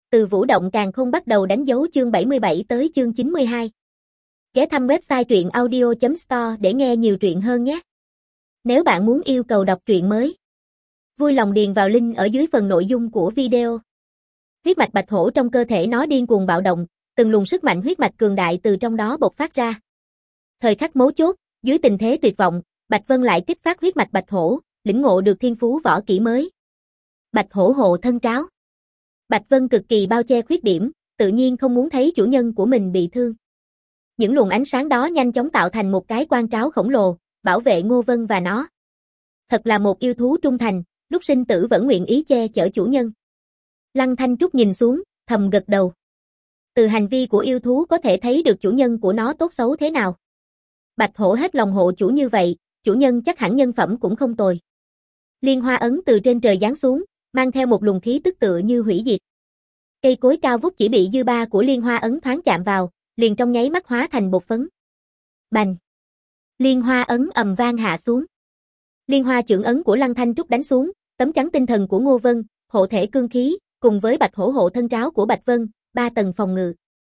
Từ Vũ Động Càn Khôn bắt đầu đánh dấu chương 77 tới chương 92. Ghé thăm website truyện audio.store để nghe nhiều truyện hơn nhé. Nếu bạn muốn yêu cầu đọc truyện mới, vui lòng điền vào link ở dưới phần nội dung của video. Huyết mạch bạch hổ trong cơ thể nó điên cuồng bạo động, từng luồng sức mạnh huyết mạch cường đại từ trong đó bộc phát ra. Thời khắc mấu chốt, dưới tình thế tuyệt vọng, Bạch Vân lại kích phát huyết mạch bạch hổ, lĩnh ngộ được thiên phú võ kỹ mới. Bạch hổ hộ thân tráo. Bạch Vân cực kỳ bao che khuyết điểm, tự nhiên không muốn thấy chủ nhân của mình bị thương. Những luồng ánh sáng đó nhanh chóng tạo thành một cái quan tráo khổng lồ, bảo vệ Ngô Vân và nó. Thật là một yêu thú trung thành, lúc sinh tử vẫn nguyện ý che chở chủ nhân. Lăng Thanh Trúc nhìn xuống, thầm gật đầu. Từ hành vi của yêu thú có thể thấy được chủ nhân của nó tốt xấu thế nào. Bạch hổ hết lòng hộ chủ như vậy, chủ nhân chắc hẳn nhân phẩm cũng không tồi. Liên hoa ấn từ trên trời giáng xuống, mang theo một luồng khí tức tựa như hủy diệt. Cây cối cao vút chỉ bị dư ba của liên hoa ấn thoáng chạm vào, liền trong nháy mắt hóa thành bột phấn. Bành! Liên hoa ấn ầm vang hạ xuống. Liên hoa chưởng ấn của Lăng Thanh Trúc đánh xuống, tấm chắn tinh thần của Ngô Vân, hộ thể cương khí, cùng với bạch hổ hộ thân tráo của Bạch Vân, 3 tầng phòng ngự.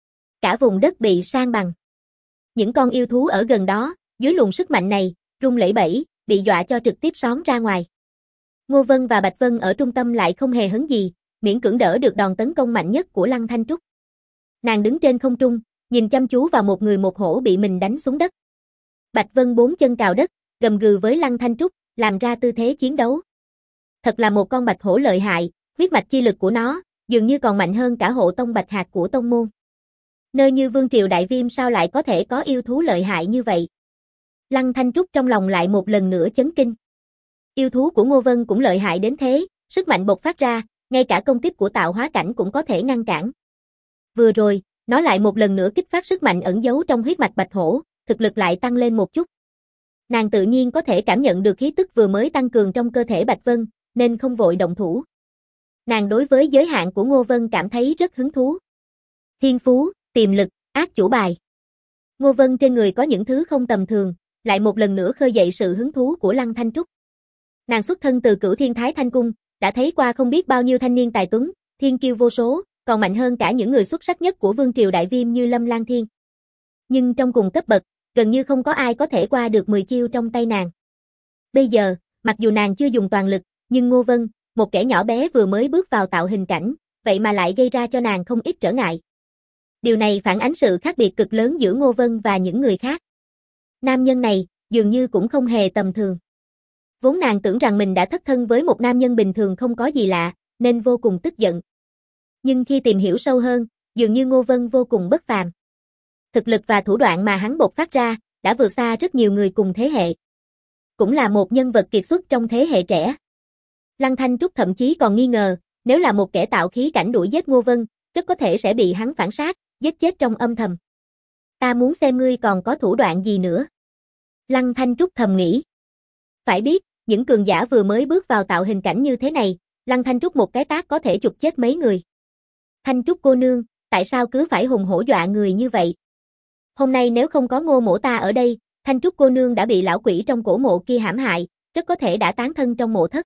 Cả vùng đất bị san bằng. Những con yêu thú ở gần đó, dưới luồng sức mạnh này, run lẩy bẩy, bị dọa cho trực tiếp xón ra ngoài. Ngô Vân và Bạch Vân ở trung tâm lại không hề hấn gì, miễn cưỡng đỡ được đòn tấn công mạnh nhất của Lăng Thanh Trúc. Nàng đứng trên không trung, nhìn chăm chú vào một người một hổ bị mình đánh xuống đất. Bạch Vân 4 chân cào đất, gầm gừ với Lăng Thanh Trúc, làm ra tư thế chiến đấu. Thật là một con bạch hổ lợi hại, huyết mạch chi lực của nó, dường như còn mạnh hơn cả hộ tông bạch hạc của tông môn. Nơi như Vương Triều Đại Viêm sao lại có thể có yêu thú lợi hại như vậy? Lăng Thanh Trúc trong lòng lại một lần nữa chấn kinh. Yêu thú của Ngô Vân cũng lợi hại đến thế, sức mạnh bộc phát ra, ngay cả công kích của tạo hóa cảnh cũng có thể ngăn cản. Vừa rồi, nó lại một lần nữa kích phát sức mạnh ẩn giấu trong huyết mạch bạch hổ, thực lực lại tăng lên một chút. Nàng tự nhiên có thể cảm nhận được khí tức vừa mới tăng cường trong cơ thể Bạch Vân, nên không vội động thủ. Nàng đối với giới hạn của Ngô Vân cảm thấy rất hứng thú. Thiên phú, tiềm lực, ác chủ bài. Ngô Vân trên người có những thứ không tầm thường, lại một lần nữa khơi dậy sự hứng thú của Lăng Thanh Trúc. Nàng xuất thân từ Cửu Thiên Thái Thanh Cung, đã thấy qua không biết bao nhiêu thanh niên tài tuấn, thiên kiêu vô số, còn mạnh hơn cả những người xuất sắc nhất của Vương Triều Đại Viêm như Lâm Lang Thiên. Nhưng trong cùng cấp bậc, gần như không có ai có thể qua được 10 chiêu trong tay nàng. Bây giờ, mặc dù nàng chưa dùng toàn lực, nhưng Ngô Vân, một kẻ nhỏ bé vừa mới bước vào tạo hình cảnh, vậy mà lại gây ra cho nàng không ít trở ngại. Điều này phản ánh sự khác biệt cực lớn giữa Ngô Vân và những người khác. Nam nhân này, dường như cũng không hề tầm thường. Vốn nàng tưởng rằng mình đã thất thân với một nam nhân bình thường không có gì lạ, nên vô cùng tức giận. Nhưng khi tìm hiểu sâu hơn, dường như Ngô Vân vô cùng bất phàm. Thực lực và thủ đoạn mà hắn bộc phát ra, đã vượt xa rất nhiều người cùng thế hệ. Cũng là một nhân vật kiệt xuất trong thế hệ trẻ. Lăng Thanh Trúc thậm chí còn nghi ngờ, nếu là một kẻ tạo khí cảnh đuổi giết Ngô Vân, rất có thể sẽ bị hắn phản sát, giết chết trong âm thầm. Ta muốn xem ngươi còn có thủ đoạn gì nữa. Lăng Thanh Trúc thầm nghĩ. Phải biết, những cường giả vừa mới bước vào tạo hình cảnh như thế này, Lăng Thanh Trúc một cái tát có thể chụp chết mấy người. Thanh Trúc cô nương, tại sao cứ phải hùng hổ dọa người như vậy? Hôm nay nếu không có Ngô mỗ ta ở đây, Thanh Trúc cô nương đã bị lão quỷ trong cổ mộ kia hãm hại, rất có thể đã tán thân trong mộ thất.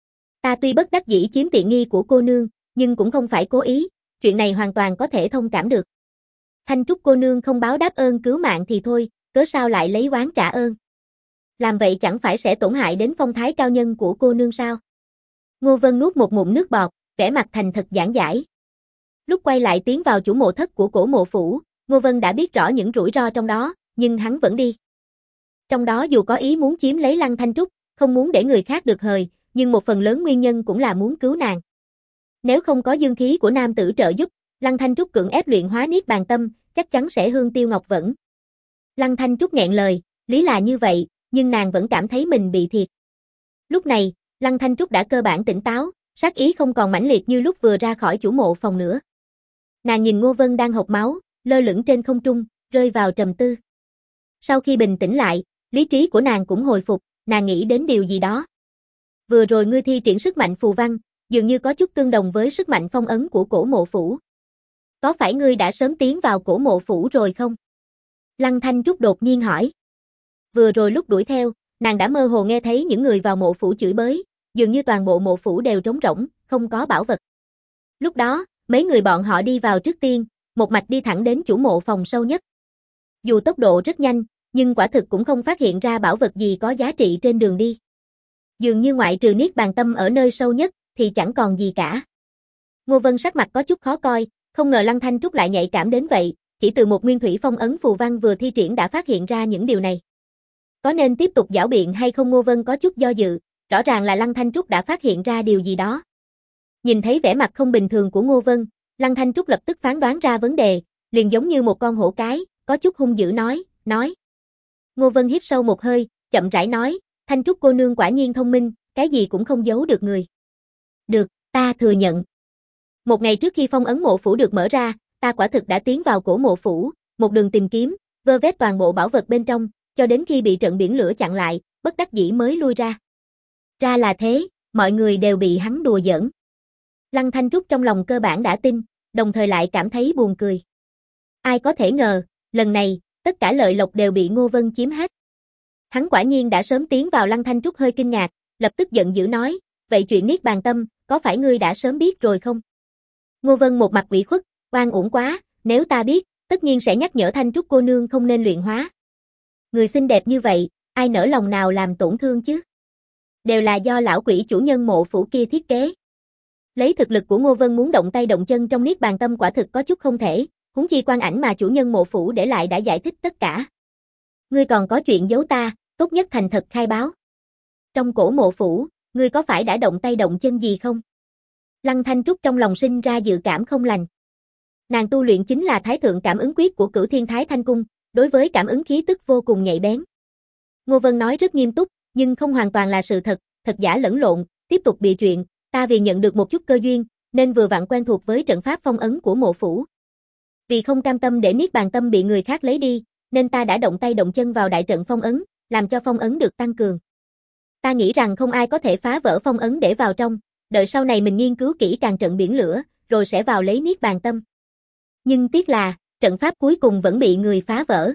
Ta tuy bất đắc dĩ chiếm tiện nghi của cô nương, nhưng cũng không phải cố ý, chuyện này hoàn toàn có thể thông cảm được. Thanh Trúc cô nương không báo đáp ơn cứu mạng thì thôi, cớ sao lại lấy oán trả ơn? Làm vậy chẳng phải sẽ tổn hại đến phong thái cao nhân của cô nương sao? Ngô Vân nuốt một ngụm nước bọt, vẻ mặt thành thật giảng giải. Lúc quay lại tiến vào chủ mộ thất của cổ mộ phủ, Ngô Vân đã biết rõ những rủi ro trong đó, nhưng hắn vẫn đi. Trong đó dù có ý muốn chiếm lấy Lăng Thanh Trúc, không muốn để người khác được hời, nhưng một phần lớn nguyên nhân cũng là muốn cứu nàng. Nếu không có dương khí của nam tử trợ giúp, Lăng Thanh Trúc cưỡng ép luyện hóa niết bàn tâm, chắc chắn sẽ hương tiêu ngọc vẫn. Lăng Thanh Trúc nghẹn lời, lý là như vậy, nhưng nàng vẫn cảm thấy mình bị thiệt. Lúc này, Lăng Thanh Trúc đã cơ bản tỉnh táo, sát ý không còn mãnh liệt như lúc vừa ra khỏi chủ mộ phòng nữa. Nàng nhìn Ngô Vân đang hộc máu, lơ lửng trên không trung, rơi vào trầm tư. Sau khi bình tĩnh lại, lý trí của nàng cũng hồi phục, nàng nghĩ đến điều gì đó. Vừa rồi ngươi thi triển sức mạnh phù văn, dường như có chút tương đồng với sức mạnh phong ấn của cổ mộ phủ. Có phải ngươi đã sớm tiến vào cổ mộ phủ rồi không? Lăng Thanh Trúc đột nhiên hỏi. Vừa rồi lúc đuổi theo, nàng đã mơ hồ nghe thấy những người vào mộ phủ chửi bới, dường như toàn bộ mộ phủ đều trống rỗng, không có bảo vật. Lúc đó, Mấy người bọn họ đi vào trước tiên, một mạch đi thẳng đến chủ mộ phòng sâu nhất. Dù tốc độ rất nhanh, nhưng quả thực cũng không phát hiện ra bảo vật gì có giá trị trên đường đi. Dường như ngoại trừ Niết Bàn Tâm ở nơi sâu nhất, thì chẳng còn gì cả. Ngô Vân sắc mặt có chút khó coi, không ngờ Lăng Thanh Trúc lại nhạy cảm đến vậy, chỉ từ một nguyên thủy phong ấn phù văn vừa thi triển đã phát hiện ra những điều này. Có nên tiếp tục giảo biện hay không? Ngô Vân có chút do dự, rõ ràng là Lăng Thanh Trúc đã phát hiện ra điều gì đó. Nhìn thấy vẻ mặt không bình thường của Ngô Vân, Lăng Thanh Trúc lập tức phán đoán ra vấn đề, liền giống như một con hổ cái, có chút hung dữ nói. Ngô Vân hít sâu một hơi, chậm rãi nói, Thanh Trúc cô nương quả nhiên thông minh, cái gì cũng không giấu được người. Được, ta thừa nhận. Một ngày trước khi phong ấn mộ phủ được mở ra, ta quả thực đã tiến vào cổ mộ phủ, một đường tìm kiếm, vơ vét toàn bộ bảo vật bên trong, cho đến khi bị trận biển lửa chặn lại, bất đắc dĩ mới lui ra. Ra là thế, mọi người đều bị hắn đùa giỡn. Lăng Thanh Trúc trong lòng cơ bản đã tin, đồng thời lại cảm thấy buồn cười. Ai có thể ngờ, lần này, tất cả lợi lộc đều bị Ngô Vân chiếm hết. Hắn quả nhiên đã sớm tiến vào. Lăng Thanh Trúc hơi kinh ngạc, lập tức giận dữ nói, vậy chuyện Niết Bàn Tâm, có phải ngươi đã sớm biết rồi không? Ngô Vân một mặt ủy khuất, oan uổng quá, nếu ta biết, tất nhiên sẽ nhắc nhở Thanh Trúc cô nương không nên luyện hóa. Người xinh đẹp như vậy, ai nỡ lòng nào làm tổn thương chứ? Đều là do lão quỷ chủ nhân mộ phủ kia thiết kế. Lấy thực lực của Ngô Vân muốn động tay động chân trong Niết Bàn Tâm quả thực có chút không thể, huống chi quan ảnh mà chủ nhân mộ phủ để lại đã giải thích tất cả. Ngươi còn có chuyện giấu ta, tốt nhất thành thật khai báo. Trong cổ mộ phủ, ngươi có phải đã động tay động chân gì không? Lăng Thanh Trúc trong lòng sinh ra dự cảm không lành. Nàng tu luyện chính là Thái Thượng Cảm ứng Quyết của Cửu Thiên Thái Thanh Cung, đối với cảm ứng khí tức vô cùng nhạy bén. Ngô Vân nói rất nghiêm túc, nhưng không hoàn toàn là sự thật, thật giả lẫn lộn, tiếp tục bịa chuyện, ta vì nhận được một chút cơ duyên, nên vừa vặn quen thuộc với trận pháp phong ấn của mộ phủ. Vì không cam tâm để Niết Bàn Tâm bị người khác lấy đi, nên ta đã động tay động chân vào đại trận phong ấn, làm cho phong ấn được tăng cường. Ta nghĩ rằng không ai có thể phá vỡ phong ấn để vào trong, đợi sau này mình nghiên cứu kỹ càng trận biển lửa, rồi sẽ vào lấy Niết Bàn Tâm. Nhưng tiếc là, trận pháp cuối cùng vẫn bị người phá vỡ.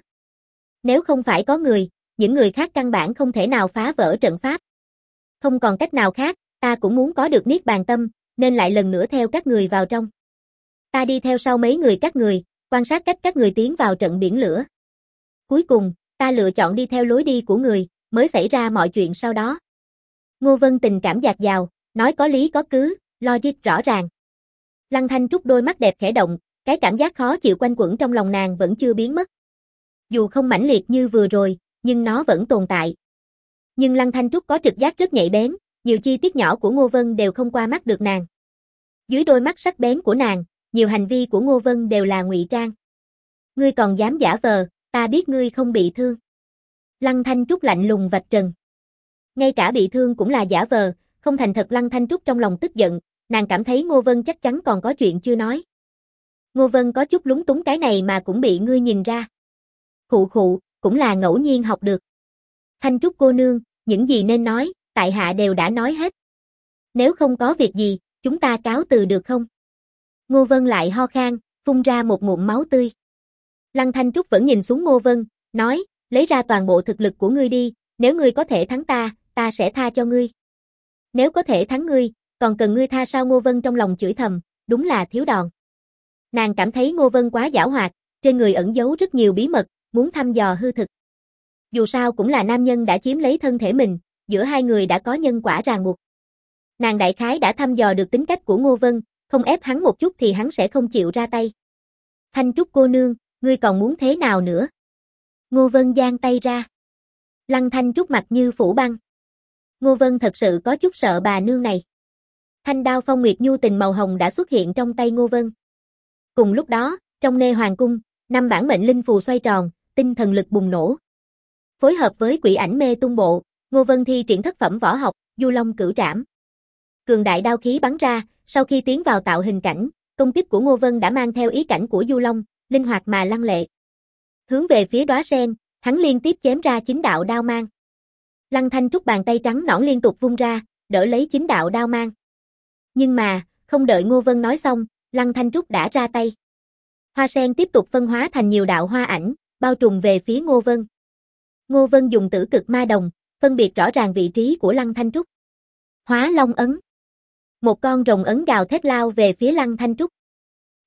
Nếu không phải có người, những người khác căn bản không thể nào phá vỡ trận pháp. Không còn cách nào khác, ta cũng muốn có được Niết Bàn Tâm, nên lại lần nữa theo các người vào trong. Ta đi theo sau mấy người các người, quan sát cách các người tiến vào trận biển lửa. Cuối cùng, ta lựa chọn đi theo lối đi của người, mới xảy ra mọi chuyện sau đó. Ngô Vân tình cảm dạt dào, nói có lý có cứ, logic rõ ràng. Lăng Thanh Trúc đôi mắt đẹp khẽ động, cái cảm giác khó chịu quanh quẩn trong lòng nàng vẫn chưa biến mất. Dù không mãnh liệt như vừa rồi, nhưng nó vẫn tồn tại. Nhưng Lăng Thanh Trúc có trực giác rất nhạy bén, nhiều chi tiết nhỏ của Ngô Vân đều không qua mắt được nàng. Dưới đôi mắt sắc bén của nàng, nhiều hành vi của Ngô Vân đều là ngụy trang. Ngươi còn dám giả vờ, ta biết ngươi không bị thương. Lăng Thanh Trúc lạnh lùng vạch trần. Ngay cả bị thương cũng là giả vờ, không thành thật. Lăng Thanh Trúc trong lòng tức giận, nàng cảm thấy Ngô Vân chắc chắn còn có chuyện chưa nói. Ngô Vân có chút lúng túng, cái này mà cũng bị ngươi nhìn ra. Khụ khụ, cũng là ngẫu nhiên học được. Thanh Trúc cô nương, những gì nên nói, tại hạ đều đã nói hết. Nếu không có việc gì, chúng ta cáo từ được không? Ngô Vân lại ho khan, phun ra một ngụm máu tươi. Lăng Thanh Trúc vẫn nhìn xuống Ngô Vân, nói, lấy ra toàn bộ thực lực của ngươi đi, nếu ngươi có thể thắng ta, ta sẽ tha cho ngươi. Nếu có thể thắng ngươi, còn cần ngươi tha sao? Ngô Vân trong lòng chửi thầm, đúng là thiếu đòn. Nàng cảm thấy Ngô Vân quá giảo hoạt, trên người ẩn giấu rất nhiều bí mật, muốn thăm dò hư thực. Dù sao cũng là nam nhân đã chiếm lấy thân thể mình, giữa hai người đã có nhân quả ràng buộc. Nàng đại khái đã thăm dò được tính cách của Ngô Vân, không ép hắn một chút thì hắn sẽ không chịu ra tay. Thanh Trúc cô nương, ngươi còn muốn thế nào nữa? Ngô Vân giang tay ra. Lăng Thanh Trúc mặt như phủ băng. Ngô Vân thật sự có chút sợ bà nương này. Thanh đao phong nguyệt nhu tình màu hồng đã xuất hiện trong tay Ngô Vân. Cùng lúc đó, trong Nê Hoàng cung, 5 bản mệnh linh phù xoay tròn, tinh thần lực bùng nổ. Phối hợp với quỷ ảnh mê tung bộ, Ngô Vân thi triển thất phẩm võ học, Du Long Cửu Trảm. Cường đại đao khí bắn ra, sau khi tiến vào tạo hình cảnh, công kích của Ngô Vân đã mang theo ý cảnh của Du Long, linh hoạt mà lăng lệ. Hướng về phía đóa sen, hắn liên tiếp chém ra 9 đạo đao mang. Lăng Thanh Trúc bàn tay trắng nõn liên tục vung ra, đỡ lấy 9 đạo đao mang. Nhưng mà, không đợi Ngô Vân nói xong, Lăng Thanh Trúc đã ra tay. Hoa sen tiếp tục phân hóa thành nhiều đạo hoa ảnh, bao trùm về phía Ngô Vân. Ngô Vân dùng tử cực ma đồng, phân biệt rõ ràng vị trí của Lăng Thanh Trúc. Hóa Long ấn. Một con rồng ấn gào thét lao về phía Lăng Thanh Trúc.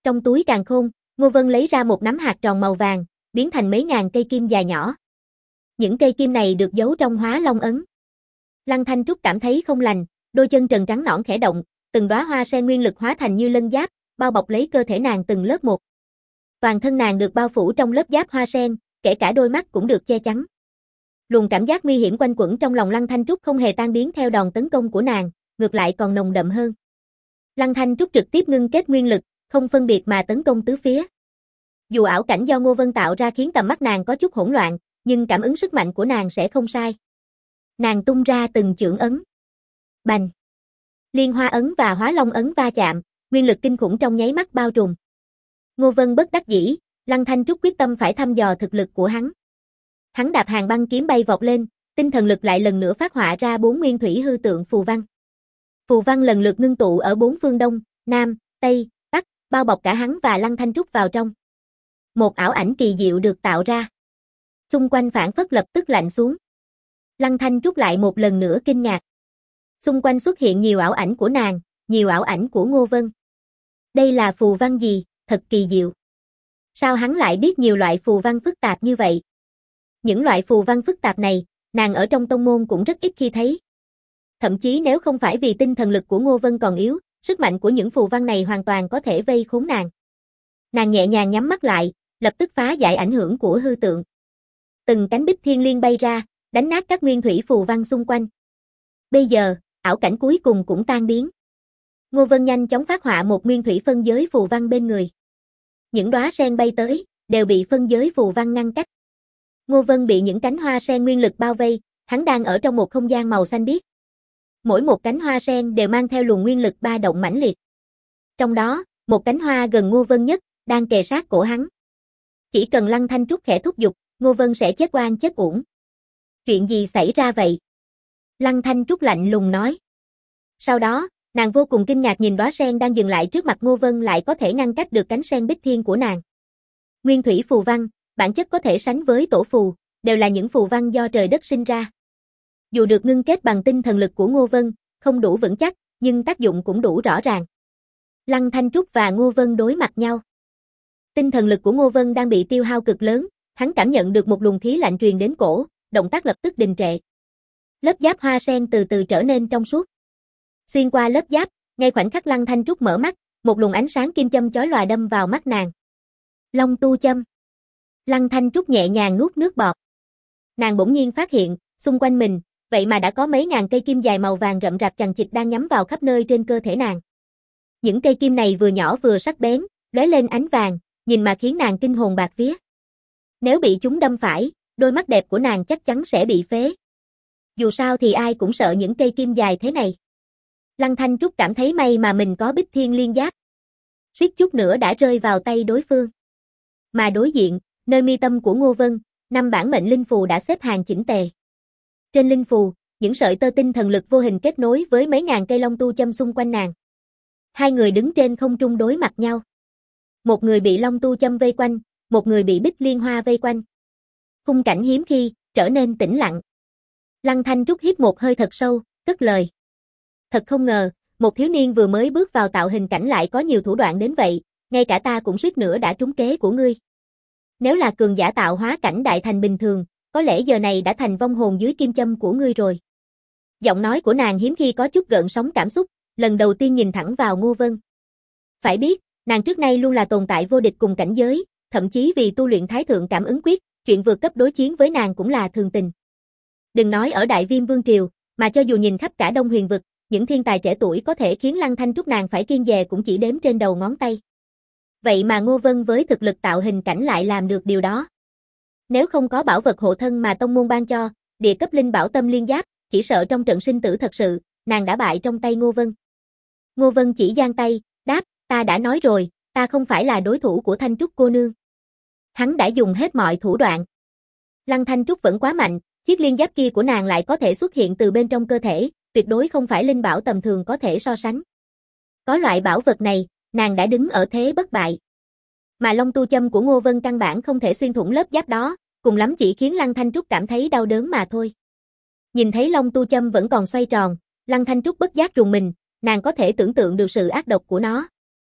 Trong túi càn khôn, Ngô Vân lấy ra một nắm hạt tròn màu vàng, biến thành mấy ngàn cây kim dài nhỏ. Những cây kim này được giấu trong Hóa Long ấn. Lăng Thanh Trúc cảm thấy không lành, đôi chân trần trắng nõn khẽ động, từng đóa hoa sen nguyên lực hóa thành như lân giáp, bao bọc lấy cơ thể nàng từng lớp một. Toàn thân nàng được bao phủ trong lớp giáp hoa sen, kể cả đôi mắt cũng được che chắn. Luồng cảm giác nguy hiểm quanh quẩn trong lòng Lăng Thanh Trúc không hề tan biến theo đòn tấn công của nàng, ngược lại còn nồng đậm hơn. Lăng Thanh Trúc trực tiếp ngưng kết nguyên lực, không phân biệt mà tấn công tứ phía. Dù ảo cảnh do Ngô Vân tạo ra khiến tầm mắt nàng có chút hỗn loạn, nhưng cảm ứng sức mạnh của nàng sẽ không sai. Nàng tung ra từng chưởng ấn. Bành! Liên Hoa ấn và Hóa Long ấn va chạm, nguyên lực kinh khủng trong nháy mắt bao trùm. Ngô Vân bất đắc dĩ, Lăng Thanh Trúc quyết tâm phải thăm dò thực lực của hắn. Hắn đạp hàng băng kiếm bay vọt lên, tinh thần lực lại lần nữa phát họa ra 4 nguyên thủy hư tượng phù văn. Phù văn lần lượt ngưng tụ ở 4 phương đông, nam, tây, bắc, bao bọc cả hắn và Lăng Thanh Trúc vào trong. Một ảo ảnh kỳ diệu được tạo ra. Xung quanh phảng phất lập tức lạnh xuống. Lăng Thanh Trúc lại một lần nữa kinh ngạc. Xung quanh xuất hiện nhiều ảo ảnh của nàng, nhiều ảo ảnh của Ngô Vân. Đây là phù văn gì, thật kỳ diệu. Sao hắn lại biết nhiều loại phù văn phức tạp như vậy? Những loại phù văn phức tạp này, nàng ở trong tông môn cũng rất ít khi thấy. Thậm chí nếu không phải vì tinh thần lực của Ngô Vân còn yếu, sức mạnh của những phù văn này hoàn toàn có thể vây khốn nàng. Nàng nhẹ nhàng nhắm mắt lại, lập tức phá giải ảnh hưởng của hư tượng. Từng cánh bích thiên liên bay ra, đánh nát các nguyên thủy phù văn xung quanh. Bây giờ, ảo cảnh cuối cùng cũng tan biến. Ngô Vân nhanh chóng phát họa một nguyên thủy phân giới phù văn bên người. Những đóa sen bay tới, đều bị phân giới phù văn ngăn cách. Ngô Vân bị những cánh hoa sen nguyên lực bao vây, hắn đang ở trong một không gian màu xanh biếc. Mỗi một cánh hoa sen đều mang theo luồng nguyên lực ba động mãnh liệt. Trong đó, một cánh hoa gần Ngô Vân nhất, đang kề sát cổ hắn. Chỉ cần Lăng Thanh Trúc khẽ thúc giục, Ngô Vân sẽ chết oan chết uổng. Chuyện gì xảy ra vậy? Lăng Thanh Trúc lạnh lùng nói. Sau đó, nàng vô cùng kinh ngạc nhìn đóa sen đang dừng lại trước mặt Ngô Vân lại có thể ngăn cách được cánh sen bích thiên của nàng. Nguyên thủy phù văn, bản chất có thể sánh với tổ phù, đều là những phù văn do trời đất sinh ra. Dù được ngưng kết bằng tinh thần lực của Ngô Vân, không đủ vững chắc, nhưng tác dụng cũng đủ rõ ràng. Lăng Thanh Trúc và Ngô Vân đối mặt nhau. Tinh thần lực của Ngô Vân đang bị tiêu hao cực lớn, hắn cảm nhận được một luồng khí lạnh truyền đến cổ, động tác lập tức đình trệ. Lớp giáp hoa sen từ từ trở nên trong suốt. Xuyên qua lớp giáp, ngay khoảnh khắc Lăng Thanh Trúc mở mắt, một luồng ánh sáng kim châm chói lòa đâm vào mắt nàng. Long tu châm. Lăng Thanh Trúc nhẹ nhàng nuốt nước bọt. Nàng bỗng nhiên phát hiện, xung quanh mình, vậy mà đã có mấy ngàn cây kim dài màu vàng rậm rạp chằng chịt đang nhắm vào khắp nơi trên cơ thể nàng. Những cây kim này vừa nhỏ vừa sắc bén, lóe lên ánh vàng, nhìn mà khiến nàng kinh hồn bạt vía. Nếu bị chúng đâm phải, đôi mắt đẹp của nàng chắc chắn sẽ bị phế. Dù sao thì ai cũng sợ những cây kim dài thế này. Lăng Thanh Trúc cảm thấy may mà mình có bích thiên liên giáp. Suýt chút nữa đã rơi vào tay đối phương. Mà đối diện, nơi mi tâm của Ngô Vân, 5 bản mệnh linh phù đã xếp hàng chỉnh tề. Trên linh phù, những sợi tơ tinh thần lực vô hình kết nối với mấy ngàn cây long tu châm xung quanh nàng. Hai người đứng trên không trung đối mặt nhau. Một người bị long tu châm vây quanh, một người bị bích liên hoa vây quanh. Khung cảnh hiếm khi, trở nên tĩnh lặng. Lăng Thanh Trúc hít một hơi thật sâu, cất lời. Thật không ngờ, một thiếu niên vừa mới bước vào tạo hình cảnh lại có nhiều thủ đoạn đến vậy, ngay cả ta cũng suýt nữa đã trúng kế của ngươi. Nếu là cường giả tạo hóa cảnh đại thành bình thường, có lẽ giờ này đã thành vong hồn dưới kim châm của ngươi rồi. Giọng nói của nàng hiếm khi có chút gợn sóng cảm xúc, lần đầu tiên nhìn thẳng vào Ngô Vân. Phải biết, nàng trước nay luôn là tồn tại vô địch cùng cảnh giới, thậm chí vì tu luyện Thái Thượng Cảm ứng Quyết, chuyện vượt cấp đối chiến với nàng cũng là thường tình. Đừng nói ở Đại Viêm Vương Triều, mà cho dù nhìn khắp cả Đông Huyền Vực, những thiên tài trẻ tuổi có thể khiến Lăng Thanh Trúc nàng phải kiêng dè cũng chỉ đếm trên đầu ngón tay. Vậy mà Ngô Vân với thực lực tạo hình cảnh lại làm được điều đó. Nếu không có bảo vật hộ thân mà tông môn ban cho, địa cấp linh bảo tâm liên giáp, chỉ sợ trong trận sinh tử thật sự, nàng đã bại trong tay Ngô Vân. Ngô Vân chỉ giang tay, đáp, ta đã nói rồi, ta không phải là đối thủ của Thanh Trúc cô nương. Hắn đã dùng hết mọi thủ đoạn. Lăng Thanh Trúc vẫn quá mạnh, chiếc liên giáp kia của nàng lại có thể xuất hiện từ bên trong cơ thể, tuyệt đối không phải linh bảo tầm thường có thể so sánh. Có loại bảo vật này, nàng đã đứng ở thế bất bại. Mà long tu châm của Ngô Vân căn bản không thể xuyên thủng lớp giáp đó, cùng lắm chỉ khiến Lăng Thanh Trúc cảm thấy đau đớn mà thôi. Nhìn thấy long tu châm vẫn còn xoay tròn, Lăng Thanh Trúc bất giác rùng mình, nàng có thể tưởng tượng được sự ác độc của nó.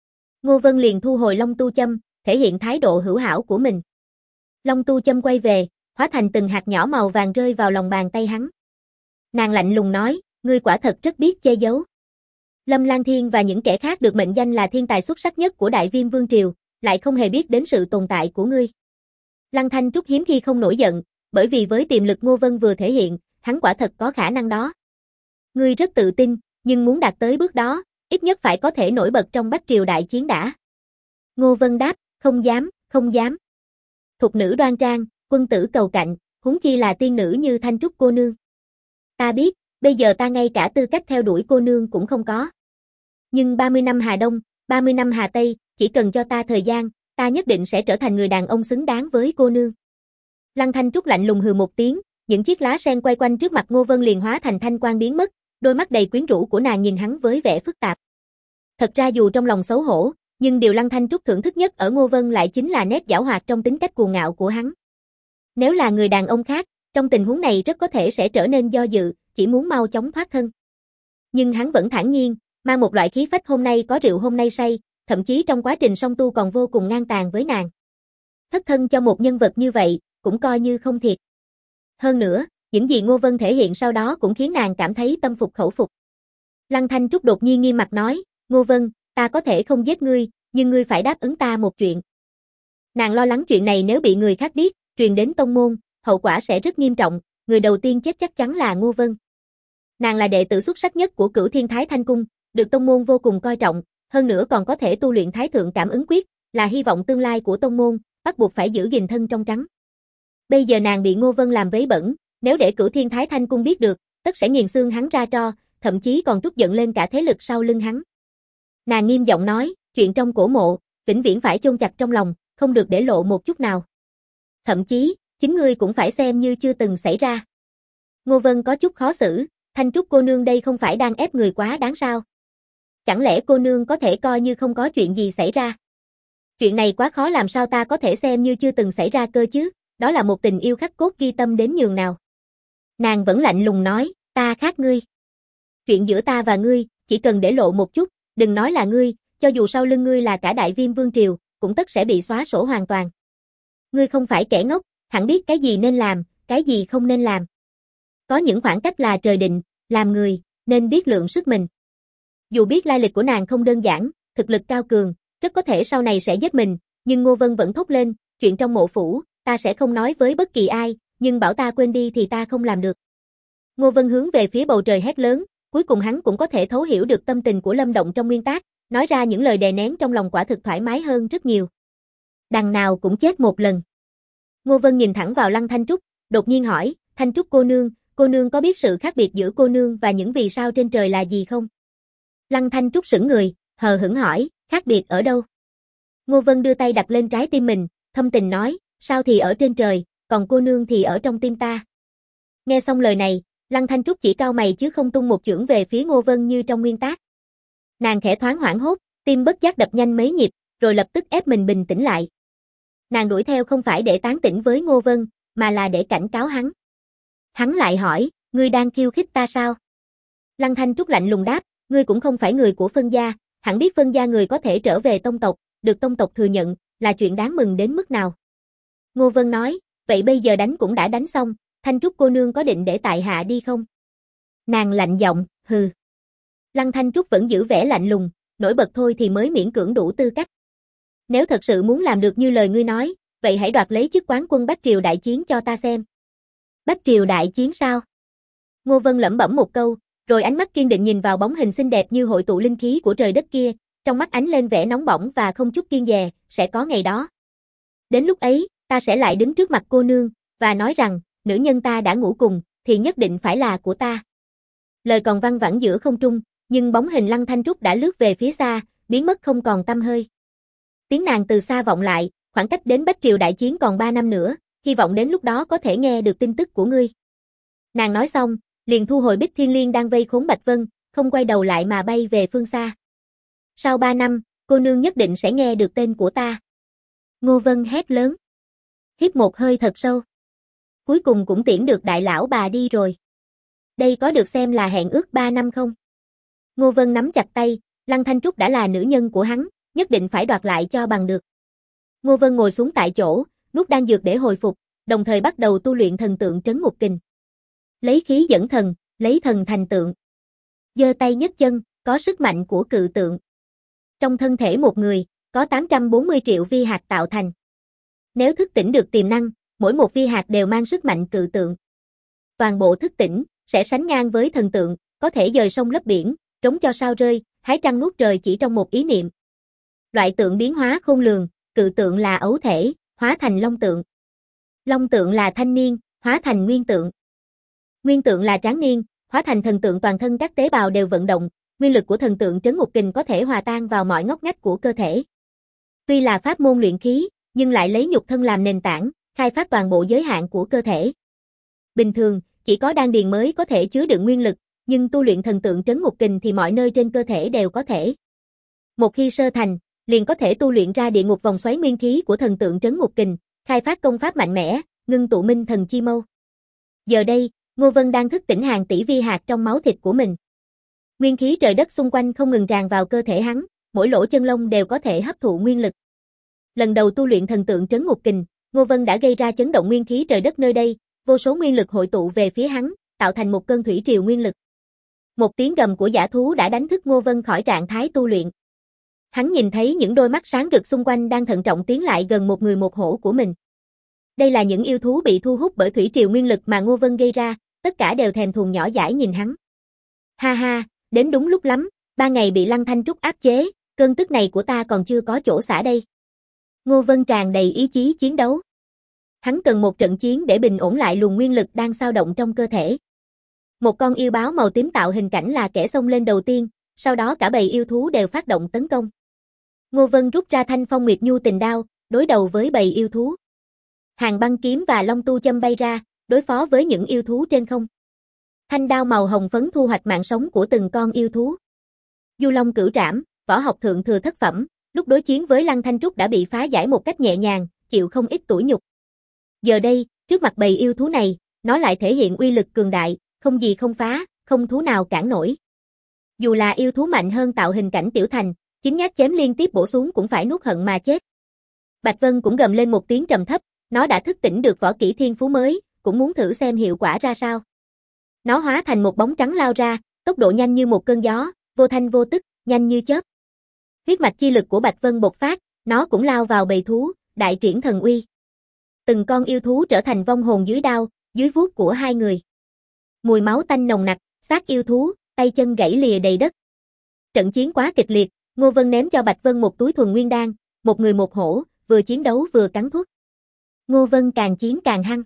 Ngô Vân liền thu hồi Long Tu Châm, thể hiện thái độ hữu hảo của mình. Long Tu Châm quay về, hóa thành từng hạt nhỏ màu vàng rơi vào lòng bàn tay hắn. Nàng lạnh lùng nói, ngươi quả thật rất biết che giấu. Lâm Lan Thiên và những kẻ khác được mệnh danh là thiên tài xuất sắc nhất của Đại Viêm Vương Triều, lại không hề biết đến sự tồn tại của ngươi. Lăng Thanh Trúc hiếm khi không nổi giận, bởi vì với tiềm lực Ngô Vân vừa thể hiện, hắn quả thật có khả năng đó. Ngươi rất tự tin, nhưng muốn đạt tới bước đó, ít nhất phải có thể nổi bật trong Bách Triều đại chiến đã. Ngô Vân đáp, không dám, không dám. Thục nữ đoan trang, quân tử cầu cạnh, huống chi là tiên nữ như Thanh Trúc cô nương. Ta biết, bây giờ ta ngay cả tư cách theo đuổi cô nương cũng không có. Nhưng 30 năm Hà Đông, 30 năm Hà Tây, chỉ cần cho ta thời gian, ta nhất định sẽ trở thành người đàn ông xứng đáng với cô nương. Lăng Thanh Trúc lạnh lùng hừ một tiếng, những chiếc lá sen quay quanh trước mặt Ngô Vân liền hóa thành thanh quang biến mất, đôi mắt đầy quyến rũ của nàng nhìn hắn với vẻ phức tạp. Thật ra dù trong lòng xấu hổ, nhưng điều Lăng Thanh Trúc thưởng thức nhất ở Ngô Vân lại chính là nét giảo hoạt trong tính cách cuồng ngạo của hắn. Nếu là người đàn ông khác, trong tình huống này rất có thể sẽ trở nên do dự, chỉ muốn mau chóng thoát thân. Nhưng hắn vẫn thản nhiên, mang một loại khí phách hôm nay có rượu hôm nay say, thậm chí trong quá trình song tu còn vô cùng ngang tàn với nàng. Thất thân cho một nhân vật như vậy, cũng coi như không thiệt. Hơn nữa, những gì Ngô Vân thể hiện sau đó cũng khiến nàng cảm thấy tâm phục khẩu phục. Lăng Thanh Trúc đột nhiên nghiêm mặt nói, Ngô Vân, ta có thể không giết ngươi, nhưng ngươi phải đáp ứng ta một chuyện. Nàng lo lắng chuyện này nếu bị người khác biết, truyền đến tông môn, hậu quả sẽ rất nghiêm trọng, người đầu tiên chết chắc chắn là Ngô Vân. Nàng là đệ tử xuất sắc nhất của Cửu Thiên Thái Thanh Cung, được tông môn vô cùng coi trọng, hơn nữa còn có thể tu luyện Thái Thượng Cảm Ứng Quyết, là hy vọng tương lai của tông môn, bắt buộc phải giữ gìn thân trong trắng. Bây giờ nàng bị Ngô Vân làm vấy bẩn, nếu để Cửu Thiên Thái Thanh Cung biết được, tất sẽ nghiền xương hắn ra tro, thậm chí còn trút giận lên cả thế lực sau lưng hắn. Nàng nghiêm giọng nói, chuyện trong cổ mộ, vĩnh viễn phải chôn chặt trong lòng, không được để lộ một chút nào. Thậm chí, chính ngươi cũng phải xem như chưa từng xảy ra. Ngô Vân có chút khó xử, Thanh Trúc cô nương đây không phải đang ép người quá đáng sao? Chẳng lẽ cô nương có thể coi như không có chuyện gì xảy ra? Chuyện này quá khó làm sao ta có thể xem như chưa từng xảy ra cơ chứ, đó là một tình yêu khắc cốt ghi tâm đến nhường nào. Nàng vẫn lạnh lùng nói, ta khác ngươi. Chuyện giữa ta và ngươi, chỉ cần để lộ một chút, đừng nói là ngươi, cho dù sau lưng ngươi là cả Đại Viêm Vương Triều, cũng tất sẽ bị xóa sổ hoàn toàn. Ngươi không phải kẻ ngốc, hẳn biết cái gì nên làm, cái gì không nên làm. Có những khoảng cách là trời định, làm người, nên biết lượng sức mình. Dù biết lai lịch của nàng không đơn giản, thực lực cao cường, rất có thể sau này sẽ giết mình, nhưng Ngô Vân vẫn thốt lên, chuyện trong mộ phủ, ta sẽ không nói với bất kỳ ai, nhưng bảo ta quên đi thì ta không làm được. Ngô Vân hướng về phía bầu trời hét lớn, cuối cùng hắn cũng có thể thấu hiểu được tâm tình của Lâm Động trong nguyên tác, nói ra những lời đè nén trong lòng quả thực thoải mái hơn rất nhiều. Đằng nào cũng chết một lần. Ngô Vân nhìn thẳng vào Lăng Thanh Trúc, đột nhiên hỏi, Thanh Trúc cô nương có biết sự khác biệt giữa cô nương và những vì sao trên trời là gì không? Lăng Thanh Trúc sững người, hờ hững hỏi, khác biệt ở đâu? Ngô Vân đưa tay đặt lên trái tim mình, thâm tình nói, sao thì ở trên trời, còn cô nương thì ở trong tim ta. Nghe xong lời này, Lăng Thanh Trúc chỉ cau mày chứ không tung một chưởng về phía Ngô Vân như trong nguyên tác. Nàng khẽ thoáng hoảng hốt, tim bất giác đập nhanh mấy nhịp, rồi lập tức ép mình bình tĩnh lại. Nàng đuổi theo không phải để tán tỉnh với Ngô Vân, mà là để cảnh cáo hắn. Hắn lại hỏi, ngươi đang khiêu khích ta sao? Lăng Thanh Trúc lạnh lùng đáp, ngươi cũng không phải người của Phân gia, hẳn biết Phân gia người có thể trở về tông tộc, được tông tộc thừa nhận, là chuyện đáng mừng đến mức nào. Ngô Vân nói, vậy bây giờ đánh cũng đã đánh xong, Thanh Trúc cô nương có định để tại hạ đi không? Nàng lạnh giọng, hừ. Lăng Thanh Trúc vẫn giữ vẻ lạnh lùng, nổi bật thôi thì mới miễn cưỡng đủ tư cách. Nếu thật sự muốn làm được như lời ngươi nói, vậy hãy đoạt lấy chức quán quân Bách Triều đại chiến cho ta xem. Bách Triều đại chiến sao? Ngô Vân lẩm bẩm một câu, rồi ánh mắt kiên định nhìn vào bóng hình xinh đẹp như hội tụ linh khí của trời đất kia, trong mắt ánh lên vẻ nóng bỏng và không chút kiêng dè, sẽ có ngày đó. Đến lúc ấy, ta sẽ lại đứng trước mặt cô nương, và nói rằng, nữ nhân ta đã ngủ cùng, thì nhất định phải là của ta. Lời còn văng vẳng giữa không trung, nhưng bóng hình Lăng Thanh Trúc đã lướt về phía xa, biến mất không còn tăm hơi. Tiếng nàng từ xa vọng lại, khoảng cách đến Bách Triều đại chiến còn 3 năm nữa, hy vọng đến lúc đó có thể nghe được tin tức của ngươi. Nàng nói xong, liền thu hồi Bích Thiên Liên đang vây khốn Bạch Vân, không quay đầu lại mà bay về phương xa. Sau 3 năm, cô nương nhất định sẽ nghe được tên của ta. Ngô Vân hét lớn. Hít một hơi thật sâu. Cuối cùng cũng tiễn được đại lão bà đi rồi. Đây có được xem là hẹn ước 3 năm không? Ngô Vân nắm chặt tay, Lăng Thanh Trúc đã là nữ nhân của hắn, nhất định phải đoạt lại cho bằng được. Ngô Vân ngồi xuống tại chỗ, nuốt đan dược để hồi phục, đồng thời bắt đầu tu luyện thần tượng trấn ngục kình. Lấy khí dẫn thần, lấy thần thành tượng. Giơ tay nhấc chân, có sức mạnh của cự tượng. Trong thân thể một người, có 840 triệu vi hạt tạo thành. Nếu thức tỉnh được tiềm năng, mỗi một vi hạt đều mang sức mạnh cự tượng. Toàn bộ thức tỉnh, sẽ sánh ngang với thần tượng, có thể dời sông lấp biển, trống cho sao rơi, hái trăng nuốt trời chỉ trong một ý niệm. Loại tượng biến hóa khôn lường, cự tượng là ấu thể, hóa thành long tượng. Long tượng là thanh niên, hóa thành nguyên tượng. Nguyên tượng là tráng niên, hóa thành thần tượng, toàn thân các tế bào đều vận động, nguyên lực của thần tượng trấn ngục kình có thể hòa tan vào mọi ngóc ngách của cơ thể. Tuy là pháp môn luyện khí, nhưng lại lấy nhục thân làm nền tảng, khai phát toàn bộ giới hạn của cơ thể. Bình thường, chỉ có đan điền mới có thể chứa đựng nguyên lực, nhưng tu luyện thần tượng trấn ngục kình thì mọi nơi trên cơ thể đều có thể. Một khi sơ thành, liền có thể tu luyện ra địa ngục vòng xoáy nguyên khí của thần tượng trấn ngục kình, khai phát công pháp mạnh mẽ, ngưng tụ minh thần chi mâu. Giờ đây, Ngô Vân đang thức tỉnh hàng tỷ vi hạt trong máu thịt của mình. Nguyên khí trời đất xung quanh không ngừng tràn vào cơ thể hắn, mỗi lỗ chân lông đều có thể hấp thụ nguyên lực. Lần đầu tu luyện thần tượng trấn ngục kình, Ngô Vân đã gây ra chấn động nguyên khí trời đất nơi đây, vô số nguyên lực hội tụ về phía hắn, tạo thành một cơn thủy triều nguyên lực. Một tiếng gầm của dã thú đã đánh thức Ngô Vân khỏi trạng thái tu luyện. Hắn nhìn thấy những đôi mắt sáng rực xung quanh đang thận trọng tiến lại gần một người một hổ của mình. Đây là những yêu thú bị thu hút bởi thủy triều nguyên lực mà Ngô Vân gây ra, tất cả đều thèm thuồng nhỏ dãi nhìn hắn. Ha ha, đến đúng lúc lắm, 3 ngày bị Lăng Thanh Trúc áp chế, cơn tức này của ta còn chưa có chỗ xả đây. Ngô Vân tràn đầy ý chí chiến đấu. Hắn cần một trận chiến để bình ổn lại luồng nguyên lực đang xao động trong cơ thể. Một con yêu báo màu tím tạo hình cảnh là kẻ xông lên đầu tiên, sau đó cả bầy yêu thú đều phát động tấn công. Ngô Vân rút ra Thanh Phong Nguyệt Nhu Tình Đao, đối đầu với bầy yêu thú. Hàng băng kiếm và long tu châm bay ra, đối phó với những yêu thú trên không. Thanh đao màu hồng phấn thu hoạch mạng sống của từng con yêu thú. Du Long Cửu Trảm, võ học thượng thừa thất phẩm, lúc đối chiến với Lăng Thanh Trúc đã bị phá giải một cách nhẹ nhàng, chịu không ít tủi nhục. Giờ đây, trước mặt bầy yêu thú này, nó lại thể hiện uy lực cường đại, không gì không phá, không thú nào cản nổi. Dù là yêu thú mạnh hơn tạo hình cảnh Tiểu Thành, chính nhát chém liên tiếp bổ xuống cũng phải nuốt hận mà chết. Bạch Vân cũng gầm lên một tiếng trầm thấp, nó đã thức tỉnh được võ kỹ thiên phú mới, cũng muốn thử xem hiệu quả ra sao. Nó hóa thành một bóng trắng lao ra, tốc độ nhanh như một cơn gió, vô thanh vô tức, nhanh như chớp. Huyết mạch chi lực của Bạch Vân bộc phát, nó cũng lao vào bầy thú, đại triển thần uy. Từng con yêu thú trở thành vong hồn dưới đao, dưới vuốt của hai người. Mùi máu tanh nồng nặc, xác yêu thú, tay chân gãy lìa đầy đất. Trận chiến quá kịch liệt, Ngô Vân ném cho Bạch Vân một túi thuần nguyên đan, một người một hổ, vừa chiến đấu vừa cắn thuốc. Ngô Vân càng chiến càng hăng.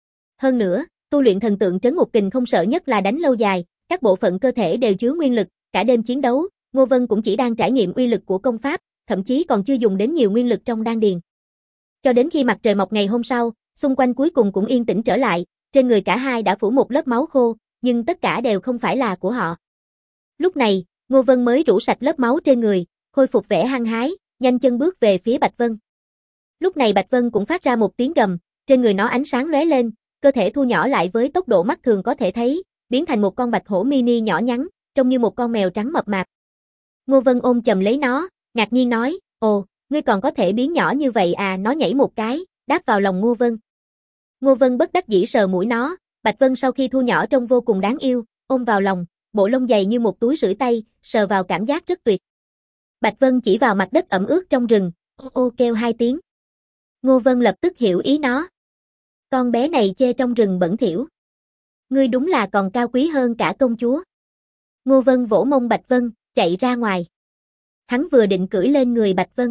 Hơn nữa, tu luyện thần tượng trấn ngục kình không sợ nhất là đánh lâu dài, các bộ phận cơ thể đều chứa nguyên lực, cả đêm chiến đấu, Ngô Vân cũng chỉ đang trải nghiệm uy lực của công pháp, thậm chí còn chưa dùng đến nhiều nguyên lực trong đan điền. Cho đến khi mặt trời mọc ngày hôm sau, xung quanh cuối cùng cũng yên tĩnh trở lại, trên người cả hai đã phủ một lớp máu khô, nhưng tất cả đều không phải là của họ. Lúc này, Ngô Vân mới rũ sạch lớp máu trên người, khôi phục vẻ hăng hái, nhanh chân bước về phía Bạch Vân. Lúc này Bạch Vân cũng phát ra một tiếng gầm, trên người nó ánh sáng lóe lên, cơ thể thu nhỏ lại với tốc độ mắt thường có thể thấy, biến thành một con bạch hổ mini nhỏ nhắn, trông như một con mèo trắng mập mạp. Ngô Vân ôm chầm lấy nó, ngạc nhiên nói, ồ, ngươi còn có thể biến nhỏ như vậy à, nó nhảy một cái, đáp vào lòng Ngô Vân. Ngô Vân bất đắc dĩ sờ mũi nó, Bạch Vân sau khi thu nhỏ trông vô cùng đáng yêu, ôm vào lòng, bộ lông dày như một túi sưởi tay, sờ vào cảm giác rất tuyệt. Bạch Vân chỉ vào mặt đất ẩm ướt trong rừng, ô ô kêu 2 tiếng. Ngô Vân lập tức hiểu ý nó. Con bé này chê trong rừng bẩn thỉu. Ngươi đúng là còn cao quý hơn cả công chúa. Ngô Vân vỗ mông Bạch Vân, chạy ra ngoài. Hắn vừa định cưỡi lên người Bạch Vân.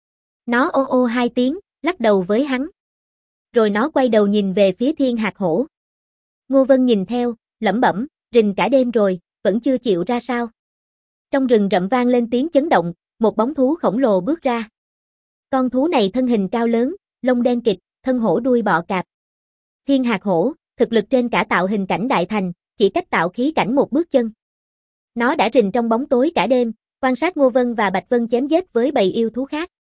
Nó ô ô 2 tiếng, lắc đầu với hắn. Rồi nó quay đầu nhìn về phía Thiên Hạc Hổ. Ngô Vân nhìn theo, lẩm bẩm, rình cả đêm rồi, vẫn chưa chịu ra sao. Trong rừng rậm vang lên tiếng chấn động, một bóng thú khổng lồ bước ra. Con thú này thân hình cao lớn, lông đen kịt, thân hổ đuôi bọ cạp. Thiên Hạc Hổ, thực lực trên cả tạo hình cảnh đại thành, chỉ cách tạo khí cảnh một bước chân. Nó đã rình trong bóng tối cả đêm, quan sát Ngô Vân và Bạch Vân chém giết với bầy yêu thú khác.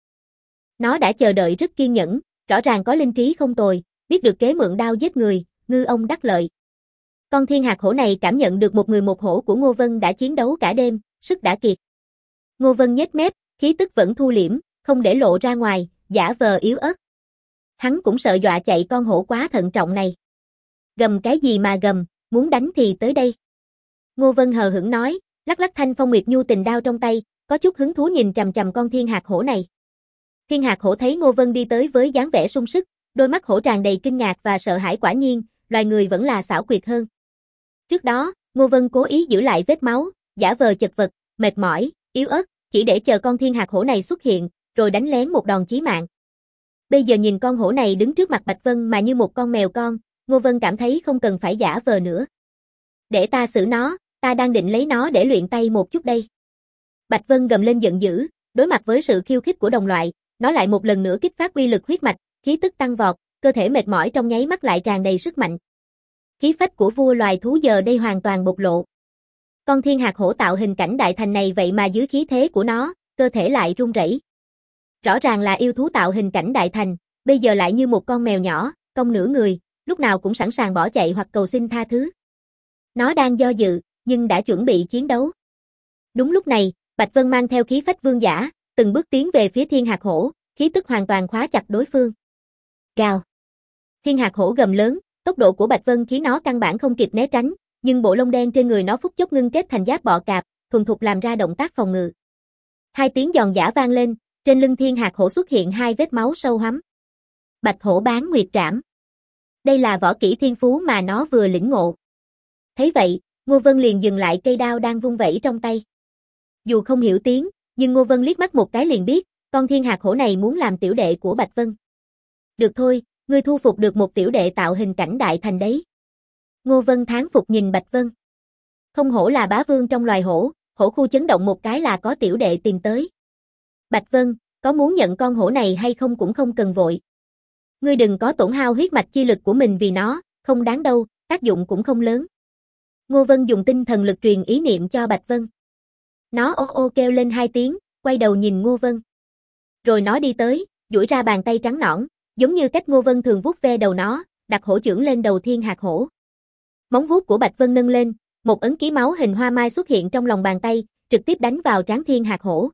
Nó đã chờ đợi rất kiên nhẫn, rõ ràng có linh trí không tồi, biết được kế mượn đao giết người, ngư ông đắc lợi. Con Thiên Hạc Hổ này cảm nhận được một người một hổ của Ngô Vân đã chiến đấu cả đêm, sức đã kiệt. Ngô Vân nhếch mép, khí tức vẫn thu liễm, không để lộ ra ngoài, giả vờ yếu ớt. Hắn cũng sợ dọa chạy con hổ quá thận trọng này. Gầm cái gì mà gầm, muốn đánh thì tới đây. Ngô Vân hờ hững nói, lắc lắc thanh phong nguyệt nhu tình đao trong tay, có chút hứng thú nhìn chằm chằm con thiên hạc hổ này. Thiên hạc hổ thấy Ngô Vân đi tới với dáng vẻ sung sức, đôi mắt hổ tràn đầy kinh ngạc và sợ hãi, quả nhiên, loài người vẫn là xảo quyệt hơn. Trước đó, Ngô Vân cố ý giữ lại vết máu, giả vờ chật vật, mệt mỏi, yếu ớt, chỉ để chờ con thiên hạc hổ này xuất hiện, rồi đánh lén một đòn chí mạng. Bây giờ nhìn con hổ này đứng trước mặt Bạch Vân mà như một con mèo con, Ngô Vân cảm thấy không cần phải giả vờ nữa. Để ta xử nó, ta đang định lấy nó để luyện tay một chút đây. Bạch Vân gầm lên giận dữ, đối mặt với sự khiêu khích của đồng loại, nó lại một lần nữa kích phát uy lực huyết mạch, khí tức tăng vọt, cơ thể mệt mỏi trong nháy mắt lại tràn đầy sức mạnh. Khí phách của vua loài thú giờ đây hoàn toàn bộc lộ. Con thiên hạc hổ tạo hình cảnh đại thành này vậy mà dưới khí thế của nó, cơ thể lại run rẩy. Rõ ràng là yêu thú tạo hình cảnh đại thành, bây giờ lại như một con mèo nhỏ, cong nửa người, lúc nào cũng sẵn sàng bỏ chạy hoặc cầu xin tha thứ. Nó đang do dự, nhưng đã chuẩn bị chiến đấu. Đúng lúc này, Bạch Vân mang theo khí phách vương giả, từng bước tiến về phía thiên hạc hổ, khí tức hoàn toàn khóa chặt đối phương. Gào. Thiên hạc hổ gầm lớn, tốc độ của Bạch Vân khiến nó căn bản không kịp né tránh, nhưng bộ lông đen trên người nó phút chốc ngưng kết thành giáp bọ cạp, thuần thục làm ra động tác phòng ngự. Hai tiếng giòn giã vang lên, trên lưng thiên hạc hổ xuất hiện hai vết máu sâu hoắm. Bạch hổ bán nguyệt trảm. Đây là võ kỹ thiên phú mà nó vừa lĩnh ngộ. Thấy vậy, Ngô Vân liền dừng lại cây đao đang vung vẩy trong tay. Dù không hiểu tiếng, nhưng Ngô Vân liếc mắt một cái liền biết, con thiên hạc hổ này muốn làm tiểu đệ của Bạch Vân. Được thôi, ngươi thu phục được một tiểu đệ tạo hình cảnh đại thành đấy. Ngô Vân thán phục nhìn Bạch Vân. Không hổ là bá vương trong loài hổ, hổ khu chấn động một cái là có tiểu đệ tìm tới. Bạch Vân, có muốn nhận con hổ này hay không cũng không cần vội. Ngươi đừng có tổn hao huyết mạch chi lực của mình vì nó, không đáng đâu, tác dụng cũng không lớn. Ngô Vân dùng tinh thần lực truyền ý niệm cho Bạch Vân. Nó ô ô kêu lên hai tiếng, quay đầu nhìn Ngô Vân. Rồi nó đi tới, duỗi ra bàn tay trắng nõn, giống như cách Ngô Vân thường vuốt ve đầu nó, đặt hổ chưởng lên đầu thiên hạc hổ. Móng vuốt của Bạch Vân nâng lên, một ấn ký máu hình hoa mai xuất hiện trong lòng bàn tay, trực tiếp đánh vào trán thiên hạc hổ.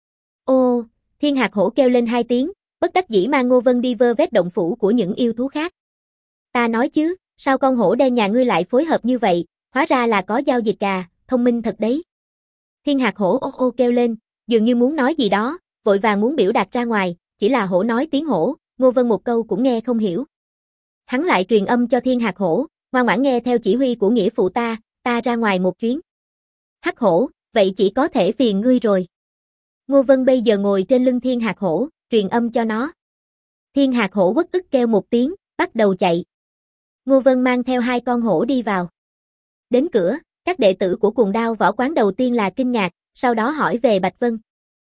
Ô, thiên hạc hổ kêu lên hai tiếng, bất đắc dĩ mang Ngô Vân đi vơ vét động phủ của những yêu thú khác. Ta nói chứ, sao con hổ đen nhà ngươi lại phối hợp như vậy, hóa ra là có giao dịch à, thông minh thật đấy. Thiên hạc hổ ô ô kêu lên, dường như muốn nói gì đó, vội vàng muốn biểu đạt ra ngoài, chỉ là hổ nói tiếng hổ, Ngô Vân một câu cũng nghe không hiểu. Hắn lại truyền âm cho thiên hạc hổ, ngoan ngoãn nghe theo chỉ huy của nghĩa phụ ta ra ngoài một chuyến. Hắc hổ, vậy chỉ có thể phiền ngươi rồi. Ngô Vân bây giờ ngồi trên lưng thiên hạc hổ, truyền âm cho nó. Thiên hạc hổ uất ức kêu một tiếng, bắt đầu chạy. Ngô Vân mang theo hai con hổ đi vào. Đến cửa, các đệ tử của Cuồng Đao võ quán đầu tiên là kinh ngạc, sau đó hỏi về Bạch Vân.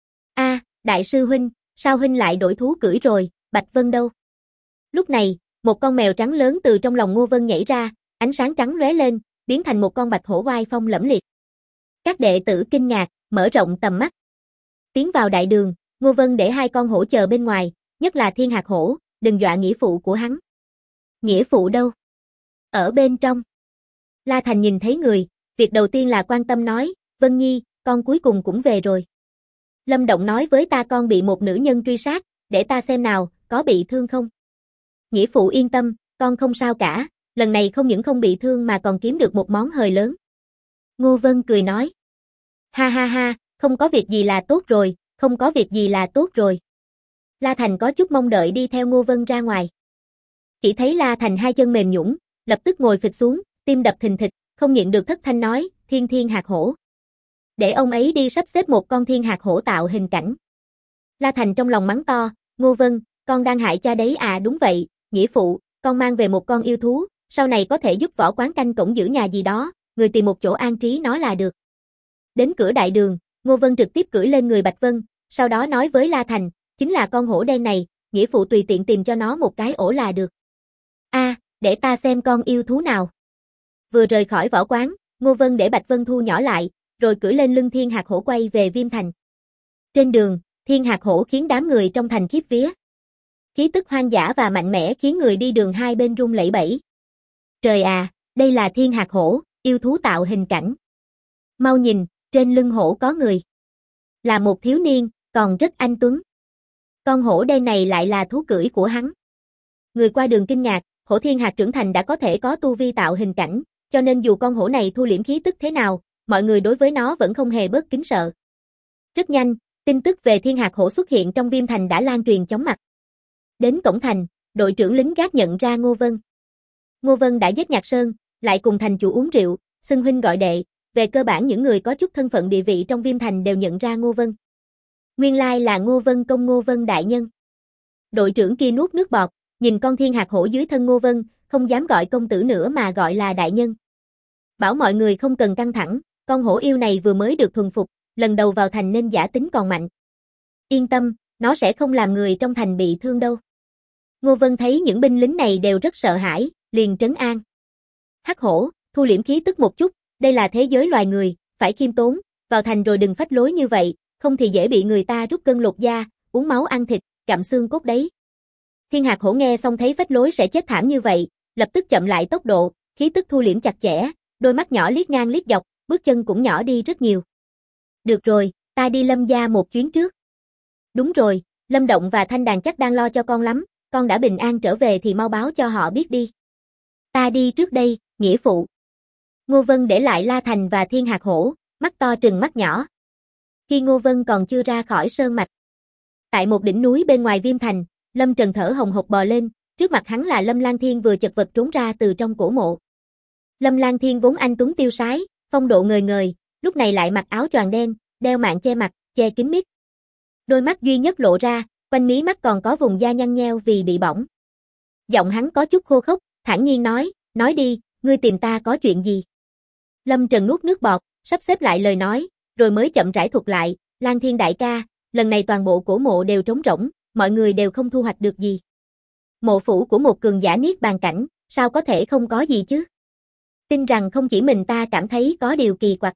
Đại sư huynh, sao huynh lại đổi thú cưỡi rồi, Bạch Vân đâu? Lúc này, một con mèo trắng lớn từ trong lòng Ngô Vân nhảy ra, ánh sáng trắng lóe lên, biến thành một con bạch hổ oai phong lẫm liệt. Các đệ tử kinh ngạc, mở rộng tầm mắt. Tiến vào đại đường, Ngô Vân để hai con hổ chờ bên ngoài, nhất là thiên hạc hổ, đừng dọa nghĩa phụ của hắn. Nghĩa phụ đâu? Ở bên trong. La Thành nhìn thấy người, việc đầu tiên là quan tâm nói, Vân Nhi, con cuối cùng cũng về rồi. Lâm Động nói với ta con bị một nữ nhân truy sát, để ta xem nào, có bị thương không? Nghĩa phụ yên tâm, con không sao cả, lần này không những không bị thương mà còn kiếm được một món hời lớn. Ngô Vân cười nói. Ha ha ha, không có việc gì là tốt rồi, không có việc gì là tốt rồi. La Thành có chút mong đợi đi theo Ngô Vân ra ngoài. Chỉ thấy La Thành hai chân mềm nhũn, lập tức ngồi phịch xuống, tim đập thình thịch, không nhịn được thất thanh nói, thiên hạc hổ. Để ông ấy đi sắp xếp một con thiên hạc hổ tạo hình cảnh. La Thành trong lòng mắng to, Ngô Vân, con đang hại cha đấy à? Đúng vậy, nghĩa phụ, con mang về một con yêu thú, sau này có thể giúp võ quán canh cổng giữ nhà gì đó, người tìm một chỗ an trí nó là được. Đến cửa đại đường, Ngô Vân trực tiếp cưỡi lên người Bạch Vân, sau đó nói với La Thành, chính là con hổ đen này, nghĩa phụ tùy tiện tìm cho nó một cái ổ là được. Để ta xem con yêu thú nào. Vừa rời khỏi võ quán, Ngô Vân để Bạch Vân thu nhỏ lại, rồi cưỡi lên lưng thiên hạc hổ quay về Viêm Thành. Trên đường, thiên hạc hổ khiến đám người trong thành khiếp vía. Khí tức hoang dã và mạnh mẽ khiến người đi đường hai bên run lẩy bẩy. Trời à, đây là thiên hạc hổ, yêu thú tạo hình cảnh. Mau nhìn, trên lưng hổ có người. Là một thiếu niên, còn rất anh tuấn. Con hổ đen này lại là thú cưỡi của hắn. Người qua đường kinh ngạc, hổ thiên hạc trưởng thành đã có thể có tu vi tạo hình cảnh, cho nên dù con hổ này thu liễm khí tức thế nào, mọi người đối với nó vẫn không hề bớt kính sợ. Rất nhanh, tin tức về thiên hạc hổ xuất hiện trong Viêm Thành đã lan truyền chóng mặt. Đến cổng thành, đội trưởng lính gác nhận ra Ngô Vân. Ngô Vân đã giết Nhạc Sơn, lại cùng thành chủ uống rượu, xưng huynh gọi đệ, về cơ bản những người có chút thân phận địa vị trong Viêm Thành đều nhận ra Ngô Vân. Nguyên lai là Ngô Vân công Ngô Vân đại nhân. Đội trưởng kia nuốt nước bọt, nhìn con thiên hạc hổ dưới thân Ngô Vân, không dám gọi công tử nữa mà gọi là đại nhân. Bảo mọi người không cần căng thẳng, con hổ yêu này vừa mới được thuần phục, lần đầu vào thành nên giả tính còn mạnh. Yên tâm, nó sẽ không làm người trong thành bị thương đâu. Ngô Vân thấy những binh lính này đều rất sợ hãi, liền trấn an. Hắc hổ, thu liễm khí tức một chút, đây là thế giới loài người, phải khiêm tốn, vào thành rồi đừng phách lối như vậy, không thì dễ bị người ta rút cân lột da, uống máu ăn thịt, gặm xương cốt đấy. Thiên hạc hổ nghe xong thấy phách lối sẽ chết thảm như vậy, lập tức chậm lại tốc độ, khí tức thu liễm chặt chẽ, đôi mắt nhỏ liếc ngang liếc dọc, bước chân cũng nhỏ đi rất nhiều. Được rồi, ta đi Lâm gia một chuyến trước. Đúng rồi, Lâm Động và Thanh Đàn chắc đang lo cho con lắm, con đã bình an trở về thì mau báo cho họ biết đi. Ta đi trước đây, nghĩa phụ. Ngô Vân để lại La Thành và Thiên hạc hổ, mắt to trừng mắt nhỏ. Khi Ngô Vân còn chưa ra khỏi sơn mạch. Tại một đỉnh núi bên ngoài Viêm Thành, Lâm Trần thở hồng hộc bò lên, trước mặt hắn là Lâm Lang Thiên vừa chật vật trốn ra từ trong cổ mộ. Lâm Lang Thiên vốn anh tuấn tiêu sái, phong độ ngời ngời, lúc này lại mặc áo choàng đen, đeo mạng che mặt, che kín mít. Đôi mắt duy nhất lộ ra, quanh mí mắt còn có vùng da nhăn nheo vì bị bỏng. Giọng hắn có chút khô khốc, thản nhiên nói đi, ngươi tìm ta có chuyện gì? Lâm Trần nuốt nước bọt, sắp xếp lại lời nói, rồi mới chậm rãi thuật lại, Lang Thiên đại ca, lần này toàn bộ cổ mộ đều trống rỗng, mọi người đều không thu hoạch được gì. Mộ phủ của một cường giả niết bàn cảnh, sao có thể không có gì chứ? Tin rằng không chỉ mình ta cảm thấy có điều kỳ quặc.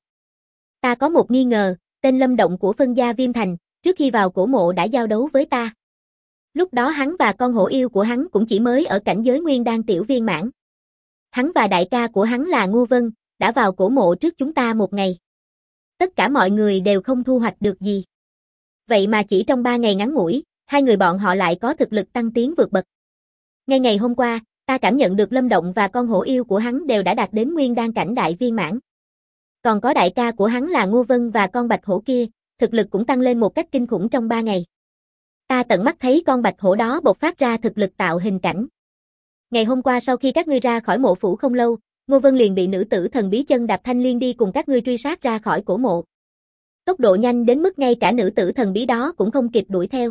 Ta có một nghi ngờ, tên Lâm Động của phân gia Viêm Thành, trước khi vào cổ mộ đã giao đấu với ta. Lúc đó hắn và con hổ yêu của hắn cũng chỉ mới ở cảnh giới nguyên đan tiểu viên mãn. Hắn và đại ca của hắn là Ngô Vân, đã vào cổ mộ trước chúng ta một ngày. Tất cả mọi người đều không thu hoạch được gì. Vậy mà chỉ trong 3 ngày ngắn ngủi, hai người bọn họ lại có thực lực tăng tiến vượt bậc. Ngay ngày hôm qua, ta cảm nhận được Lâm Động và con hổ yêu của hắn đều đã đạt đến nguyên đan cảnh đại viên mãn. Còn có đại ca của hắn là Ngô Vân và con bạch hổ kia, thực lực cũng tăng lên một cách kinh khủng trong 3 ngày. Ta tận mắt thấy con bạch hổ đó bộc phát ra thực lực tạo hình cảnh. Ngày hôm qua sau khi các ngươi ra khỏi mộ phủ không lâu, Ngô Vân liền bị nữ tử thần bí chân đạp thanh liên đi cùng các ngươi truy sát ra khỏi cổ mộ. Tốc độ nhanh đến mức ngay cả nữ tử thần bí đó cũng không kịp đuổi theo.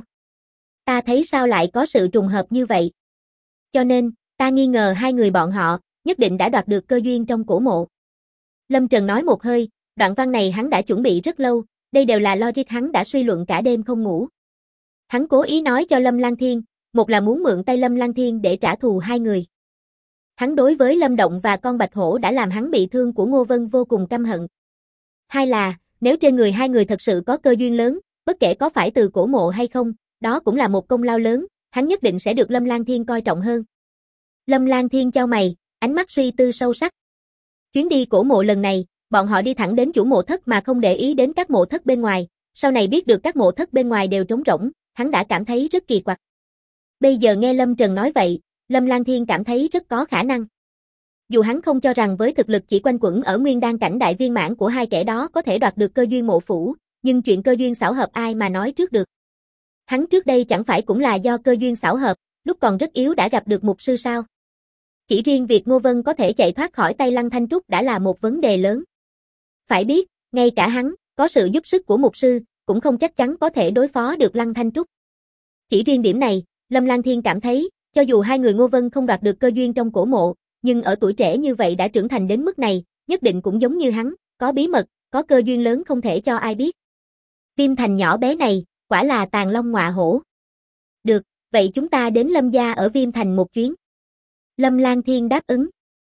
Ta thấy sao lại có sự trùng hợp như vậy? Cho nên, ta nghi ngờ hai người bọn họ, nhất định đã đoạt được cơ duyên trong cổ mộ. Lâm Trần nói một hơi, đoạn văn này hắn đã chuẩn bị rất lâu, đây đều là logic hắn đã suy luận cả đêm không ngủ. Hắn cố ý nói cho Lâm Lang Thiên, một là muốn mượn tay Lâm Lang Thiên để trả thù hai người. Hắn đối với Lâm Động và con bạch hổ đã làm hắn bị thương của Ngô Vân vô cùng căm hận. Hai là, nếu trên người hai người thật sự có cơ duyên lớn, bất kể có phải từ cổ mộ hay không, đó cũng là một công lao lớn, hắn nhất định sẽ được Lâm Lang Thiên coi trọng hơn. Lâm Lang Thiên chau mày, ánh mắt suy tư sâu sắc. Chuyến đi cổ mộ lần này, bọn họ đi thẳng đến chủ mộ thất mà không để ý đến các mộ thất bên ngoài, sau này biết được các mộ thất bên ngoài đều trống rỗng, hắn đã cảm thấy rất kỳ quặc. Bây giờ nghe Lâm Trần nói vậy, Lâm Lang Thiên cảm thấy rất có khả năng. Dù hắn không cho rằng với thực lực chỉ quanh quẩn ở nguyên đan cảnh đại viên mãn của hai kẻ đó có thể đoạt được cơ duyên mộ phủ, nhưng chuyện cơ duyên xảo hợp ai mà nói trước được. Hắn trước đây chẳng phải cũng là do cơ duyên xảo hợp, lúc còn rất yếu đã gặp được mục sư sao? Chỉ riêng việc Ngô Vân có thể chạy thoát khỏi tay Lăng Thanh Trúc đã là một vấn đề lớn. Phải biết, ngay cả hắn, có sự giúp sức của mục sư, cũng không chắc chắn có thể đối phó được Lăng Thanh Trúc. Chỉ riêng điểm này, Lâm Lang Thiên cảm thấy, cho dù hai người Ngô Vân không đoạt được cơ duyên trong cổ mộ, nhưng ở tuổi trẻ như vậy đã trưởng thành đến mức này, nhất định cũng giống như hắn, có bí mật, có cơ duyên lớn không thể cho ai biết. Viêm Thành nhỏ bé này, quả là tàng long ngọa hổ. Được, vậy chúng ta đến Lâm gia ở Viêm Thành một chuyến. Lâm Lang Thiên đáp ứng.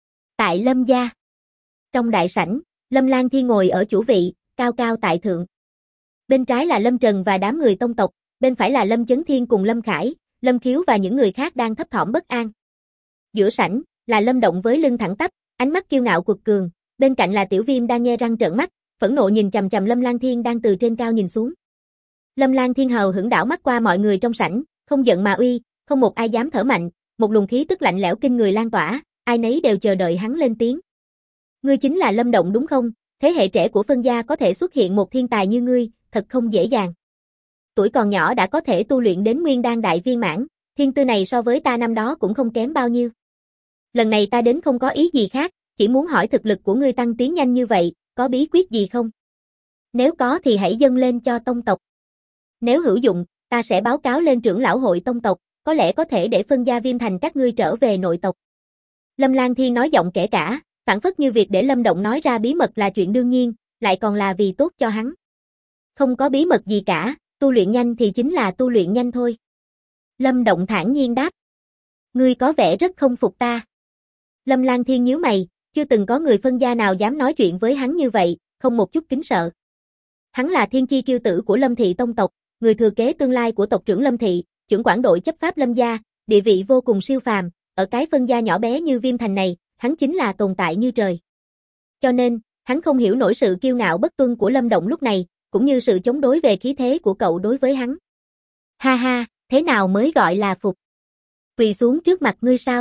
Tại Lâm gia. Trong đại sảnh, Lâm Lang Thiên ngồi ở chủ vị, cao cao tại thượng. Bên trái là Lâm Trần và đám người tông tộc, bên phải là Lâm Chấn Thiên cùng Lâm Khải, Lâm Khiếu và những người khác đang thấp thỏm bất an. Giữa sảnh là Lâm Động với lưng thẳng tắp, ánh mắt kiêu ngạo quật cường, bên cạnh là Tiểu Viêm đang nhe răng trợn mắt, phẫn nộ nhìn chằm chằm Lâm Lang Thiên đang từ trên cao nhìn xuống. Lâm Lang Thiên hờ hững đảo mắt qua mọi người trong sảnh, không giận mà uy, không một ai dám thở mạnh, một luồng khí tức lạnh lẽo kinh người lan tỏa, ai nấy đều chờ đợi hắn lên tiếng. Ngươi chính là Lâm Động đúng không? Thế hệ trẻ của phân gia có thể xuất hiện một thiên tài như ngươi, thật không dễ dàng. Tuổi còn nhỏ đã có thể tu luyện đến Nguyên Đan đại viên mãn, thiên tư này so với ta năm đó cũng không kém bao nhiêu. Lần này ta đến không có ý gì khác, chỉ muốn hỏi thực lực của ngươi tăng tiến nhanh như vậy, có bí quyết gì không? Nếu có thì hãy dâng lên cho tông tộc. Nếu hữu dụng, ta sẽ báo cáo lên trưởng lão hội tông tộc, có lẽ có thể để phân gia Viêm Thành các ngươi trở về nội tộc. Lâm Lang Thiên nói giọng kể cả, phảng phất như việc để Lâm Động nói ra bí mật là chuyện đương nhiên, lại còn là vì tốt cho hắn. Không có bí mật gì cả, tu luyện nhanh thì chính là tu luyện nhanh thôi. Lâm Động thản nhiên đáp. Ngươi có vẻ rất không phục ta. Lâm Lang Thiên nhíu mày, chưa từng có người phân gia nào dám nói chuyện với hắn như vậy, không một chút kính sợ. Hắn là thiên chi kiêu tử của Lâm thị tông tộc, người thừa kế tương lai của tộc trưởng Lâm thị, trưởng quản đội chấp pháp Lâm gia, địa vị vô cùng siêu phàm, ở cái phân gia nhỏ bé như Viêm Thành này, hắn chính là tồn tại như trời. Cho nên, hắn không hiểu nổi sự kiêu ngạo bất tuân của Lâm Động lúc này, cũng như sự chống đối về khí thế của cậu đối với hắn. Ha ha, thế nào mới gọi là phục? Quỳ xuống trước mặt ngươi sao?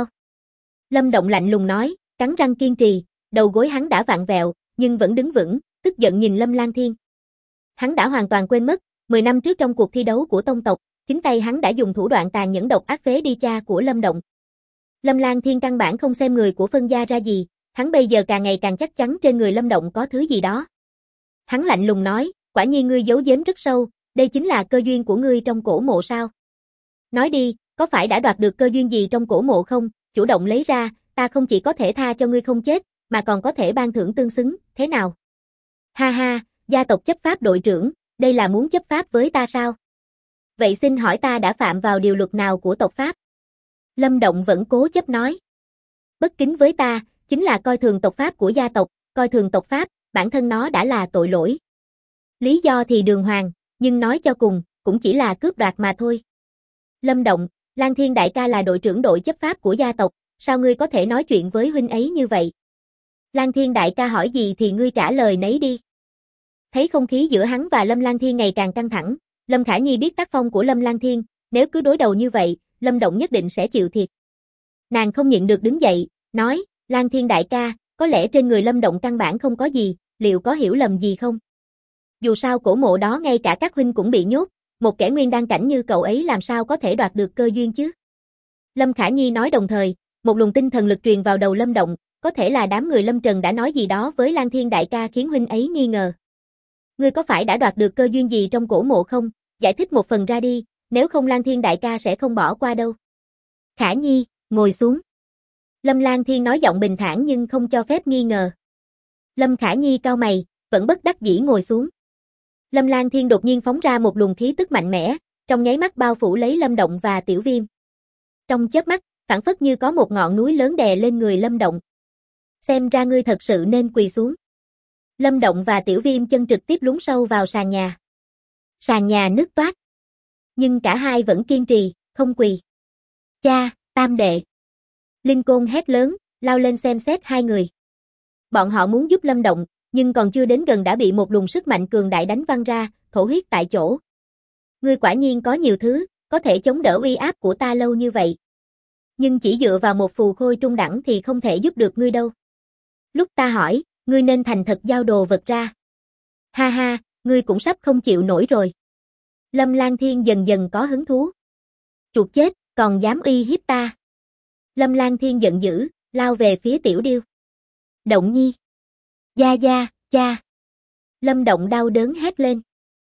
Lâm Động lạnh lùng nói, cắn răng kiên trì, đầu gối hắn đã vặn vẹo, nhưng vẫn đứng vững, tức giận nhìn Lâm Lang Thiên. Hắn đã hoàn toàn quên mất, 10 năm trước trong cuộc thi đấu của tông tộc, chính tay hắn đã dùng thủ đoạn tàn nhẫn độc ác phế đi cha của Lâm Động. Lâm Lang Thiên căn bản không xem người của phân gia ra gì, hắn bây giờ càng ngày càng chắc chắn trên người Lâm Động có thứ gì đó. Hắn lạnh lùng nói, quả nhiên ngươi giấu giếm rất sâu, đây chính là cơ duyên của ngươi trong cổ mộ sao? Nói đi, có phải đã đoạt được cơ duyên gì trong cổ mộ không? Chủ động lấy ra, ta không chỉ có thể tha cho ngươi không chết, mà còn có thể ban thưởng tương xứng, thế nào? Ha ha, gia tộc chấp pháp đội trưởng, đây là muốn chấp pháp với ta sao? Vậy xin hỏi ta đã phạm vào điều luật nào của tộc pháp? Lâm Động vẫn cố chấp nói. Bất kính với ta, chính là coi thường tộc pháp của gia tộc, coi thường tộc pháp, bản thân nó đã là tội lỗi. Lý do thì đường hoàng, nhưng nói cho cùng, cũng chỉ là cướp đoạt mà thôi. Lâm Động, Lang Thiên đại ca là đội trưởng đội chấp pháp của gia tộc, sao ngươi có thể nói chuyện với huynh ấy như vậy? Lang Thiên đại ca hỏi gì thì ngươi trả lời nấy đi. Thấy không khí giữa hắn và Lâm Lang Thiên ngày càng căng thẳng, Lâm Khả Nhi biết tác phong của Lâm Lang Thiên, nếu cứ đối đầu như vậy, Lâm Động nhất định sẽ chịu thiệt. Nàng không nhịn được đứng dậy, nói, Lang Thiên đại ca, có lẽ trên người Lâm Động căn bản không có gì, liệu có hiểu lầm gì không? Dù sao cổ mộ đó ngay cả các huynh cũng bị nhốt, một kẻ nguyên đan cảnh như cậu ấy làm sao có thể đoạt được cơ duyên chứ? Lâm Khả Nhi nói đồng thời, một luồng tinh thần lực truyền vào đầu Lâm Động, có thể là đám người Lâm Trần đã nói gì đó với Lang Thiên đại ca khiến huynh ấy nghi ngờ. Ngươi có phải đã đoạt được cơ duyên gì trong cổ mộ không? Giải thích một phần ra đi, nếu không Lang Thiên đại ca sẽ không bỏ qua đâu. Khả Nhi, ngồi xuống. Lâm Lang Thiên nói giọng bình thản nhưng không cho phép nghi ngờ. Lâm Khả Nhi cau mày, vẫn bất đắc dĩ ngồi xuống. Lâm Lang Thiên đột nhiên phóng ra một luồng khí tức mạnh mẽ, trong nháy mắt bao phủ lấy Lâm Động và Tiểu Viêm. Trong chớp mắt, phảng phất như có một ngọn núi lớn đè lên người Lâm Động. Xem ra ngươi thật sự nên quỳ xuống. Lâm Động và Tiểu Viêm chân trực tiếp lún sâu vào sàn nhà. Sàn nhà nứt toác. Nhưng cả hai vẫn kiên trì, không quỳ. Cha, tam đệ. Linh Côn hét lớn, lao lên xem xét hai người. Bọn họ muốn giúp Lâm Động, nhưng còn chưa đến gần đã bị một luồng sức mạnh cường đại đánh văng ra, thổ huyết tại chỗ. Ngươi quả nhiên có nhiều thứ, có thể chống đỡ uy áp của ta lâu như vậy. Nhưng chỉ dựa vào một phù khôi trung đẳng thì không thể giúp được ngươi đâu. Lúc ta hỏi, ngươi nên thành thật giao đồ vật ra. Ha ha, ngươi cũng sắp không chịu nổi rồi. Lâm Lang Thiên dần dần có hứng thú. Chuột chết, còn dám uy hiếp ta. Lâm Lang Thiên giận dữ, lao về phía Tiểu Điêu. Động Nhi. Gia gia, cha. Lâm Động đau đớn hét lên.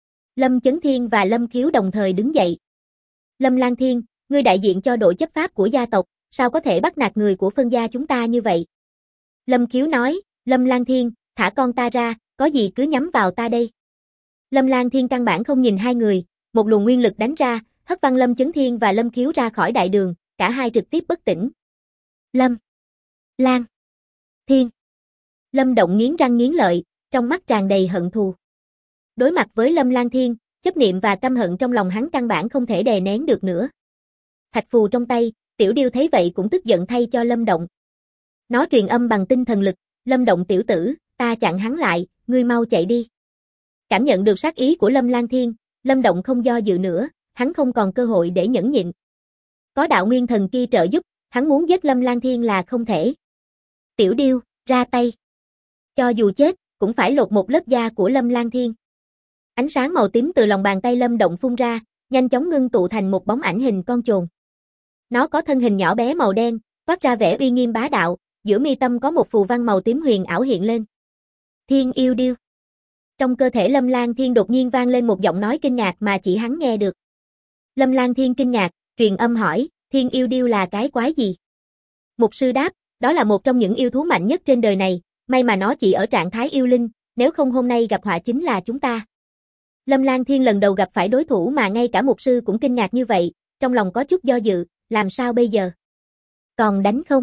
Lâm Chấn Thiên và Lâm Khiếu đồng thời đứng dậy. Lâm Lang Thiên, ngươi đại diện cho đội chấp pháp của gia tộc, sao có thể bắt nạt người của phân gia chúng ta như vậy? Lâm Khiếu nói, Lâm Lang Thiên, thả con ta ra, có gì cứ nhắm vào ta đây. Lâm Lang Thiên căn bản không nhìn hai người, một luồng nguyên lực đánh ra, hất văng Lâm Chấn Thiên và Lâm Khiếu ra khỏi đại đường, cả hai trực tiếp bất tỉnh. Lâm Lang Thiên. Lâm Động nghiến răng nghiến lợi, trong mắt tràn đầy hận thù. Đối mặt với Lâm Lang Thiên, chấp niệm và căm hận trong lòng hắn căn bản không thể đè nén được nữa. Thạch phù trong tay, Tiểu Điêu thấy vậy cũng tức giận thay cho Lâm Động. Nó truyền âm bằng tinh thần lực, Lâm Động tiểu tử, ta chặn hắn lại, ngươi mau chạy đi. Cảm nhận được sát ý của Lâm Lang Thiên, Lâm Động không do dự nữa, hắn không còn cơ hội để nhẫn nhịn. Có đạo nguyên thần kia trợ giúp, hắn muốn giết Lâm Lang Thiên là không thể. Tiểu Điêu, ra tay. Cho dù chết, cũng phải lột một lớp da của Lâm Lang Thiên. Ánh sáng màu tím từ lòng bàn tay Lâm Động phun ra, nhanh chóng ngưng tụ thành một bóng ảnh hình con chồn. Nó có thân hình nhỏ bé màu đen, toát ra vẻ uy nghiêm bá đạo, giữa mi tâm có một phù văn màu tím huyền ảo hiện lên. Thiên Yêu Điêu. Trong cơ thể Lâm Lang Thiên đột nhiên vang lên một giọng nói kinh ngạc mà chỉ hắn nghe được. Lâm Lang Thiên kinh ngạc, truyền âm hỏi, Thiên Yêu Điêu là cái quái gì? Mục sư đáp, đó là một trong những yêu thú mạnh nhất trên đời này, may mà nó chỉ ở trạng thái yêu linh, nếu không hôm nay gặp họa chính là chúng ta. Lâm Lang Thiên lần đầu gặp phải đối thủ mà ngay cả mục sư cũng kinh ngạc như vậy, trong lòng có chút do dự, làm sao bây giờ? Còn đánh không?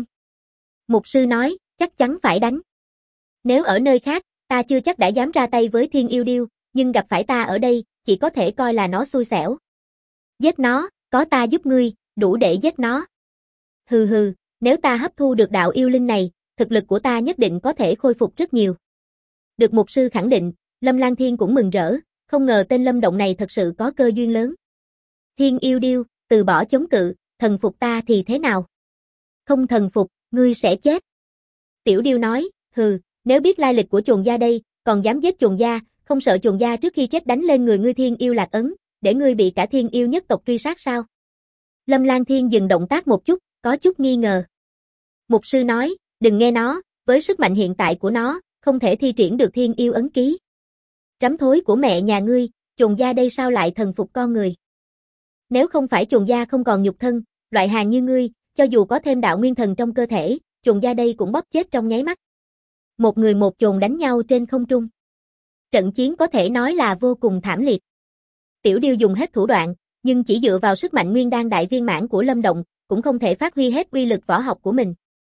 Mục sư nói, chắc chắn phải đánh. Nếu ở nơi khác, ta chưa chắc đã dám ra tay với Thiên Yêu Điêu, nhưng gặp phải ta ở đây, chỉ có thể coi là nó xui xẻo. Giết nó, có ta giúp ngươi, đủ để giết nó. Hừ hừ, nếu ta hấp thu được đạo yêu linh này, thực lực của ta nhất định có thể khôi phục rất nhiều. Được mục sư khẳng định, Lâm Lang Thiên cũng mừng rỡ, không ngờ tên Lâm Động này thật sự có cơ duyên lớn. Thiên Yêu Điêu, từ bỏ chống cự, thần phục ta thì thế nào? Không thần phục, ngươi sẽ chết. Tiểu Điêu nói, hừ, nếu biết lai lịch của chồn gia đây, còn dám giết chồn gia, không sợ chồn gia trước khi chết đánh lên người ngươi Thiên Yêu Lạc Ấn, để ngươi bị cả Thiên Yêu nhất tộc truy sát sao? Lâm Lang Thiên dừng động tác một chút, có chút nghi ngờ. Mục sư nói, đừng nghe nó, với sức mạnh hiện tại của nó, không thể thi triển được Thiên Yêu ấn ký. Trắm thối của mẹ nhà ngươi, chồn gia đây sao lại thần phục con người? Nếu không phải chồn gia không còn nhục thân, loại hàng như ngươi, cho dù có thêm đạo nguyên thần trong cơ thể, chồn gia đây cũng bóp chết trong nháy mắt. Một người một chồn đánh nhau trên không trung. Trận chiến có thể nói là vô cùng thảm liệt. Tiểu Điêu dùng hết thủ đoạn, nhưng chỉ dựa vào sức mạnh nguyên đan đại viên mãn của Lâm Động, cũng không thể phát huy hết uy lực võ học của mình.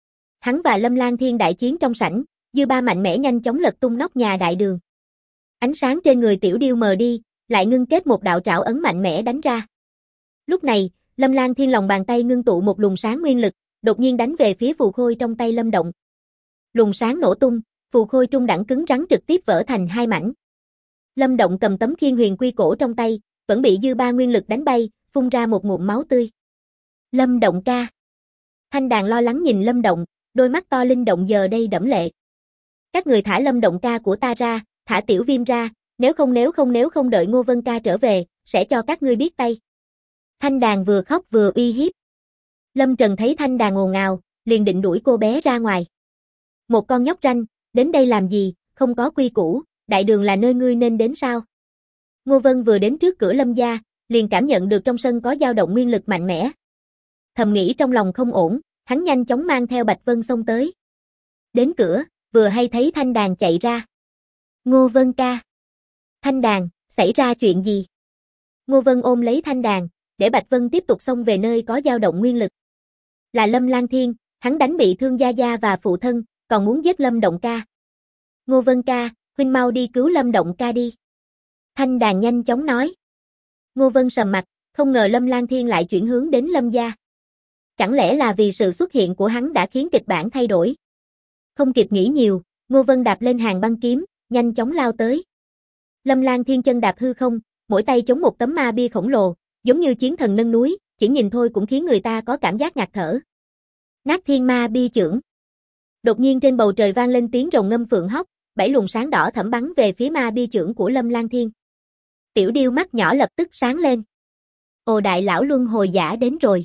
Hắn và Lâm Lang Thiên đại chiến trong sảnh, dư ba mạnh mẽ nhanh chóng lật tung nóc nhà đại đường. Ánh sáng trên người Tiểu Điêu mờ đi, lại ngưng kết một đạo trảo ấn mạnh mẽ đánh ra. Lúc này, Lâm Lang Thiên lòng bàn tay ngưng tụ một luồng sáng nguyên lực, đột nhiên đánh về phía phù khôi trong tay Lâm Động. Luồng sáng nổ tung, phù khôi trung đẳng cứng rắn trực tiếp vỡ thành hai mảnh. Lâm Động cầm tấm khiên huyền quy cổ trong tay, vẫn bị dư ba nguyên lực đánh bay, phun ra một ngụm máu tươi. Lâm Động ca. Thanh Đàn lo lắng nhìn Lâm Động, đôi mắt to linh động giờ đây đẫm lệ. Các người thả Lâm Động ca của ta ra, thả Tiểu Viêm ra, nếu không đợi Ngô Vân ca trở về, sẽ cho các ngươi biết tay. Thanh Đàn vừa khóc vừa uy hiếp. Lâm Trần thấy Thanh Đàn ồn ào, liền định đuổi cô bé ra ngoài. Một con nhóc ranh, đến đây làm gì, không có quy củ, đại đường là nơi ngươi nên đến sao? Ngô Vân vừa đến trước cửa Lâm gia, liền cảm nhận được trong sân có dao động nguyên lực mạnh mẽ. Thầm nghĩ trong lòng không ổn, hắn nhanh chóng mang theo Bạch Vân xông tới. Đến cửa, vừa hay thấy Thanh Đàn chạy ra. Ngô Vân ca. Thanh Đàn, xảy ra chuyện gì? Ngô Vân ôm lấy Thanh Đàn, để Bạch Vân tiếp tục xông về nơi có dao động nguyên lực. Là Lâm Lang Thiên, hắn đánh bị thương gia gia và phụ thân, còn muốn giết Lâm Động ca. Ngô Vân ca, huynh mau đi cứu Lâm Động ca đi. Thanh Đàn nhanh chóng nói. Ngô Vân sầm mặt, không ngờ Lâm Lang Thiên lại chuyển hướng đến Lâm gia. Chẳng lẽ là vì sự xuất hiện của hắn đã khiến kịch bản thay đổi? Không kịp nghĩ nhiều, Ngô Vân đạp lên hàng băng kiếm, nhanh chóng lao tới. Lâm Lang Thiên chân đạp hư không, mỗi tay chống một tấm ma bia khổng lồ, giống như chiến thần nâng núi, chỉ nhìn thôi cũng khiến người ta có cảm giác ngạt thở. Nát Thiên Ma Bia Chưởng. Đột nhiên trên bầu trời vang lên tiếng rồng ngâm phượng hót, 7 luồng sáng đỏ thẫm bắn về phía ma bia chưởng của Lâm Lang Thiên. Tiểu Điêu mắt nhỏ lập tức sáng lên. Ồ, đại lão luân hồi giả đến rồi.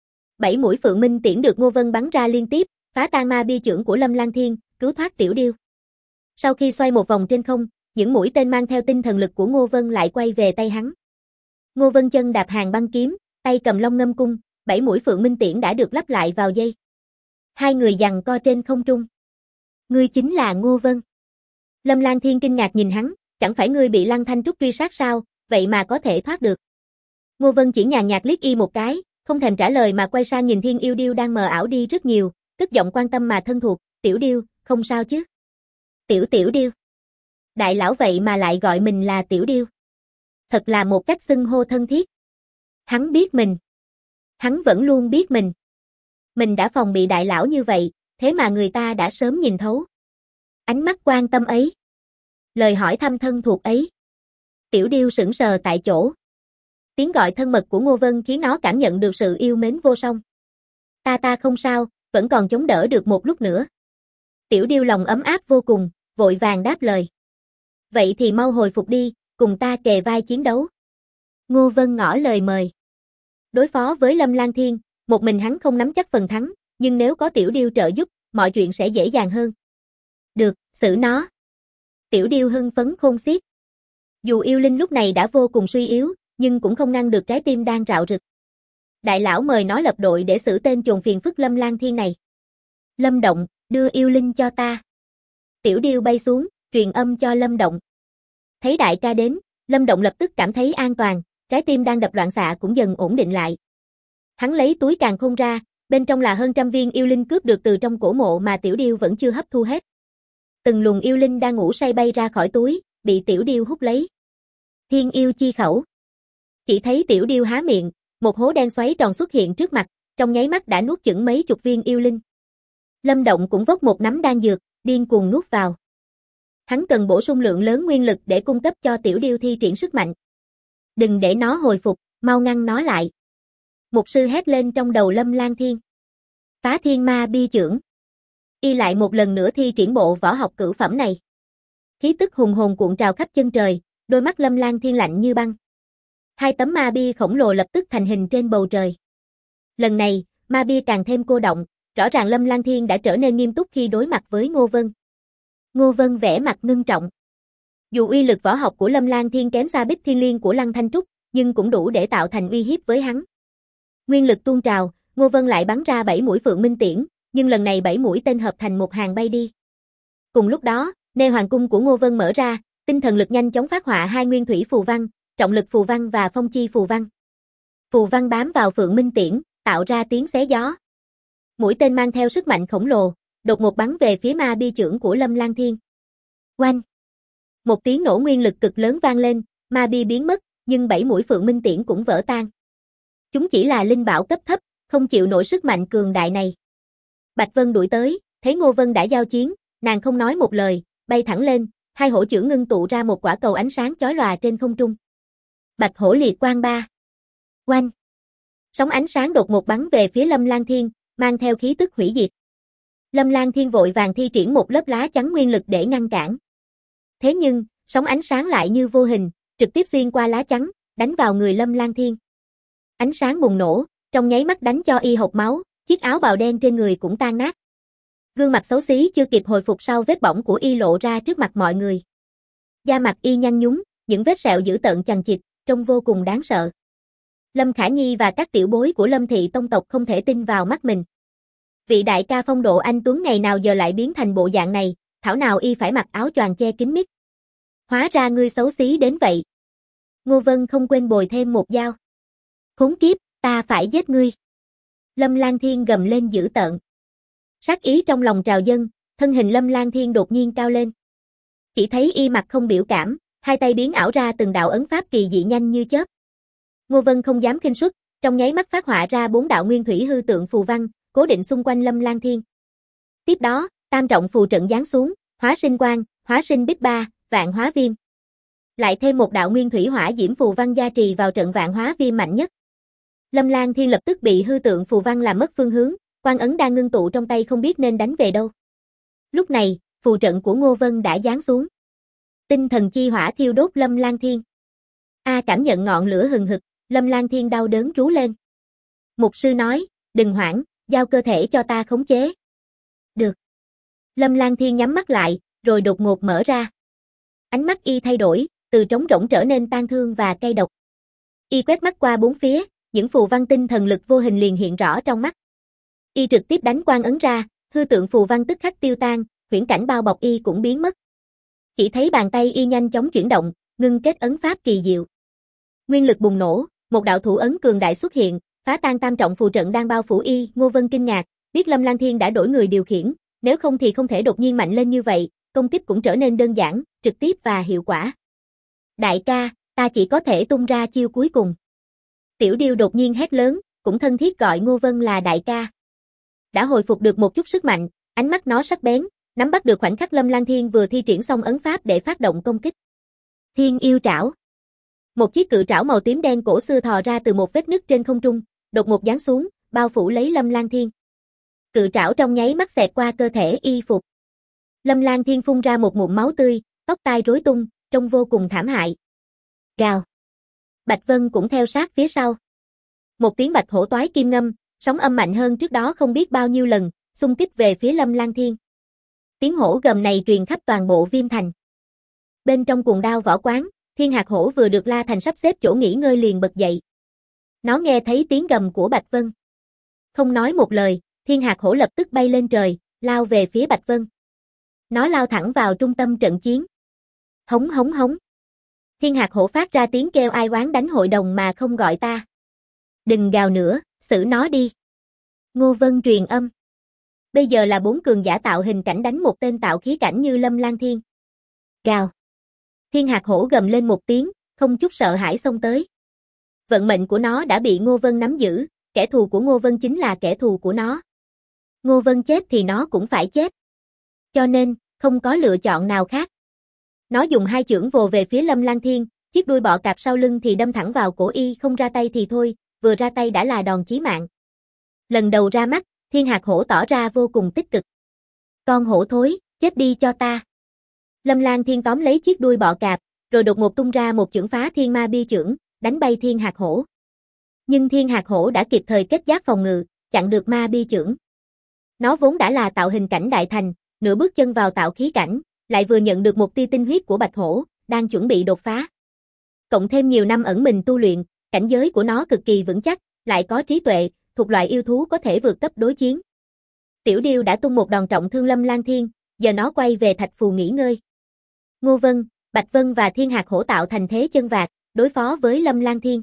7 mũi phượng minh tiễn được Ngô Vân bắn ra liên tiếp, phá tan ma bia chưởng của Lâm Lang Thiên, cứu thoát Tiểu Điêu. Sau khi xoay một vòng trên không, những mũi tên mang theo tinh thần lực của Ngô Vân lại quay về tay hắn. Ngô Vân chân đạp hàng băng kiếm, tay cầm long ngâm cung, 7 mũi phượng minh tiễn đã được lắp lại vào dây. Hai người giằng co trên không trung. Ngươi chính là Ngô Vân. Lâm Lang Thiên kinh ngạc nhìn hắn, chẳng phải ngươi bị Lăng Thanh Trúc truy sát sao, vậy mà có thể thoát được. Ngô Vân chỉ nhàn nhạt liếc y một cái, không thèm trả lời mà quay sang nhìn Thiên Yêu Điêu đang mờ ảo đi rất nhiều, cất giọng quan tâm mà thân thuộc, Tiểu Điêu, không sao chứ? Tiểu Điêu. Đại lão vậy mà lại gọi mình là Tiểu Điêu. Thật là một cách xưng hô thân thiết. Hắn biết mình. Hắn vẫn luôn biết mình. Mình đã phòng bị đại lão như vậy, thế mà người ta đã sớm nhìn thấu. Ánh mắt quan tâm ấy. Lời hỏi thăm thân thuộc ấy. Tiểu điêu sững sờ tại chỗ. Tiếng gọi thân mật của Ngô Vân khiến nó cảm nhận được sự yêu mến vô song. Ta không sao, vẫn còn chống đỡ được một lúc nữa. Tiểu điêu lòng ấm áp vô cùng, vội vàng đáp lời. Vậy thì mau hồi phục đi, cùng ta kề vai chiến đấu. Ngô Vân ngỏ lời mời. Đối phó với Lâm Lang Thiên, một mình hắn không nắm chắc phần thắng, nhưng nếu có Tiểu điêu trợ giúp, mọi chuyện sẽ dễ dàng hơn. Được, xử nó. Tiểu điêu hưng phấn khôn xiết. Dù yêu linh lúc này đã vô cùng suy yếu, nhưng cũng không ngăn được trái tim đang rạo rực. Đại lão mời nó lập đội để xử tên chồn phiền phức Lâm Lang Thiên này. Lâm Động, đưa yêu linh cho ta. Tiểu điêu bay xuống, truyền âm cho Lâm Động. Thấy đại ca đến, Lâm Động lập tức cảm thấy an toàn, trái tim đang đập loạn xạ cũng dần ổn định lại. Hắn lấy túi càn khôn ra, bên trong là hơn 100 viên yêu linh cướp được từ trong cổ mộ mà Tiểu điêu vẫn chưa hấp thu hết. Từng luồng yêu linh đang ngủ say bay ra khỏi túi, bị Tiểu điêu hút lấy. Thiên yêu chi khẩu. Chỉ thấy Tiểu điêu há miệng, một hố đen xoáy tròn xuất hiện trước mặt, trong nháy mắt đã nuốt chửng mấy chục viên yêu linh. Lâm Động cũng vốc một nắm đan dược, điên cuồng nuốt vào. Hắn cần bổ sung lượng lớn nguyên lực để cung cấp cho Tiểu điêu thi triển sức mạnh. Đừng để nó hồi phục, mau ngăn nó lại. Mục sư hét lên trong đầu Lâm Lang Thiên. Phá thiên ma bi chưởng. Y lại một lần nữa thi triển bộ võ học cửu phẩm này. Khí tức hùng hồn cuộn trào khắp chân trời, đôi mắt Lâm Lang Thiên lạnh như băng. Hai tấm ma bi khổng lồ lập tức thành hình trên bầu trời. Lần này, ma bi càng thêm cô động, rõ ràng Lâm Lang Thiên đã trở nên nghiêm túc khi đối mặt với Ngô Vân. Ngô Vân vẻ mặt ngưng trọng. Dù uy lực võ học của Lâm Lang Thiên kém xa Bích Thiên Liên của Lăng Thanh Trúc, nhưng cũng đủ để tạo thành uy hiếp với hắn. Nguyên lực tuôn trào, Ngô Vân lại bắn ra 7 mũi Phượng Minh Tiễn, nhưng lần này 7 mũi tên hợp thành một hàng bay đi. Cùng lúc đó, nê hoàng cung của Ngô Vân mở ra, tinh thần lực nhanh chóng phát họa hai nguyên thủy phù văn, trọng lực phù văn và phong chi phù văn. Phù văn bám vào Phượng Minh Tiễn, tạo ra tiếng xé gió. Mũi tên mang theo sức mạnh khổng lồ, đột ngột bắn về phía ma bi chưởng của Lâm Lang Thiên. Oanh! Một tiếng nổ nguyên lực cực lớn vang lên, ma bi biến mất, nhưng 7 mũi Phượng Minh Tiễn cũng vỡ tan. Chúng chỉ là linh bảo cấp thấp, không chịu nổi sức mạnh cường đại này. Bạch Vân đuổi tới, thấy Ngô Vân đã giao chiến, nàng không nói một lời, bay thẳng lên, hai hổ chưởng ngưng tụ ra một quả cầu ánh sáng chói lòa trên không trung. Bạch hổ liệt quang ba. Oanh! Sóng ánh sáng đột ngột bắn về phía Lâm Lang Thiên, mang theo khí tức hủy diệt. Lâm Lang Thiên vội vàng thi triển một lớp lá chắn nguyên lực để ngăn cản. Thế nhưng, sóng ánh sáng lại như vô hình, trực tiếp xuyên qua lá chắn, đánh vào người Lâm Lang Thiên. Ánh sáng bùng nổ, trong nháy mắt đánh cho y hộc máu, chiếc áo bào đen trên người cũng tan nát. Gương mặt xấu xí chưa kịp hồi phục sau vết bỏng của y lộ ra trước mặt mọi người. Da mặt y nhăn nhúm, những vết sẹo dữ tợn chằng chịt, trông vô cùng đáng sợ. Lâm Khả Nhi và các tiểu bối của Lâm thị tông tộc không thể tin vào mắt mình. Vị đại ca phong độ anh tuấn ngày nào giờ lại biến thành bộ dạng này, thảo nào y phải mặc áo choàng che kín mít. Hóa ra ngươi xấu xí đến vậy. Ngô Vân không quên bồi thêm một dao. Khốn kiếp, ta phải giết ngươi. Lâm Lang Thiên gầm lên dữ tợn. Sát ý trong lòng trào dâng, thân hình Lâm Lang Thiên đột nhiên cao lên. Chỉ thấy y mặt không biểu cảm, hai tay biến ảo ra từng đạo ấn pháp kỳ dị nhanh như chớp. Ngô Vân không dám khinh suất, trong nháy mắt phát họa ra 4 đạo nguyên thủy hư tượng phù văn, cố định xung quanh Lâm Lang Thiên. Tiếp đó, tam trọng phù trận giáng xuống, hóa sinh quang, hóa sinh bích ba, vạn hóa viêm. Lại thêm một đạo nguyên thủy hỏa diễm phù văn gia trì vào trận vạn hóa viêm mạnh nhất. Lâm Lang Thiên lập tức bị hư tượng phù văn làm mất phương hướng, quan ấn đang ngưng tụ trong tay không biết nên đánh về đâu. Lúc này, phù trận của Ngô Vân đã giáng xuống. Tinh thần chi hỏa thiêu đốt Lâm Lang Thiên. Cảm nhận ngọn lửa hừng hực, Lâm Lang Thiên đau đớn rú lên. Mục sư nói, đừng hoảng, giao cơ thể cho ta khống chế. Được. Lâm Lang Thiên nhắm mắt lại, rồi đột ngột mở ra. Ánh mắt y thay đổi, từ trống rỗng trở nên tang thương và cay độc. Y quét mắt qua bốn phía, những phù văn tinh thần lực vô hình liền hiện rõ trong mắt. Y trực tiếp đánh quan ấn ra, hư tượng phù văn tức khắc tiêu tan, huyễn cảnh bao bọc y cũng biến mất. Chỉ thấy bàn tay y nhanh chóng chuyển động, ngưng kết ấn pháp kỳ diệu. Nguyên lực bùng nổ, một đạo thủ ấn cường đại xuất hiện, phá tan tam trọng phù trận đang bao phủ y. Ngô Vân kinh ngạc, biết Lâm Lang Thiên đã đổi người điều khiển, nếu không thì không thể đột nhiên mạnh lên như vậy, công kích cũng trở nên đơn giản, trực tiếp và hiệu quả. Đại ca, ta chỉ có thể tung ra chiêu cuối cùng. Tiểu điêu đột nhiên hét lớn, cũng thân thiết gọi Ngô Vân là đại ca. Đã hồi phục được một chút sức mạnh, ánh mắt nó sắc bén, nắm bắt được khoảnh khắc Lâm Lang Thiên vừa thi triển xong ấn pháp để phát động công kích. Thiên yêu trảo. Một chiếc cự trảo màu tím đen cổ xưa thò ra từ một vết nứt trên không trung, đột ngột giáng xuống, bao phủ lấy Lâm Lang Thiên. Cự trảo trong nháy mắt xẹt qua cơ thể y phục. Lâm Lang Thiên phun ra một ngụm máu tươi, tóc tai rối tung, trông vô cùng thảm hại. Gào. Bạch Vân cũng theo sát phía sau. Một tiếng bạch hổ toái kim ngâm, sóng âm mạnh hơn trước đó không biết bao nhiêu lần, xung kích về phía Lâm Lang Thiên. Tiếng hổ gầm này truyền khắp toàn bộ Viêm Thành. Bên trong cuồng đao võ quán, Thiên Hạc Hổ vừa được La Thành sắp xếp chỗ nghỉ ngơi liền bật dậy. Nó nghe thấy tiếng gầm của Bạch Vân. Không nói một lời, Thiên Hạc Hổ lập tức bay lên trời, lao về phía Bạch Vân. Nó lao thẳng vào trung tâm trận chiến. Hống hống hống. Thiên Hạc Hổ phát ra tiếng kêu ai oán đánh hội đồng mà không gọi ta. Đừng gào nữa, xử nó đi. Ngô Vân truyền âm. Bây giờ là 4 cường giả tạo hình cảnh đánh một tên tạo khí cảnh như Lâm Lang Thiên. Gào. Thiên Hạc Hổ gầm lên một tiếng, không chút sợ hãi xông tới. Vận mệnh của nó đã bị Ngô Vân nắm giữ, kẻ thù của Ngô Vân chính là kẻ thù của nó. Ngô Vân chết thì nó cũng phải chết. Cho nên, không có lựa chọn nào khác. Nó dùng 2 chưởng vồ về phía Lâm Lang Thiên, chiếc đuôi bọ cạp sau lưng thì đâm thẳng vào cổ y, không ra tay thì thôi, vừa ra tay đã là đòn chí mạng. Lần đầu ra mắt, Thiên Hạc Hổ tỏ ra vô cùng tích cực. Con hổ thối, chết đi cho ta. Lâm Lang Thiên tóm lấy chiếc đuôi bọ cạp, rồi đột ngột tung ra một chưởng phá thiên ma bi chưởng, đánh bay Thiên Hạc Hổ. Nhưng Thiên Hạc Hổ đã kịp thời kết giáp phòng ngự, chặn được ma bi chưởng. Nó vốn đã là tạo hình cảnh đại thành, nửa bước chân vào tạo khí cảnh, lại vừa nhận được một tia tinh huyết của Bạch Hổ, đang chuẩn bị đột phá. Cộng thêm nhiều năm ẩn mình tu luyện, cảnh giới của nó cực kỳ vững chắc, lại có trí tuệ, thuộc loại yêu thú có thể vượt cấp đối chiến. Tiểu Điêu đã tung một đòn trọng thương Lâm Lang Thiên, giờ nó quay về Thạch Phù nghỉ ngơi. Ngô Vân, Bạch Vân và Thiên Hạc Hổ tạo thành thế chân vạc, đối phó với Lâm Lang Thiên.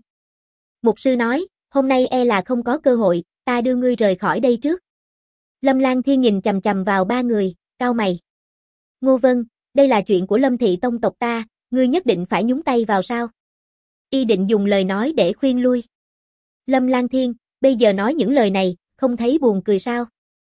Mục sư nói, hôm nay e là không có cơ hội, ta đưa ngươi rời khỏi đây trước. Lâm Lang Thiên nhìn chằm chằm vào 3 người, cau mày. Ngô Vân, đây là chuyện của Lâm thị tông tộc ta, ngươi nhất định phải nhúng tay vào sao? Y định dùng lời nói để khuyên lui. Lâm Lang Thiên, bây giờ nói những lời này, không thấy buồn cười sao?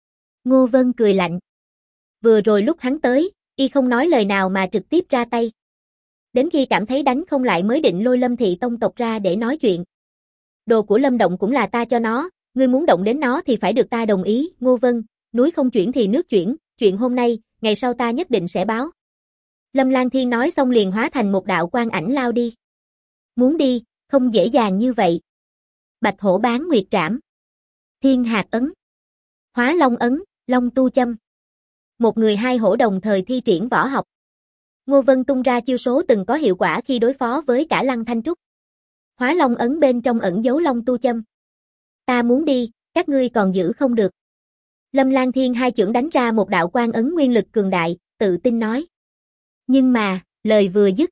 Ngô Vân cười lạnh. Vừa rồi lúc hắn tới, y không nói lời nào mà trực tiếp ra tay. Đến khi cảm thấy đánh không lại mới định lôi Lâm thị tông tộc ra để nói chuyện. Đồ của Lâm Động cũng là ta cho nó, ngươi muốn động đến nó thì phải được ta đồng ý. Ngô Vân, núi không chuyển thì nước chuyển, chuyện hôm nay, ngày sau ta nhất định sẽ báo. Lâm Lang Thiên nói xong liền hóa thành một đạo quang ảnh lao đi. Muốn đi, không dễ dàng như vậy. Bạch Hổ bán nguyệt trảm. Thiên Hạc ấn. Hóa Long ấn, Long tu châm. Một người 2 hổ đồng thời thi triển võ học. Ngô Vân tung ra chiêu số từng có hiệu quả khi đối phó với cả Lăng Thanh Trúc. Hóa Long ấn bên trong ẩn giấu Long tu châm. Ta muốn đi, các ngươi còn giữ không được. Lâm Lang Thiên 2 chưởng đánh ra một đạo quang ấn nguyên lực cường đại, tự tin nói. Nhưng mà, lời vừa dứt.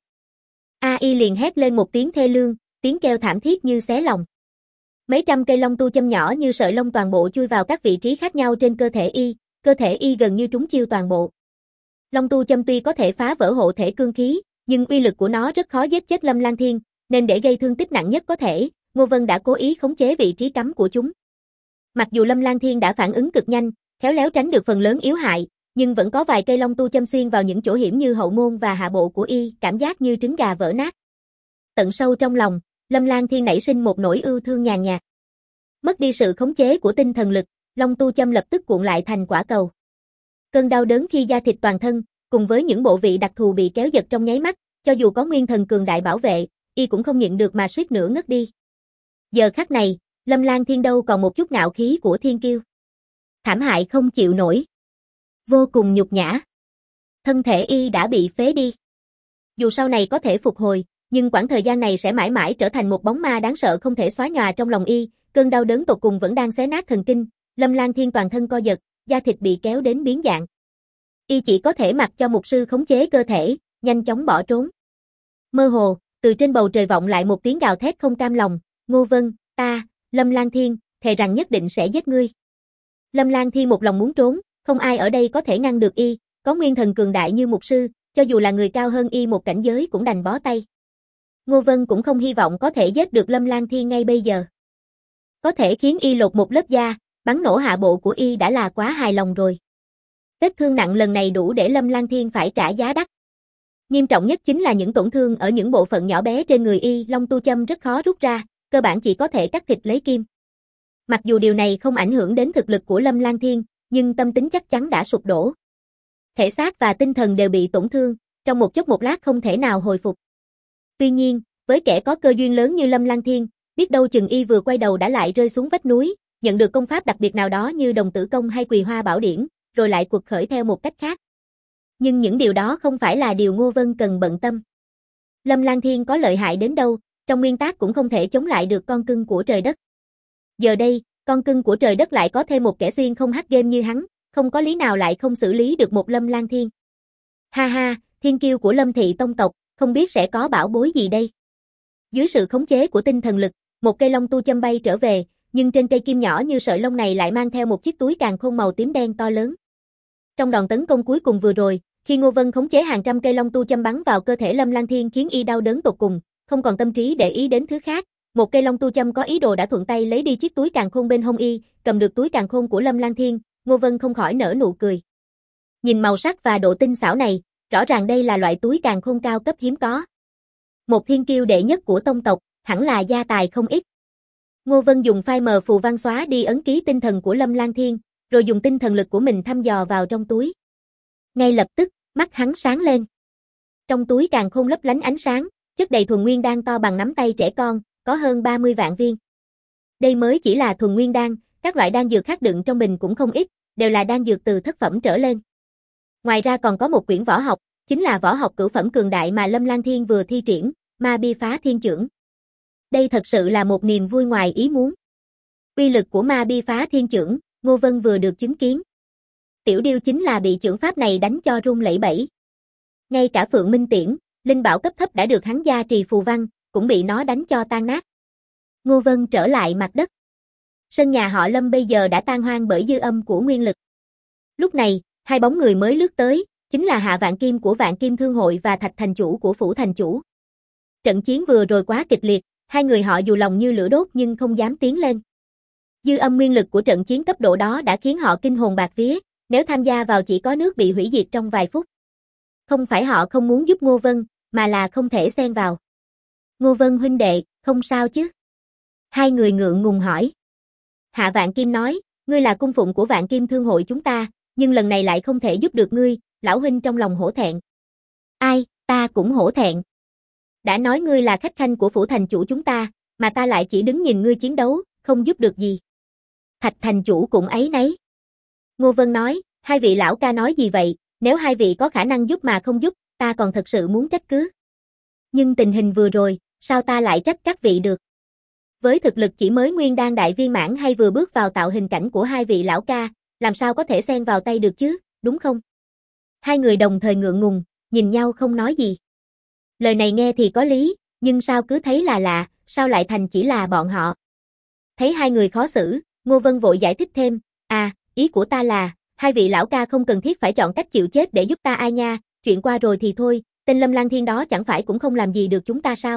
AI liền hét lên một tiếng thê lương, tiếng kêu thảm thiết như xé lòng. Mấy trăm cây long tu châm nhỏ như sợi lông toàn bộ chui vào các vị trí khác nhau trên cơ thể y gần như trúng chiêu toàn bộ. Long tu châm tuy có thể phá vỡ hộ thể cương khí, nhưng uy lực của nó rất khó giết chết Lâm Lang Thiên, nên để gây thương tích nặng nhất có thể, Ngô Vân đã cố ý khống chế vị trí cắm của chúng. Mặc dù Lâm Lang Thiên đã phản ứng cực nhanh, khéo léo tránh được phần lớn yếu hại, nhưng vẫn có vài cây long tu châm xuyên vào những chỗ hiểm như hậu môn và hạ bộ của y, cảm giác như trứng gà vỡ nát. Tận sâu trong lòng, Lâm Lang Thiên nảy sinh một nỗi ưu thương nhàn nhạt. Mất đi sự khống chế của tinh thần lực, long tu châm lập tức cuộn lại thành quả cầu. Cơn đau đớn khi da thịt toàn thân, cùng với những bộ vị đặc thù bị kéo giật trong nháy mắt, cho dù có nguyên thần cường đại bảo vệ, y cũng không nhịn được mà suýt nữa ngất đi. Giờ khắc này, Lâm Lang Thiên đâu còn một chút ngạo khí của thiên kiêu. Thảm hại không chịu nổi. Vô cùng nhục nhã. Thân thể y đã bị phế đi. Dù sau này có thể phục hồi, nhưng quãng thời gian này sẽ mãi mãi trở thành một bóng ma đáng sợ không thể xóa nhòa trong lòng y, cơn đau đớn tột cùng vẫn đang xé nát thần kinh, Lâm Lang Thiên toàn thân co giật, da thịt bị kéo đến biến dạng. Y chỉ có thể mặc cho mục sư khống chế cơ thể, nhanh chóng bỏ trốn. Mơ hồ, từ trên bầu trời vọng lại một tiếng gào thét không cam lòng, Ngô Vân, ta, Lâm Lang Thiên, thề rằng nhất định sẽ giết ngươi. Lâm Lang Thiên một lòng muốn trốn, không ai ở đây có thể ngăn được y, có nguyên thần cường đại như mục sư, cho dù là người cao hơn y một cảnh giới cũng đành bó tay. Ngô Vân cũng không hy vọng có thể giết được Lâm Lang Thiên ngay bây giờ. Có thể khiến y lột một lớp da, bắn nổ hạ bộ của y đã là quá hài lòng rồi. Vết thương nặng lần này đủ để Lâm Lang Thiên phải trả giá đắt. Nghiêm trọng nhất chính là những tổn thương ở những bộ phận nhỏ bé trên người y, Long tu châm rất khó rút ra, cơ bản chỉ có thể cắt thịt lấy kim. Mặc dù điều này không ảnh hưởng đến thực lực của Lâm Lang Thiên, nhưng tâm tính chắc chắn đã sụp đổ. Thể xác và tinh thần đều bị tổn thương, trong một chốc một lát không thể nào hồi phục. Tuy nhiên, với kẻ có cơ duyên lớn như Lâm Lang Thiên, biết đâu chừng y vừa quay đầu đã lại rơi xuống vách núi, nhận được công pháp đặc biệt nào đó như Đồng Tử Công hay Quỳ Hoa Bảo Điển, rồi lại quật khởi theo một cách khác. Nhưng những điều đó không phải là điều Ngô Vân cần bận tâm. Lâm Lang Thiên có lợi hại đến đâu, trong nguyên tắc cũng không thể chống lại được con cưng của trời đất. Giờ đây, con cưng của trời đất lại có thêm một kẻ xuyên không hack game như hắn, không có lý nào lại không xử lý được một Lâm Lang Thiên. Ha ha, thiên kiêu của Lâm thị tông tộc, không biết sẽ có bảo bối gì đây. Dưới sự khống chế của tinh thần lực, một cây long tu châm bay trở về, nhưng trên cây kim nhỏ như sợi lông này lại mang theo một chiếc túi càn khôn màu tím đen to lớn. Trong đòn tấn công cuối cùng vừa rồi, khi Ngô Vân khống chế hàng trăm cây long tu châm bắn vào cơ thể Lâm Lang Thiên khiến y đau đớn tột cùng, không còn tâm trí để ý đến thứ khác, một cây long tu châm có ý đồ đã thuận tay lấy đi chiếc túi càn khôn bên hông y, cầm được túi càn khôn của Lâm Lang Thiên, Ngô Vân không khỏi nở nụ cười. Nhìn màu sắc và độ tinh xảo này, rõ ràng đây là loại túi càn khôn cao cấp hiếm có. Một thiên kiêu đệ nhất của tông tộc, hẳn là gia tài không ít. Ngô Vân dùng phai mờ phù văn xóa đi ấn ký tinh thần của Lâm Lang Thiên, rồi dùng tinh thần lực của mình thăm dò vào trong túi. Ngay lập tức, mắt hắn sáng lên. Trong túi càn khôn lấp lánh ánh sáng, chất đầy thuần nguyên đan to bằng nắm tay trẻ con, có hơn 30 vạn viên. Đây mới chỉ là thuần nguyên đan, các loại đan dược khác đựng trong bình cũng không ít, đều là đan dược từ thất phẩm trở lên. Ngoài ra còn có một quyển võ học, chính là võ học cửu phẩm cường đại mà Lâm Lang Thiên vừa thi triển, Ma Bi Phá Thiên Chưởng. Đây thật sự là một niềm vui ngoài ý muốn. Uy lực của Ma Bi Phá Thiên Chưởng, Ngô Vân vừa được chứng kiến. Tiểu Điêu chính là bị chưởng pháp này đánh cho run lẩy bẩy. Ngay cả Phượng Minh Tiễn, linh bảo cấp thấp đã được hắn gia trì phù văn, cũng bị nó đánh cho tan nát. Ngô Vân trở lại mặt đất. Sân nhà họ Lâm bây giờ đã tan hoang bởi dư âm của nguyên lực. Lúc này, hai bóng người mới lướt tới, chính là Hạ Vạn Kim của Vạn Kim Thương Hội và Thạch Thành Chủ của Phủ Thành Chủ. Trận chiến vừa rồi quá kịch liệt, hai người họ dù lòng như lửa đốt nhưng không dám tiến lên. Dư âm nguyên lực của trận chiến cấp độ đó đã khiến họ kinh hồn bạt vía, nếu tham gia vào chỉ có nước bị hủy diệt trong vài phút. Không phải họ không muốn giúp Ngô Vân, mà là không thể xen vào. Ngô Vân huynh đệ, không sao chứ? Hai người ngượng ngùng hỏi. Hạ Vạn Kim nói, ngươi là cung phụng của Vạn Kim Thương Hội chúng ta, nhưng lần này lại không thể giúp được ngươi, lão huynh trong lòng hổ thẹn. Ai, ta cũng hổ thẹn. Đã nói ngươi là khách khanh của Phủ Thành Chủ chúng ta, mà ta lại chỉ đứng nhìn ngươi chiến đấu, không giúp được gì. Thạch Thành Chủ cũng áy náy. Ngô Vân nói, hai vị lão ca nói gì vậy, nếu hai vị có khả năng giúp mà không giúp, ta còn thật sự muốn trách cứ. Nhưng tình hình vừa rồi, sao ta lại trách các vị được? Với thực lực chỉ mới nguyên đan đại viên mãn hay vừa bước vào tạo hình cảnh của hai vị lão ca, làm sao có thể xen vào tay được chứ, đúng không? Hai người đồng thời ngượng ngùng, nhìn nhau không nói gì. Lời này nghe thì có lý, nhưng sao cứ thấy là lạ, sao lại thành chỉ là bọn họ? Thấy hai người khó xử, Ngô Vân vội giải thích thêm, ý của ta là, hai vị lão ca không cần thiết phải chọn cách chịu chết để giúp ta ai nha, chuyện qua rồi thì thôi, tên Lâm Lang Thiên đó chẳng phải cũng không làm gì được chúng ta sao?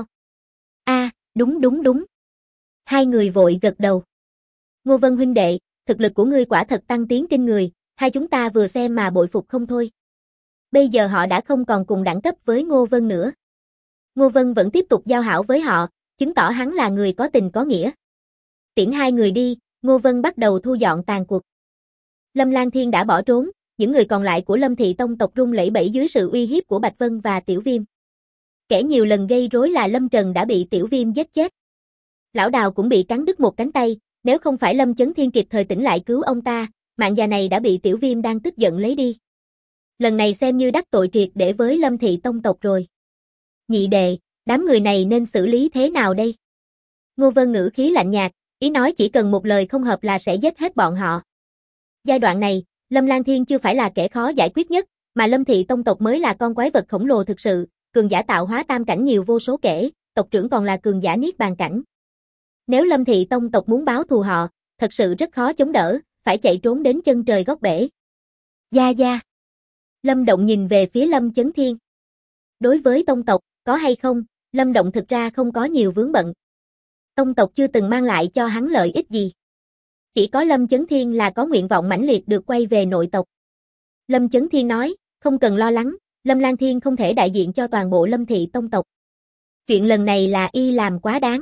Đúng. Hai người vội gật đầu. Ngô Vân huynh đệ, thực lực của ngươi quả thật tăng tiến kinh người, hai chúng ta vừa xem mà bội phục không thôi. Bây giờ họ đã không còn cùng đẳng cấp với Ngô Vân nữa. Ngô Vân vẫn tiếp tục giao hảo với họ, chứng tỏ hắn là người có tình có nghĩa. Tiễn hai người đi, Ngô Vân bắt đầu thu dọn tàn cuộc. Lâm Lang Thiên đã bỏ trốn, những người còn lại của Lâm thị tông tộc run lẩy bẩy dưới sự uy hiếp của Bạch Vân và Tiểu Viêm. Kẻ nhiều lần gây rối là Lâm Trần đã bị Tiểu Viêm giết chết. Lão Đào cũng bị cắn đứt một cánh tay, nếu không phải Lâm Chấn Thiên kịp thời tỉnh lại cứu ông ta, mạng già này đã bị Tiểu Viêm đang tức giận lấy đi. Lần này xem như đắc tội triệt để với Lâm thị tông tộc rồi. Nhị đệ, đám người này nên xử lý thế nào đây? Ngô Vân ngữ khí lạnh nhạt, ý nói chỉ cần một lời không hợp là sẽ giết hết bọn họ. Giai đoạn này, Lâm Lang Thiên chưa phải là kẻ khó giải quyết nhất, mà Lâm thị tông tộc mới là con quái vật khổng lồ thực sự, cường giả tạo hóa tam cảnh nhiều vô số kể, tộc trưởng còn là cường giả niết bàn cảnh. Nếu Lâm thị tông tộc muốn báo thù họ, thật sự rất khó chống đỡ, phải chạy trốn đến chân trời góc bể. Gia. Lâm Động nhìn về phía Lâm Chấn Thiên. Đối với tông tộc, có hay không, Lâm Động thực ra không có nhiều vướng bận. Tông tộc chưa từng mang lại cho hắn lợi ích gì. Chỉ có Lâm Chấn Thiên là có nguyện vọng mãnh liệt được quay về nội tộc. Lâm Chấn Thiên nói, không cần lo lắng, Lâm Lang Thiên không thể đại diện cho toàn bộ Lâm thị tông tộc. Chuyện lần này là y làm quá đáng.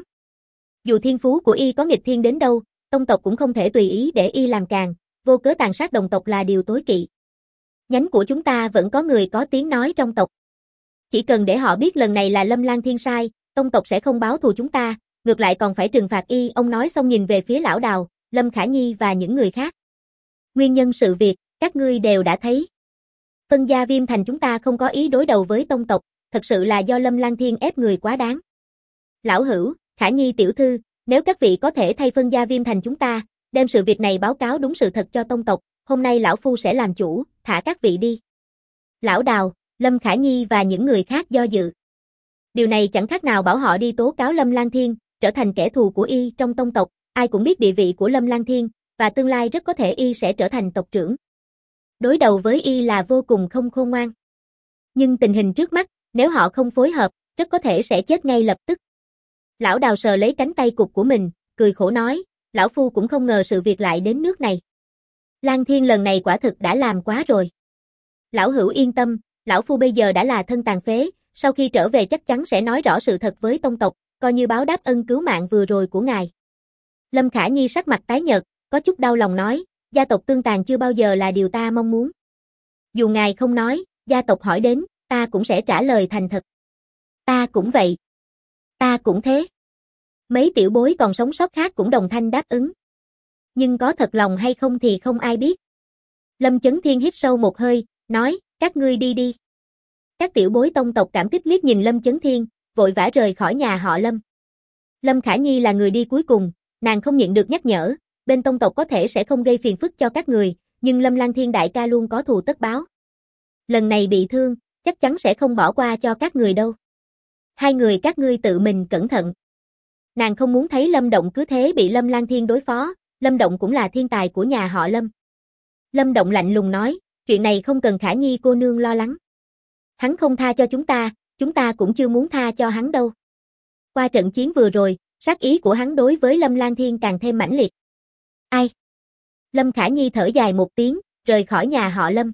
Dù thiên phú của y có nghịch thiên đến đâu, tông tộc cũng không thể tùy ý để y làm càn, vô cớ tàn sát đồng tộc là điều tối kỵ. Nhánh của chúng ta vẫn có người có tiếng nói trong tộc. Chỉ cần để họ biết lần này là Lâm Lang Thiên sai, tông tộc sẽ không báo thù chúng ta, ngược lại còn phải trừng phạt y. Ông nói xong nhìn về phía lão Đào, Lâm Khả Nhi và những người khác. Nguyên nhân sự việc, các ngươi đều đã thấy. Phân gia Viêm Thành chúng ta không có ý đối đầu với tông tộc, thật sự là do Lâm Lang Thiên ép người quá đáng. Lão Hữu, Khả Nhi tiểu thư, nếu các vị có thể thay phân gia Viêm Thành chúng ta, đem sự việc này báo cáo đúng sự thật cho tông tộc, hôm nay lão phu sẽ làm chủ, thả các vị đi. Lão Đào, Lâm Khả Nhi và những người khác do dự. Điều này chẳng khác nào bảo họ đi tố cáo Lâm Lang Thiên, trở thành kẻ thù của y trong tông tộc, ai cũng biết địa vị của Lâm Lang Thiên, và tương lai rất có thể y sẽ trở thành tộc trưởng. Đối đầu với y là vô cùng không khôn ngoan. Nhưng tình hình trước mắt, nếu họ không phối hợp, rất có thể sẽ chết ngay lập tức. Lão Đào sờ lấy cánh tay cụt của mình, cười khổ nói, lão phu cũng không ngờ sự việc lại đến nước này. Lang Thiên lần này quả thực đã làm quá rồi. Lão Hữu yên tâm, lão phu bây giờ đã là thân tàn phế, sau khi trở về chắc chắn sẽ nói rõ sự thật với tông tộc, coi như báo đáp ân cứu mạng vừa rồi của ngài. Lâm Khả Nhi sắc mặt tái nhợt, có chút đau lòng nói, gia tộc tương tàn chưa bao giờ là điều ta mong muốn. Dù ngài không nói, gia tộc hỏi đến, ta cũng sẽ trả lời thành thật. Ta cũng vậy. Ta cũng thế. Mấy tiểu bối còn sống sót khác cũng đồng thanh đáp ứng. Nhưng có thật lòng hay không thì không ai biết. Lâm Chấn Thiên hít sâu một hơi, nói, các ngươi đi đi. Các tiểu bối tông tộc cảm kích liếc nhìn Lâm Chấn Thiên, vội vã rời khỏi nhà họ Lâm. Lâm Khả Nhi là người đi cuối cùng, nàng không nhịn được nhắc nhở, bên tông tộc có thể sẽ không gây phiền phức cho các người, nhưng Lâm Lang Thiên đại ca luôn có thù tất báo. Lần này bị thương, chắc chắn sẽ không bỏ qua cho các người đâu. Hai người các ngươi tự mình cẩn thận. Nàng không muốn thấy Lâm Động cứ thế bị Lâm Lang Thiên đối phó, Lâm Động cũng là thiên tài của nhà họ Lâm. Lâm Động lạnh lùng nói, chuyện này không cần Khả Nhi cô nương lo lắng. Hắn không tha cho chúng ta cũng chưa muốn tha cho hắn đâu. Qua trận chiến vừa rồi, sát ý của hắn đối với Lâm Lang Thiên càng thêm mãnh liệt. Ai? Lâm Khả Nhi thở dài một tiếng, rời khỏi nhà họ Lâm.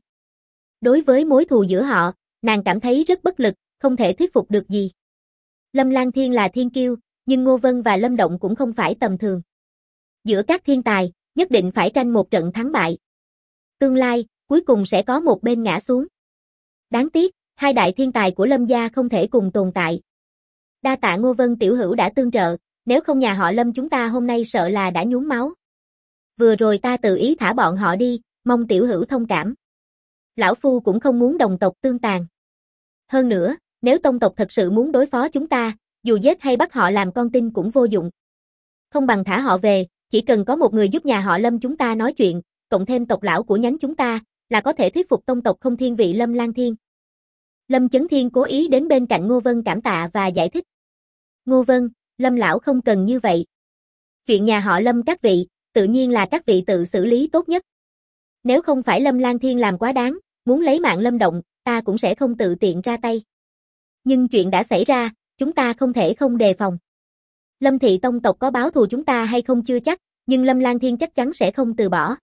Đối với mối thù giữa họ, nàng cảm thấy rất bất lực, không thể thuyết phục được gì. Lâm Lang Thiên là thiên kiêu, nhưng Ngô Vân và Lâm Động cũng không phải tầm thường. Giữa các thiên tài, nhất định phải tranh một trận thắng bại. Tương lai, cuối cùng sẽ có một bên ngã xuống. Đáng tiếc, hai đại thiên tài của Lâm gia không thể cùng tồn tại. Đa tạ Ngô Vân tiểu hữu đã tương trợ, nếu không nhà họ Lâm chúng ta hôm nay sợ là đã nhuốm máu. Vừa rồi ta tự ý thả bọn họ đi, mong tiểu hữu thông cảm. Lão phu cũng không muốn đồng tộc tương tàn. Hơn nữa, nếu tông tộc thật sự muốn đối phó chúng ta, dù giết hay bắt họ làm con tin cũng vô dụng. Không bằng thả họ về, chỉ cần có một người giúp nhà họ Lâm chúng ta nói chuyện, cộng thêm tộc lão của nhánh chúng ta, là có thể thuyết phục tông tộc không thiên vị Lâm Lang Thiên. Lâm Chấn Thiên cố ý đến bên cạnh Ngô Vân cảm tạ và giải thích. Ngô Vân, Lâm lão không cần như vậy. Chuyện nhà họ Lâm các vị, tự nhiên là các vị tự xử lý tốt nhất. Nếu không phải Lâm Lang Thiên làm quá đáng, muốn lấy mạng Lâm Động, ta cũng sẽ không tự tiện ra tay. Nhưng chuyện đã xảy ra, chúng ta không thể không đề phòng. Lâm thị tông tộc có báo thù chúng ta hay không chưa chắc, nhưng Lâm Lang Thiên chắc chắn sẽ không từ bỏ.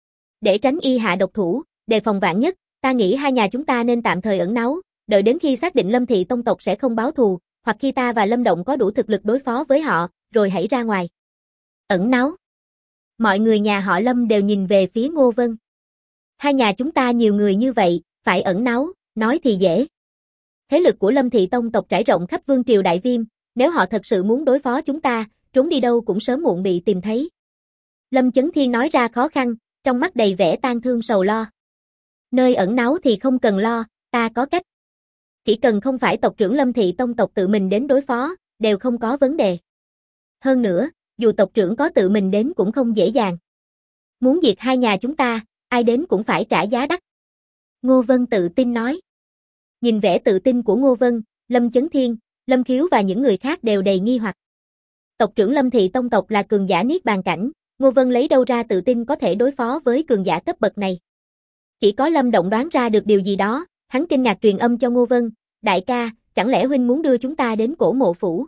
Để tránh y hạ độc thủ, đề phòng vạn nhất, ta nghĩ hai nhà chúng ta nên tạm thời ẩn náu, đợi đến khi xác định Lâm thị tông tộc sẽ không báo thù, hoặc khi ta và Lâm Động có đủ thực lực đối phó với họ, rồi hãy ra ngoài. Ẩn náu. Mọi người nhà họ Lâm đều nhìn về phía Ngô Vân. Hai nhà chúng ta nhiều người như vậy, phải ẩn náu, nói thì dễ. Thế lực của Lâm thị tông tộc trải rộng khắp vương triều Đại Viêm, nếu họ thật sự muốn đối phó chúng ta, trốn đi đâu cũng sớm muộn bị tìm thấy. Lâm Chấn Thiên nói ra khó khăn, trong mắt đầy vẻ tang thương sầu lo. Nơi ẩn náu thì không cần lo, ta có cách. Chỉ cần không phải tộc trưởng Lâm thị tông tộc tự mình đến đối phó, đều không có vấn đề. Hơn nữa, dù tộc trưởng có tự mình đến cũng không dễ dàng. Muốn diệt hai nhà chúng ta, ai đến cũng phải trả giá đắt. Ngô Vân tự tin nói. Nhìn vẻ tự tin của Ngô Vân, Lâm Chấn Thiên, Lâm Khiếu và những người khác đều đầy nghi hoặc. Tộc trưởng Lâm thị tông tộc là cường giả niết bàn cảnh, Ngô Vân lấy đâu ra tự tin có thể đối phó với cường giả cấp bậc này. Chỉ có Lâm Động đoán ra được điều gì đó, hắn kinh ngạc truyền âm cho Ngô Vân, đại ca, chẳng lẽ huynh muốn đưa chúng ta đến cổ mộ phủ?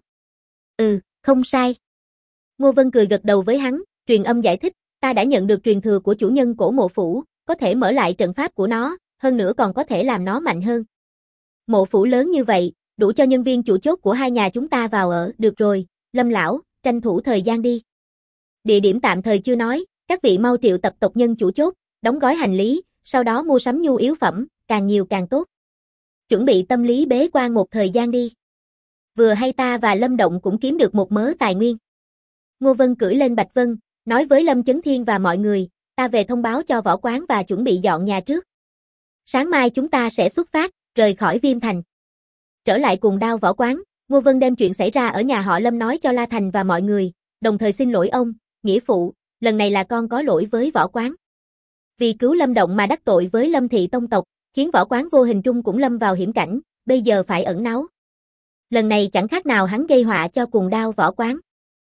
Ừ, không sai. Ngô Vân cười gật đầu với hắn, truyền âm giải thích, ta đã nhận được truyền thừa của chủ nhân cổ mộ phủ, có thể mở lại trận pháp của nó, hơn nữa còn có thể làm nó mạnh hơn. Mộ phủ lớn như vậy, đủ cho nhân viên chủ chốt của hai nhà chúng ta vào ở, được rồi, Lâm lão, tranh thủ thời gian đi. Địa điểm tạm thời chưa nói, các vị mau triệu tập tộc nhân chủ chốt, đóng gói hành lý, sau đó mua sắm nhu yếu phẩm, càng nhiều càng tốt. Chuẩn bị tâm lý bế quan một thời gian đi. Vừa hay ta và Lâm Động cũng kiếm được một mớ tài nguyên. Ngô Vân cưỡi lên Bạch Vân, nói với Lâm Chấn Thiên và mọi người, ta về thông báo cho võ quán và chuẩn bị dọn nhà trước. Sáng mai chúng ta sẽ xuất phát, rời khỏi Viêm Thành. Trở lại cùng Đao võ quán, Ngô Vân đem chuyện xảy ra ở nhà họ Lâm nói cho La Thành và mọi người, đồng thời xin lỗi ông, nghĩa phụ, lần này là con có lỗi với võ quán. Vì cứu Lâm Động mà đắc tội với Lâm thị tông tộc, khiến võ quán vô hình trung cũng lâm vào hiểm cảnh, bây giờ phải ẩn náu. Lần này chẳng khác nào hắn gây họa cho cùng Đao võ quán.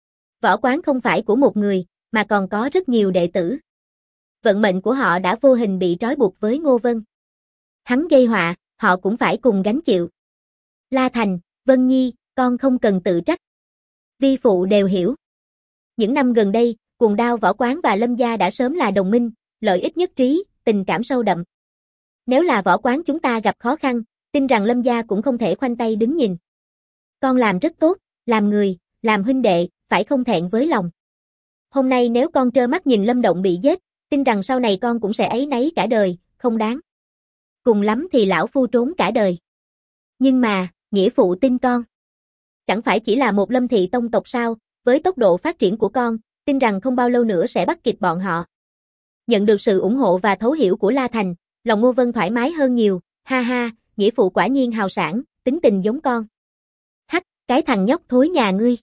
Võ quán không phải của một người, mà còn có rất nhiều đệ tử. Vận mệnh của họ đã vô hình bị trói buộc với Ngô Vân. Hắn gây họa, họ cũng phải cùng gánh chịu. La Thành, Vân Nhi, con không cần tự trách. Vi phụ đều hiểu. Những năm gần đây, cùng Đao võ quán và Lâm gia đã sớm là đồng minh, lợi ích nhất trí, tình cảm sâu đậm. Nếu là võ quán chúng ta gặp khó khăn, tin rằng Lâm gia cũng không thể khoanh tay đứng nhìn. Con làm rất tốt, làm người, làm huynh đệ, phải không thẹn với lòng. Hôm nay nếu con trơ mắt nhìn Lâm Động bị giết, tin rằng sau này con cũng sẽ áy náy cả đời, không đáng. Cùng lắm thì lão phu trốn cả đời. Nhưng mà, nghĩa phụ tin con. Chẳng phải chỉ là một Lâm thị tông tộc sao, với tốc độ phát triển của con, tin rằng không bao lâu nữa sẽ bắt kịp bọn họ. Nhận được sự ủng hộ và thấu hiểu của La Thành, lòng Ngô Vân thoải mái hơn nhiều, ha ha, nghĩa phụ quả nhiên hào sảng, tính tình giống con. Hắc, cái thằng nhóc thối nhà ngươi.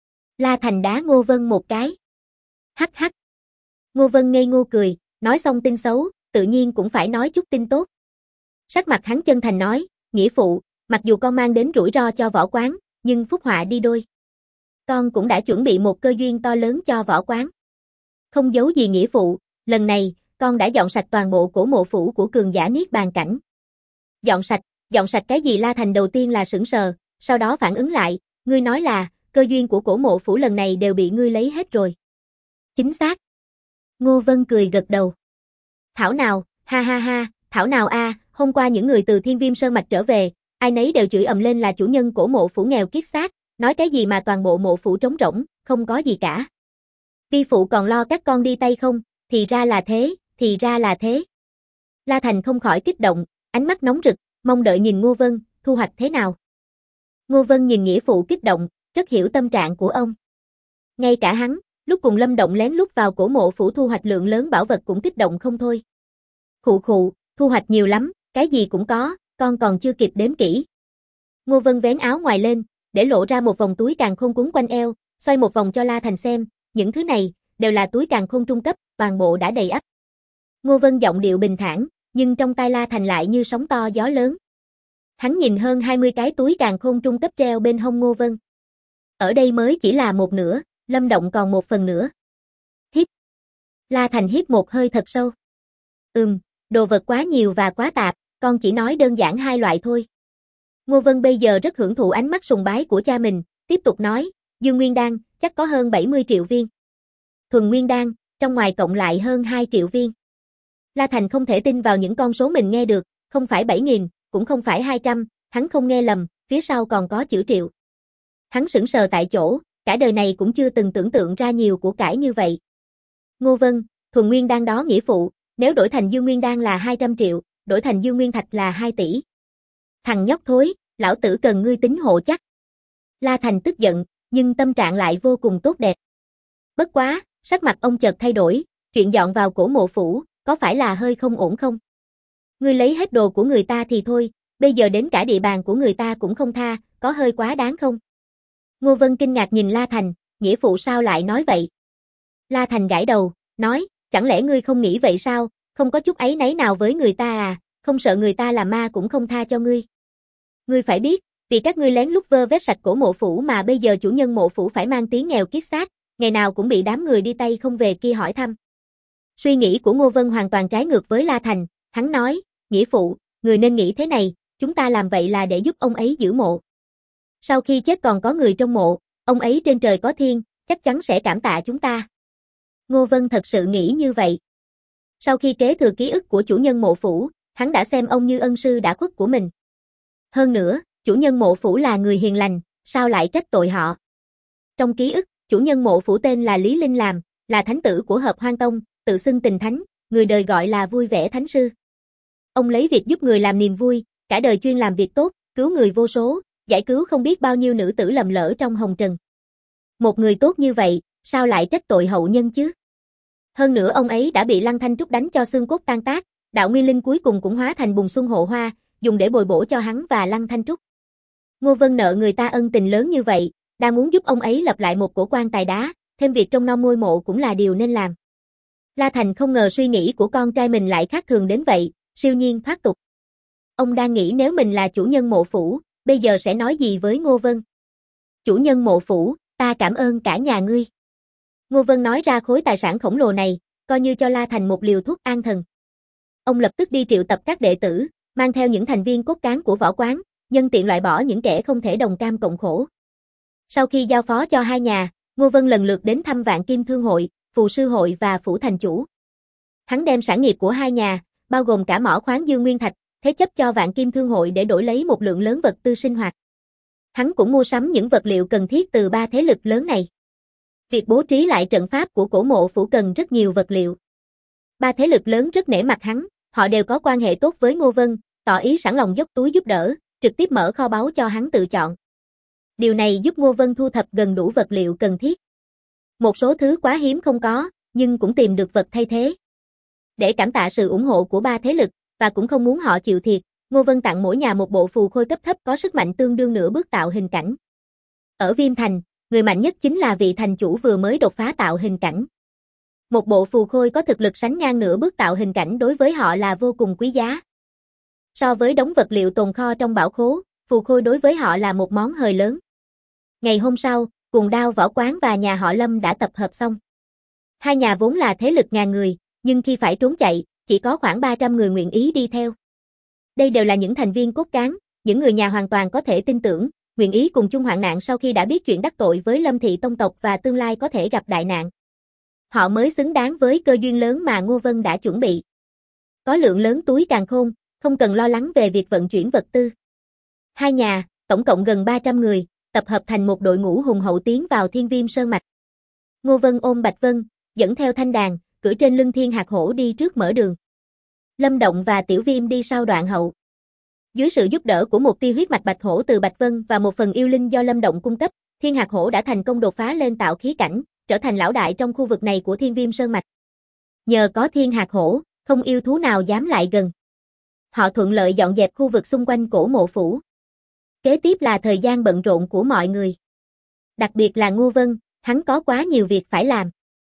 La Thành đá Ngô Vân một cái. Hắc hắc. Ngô Vân ngây ngô cười, nói xong tin xấu, tự nhiên cũng phải nói chút tin tốt. Sắc mặt hắn chân thành nói, nghĩa phụ, mặc dù con mang đến rủi ro cho võ quán, nhưng phúc họa đi đôi. Con cũng đã chuẩn bị một cơ duyên to lớn cho võ quán. Không giấu gì nghĩa phụ, lần này, con đã dọn sạch toàn bộ cổ mộ phủ của cường giả Niết Bàn cảnh. Dọn sạch cái gì? La Thành đầu tiên là sững sờ, sau đó phản ứng lại, ngươi nói là, cơ duyên của cổ mộ phủ lần này đều bị ngươi lấy hết rồi. Chính xác. Ngô Vân cười gật đầu. Thảo nào, ha ha ha, thảo nào a, hôm qua những người từ Thiên Viêm Sơn Mạch trở về, ai nấy đều chửi ầm lên là chủ nhân cổ mộ phủ nghèo kiết xác, nói cái gì mà toàn bộ mộ phủ trống rỗng, không có gì cả. Vi phụ còn lo các con đi tay không, thì ra là thế, thì ra là thế. La Thành không khỏi kích động, ánh mắt nóng rực, mong đợi nhìn Ngô Vân, thu hoạch thế nào. Ngô Vân nhìn nghĩa phụ kích động, rất hiểu tâm trạng của ông. Ngay cả hắn, lúc cùng Lâm Động lén lút vào cổ mộ phủ thu hoạch lượng lớn bảo vật cũng kích động không thôi. Khụ khụ, thu hoạch nhiều lắm, cái gì cũng có, con còn chưa kịp đếm kỹ. Ngô Vân vén áo ngoài lên, để lộ ra một vòng túi càn khôn quấn quanh eo, xoay một vòng cho La Thành xem, những thứ này, đều là túi càn khôn trung cấp, toàn bộ đã đầy ắp. Ngô Vân giọng điệu bình thản, nhưng trong tai La Thành lại như sóng to gió lớn. Hắn nhìn hơn 20 cái túi càn khôn trung cấp treo bên hông Ngô Vân. Ở đây mới chỉ là một nửa, Lâm Động còn một phần nữa. Hít. La Thành hít một hơi thật sâu. Đồ vật quá nhiều và quá tạp, con chỉ nói đơn giản hai loại thôi. Ngô Vân bây giờ rất hưởng thụ ánh mắt sùng bái của cha mình, tiếp tục nói, Dương Nguyên Đan, chắc có hơn 70 triệu viên. Thuần Nguyên Đan, trong ngoài cộng lại hơn 2 triệu viên. La Thành không thể tin vào những con số mình nghe được, không phải 7.000, cũng không phải 200, hắn không nghe lầm, phía sau còn có chữ triệu. Hắn sững sờ tại chỗ, cả đời này cũng chưa từng tưởng tượng ra nhiều của cải như vậy. Ngô Vân, Thuần Nguyên Đan đó nghĩa phụ, nếu đổi thành Dương Nguyên Đan là 200 triệu, đổi thành Dương Nguyên Thạch là 2 tỷ. Thằng nhóc thối, lão tử cần ngươi tính hộ chắc. La Thành tức giận, nhưng tâm trạng lại vô cùng tốt đẹp. Bất quá, sắc mặt ông chợt thay đổi, chuyện dọn vào cổ mộ phủ, có phải là hơi không ổn không? Ngươi lấy hết đồ của người ta thì thôi, bây giờ đến cả địa bàn của người ta cũng không tha, có hơi quá đáng không? Ngô Vân kinh ngạc nhìn La Thành, nghĩa phụ sao lại nói vậy? La Thành gãi đầu, nói, chẳng lẽ ngươi không nghĩ vậy sao, không có chút áy náy nào với người ta à, không sợ người ta làm ma cũng không tha cho ngươi. Ngươi phải biết, vì các ngươi lén lút vơ vét sạch cổ mộ phủ mà bây giờ chủ nhân mộ phủ phải mang tiếng nghèo kiết xác, ngày nào cũng bị đám người đi tay không về kia hỏi thăm. Suy nghĩ của Ngô Vân hoàn toàn trái ngược với La Thành, hắn nói, nghĩa phụ, người nên nghĩ thế này, chúng ta làm vậy là để giúp ông ấy giữ mộ. Sau khi chết còn có người trong mộ, ông ấy trên trời có thiên, chắc chắn sẽ cảm tạ chúng ta. Ngô Vân thật sự nghĩ như vậy. Sau khi kế thừa ký ức của chủ nhân mộ phủ, hắn đã xem ông như ân sư đã khuất của mình. Hơn nữa, chủ nhân mộ phủ là người hiền lành, sao lại trách tội họ? Trong ký ức, chủ nhân mộ phủ tên là Lý Linh Làm, là thánh tử của Hợp Hoan Tông, tự xưng Tình Thánh, người đời gọi là vui vẻ thánh sư. Ông lấy việc giúp người làm niềm vui, cả đời chuyên làm việc tốt, cứu người vô số, giải cứu không biết bao nhiêu nữ tử lầm lỡ trong hồng trần. Một người tốt như vậy, sao lại trách tội hậu nhân chứ? Hơn nữa ông ấy đã bị Lăng Thanh Trúc đánh cho xương cốt tan tác, đạo nguyên linh cuối cùng cũng hóa thành bùn xuân hộ hoa, dùng để bồi bổ cho hắn và Lăng Thanh Trúc. Ngô Vân nợ người ta ân tình lớn như vậy, đang muốn giúp ông ấy lập lại một cổ quan tài đá, thêm việc trông nom ngôi mộ cũng là điều nên làm. La Thành không ngờ suy nghĩ của con trai mình lại khác thường đến vậy, siêu nhiên thoát tục. Ông đang nghĩ nếu mình là chủ nhân mộ phủ, bây giờ sẽ nói gì với Ngô Vân. Chủ nhân mộ phủ, ta cảm ơn cả nhà ngươi. Ngô Vân nói ra khối tài sản khổng lồ này, coi như cho La Thành một liều thuốc an thần. Ông lập tức đi triệu tập các đệ tử, mang theo những thành viên cốt cán của võ quán, nhân tiện loại bỏ những kẻ không thể đồng cam cộng khổ. Sau khi giao phó cho hai nhà, Ngô Vân lần lượt đến thăm Vạn Kim Thương hội, Phù Sư hội và Phủ Thành Chủ. Hắn đem sản nghiệp của hai nhà, bao gồm cả mỏ khoáng Dương Nguyên Thạch, thế chấp cho Vạn Kim Thương hội để đổi lấy một lượng lớn vật tư sinh hoạt. Hắn cũng mua sắm những vật liệu cần thiết từ ba thế lực lớn này. Việc bố trí lại trận pháp của cổ mộ phủ cần rất nhiều vật liệu. Ba thế lực lớn rất nể mặt hắn, họ đều có quan hệ tốt với Ngô Vân, tỏ ý sẵn lòng dốc túi giúp đỡ, trực tiếp mở kho báu cho hắn tự chọn. Điều này giúp Ngô Vân thu thập gần đủ vật liệu cần thiết. Một số thứ quá hiếm không có, nhưng cũng tìm được vật thay thế. Để cảm tạ sự ủng hộ của ba thế lực, và cũng không muốn họ chịu thiệt, Ngô Vân tặng mỗi nhà một bộ phù khôi cấp thấp có sức mạnh tương đương nửa bước tạo hình cảnh. Ở Viêm Thành, người mạnh nhất chính là vị thành chủ vừa mới đột phá tạo hình cảnh. Một bộ phù khôi có thực lực sánh ngang nửa bước tạo hình cảnh đối với họ là vô cùng quý giá. So với đống vật liệu tồn kho trong bảo khố, phù khôi đối với họ là một món hời lớn. Ngày hôm sau, Cùng Đao võ quán và nhà họ Lâm đã tập hợp xong. Hai nhà vốn là thế lực ngàn người, nhưng khi phải trốn chạy, chỉ có khoảng 300 người nguyện ý đi theo. Đây đều là những thành viên cốt cán, những người nhà hoàn toàn có thể tin tưởng, nguyện ý cùng chung hoạn nạn sau khi đã biết chuyện đắc tội với Lâm thị tông tộc và tương lai có thể gặp đại nạn. Họ mới xứng đáng với cơ duyên lớn mà Ngô Vân đã chuẩn bị. Có lượng lớn túi càn khôn, không cần lo lắng về việc vận chuyển vật tư. Hai nhà, tổng cộng gần 300 người, tập hợp thành một đội ngũ hùng hậu tiến vào Thiên Viêm Sơn mạch. Ngô Vân ôm Bạch Vân, dẫn theo thanh đàn, cưỡi trên lưng Thiên Hạc Hổ đi trước mở đường. Lâm Động và Tiểu Viêm đi sau đoạn hậu. Dưới sự giúp đỡ của một tia huyết mạch Bạch Hổ từ Bạch Vân và một phần yêu linh do Lâm Động cung cấp, Thiên Hạc Hổ đã thành công đột phá lên tạo khí cảnh, trở thành lão đại trong khu vực này của Thiên Viêm Sơn mạch. Nhờ có Thiên Hạc Hổ, không yêu thú nào dám lại gần. Họ thuận lợi dọn dẹp khu vực xung quanh cổ mộ phủ. Kế tiếp là thời gian bận rộn của mọi người. Đặc biệt là Ngô Vân, hắn có quá nhiều việc phải làm.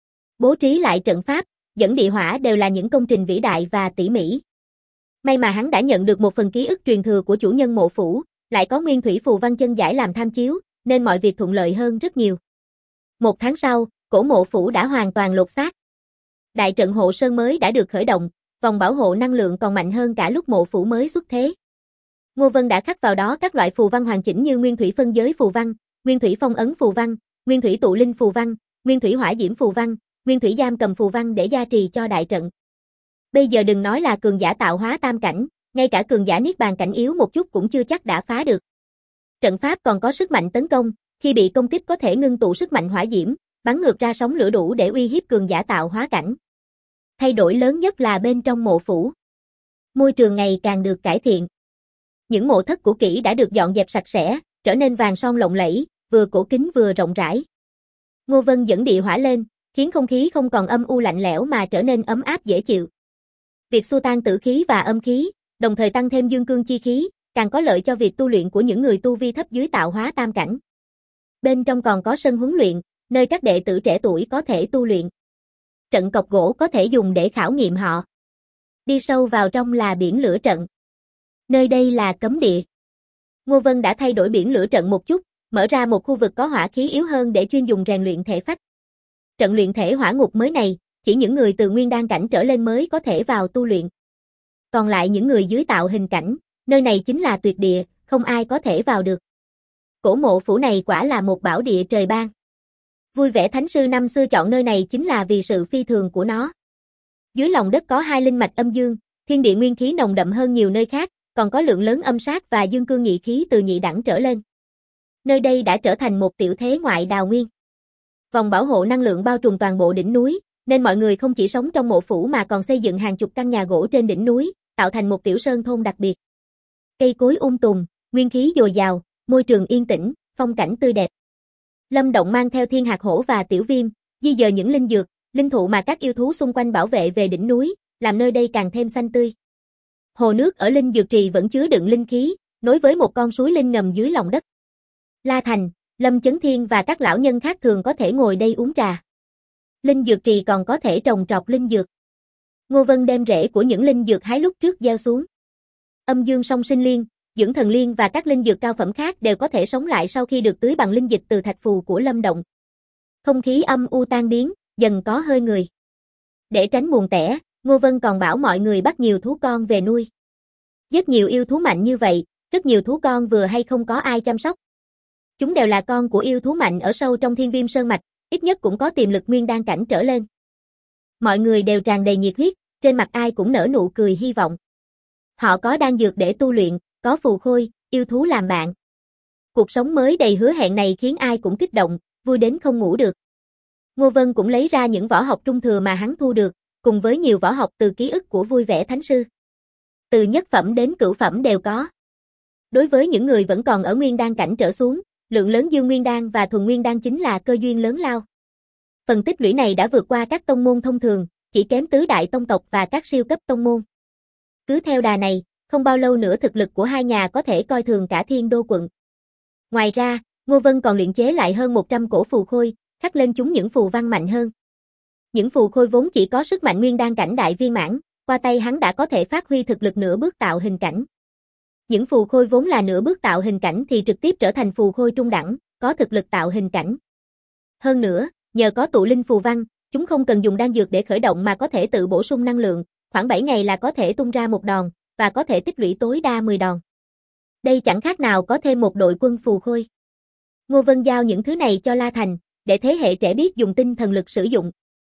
Bố trí lại trận pháp, dẫn địa hỏa đều là những công trình vĩ đại và tỉ mỉ. May mà hắn đã nhận được một phần ký ức truyền thừa của chủ nhân mộ phủ, lại có nguyên thủy phù văn chân giải làm tham chiếu, nên mọi việc thuận lợi hơn rất nhiều. Một tháng sau, cổ mộ phủ đã hoàn toàn lột xác. Đại trận hộ sơn mới đã được khởi động, vòng bảo hộ năng lượng còn mạnh hơn cả lúc mộ phủ mới xuất thế. Ngô Vân đã khắc vào đó các loại phù văn hoàn chỉnh như nguyên thủy phân giới phù văn, nguyên thủy phong ấn phù văn, nguyên thủy tụ linh phù văn, nguyên thủy hỏa diễm phù văn, nguyên thủy giam cầm phù văn để gia trì cho đại trận. Bây giờ đừng nói là cường giả tạo hóa tam cảnh, ngay cả cường giả niết bàn cảnh yếu một chút cũng chưa chắc đã phá được. Trận pháp còn có sức mạnh tấn công, khi bị công kích có thể ngưng tụ sức mạnh hỏa diễm, bắn ngược ra sóng lửa đủ để uy hiếp cường giả tạo hóa cảnh. Thay đổi lớn nhất là bên trong mộ phủ. Môi trường ngày càng được cải thiện. Những mộ thất cũ kỹ đã được dọn dẹp sạch sẽ, trở nên vàng son lộng lẫy, vừa cổ kính vừa rộng rãi. Ngô Vân dẫn địa hỏa lên, khiến không khí không còn âm u lạnh lẽo mà trở nên ấm áp dễ chịu. Việc xua tan tử khí và âm khí, đồng thời tăng thêm dương cương chi khí, càng có lợi cho việc tu luyện của những người tu vi thấp dưới tạo hóa tam cảnh. Bên trong còn có sân huấn luyện, nơi các đệ tử trẻ tuổi có thể tu luyện. Trận cọc gỗ có thể dùng để khảo nghiệm họ. Đi sâu vào trong là biển lửa trận. Nơi đây là cấm địa. Ngô Vân đã thay đổi biển lửa trận một chút, mở ra một khu vực có hỏa khí yếu hơn để chuyên dùng rèn luyện thể phách. Trận luyện thể hỏa ngục mới này, chỉ những người từ nguyên đan cảnh trở lên mới có thể vào tu luyện. Còn lại những người dưới tạo hình cảnh, nơi này chính là tuyệt địa, không ai có thể vào được. Cổ mộ phủ này quả là một bảo địa trời ban. Vui vẻ thánh sư năm xưa chọn nơi này chính là vì sự phi thường của nó. Dưới lòng đất có hai linh mạch âm dương, thiên địa nguyên khí nồng đậm hơn nhiều nơi khác, còn có lượng lớn âm sát và dương cương nhị khí từ nhị đẳng trở lên. Nơi đây đã trở thành một tiểu thế ngoại đào nguyên. Vòng bảo hộ năng lượng bao trùm toàn bộ đỉnh núi, nên mọi người không chỉ sống trong mộ phủ mà còn xây dựng hàng chục căn nhà gỗ trên đỉnh núi, tạo thành một tiểu sơn thôn đặc biệt. Cây cối tùm, nguyên khí dồi dào, môi trường yên tĩnh, phong cảnh tươi đẹp. Lâm Động mang theo Thiên Hạc Hổ và Tiểu Viêm, di dời những linh dược, linh thụ mà các yêu thú xung quanh bảo vệ về đỉnh núi, làm nơi đây càng thêm xanh tươi. Hồ nước ở linh dược trì vẫn chứa đựng linh khí, nối với một con suối linh ngầm dưới lòng đất. La Thành, Lâm Chấn Thiên và các lão nhân khác thường có thể ngồi đây uống trà. Linh dược trì còn có thể trồng trọt linh dược. Ngô Vân đem rễ của những linh dược hái lúc trước gieo xuống. Âm dương song sinh liên, dưỡng thần liên và các linh dược cao phẩm khác đều có thể sống lại sau khi được tưới bằng linh dịch từ thạch phù của Lâm Động. Không khí âm u tan biến, dần có hơi người. Để tránh buồn tẻ, Ngô Vân còn bảo mọi người bắt nhiều thú con về nuôi. Rất nhiều yêu thú mạnh như vậy, rất nhiều thú con vừa hay không có ai chăm sóc. Chúng đều là con của yêu thú mạnh ở sâu trong Thiên Viêm Sơn mạch, ít nhất cũng có tiềm lực nguyên đan cảnh trở lên. Mọi người đều tràn đầy nhiệt huyết, trên mặt ai cũng nở nụ cười hy vọng. Họ có đan dược để tu luyện, có phù khôi, yêu thú làm bạn. Cuộc sống mới đầy hứa hẹn này khiến ai cũng kích động, vui đến không ngủ được. Ngô Vân cũng lấy ra những võ học trung thừa mà hắn thu được, cùng với nhiều võ học từ ký ức của Vui Vẻ Thánh Sư. Từ nhất phẩm đến cửu phẩm đều có. Đối với những người vẫn còn ở nguyên đan cảnh trở xuống, lượng lớn dương nguyên đan và thuần nguyên đan chính là cơ duyên lớn lao. Phần tích lũy này đã vượt qua các tông môn thông thường, chỉ kém tứ đại tông tộc và các siêu cấp tông môn. Cứ theo đà này, không bao lâu nữa thực lực của hai nhà có thể coi thường cả Thiên Đô quận. Ngoài ra, Ngô Vân còn luyện chế lại hơn 100 cổ phù khôi, khắc lên chúng những phù văn mạnh hơn. Những phù khôi vốn chỉ có sức mạnh nguyên đan cảnh đại viên mãn, qua tay hắn đã có thể phát huy thực lực nửa bước tạo hình cảnh. Những phù khôi vốn là nửa bước tạo hình cảnh thì trực tiếp trở thành phù khôi trung đẳng, có thực lực tạo hình cảnh. Hơn nữa, nhờ có tụ linh phù văn, chúng không cần dùng đan dược để khởi động mà có thể tự bổ sung năng lượng, khoảng 7 ngày là có thể tung ra một đòn, và có thể tích lũy tối đa 10 đòn. Đây chẳng khác nào có thêm một đội quân phù khôi. Ngô Vân giao những thứ này cho La Thành, để thế hệ trẻ biết dùng tinh thần lực sử dụng.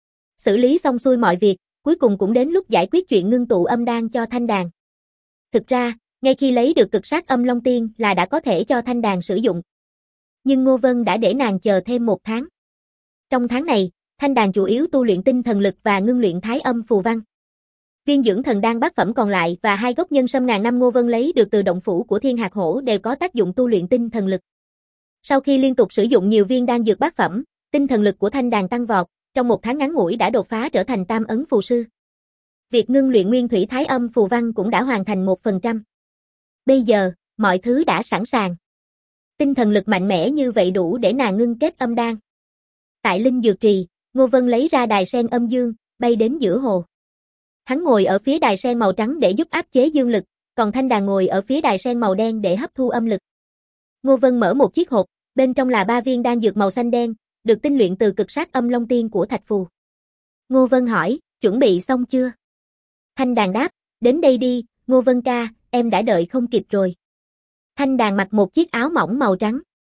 Xử lý xong xuôi mọi việc, cuối cùng cũng đến lúc giải quyết chuyện ngưng tụ âm đan cho Thanh Đàn. Thực ra, ngay khi lấy được cực sát âm Long Tiên là đã có thể cho Thanh Đàn sử dụng. Nhưng Ngô Vân đã để nàng chờ thêm 1 tháng. Trong tháng này, Thanh Đàn chủ yếu tu luyện tinh thần lực và ngưng luyện thái âm phù văn. Viên dưỡng thần đan bát phẩm còn lại và 2 gốc nhân sâm ngàn năm Ngô Vân lấy được từ động phủ của Thiên Hạc Hổ đều có tác dụng tu luyện tinh thần lực. Sau khi liên tục sử dụng nhiều viên đan dược bát phẩm, tinh thần lực của Thanh Đàn tăng vọt, trong 1 tháng ngắn ngủi đã đột phá trở thành tam ấn phù sư. Việc ngưng luyện nguyên thủy thái âm phù văn cũng đã hoàn thành 1%. Bây giờ, mọi thứ đã sẵn sàng. Tinh thần lực mạnh mẽ như vậy đủ để nàng ngưng kết âm đan. Tại linh dược trì, Ngô Vân lấy ra đài sen âm dương, bay đến giữa hồ. Hắn ngồi ở phía đài sen màu trắng để giúp áp chế dương lực, còn Thanh Đàn ngồi ở phía đài sen màu đen để hấp thu âm lực. Ngô Vân mở một chiếc hộp, bên trong là 3 viên đan dược màu xanh đen, được tinh luyện từ cực sát âm Long Tiên của thạch phù. Ngô Vân hỏi, chuẩn bị xong chưa? Thanh Đàn đáp, đến đây đi, Ngô Vân ca, em đã đợi không kịp rồi. Thanh Đàn mặc một chiếc áo mỏng màu trắng.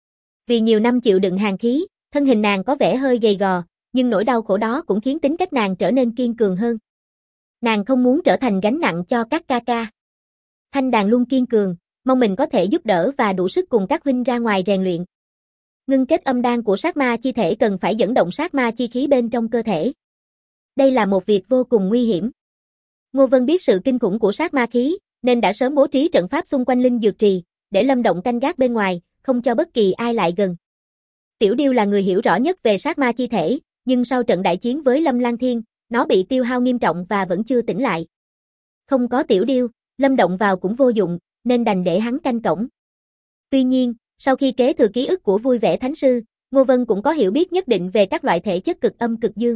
Vì nhiều năm chịu đựng hàn khí, thân hình nàng có vẻ hơi gầy gò, nhưng nỗi đau khổ đó cũng khiến tính cách nàng trở nên kiên cường hơn. Nàng không muốn trở thành gánh nặng cho các ca ca. Thanh Đàn luôn kiên cường, mong mình có thể giúp đỡ và đủ sức cùng các huynh ra ngoài rèn luyện. Ngưng kết âm đan của sát ma chi thể cần phải dẫn động sát ma chi khí bên trong cơ thể. Đây là một việc vô cùng nguy hiểm. Ngô Vân biết sự kinh khủng của sát ma khí, nên đã sớm bố trí trận pháp xung quanh linh dược trì, để Lâm Động canh gác bên ngoài, không cho bất kỳ ai lại gần. Tiểu Điêu là người hiểu rõ nhất về sát ma chi thể, nhưng sau trận đại chiến với Lâm Lang Thiên, nó bị tiêu hao nghiêm trọng và vẫn chưa tỉnh lại. Không có Tiểu Điêu, Lâm Động vào cũng vô dụng, nên đành để hắn canh cổng. Tuy nhiên, sau khi kế thừa ký ức của Vui Vẻ Thánh Sư, Ngô Vân cũng có hiểu biết nhất định về các loại thể chất cực âm cực dương.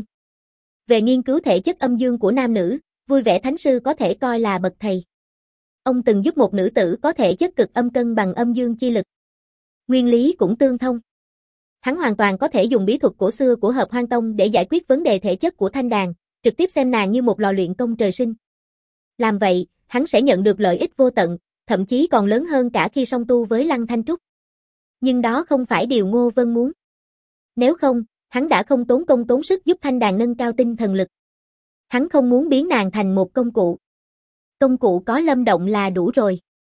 Về nghiên cứu thể chất âm dương của nam nữ, Vui Vẻ Thánh Sư có thể coi là bậc thầy. Ông từng giúp một nữ tử có thể chất cực âm cân bằng âm dương chi lực. Nguyên lý cũng tương thông. Hắn hoàn toàn có thể dùng bí thuật cổ xưa của Hợp Hoan Tông để giải quyết vấn đề thể chất của Thanh Đàn, trực tiếp xem nàng như một lò luyện công trời sinh. Làm vậy, hắn sẽ nhận được lợi ích vô tận, thậm chí còn lớn hơn cả khi song tu với Lăng Thanh Trúc. Nhưng đó không phải điều Ngô Vân muốn. Nếu không, hắn đã không tốn công tốn sức giúp Thanh Đàn nâng cao tinh thần lực. Hắn không muốn biến nàng thành một công cụ. Công cụ có Lâm Động là đủ rồi.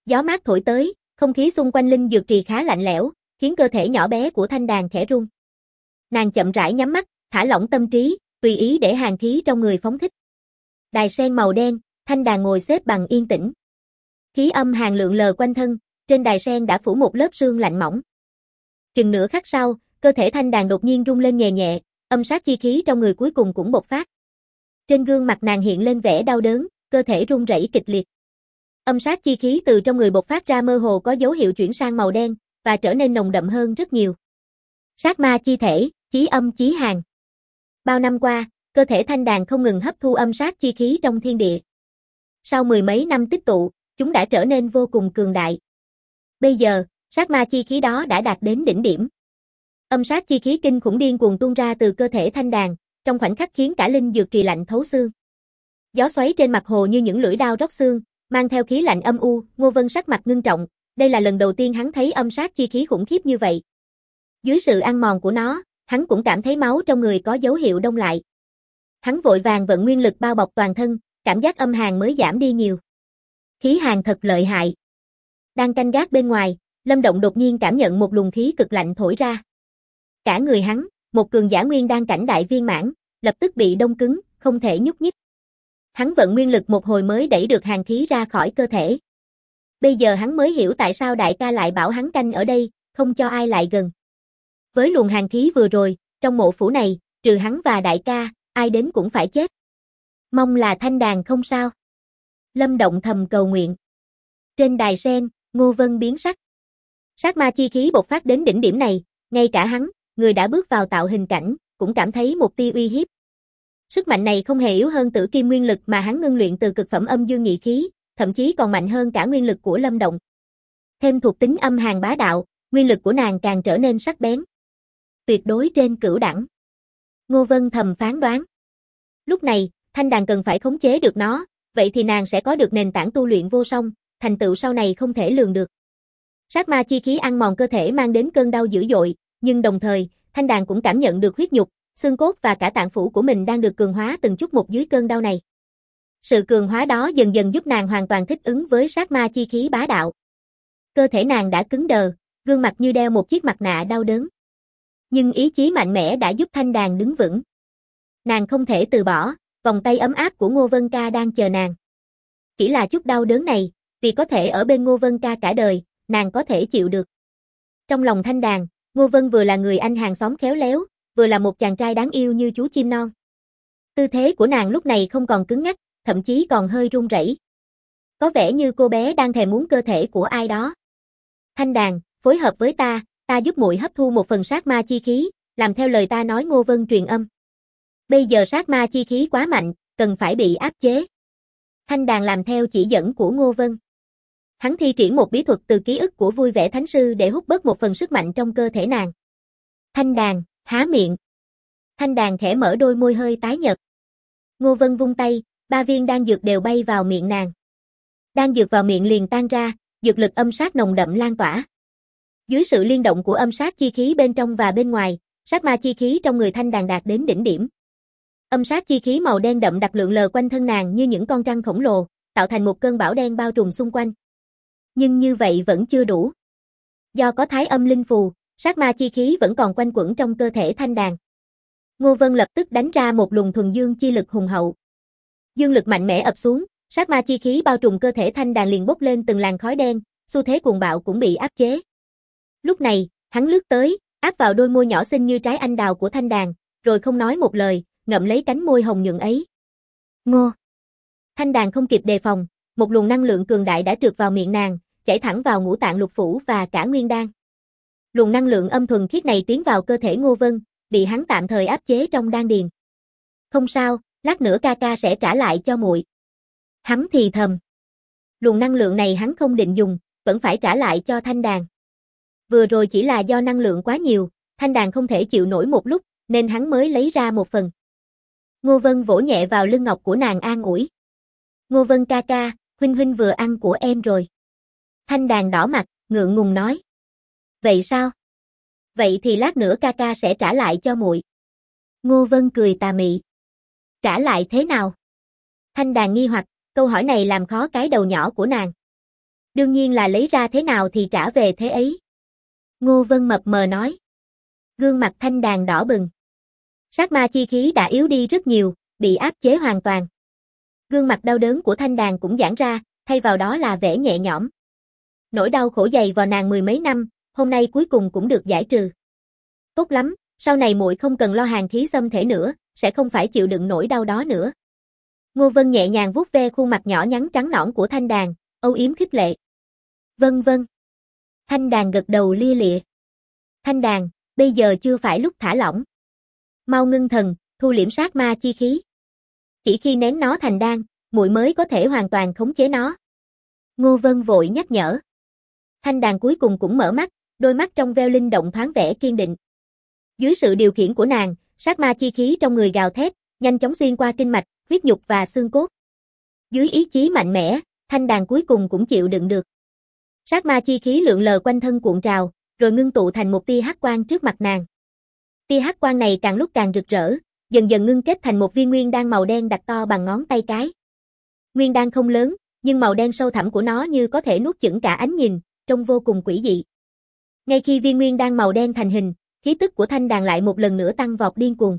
Gió mát thổi tới, không khí xung quanh linh dược trì khá lạnh lẽo, khiến cơ thể nhỏ bé của Thanh Đàn khẽ run. Nàng chậm rãi nhắm mắt, thả lỏng tâm trí, tùy ý để hàn khí trong người phóng thích. Đài sen màu đen, Thanh Đàn ngồi xếp bằng yên tĩnh. Khí âm hàn lượn lờ quanh thân, trên đài sen đã phủ một lớp sương lạnh mỏng. Chừng nửa khắc sau, cơ thể Thanh Đàn đột nhiên rung lên nhẹ nhẹ, âm sát chi khí trong người cuối cùng cũng bộc phát. Trên gương mặt nàng hiện lên vẻ đau đớn, cơ thể run rẩy kịch liệt. Âm sát chi khí từ trong người bộc phát ra mơ hồ có dấu hiệu chuyển sang màu đen, và trở nên nồng đậm hơn rất nhiều. Sát ma chi thể, chí âm chí hàn. Bao năm qua, cơ thể Thanh Đàn không ngừng hấp thu âm sát chi khí trong thiên địa. Sau mười mấy năm tích tụ, chúng đã trở nên vô cùng cường đại. Bây giờ, sát ma chi khí đó đã đạt đến đỉnh điểm. Âm sát chi khí kinh khủng điên cuồng tuôn ra từ cơ thể Thanh Đàn, trong khoảnh khắc khiến cả linh dược trì lạnh thấu xương. Gió xoáy trên mặt hồ như những lưỡi đao róc xương, mang theo khí lạnh âm u. Ngô Vân sắc mặt ngưng trọng, đây là lần đầu tiên hắn thấy âm sát chi khí khủng khiếp như vậy. Dưới sự ăn mòn của nó, hắn cũng cảm thấy máu trong người có dấu hiệu đông lại. Hắn vội vàng vận nguyên lực bao bọc toàn thân, cảm giác âm hàn mới giảm đi nhiều. Khí hàn thật lợi hại. Đang canh gác bên ngoài, Lâm Động đột nhiên cảm nhận một luồng khí cực lạnh thổi ra. Cả người hắn, một cường giả nguyên đan cảnh đại viên mãn, lập tức bị đông cứng, không thể nhúc nhích. Hắn vận nguyên lực một hồi mới đẩy được hàn khí ra khỏi cơ thể. Bây giờ hắn mới hiểu tại sao đại ca lại bảo hắn canh ở đây, không cho ai lại gần. Với luồng hàn khí vừa rồi, trong mộ phủ này, trừ hắn và đại ca, ai đến cũng phải chết. Mong là Thanh Đàn không sao. Lâm Động thầm cầu nguyện. Trên đài sen, Ngô Vân biến sắc. Sát ma chi khí bộc phát đến đỉnh điểm này, ngay cả hắn, người đã bước vào tạo hình cảnh, cũng cảm thấy một tia uy hiếp. Sức mạnh này không hề yếu hơn tử kim nguyên lực mà hắn ngưng luyện từ cực phẩm âm dương nhị khí, thậm chí còn mạnh hơn cả nguyên lực của Lâm Động. Thêm thuộc tính âm hàn bá đạo, nguyên lực của nàng càng trở nên sắc bén. Tuyệt đối trên cửu đẳng. Ngô Vân thầm phán đoán. Lúc này, Thanh Đàn cần phải khống chế được nó, vậy thì nàng sẽ có được nền tảng tu luyện vô song, thành tựu sau này không thể lường được. Sát ma chi khí ăn mòn cơ thể mang đến cơn đau dữ dội, nhưng đồng thời, Thanh Đàn cũng cảm nhận được huyết nhục, xương cốt và cả tạng phủ của mình đang được cường hóa từng chút một dưới cơn đau này. Sự cường hóa đó dần dần giúp nàng hoàn toàn thích ứng với sát ma chi khí bá đạo. Cơ thể nàng đã cứng đờ, gương mặt như đeo một chiếc mặt nạ đau đớn. Nhưng ý chí mạnh mẽ đã giúp Thanh Đàn đứng vững. Nàng không thể từ bỏ, vòng tay ấm áp của Ngô Vân Ca đang chờ nàng. Chỉ là chút đau đớn này, vì có thể ở bên Ngô Vân Ca cả đời, nàng có thể chịu được. Trong lòng Thanh Đàn, Ngô Vân vừa là người anh hàng xóm khéo léo, vừa là một chàng trai đáng yêu như chú chim non. Tư thế của nàng lúc này không còn cứng ngắc, thậm chí còn hơi run rẩy. Có vẻ như cô bé đang thèm muốn cơ thể của ai đó. Thanh Đàn, phối hợp với ta giúp muội hấp thu một phần sát ma chi khí, làm theo lời ta nói. Ngô Vân truyền âm. Bây giờ sát ma chi khí quá mạnh, cần phải bị áp chế. Thanh Đàn làm theo chỉ dẫn của Ngô Vân. Hắn thi triển một bí thuật từ ký ức của Vui Vẻ Thánh Sư để hút bớt một phần sức mạnh trong cơ thể nàng. Thanh Đàn, há miệng. Thanh Đàn khẽ mở đôi môi hơi tái nhợt. Ngô Vân vung tay, 3 viên đan dược đều bay vào miệng nàng. Đan dược vào miệng liền tan ra, dược lực âm sát nồng đậm lan tỏa. Dưới sự liên động của âm sát chi khí bên trong và bên ngoài, sát ma chi khí trong người Thanh Đàn đạt đến đỉnh điểm. Âm sát chi khí màu đen đậm đặc lượn lờ quanh thân nàng như những con trăng khổng lồ, tạo thành một cơn bão đen bao trùm xung quanh. Nhưng như vậy vẫn chưa đủ. Do có thái âm linh phù, sát ma chi khí vẫn còn quanh quẩn trong cơ thể Thanh Đàn. Ngô Vân lập tức đánh ra một luồng thuần dương chi lực hùng hậu. Dương lực mạnh mẽ ập xuống, sát ma chi khí bao trùm cơ thể Thanh Đàn liền bốc lên từng làn khói đen, xu thế cuồng bạo cũng bị áp chế. Lúc này, hắn lướt tới, áp vào đôi môi nhỏ xinh như trái anh đào của Thanh Đàn, rồi không nói một lời, ngậm lấy cánh môi hồng nhuận ấy. Ngô! Thanh Đàn không kịp đề phòng, một luồng năng lượng cường đại đã trượt vào miệng nàng, chảy thẳng vào ngũ tạng lục phủ và cả nguyên đan. Luồng năng lượng âm thuần khiết này tiến vào cơ thể Ngô Vân, bị hắn tạm thời áp chế trong đan điền. Không sao, lát nữa ca ca sẽ trả lại cho muội. Hắn thì thầm. Luồng năng lượng này hắn không định dùng, vẫn phải trả lại cho Thanh Đàn. Vừa rồi chỉ là do năng lượng quá nhiều, Thanh Đàn không thể chịu nổi một lúc, nên hắn mới lấy ra một phần. Ngô Vân vỗ nhẹ vào lưng ngọc của nàng an ủi. Ngô Vân ca ca, huynh huynh vừa ăn của em rồi. Thanh Đàn đỏ mặt, ngượng ngùng nói. Vậy sao? Vậy thì lát nữa ca ca sẽ trả lại cho muội. Ngô Vân cười tà mị. Trả lại thế nào? Thanh Đàn nghi hoặc, câu hỏi này làm khó cái đầu nhỏ của nàng. Đương nhiên là lấy ra thế nào thì trả về thế ấy. Ngô Vân mập mờ nói. Gương mặt Thanh Đàn đỏ bừng. Sát ma chi khí đã yếu đi rất nhiều, bị áp chế hoàn toàn. Gương mặt đau đớn của Thanh Đàn cũng giãn ra, thay vào đó là vẻ nhẹ nhõm. Nỗi đau khổ dày vào nàng mười mấy năm, hôm nay cuối cùng cũng được giải trừ. Tốt lắm, sau này muội không cần lo hàn khí xâm thể nữa, sẽ không phải chịu đựng nỗi đau đó nữa. Ngô Vân nhẹ nhàng vuốt ve khuôn mặt nhỏ nhắn trắng nõn của Thanh Đàn, âu yếm khích lệ. Vâng vâng. Thanh Đàn gật đầu lia lịa. Thanh Đàn, bây giờ chưa phải lúc thả lỏng. Mau ngưng thần, thu liễm sát ma chi khí. Chỉ khi nén nó thành đan, muội mới có thể hoàn toàn khống chế nó. Ngô Vân vội nhắc nhở. Thanh Đàn cuối cùng cũng mở mắt, đôi mắt trong veo linh động thoáng vẻ kiên định. Dưới sự điều khiển của nàng, sát ma chi khí trong người gào thét, nhanh chóng xuyên qua kinh mạch, huyết nhục và xương cốt. Dưới ý chí mạnh mẽ, Thanh Đàn cuối cùng cũng chịu đựng được. Sát ma chi khí lượn lờ quanh thân cuộn trào, rồi ngưng tụ thành một tia hắc quang trước mặt nàng. Tia hắc quang này càng lúc càng rực rỡ, dần dần ngưng kết thành một viên nguyên đan màu đen đặc to bằng ngón tay cái. Nguyên đan không lớn, nhưng màu đen sâu thẳm của nó như có thể nuốt chửng cả ánh nhìn, trông vô cùng quỷ dị. Ngay khi viên nguyên đan màu đen thành hình, khí tức của Thanh Đàn lại một lần nữa tăng vọt điên cuồng.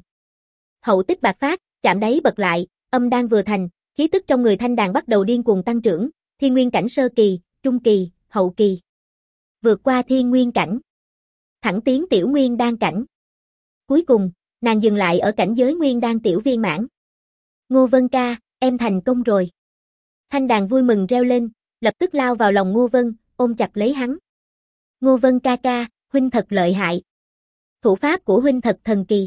Hậu tích bạc phát, chạm đáy bật lại, âm đan vừa thành, khí tức trong người Thanh Đàn bắt đầu điên cuồng tăng trưởng, thiên nguyên cảnh sơ kỳ, trung kỳ, hậu kỳ. Vượt qua thiên nguyên cảnh, thẳng tiến tiểu nguyên đan cảnh. Cuối cùng, nàng dừng lại ở cảnh giới nguyên đan tiểu viên mãn. Ngô Vân ca, em thành công rồi. Thanh Đàn vui mừng reo lên, lập tức lao vào lòng Ngô Vân, ôm chặt lấy hắn. Ngô Vân ca ca, huynh thật lợi hại. Thủ pháp của huynh thật thần kỳ.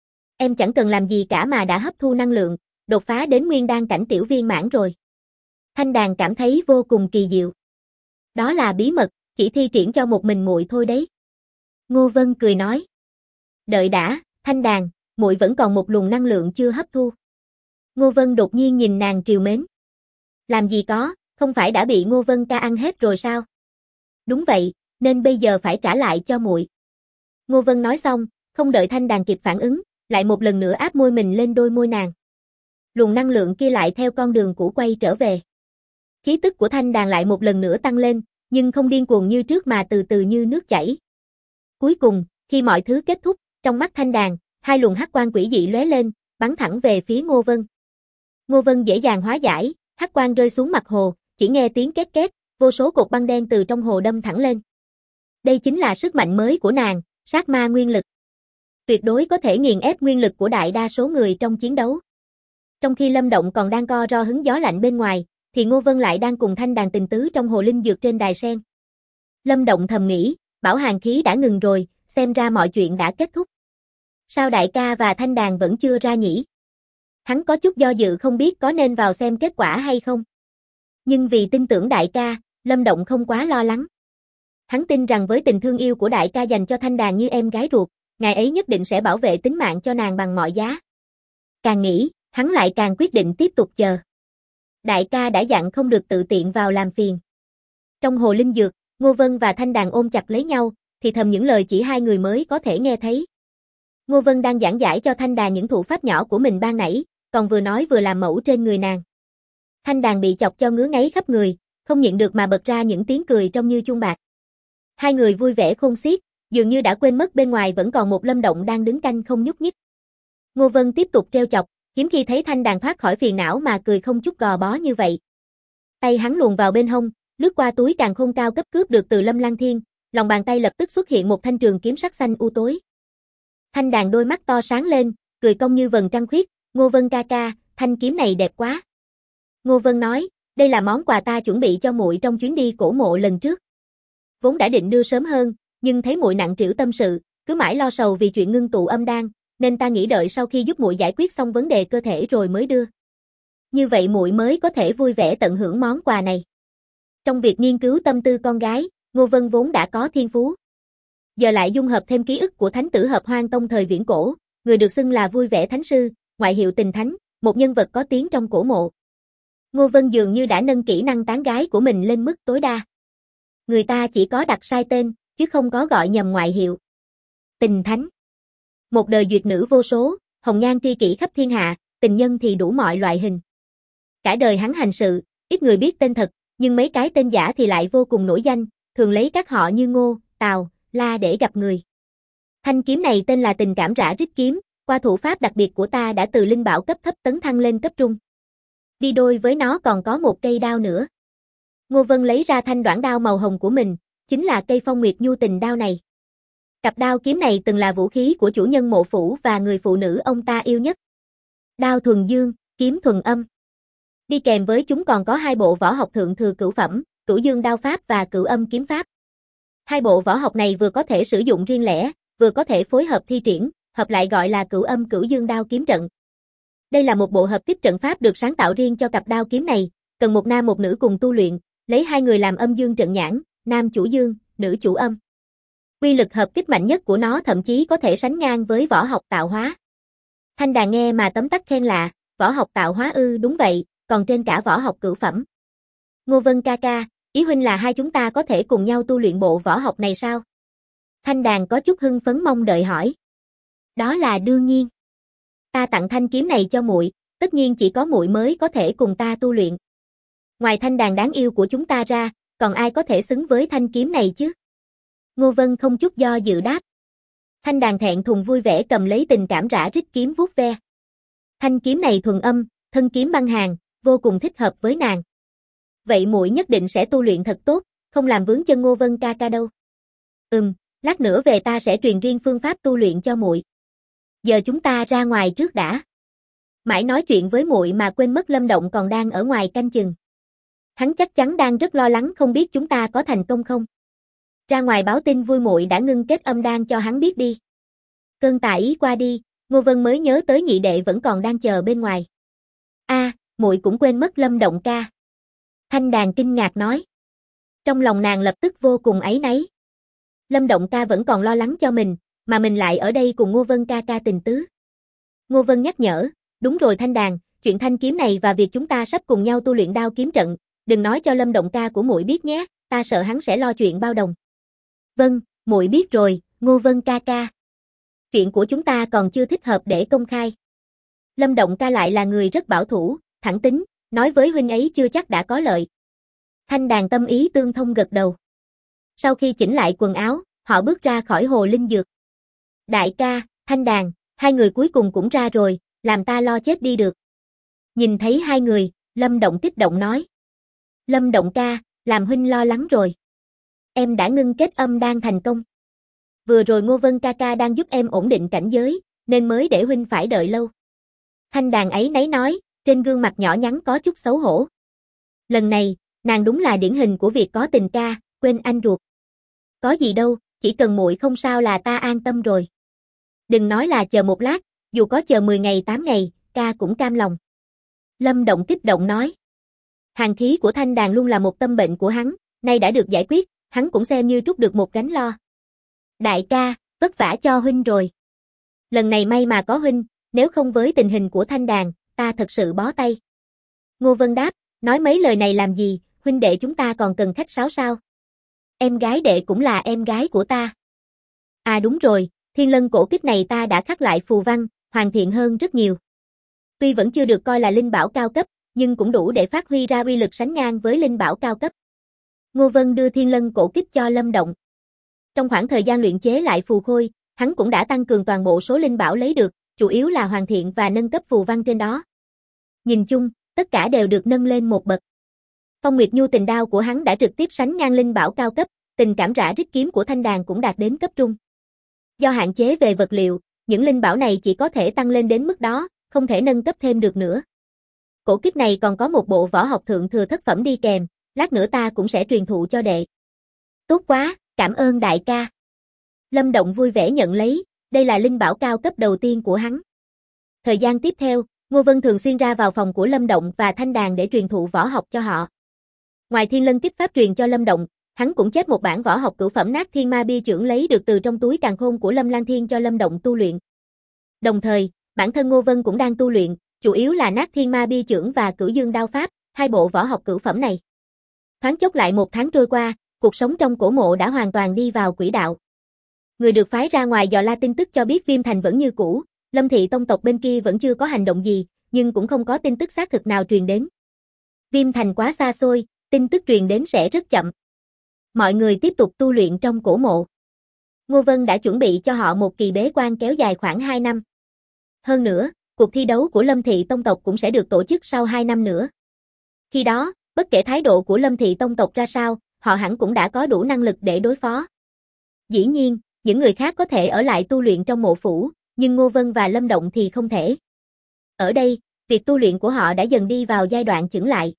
Em chẳng cần làm gì cả mà đã hấp thu năng lượng, đột phá đến nguyên đan cảnh tiểu viên mãn rồi. Thanh Đàn cảm thấy vô cùng kỳ diệu. Đó là bí mật, chỉ thi triển cho một mình muội thôi đấy. Ngô Vân cười nói. Đợi đã, Thanh Đàn, muội vẫn còn một luồng năng lượng chưa hấp thu. Ngô Vân đột nhiên nhìn nàng trìu mến. Làm gì có, không phải đã bị Ngô Vân ca ăn hết rồi sao? Đúng vậy, nên bây giờ phải trả lại cho muội. Ngô Vân nói xong, không đợi Thanh Đàn kịp phản ứng, lại một lần nữa áp môi mình lên đôi môi nàng. Luồng năng lượng kia lại theo con đường cũ quay trở về. Khí tức của Thanh Đàn lại một lần nữa tăng lên, nhưng không điên cuồng như trước mà từ từ như nước chảy. Cuối cùng, khi mọi thứ kết thúc, trong mắt Thanh Đàn, hai luồng hắc quang quỷ dị lóe lên, bắn thẳng về phía Ngô Vân. Ngô Vân dễ dàng hóa giải, hắc quang rơi xuống mặt hồ, chỉ nghe tiếng két két, vô số cột băng đen từ trong hồ đâm thẳng lên. Đây chính là sức mạnh mới của nàng, sát ma nguyên lực. Tuyệt đối có thể nghiền ép nguyên lực của đại đa số người trong chiến đấu. Trong khi Lâm Động còn đang co ro hứng gió lạnh bên ngoài, thì Ngô Vân lại đang cùng Thanh Đàn tình tứ trong hồ linh dược trên đài sen. Lâm Động thầm nghĩ, bảo hàn khí đã ngừng rồi, xem ra mọi chuyện đã kết thúc. Sao đại ca và Thanh Đàn vẫn chưa ra nhỉ? Hắn có chút do dự không biết có nên vào xem kết quả hay không. Nhưng vì tin tưởng đại ca, Lâm Động không quá lo lắng. Hắn tin rằng với tình thương yêu của đại ca dành cho Thanh Đàn như em gái ruột, ngài ấy nhất định sẽ bảo vệ tính mạng cho nàng bằng mọi giá. Càng nghĩ, hắn lại càng quyết định tiếp tục chờ. Đại ca đã dặn không được tự tiện vào làm phiền. Trong hồ linh dược, Ngô Vân và Thanh Đàn ôm chặt lấy nhau, thì thầm những lời chỉ hai người mới có thể nghe thấy. Ngô Vân đang giảng giải cho Thanh Đàn những thủ pháp nhỏ của mình ban nãy, còn vừa nói vừa làm mẫu trên người nàng. Thanh Đàn bị chọc cho ngứa ngáy khắp người, không nhịn được mà bật ra những tiếng cười trông như chuông bạc. Hai người vui vẻ khôn xiết, dường như đã quên mất bên ngoài vẫn còn một Lâm Động đang đứng canh không nhúc nhích. Ngô Vân tiếp tục trêu chọc, hiếm khi thấy Thanh Đàn thoát khỏi phiền não mà cười không chút gò bó như vậy. Tay hắn luồn vào bên hông, lướt qua túi càn khôn cao cấp cướp được từ Lâm Lăng Thiên, lòng bàn tay lập tức xuất hiện một thanh trường kiếm sắc xanh u tối. Thanh Đàn đôi mắt to sáng lên, cười cong như vầng trăng khuyết, Ngô Vân ca ca, thanh kiếm này đẹp quá. Ngô Vân nói, đây là món quà ta chuẩn bị cho muội trong chuyến đi cổ mộ lần trước. Vốn đã định đưa sớm hơn, nhưng thấy muội nặng trĩu tâm sự, cứ mãi lo sầu vì chuyện ngưng tụ âm đan, nên ta nghĩ đợi sau khi giúp muội giải quyết xong vấn đề cơ thể rồi mới đưa. Như vậy muội mới có thể vui vẻ tận hưởng món quà này. Trong việc nghiên cứu tâm tư con gái, Ngô Vân vốn đã có thiên phú. Giờ lại dung hợp thêm ký ức của Thánh tử Hợp Hoang Tông thời viễn cổ, người được xưng là vui vẻ thánh sư, ngoại hiệu Tình Thánh, một nhân vật có tiếng trong cổ mộ. Ngô Vân dường như đã nâng kỹ năng tán gái của mình lên mức tối đa. Người ta chỉ có đặt sai tên, chứ không có gọi nhầm ngoại hiệu. Tình Thánh. Một đời duyệt nữ vô số, hồng nhan tri kỷ khắp thiên hạ, tình nhân thì đủ mọi loại hình. Cả đời hắn hành sự, ít người biết tên thật, Nhưng mấy cái tên giả thì lại vô cùng nổi danh, thường lấy các họ như Ngô, Tào, La để gặp người. Thanh kiếm này tên là Tình Cảm Rã Rít Kiếm, qua thủ pháp đặc biệt của ta đã từ linh bảo cấp thấp tấn thăng lên cấp trung. Đi đôi với nó còn có một cây đao nữa. Ngô Vân lấy ra thanh đoản đao màu hồng của mình, chính là cây Phong Nguyệt Nhu Tình đao này. Cặp đao kiếm này từng là vũ khí của chủ nhân Mộ Phủ và người phụ nữ ông ta yêu nhất. Đao thuần dương, kiếm thuần âm. Đi kèm với chúng còn có hai bộ võ học thượng thừa cửu phẩm, Cửu Dương đao pháp và Cửu Âm kiếm pháp. Hai bộ võ học này vừa có thể sử dụng riêng lẻ, vừa có thể phối hợp thi triển, hợp lại gọi là Cửu Âm Cửu Dương đao kiếm trận. Đây là một bộ hợp kích trận pháp được sáng tạo riêng cho cặp đao kiếm này, cần một nam một nữ cùng tu luyện, lấy hai người làm âm dương trận nhãn, nam chủ dương, nữ chủ âm. Quy lực hợp kích mạnh nhất của nó thậm chí có thể sánh ngang với võ học tạo hóa. Thanh Đàn nghe mà tấm tắc khen lạ, võ học tạo hóa ư? Đúng vậy, còn trên cả võ học cửu phẩm. Ngô Vân ca ca, ý huynh là hai chúng ta có thể cùng nhau tu luyện bộ võ học này sao? Thanh Đàn có chút hưng phấn mong đợi hỏi. Đó là đương nhiên. Ta tặng thanh kiếm này cho muội, tất nhiên chỉ có muội mới có thể cùng ta tu luyện. Ngoài Thanh Đàn đáng yêu của chúng ta ra, còn ai có thể xứng với thanh kiếm này chứ? Ngô Vân không chút do dự đáp. Thanh Đàn thẹn thùng vui vẻ cầm lấy Tình Cảm Rã Rít kiếm vuốt ve. Thanh kiếm này thuần âm, thân kiếm băng hàn, vô cùng thích hợp với nàng. Vậy muội nhất định sẽ tu luyện thật tốt, không làm vướng chân Ngô Vân ca ca đâu. Lát nữa về ta sẽ truyền riêng phương pháp tu luyện cho muội. Giờ chúng ta ra ngoài trước đã. Mãi nói chuyện với muội mà quên mất Lâm Động còn đang ở ngoài canh chừng. Hắn chắc chắn đang rất lo lắng không biết chúng ta có thành công không. Ra ngoài báo tin vui muội đã ngưng kết âm đan cho hắn biết đi. Cơn tà ý qua đi, Ngô Vân mới nhớ tới nhị đệ vẫn còn đang chờ bên ngoài. Muội cũng quên mất Lâm Động ca. Thanh Đàn kinh ngạc nói. Trong lòng nàng lập tức vô cùng áy náy. Lâm Động ca vẫn còn lo lắng cho mình, mà mình lại ở đây cùng Ngô Vân ca ca tình tứ. Ngô Vân nhắc nhở, đúng rồi Thanh Đàn, chuyện thanh kiếm này và việc chúng ta sắp cùng nhau tu luyện đao kiếm trận, đừng nói cho Lâm Động ca của muội biết nhé, ta sợ hắn sẽ lo chuyện bao đồng. Vâng, muội biết rồi, Ngô Vân ca ca. Chuyện của chúng ta còn chưa thích hợp để công khai. Lâm Động ca lại là người rất bảo thủ, thẳng tính, nói với huynh ấy chưa chắc đã có lợi. Thanh Đàn tâm ý tương thông gật đầu. Sau khi chỉnh lại quần áo, họ bước ra khỏi hồ linh dược. Đại ca, Thanh Đàn, hai người cuối cùng cũng ra rồi, làm ta lo chết đi được. Nhìn thấy hai người, Lâm Động kích động nói. Lâm Động ca, làm huynh lo lắng rồi. Em đã ngưng kết âm đan thành công. Vừa rồi Ngô Vân ca ca đang giúp em ổn định cảnh giới, nên mới để huynh phải đợi lâu. Thanh Đàn ấy nấy nói, trên gương mặt nhỏ nhắn có chút xấu hổ. Lần này, nàng đúng là điển hình của việc có tình ca, quên anh ruột. Có gì đâu, chỉ cần muội không sao là ta an tâm rồi. Đừng nói là chờ một lát, dù có chờ 10 ngày 8 ngày, ca cũng cam lòng. Lâm Động kích động nói. Hàn khí của Thanh Đàn luôn là một tâm bệnh của hắn, nay đã được giải quyết, hắn cũng xem như trút được một gánh lo. Đại ca, vất vả cho huynh rồi. Lần này may mà có huynh, nếu không với tình hình của Thanh Đàn, ta thật sự bó tay. Ngô Vân đáp, nói mấy lời này làm gì, huynh đệ chúng ta còn cần khách sáo sao? Em gái đệ cũng là em gái của ta. À đúng rồi, Thiên Lân cổ kích này ta đã khắc lại phù văn, hoàn thiện hơn rất nhiều. Tuy vẫn chưa được coi là linh bảo cao cấp, nhưng cũng đủ để phát huy ra uy lực sánh ngang với linh bảo cao cấp. Ngô Vân đưa Thiên Lân cổ kích cho Lâm Động. Trong khoảng thời gian luyện chế lại phù khôi, hắn cũng đã tăng cường toàn bộ số linh bảo lấy được, chủ yếu là hoàn thiện và nâng cấp phù văn trên đó. Nhìn chung, tất cả đều được nâng lên một bậc. Phong Nguyệt Nhu Tình đao của hắn đã trực tiếp sánh ngang linh bảo cao cấp, Tình Cảm Rã Rít kiếm của Thanh Đàn cũng đạt đến cấp trung. Do hạn chế về vật liệu, những linh bảo này chỉ có thể tăng lên đến mức đó, không thể nâng cấp thêm được nữa. Cổ kích này còn có một bộ võ học thượng thừa thất phẩm đi kèm, lát nữa ta cũng sẽ truyền thụ cho đệ. Tốt quá, cảm ơn đại ca. Lâm Động vui vẻ nhận lấy, đây là linh bảo cao cấp đầu tiên của hắn. Thời gian tiếp theo, Ngô Vân thường xuyên ra vào phòng của Lâm Động và Thanh Đàn để truyền thụ võ học cho họ. Ngoài Thiên Lân kích pháp truyền cho Lâm Động, hắn cũng chép một bản võ học cửu phẩm Nát Thiên Ma Bia Chưởng lấy được từ trong túi càn khôn của Lâm Lan Thiên cho Lâm Động tu luyện. Đồng thời, bản thân Ngô Vân cũng đang tu luyện, chủ yếu là Nát Thiên Ma Bia Chưởng và Cửu Dương đao pháp, hai bộ võ học cửu phẩm này. Thoáng chốc lại một tháng trôi qua, cuộc sống trong cổ mộ đã hoàn toàn đi vào quỹ đạo. Người được phái ra ngoài dò la tin tức cho biết Viêm Thành vẫn như cũ, Lâm thị tông tộc bên kia vẫn chưa có hành động gì, nhưng cũng không có tin tức xác thực nào truyền đến. Viêm Thành quá xa xôi, tin tức truyền đến sẽ rất chậm. Mọi người tiếp tục tu luyện trong cổ mộ. Ngô Vân đã chuẩn bị cho họ một kỳ bế quan kéo dài khoảng 2 năm. Hơn nữa, cuộc thi đấu của Lâm Thị Tông tộc cũng sẽ được tổ chức sau 2 năm nữa. Khi đó, bất kể thái độ của Lâm Thị Tông tộc ra sao, họ hẳn cũng đã có đủ năng lực để đối phó. Dĩ nhiên, những người khác có thể ở lại tu luyện trong mộ phủ, nhưng Ngô Vân và Lâm Động thì không thể. Ở đây, việc tu luyện của họ đã dần đi vào giai đoạn chững lại.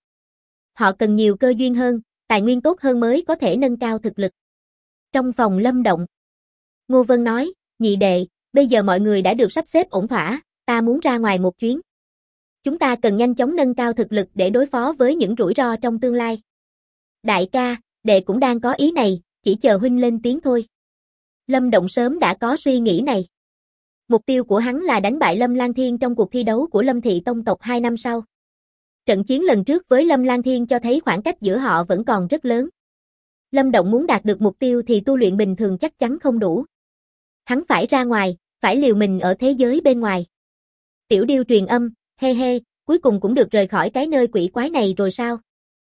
Họ cần nhiều cơ duyên hơn, tài nguyên tốt hơn mới có thể nâng cao thực lực. Trong phòng Lâm Động, Ngô Vân nói, nhị đệ, bây giờ mọi người đã được sắp xếp ổn thỏa, ta muốn ra ngoài một chuyến. Chúng ta cần nhanh chóng nâng cao thực lực để đối phó với những rủi ro trong tương lai. Đại ca, đệ cũng đang có ý này, chỉ chờ huynh lên tiếng thôi. Lâm Động sớm đã có suy nghĩ này. Mục tiêu của hắn là đánh bại Lâm Lan Thiên trong cuộc thi đấu của Lâm Thị Tông tộc 2 năm sau. Trận chiến lần trước với Lâm Lan Thiên cho thấy khoảng cách giữa họ vẫn còn rất lớn. Lâm Động muốn đạt được mục tiêu thì tu luyện bình thường chắc chắn không đủ. Hắn phải ra ngoài, phải liều mình ở thế giới bên ngoài. Tiểu Điêu truyền âm, he he, cuối cùng cũng được rời khỏi cái nơi quỷ quái này rồi sao?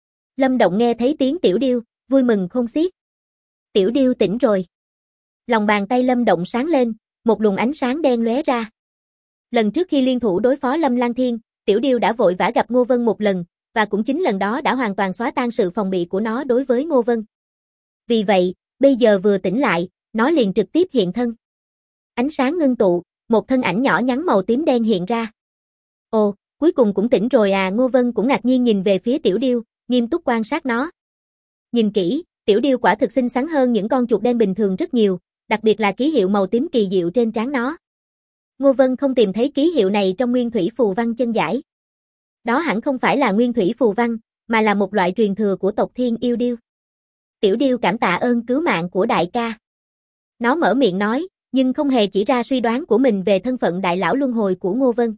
Lâm Động nghe thấy tiếng Tiểu Điêu, vui mừng khôn xiết. Tiểu Điêu tỉnh rồi. Lòng bàn tay Lâm Động sáng lên, một luồng ánh sáng đen lóe ra. Lần trước khi liên thủ đối phó Lâm Lan Thiên, Tiểu Điêu đã vội vã gặp Ngô Vân một lần, và cũng chính lần đó đã hoàn toàn xóa tan sự phòng bị của nó đối với Ngô Vân. Vì vậy, bây giờ vừa tỉnh lại, nó liền trực tiếp hiện thân. Ánh sáng ngưng tụ, một thân ảnh nhỏ nhắn màu tím đen hiện ra. Ồ, cuối cùng cũng tỉnh rồi à, Ngô Vân cũng ngạc nhiên nhìn về phía Tiểu Điêu, nghiêm túc quan sát nó. Nhìn kỹ, Tiểu Điêu quả thực xinh xắn hơn những con chuột đen bình thường rất nhiều, đặc biệt là ký hiệu màu tím kỳ diệu trên trán nó. Ngô Vân không tìm thấy ký hiệu này trong nguyên thủy phù văn chân giải. Đó hẳn không phải là nguyên thủy phù văn, mà là một loại truyền thừa của tộc Thiên Yêu Điêu. Tiểu Điêu cảm tạ ơn cứu mạng của đại ca. Nó mở miệng nói, nhưng không hề chỉ ra suy đoán của mình về thân phận đại lão luân hồi của Ngô Vân.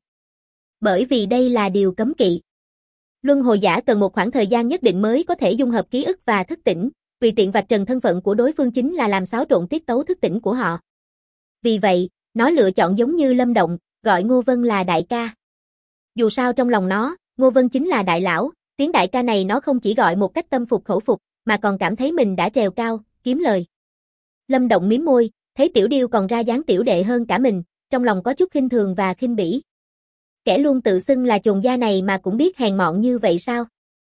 Bởi vì đây là điều cấm kỵ. Luân hồi giả cần một khoảng thời gian nhất định mới có thể dung hợp ký ức và thức tỉnh, vì tiện vạch trần thân phận của đối phương chính là làm xáo trộn tiết tấu thức tỉnh của họ. Vì vậy, nó lựa chọn giống như Lâm Động, gọi Ngô Vân là đại ca. Dù sao trong lòng nó, Ngô Vân chính là đại lão, tiếng đại ca này nó không chỉ gọi một cách tâm phục khẩu phục, mà còn cảm thấy mình đã trèo cao, kiếm lời. Lâm Động mím môi, thấy Tiểu Điêu còn ra dáng tiểu đệ hơn cả mình, trong lòng có chút khinh thường và khinh bỉ. Kẻ luôn tự xưng là chồn gia này mà cũng biết hèn mọn như vậy sao?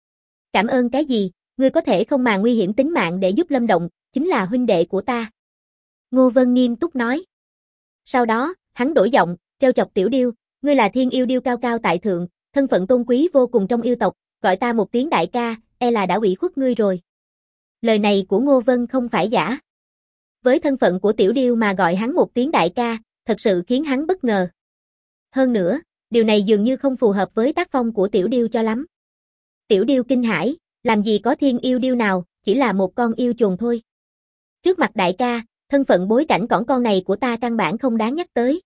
Cảm ơn cái gì, ngươi có thể không màng nguy hiểm tính mạng để giúp Lâm Động, chính là huynh đệ của ta. Ngô Vân nghiêm túc nói. Sau đó, hắn đổi giọng, trêu chọc Tiểu Điêu, ngươi là Thiên Yêu Điêu cao cao tại thượng, thân phận tôn quý vô cùng trong yêu tộc, gọi ta một tiếng đại ca, e là đã ủy khuất ngươi rồi. Lời này của Ngô Vân không phải giả. Với thân phận của Tiểu Điêu mà gọi hắn một tiếng đại ca, thật sự khiến hắn bất ngờ. Hơn nữa, điều này dường như không phù hợp với tác phong của Tiểu Điêu cho lắm. Tiểu Điêu kinh hãi, làm gì có Thiên Yêu Điêu nào, chỉ là một con yêu trùng thôi. Trước mặt đại ca, thân phận bối cảnh cỏn con này của ta căn bản không đáng nhắc tới.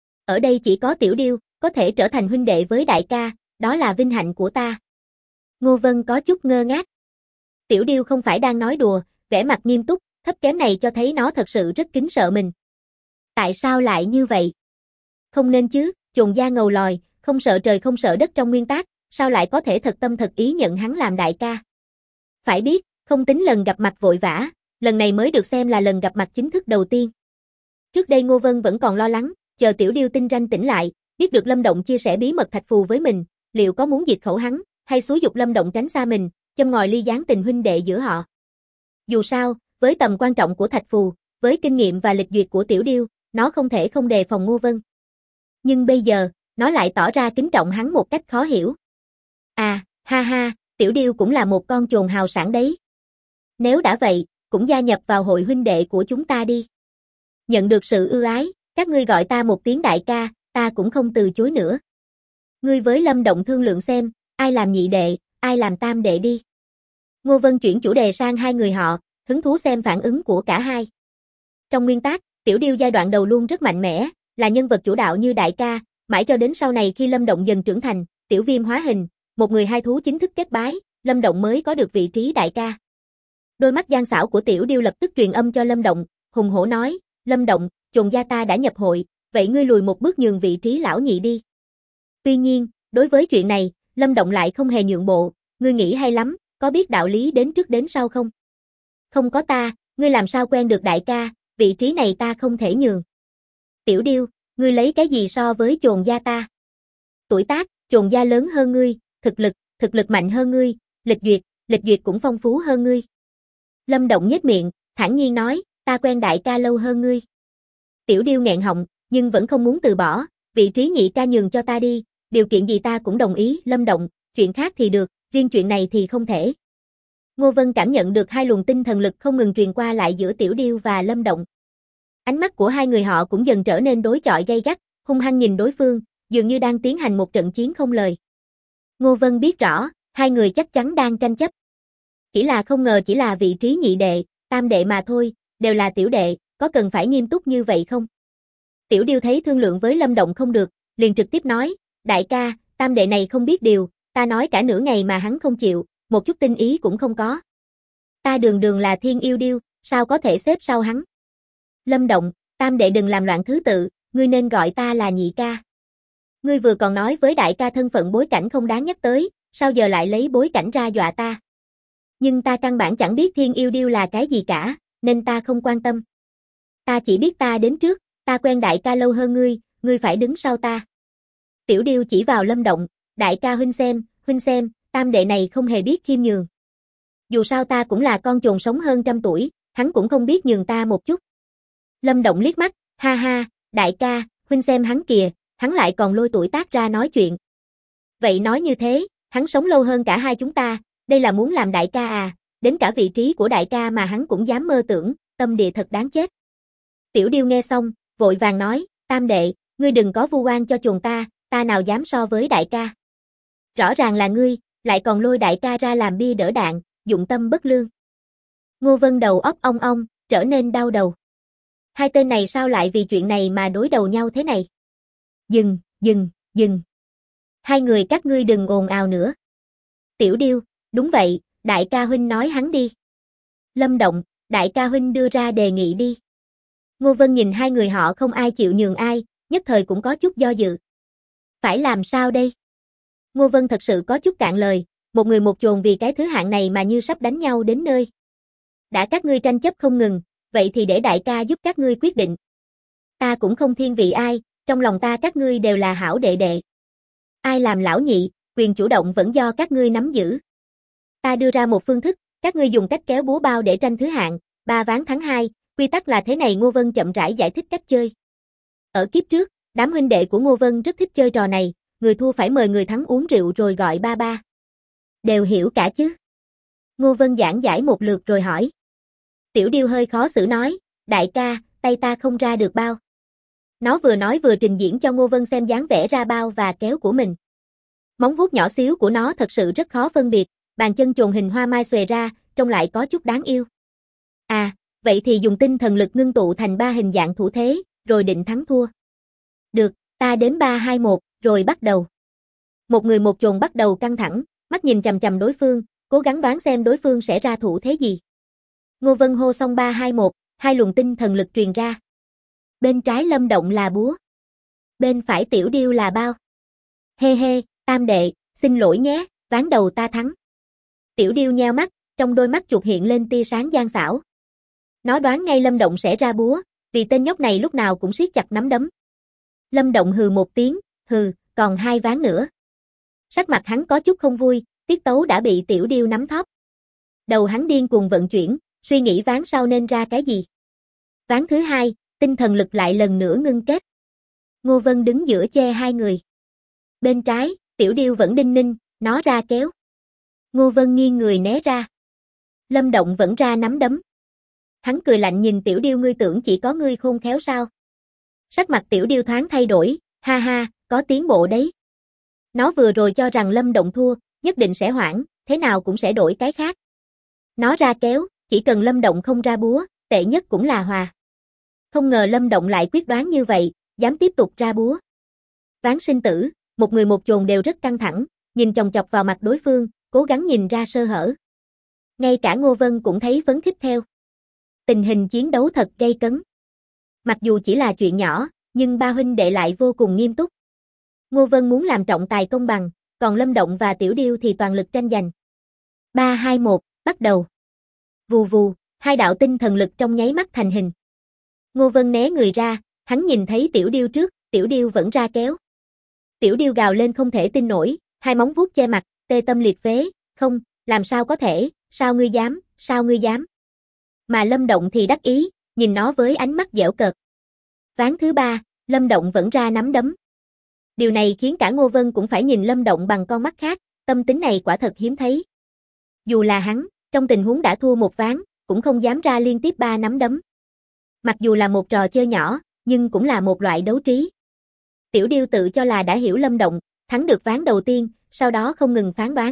Ở đây chỉ có Tiểu Điêu, có thể trở thành huynh đệ với đại ca, đó là vinh hạnh của ta. Ngô Vân có chút ngơ ngác. Tiểu Điêu không phải đang nói đùa, vẻ mặt nghiêm túc, thấp kém này cho thấy nó thật sự rất kính sợ mình. Tại sao lại như vậy? Không nên chứ, chồn da ngầu lòi, không sợ trời không sợ đất trong nguyên tắc, sao lại có thể thật tâm thật ý nhận hắn làm đại ca? Phải biết, không tính lần gặp mặt vội vã, lần này mới được xem là lần gặp mặt chính thức đầu tiên. Trước đây Ngô Vân vẫn còn lo lắng, chờ Tiểu Điêu tinh ranh tỉnh lại, biết được Lâm Động chia sẻ bí mật thạch phù với mình, liệu có muốn diệt khẩu hắn, hay xúi giục Lâm Động tránh xa mình, châm ngòi ly gián tình huynh đệ giữa họ. Dù sao, với tầm quan trọng của thạch phù, với kinh nghiệm và lịch duyệt của Tiểu Điêu, nó không thể không đề phòng Ngô Vân. Nhưng bây giờ, nó lại tỏ ra kính trọng hắn một cách khó hiểu. À, ha ha, Tiểu Điêu cũng là một con chồn hào sản đấy. Nếu đã vậy, cũng gia nhập vào hội huynh đệ của chúng ta đi. Nhận được sự ưu ái, các ngươi gọi ta một tiếng đại ca, ta cũng không từ chối nữa. Ngươi với Lâm Động thương lượng xem, ai làm nhị đệ, ai làm tam đệ đi. Ngô Vân chuyển chủ đề sang hai người họ, hứng thú xem phản ứng của cả hai. Trong nguyên tắc, Tiểu Điêu giai đoạn đầu luôn rất mạnh mẽ, là nhân vật chủ đạo như đại ca, mãi cho đến sau này khi Lâm Động dần trưởng thành, Tiểu Viêm hóa hình, một người hai thú chính thức kết bái, Lâm Động mới có được vị trí đại ca. Đôi mắt gian xảo của Tiểu Điêu lập tức truyền âm cho Lâm Động, hùng hổ nói, Lâm Động, chồn gia ta đã nhập hội, vậy ngươi lùi một bước nhường vị trí lão nhị đi. Tuy nhiên, đối với chuyện này, Lâm Động lại không hề nhượng bộ, ngươi nghĩ hay lắm, có biết đạo lý đến trước đến sau không? Không có ta, ngươi làm sao quen được đại ca, vị trí này ta không thể nhường. Tiểu Điêu, ngươi lấy cái gì so với Chồn gia ta? Tuổi tác, Chồn gia lớn hơn ngươi, thực lực mạnh hơn ngươi, lịch duyệt cũng phong phú hơn ngươi. Lâm Động nhếch miệng, thản nhiên nói, ta quen đại ca lâu hơn ngươi. Tiểu Điêu nghẹn họng, nhưng vẫn không muốn từ bỏ, vị trí nhị ca nhường cho ta đi, điều kiện gì ta cũng đồng ý. Lâm Động, chuyện khác thì được, riêng chuyện này thì không thể. Ngô Vân cảm nhận được hai luồng tinh thần lực không ngừng truyền qua lại giữa Tiểu Điêu và Lâm Động. Ánh mắt của hai người họ cũng dần trở nên đối chọi gay gắt, hung hăng nhìn đối phương, dường như đang tiến hành một trận chiến không lời. Ngô Vân biết rõ, hai người chắc chắn đang tranh chấp. Chỉ là không ngờ chỉ là vị trí nhị đệ, tam đệ mà thôi, đều là tiểu đệ, có cần phải nghiêm túc như vậy không? Tiểu Điêu thấy thương lượng với Lâm Động không được, liền trực tiếp nói, đại ca, tam đệ này không biết điều, ta nói cả nửa ngày mà hắn không chịu, một chút tinh ý cũng không có. Ta đường đường là thiên yêu điêu, sao có thể xếp sau hắn? Lâm Động, tam đệ đừng làm loạn thứ tự, ngươi nên gọi ta là nhị ca. Ngươi vừa còn nói với đại ca thân phận bối cảnh không đáng nhắc tới, sao giờ lại lấy bối cảnh ra dọa ta? Nhưng ta căn bản chẳng biết thiên yêu điêu là cái gì cả, nên ta không quan tâm. Ta chỉ biết ta đến trước, ta quen đại ca lâu hơn ngươi phải đứng sau ta. Tiểu Điêu chỉ vào Lâm Động, đại ca huynh xem, tam đệ này không hề biết khiêm nhường. Dù sao ta cũng là con Chồn sống hơn 100 tuổi, hắn cũng không biết nhường ta một chút. Lâm Động liếc mắt, ha ha, đại ca, huynh xem hắn kìa, hắn lại còn lôi tuổi tác ra nói chuyện. Vậy nói như thế, hắn sống lâu hơn cả hai chúng ta, đây là muốn làm đại ca à, đến cả vị trí của đại ca mà hắn cũng dám mơ tưởng, tâm địa thật đáng chết. Tiểu Điêu nghe xong, vội vàng nói, tam đệ, ngươi đừng có vu oan cho Chồn ta nào dám so với đại ca. Rõ ràng là ngươi, lại còn lôi đại ca ra làm bia đỡ đạn, dụng tâm bất lương. Ngô Vân đầu óc ong ong, trở nên đau đầu. Hai tên này sao lại vì chuyện này mà đối đầu nhau thế này? Dừng. Hai người các ngươi đừng ồn ào nữa. Tiểu Điêu, đúng vậy, đại ca huynh nói hắn đi. Lâm Động, đại ca huynh đưa ra đề nghị đi. Ngô Vân nhìn hai người họ không ai chịu nhường ai, nhất thời cũng có chút do dự. Phải làm sao đây? Ngô Vân thật sự có chút cạn lời, một người một Chồn vì cái thứ hạng này mà như sắp đánh nhau đến nơi. Đã các ngươi tranh chấp không ngừng, vậy thì để đại ca giúp các ngươi quyết định. Ta cũng không thiên vị ai, trong lòng ta các ngươi đều là hảo đệ đệ. Ai làm lão nhị, quyền chủ động vẫn do các ngươi nắm giữ. Ta đưa ra một phương thức, các ngươi dùng cách kéo búa bao để tranh thứ hạng, 3 ván thắng 2, quy tắc là thế này. Ngô Vân chậm rãi giải thích cách chơi. Ở kiếp trước, đám huynh đệ của Ngô Vân rất thích chơi trò này, người thua phải mời người thắng uống rượu rồi gọi ba ba. Đều hiểu cả chứ? Ngô Vân giảng giải một lượt rồi hỏi. Tiểu Điêu hơi khó xử nói, đại ca, tay ta không ra được bao. Nó vừa nói vừa trình diễn cho Ngô Vân xem dáng vẽ ra bao và kéo của mình. Móng vuốt nhỏ xíu của nó thật sự rất khó phân biệt, bàn chân Chồn hình hoa mai xòe ra, trông lại có chút đáng yêu. À, vậy thì dùng tinh thần lực ngưng tụ thành 3 hình dạng thủ thế, rồi định thắng thua. Được, ta đếm 3 2 1, rồi bắt đầu. Một người một Chồn bắt đầu căng thẳng, mắt nhìn chằm chằm đối phương, cố gắng đoán xem đối phương sẽ ra thủ thế gì. Ngô Vân hô xong 3 2 1, hai luồng tinh thần lực truyền ra. Bên trái Lâm Động là búa, bên phải Tiểu Điêu là bao. Hê, tam đệ, xin lỗi nhé, ván đầu ta thắng. Tiểu Điêu nheo mắt, trong đôi mắt chuột hiện lên tia sáng gian xảo. Nó đoán ngay Lâm Động sẽ ra búa, vì tên nhóc này lúc nào cũng siết chặt nắm đấm. Lâm Động hừ một tiếng, hừ, còn 2 ván nữa. Sắc mặt hắn có chút không vui, tiết tấu đã bị Tiểu Điêu nắm thóp. Đầu hắn điên cuồng vận chuyển, suy nghĩ ván sau nên ra cái gì. Ván thứ 2, tinh thần lực lại lần nữa ngưng kết. Ngô Vân đứng giữa che hai người. Bên trái, Tiểu Điêu vẫn đinh ninh, nó ra kéo. Ngô Vân nghiêng người né ra. Lâm Động vẫn ra nắm đấm. Hắn cười lạnh nhìn Tiểu Điêu, ngươi tưởng chỉ có ngươi khôn khéo sao? Sắc mặt Tiểu Điêu thoáng thay đổi, ha ha, có tiến bộ đấy. Nó vừa rồi cho rằng Lâm Động thua, nhất định sẽ hoãn, thế nào cũng sẽ đổi cái khác. Nó ra kéo, chỉ cần Lâm Động không ra búa, tệ nhất cũng là hòa. Không ngờ Lâm Động lại quyết đoán như vậy, dám tiếp tục ra búa. Ván sinh tử, một người một Chồn đều rất căng thẳng, nhìn chòng chọc vào mặt đối phương, cố gắng nhìn ra sơ hở. Ngay cả Ngô Vân cũng thấy phấn khích theo. Tình hình chiến đấu thật gay cấn. Mặc dù chỉ là chuyện nhỏ, nhưng ba huynh đệ lại vô cùng nghiêm túc. Ngô Vân muốn làm trọng tài công bằng, còn Lâm Động và Tiểu Điêu thì toàn lực tranh giành. 3, 2, 1, bắt đầu. Vù vù, hai đạo tinh thần lực trong nháy mắt thành hình. Ngô Vân né người ra, hắn nhìn thấy Tiểu Điêu trước, Tiểu Điêu vẫn ra kéo. Tiểu Điêu gào lên không thể tin nổi, hai móng vuốt che mặt, tê tâm liệt phế, không, làm sao có thể, sao ngươi dám. Mà Lâm Động thì đắc ý, nhìn nó với ánh mắt giễu cợt. Ván thứ 3, Lâm Động vẫn ra nắm đấm. Điều này khiến cả Ngô Vân cũng phải nhìn Lâm Động bằng con mắt khác, tâm tính này quả thật hiếm thấy. Dù là hắn, trong tình huống đã thua một ván, cũng không dám ra liên tiếp 3 nắm đấm. Mặc dù là một trò chơi nhỏ, nhưng cũng là một loại đấu trí. Tiểu Điêu tự cho là đã hiểu Lâm Động, thắng được ván đầu tiên, sau đó không ngừng phán đoán.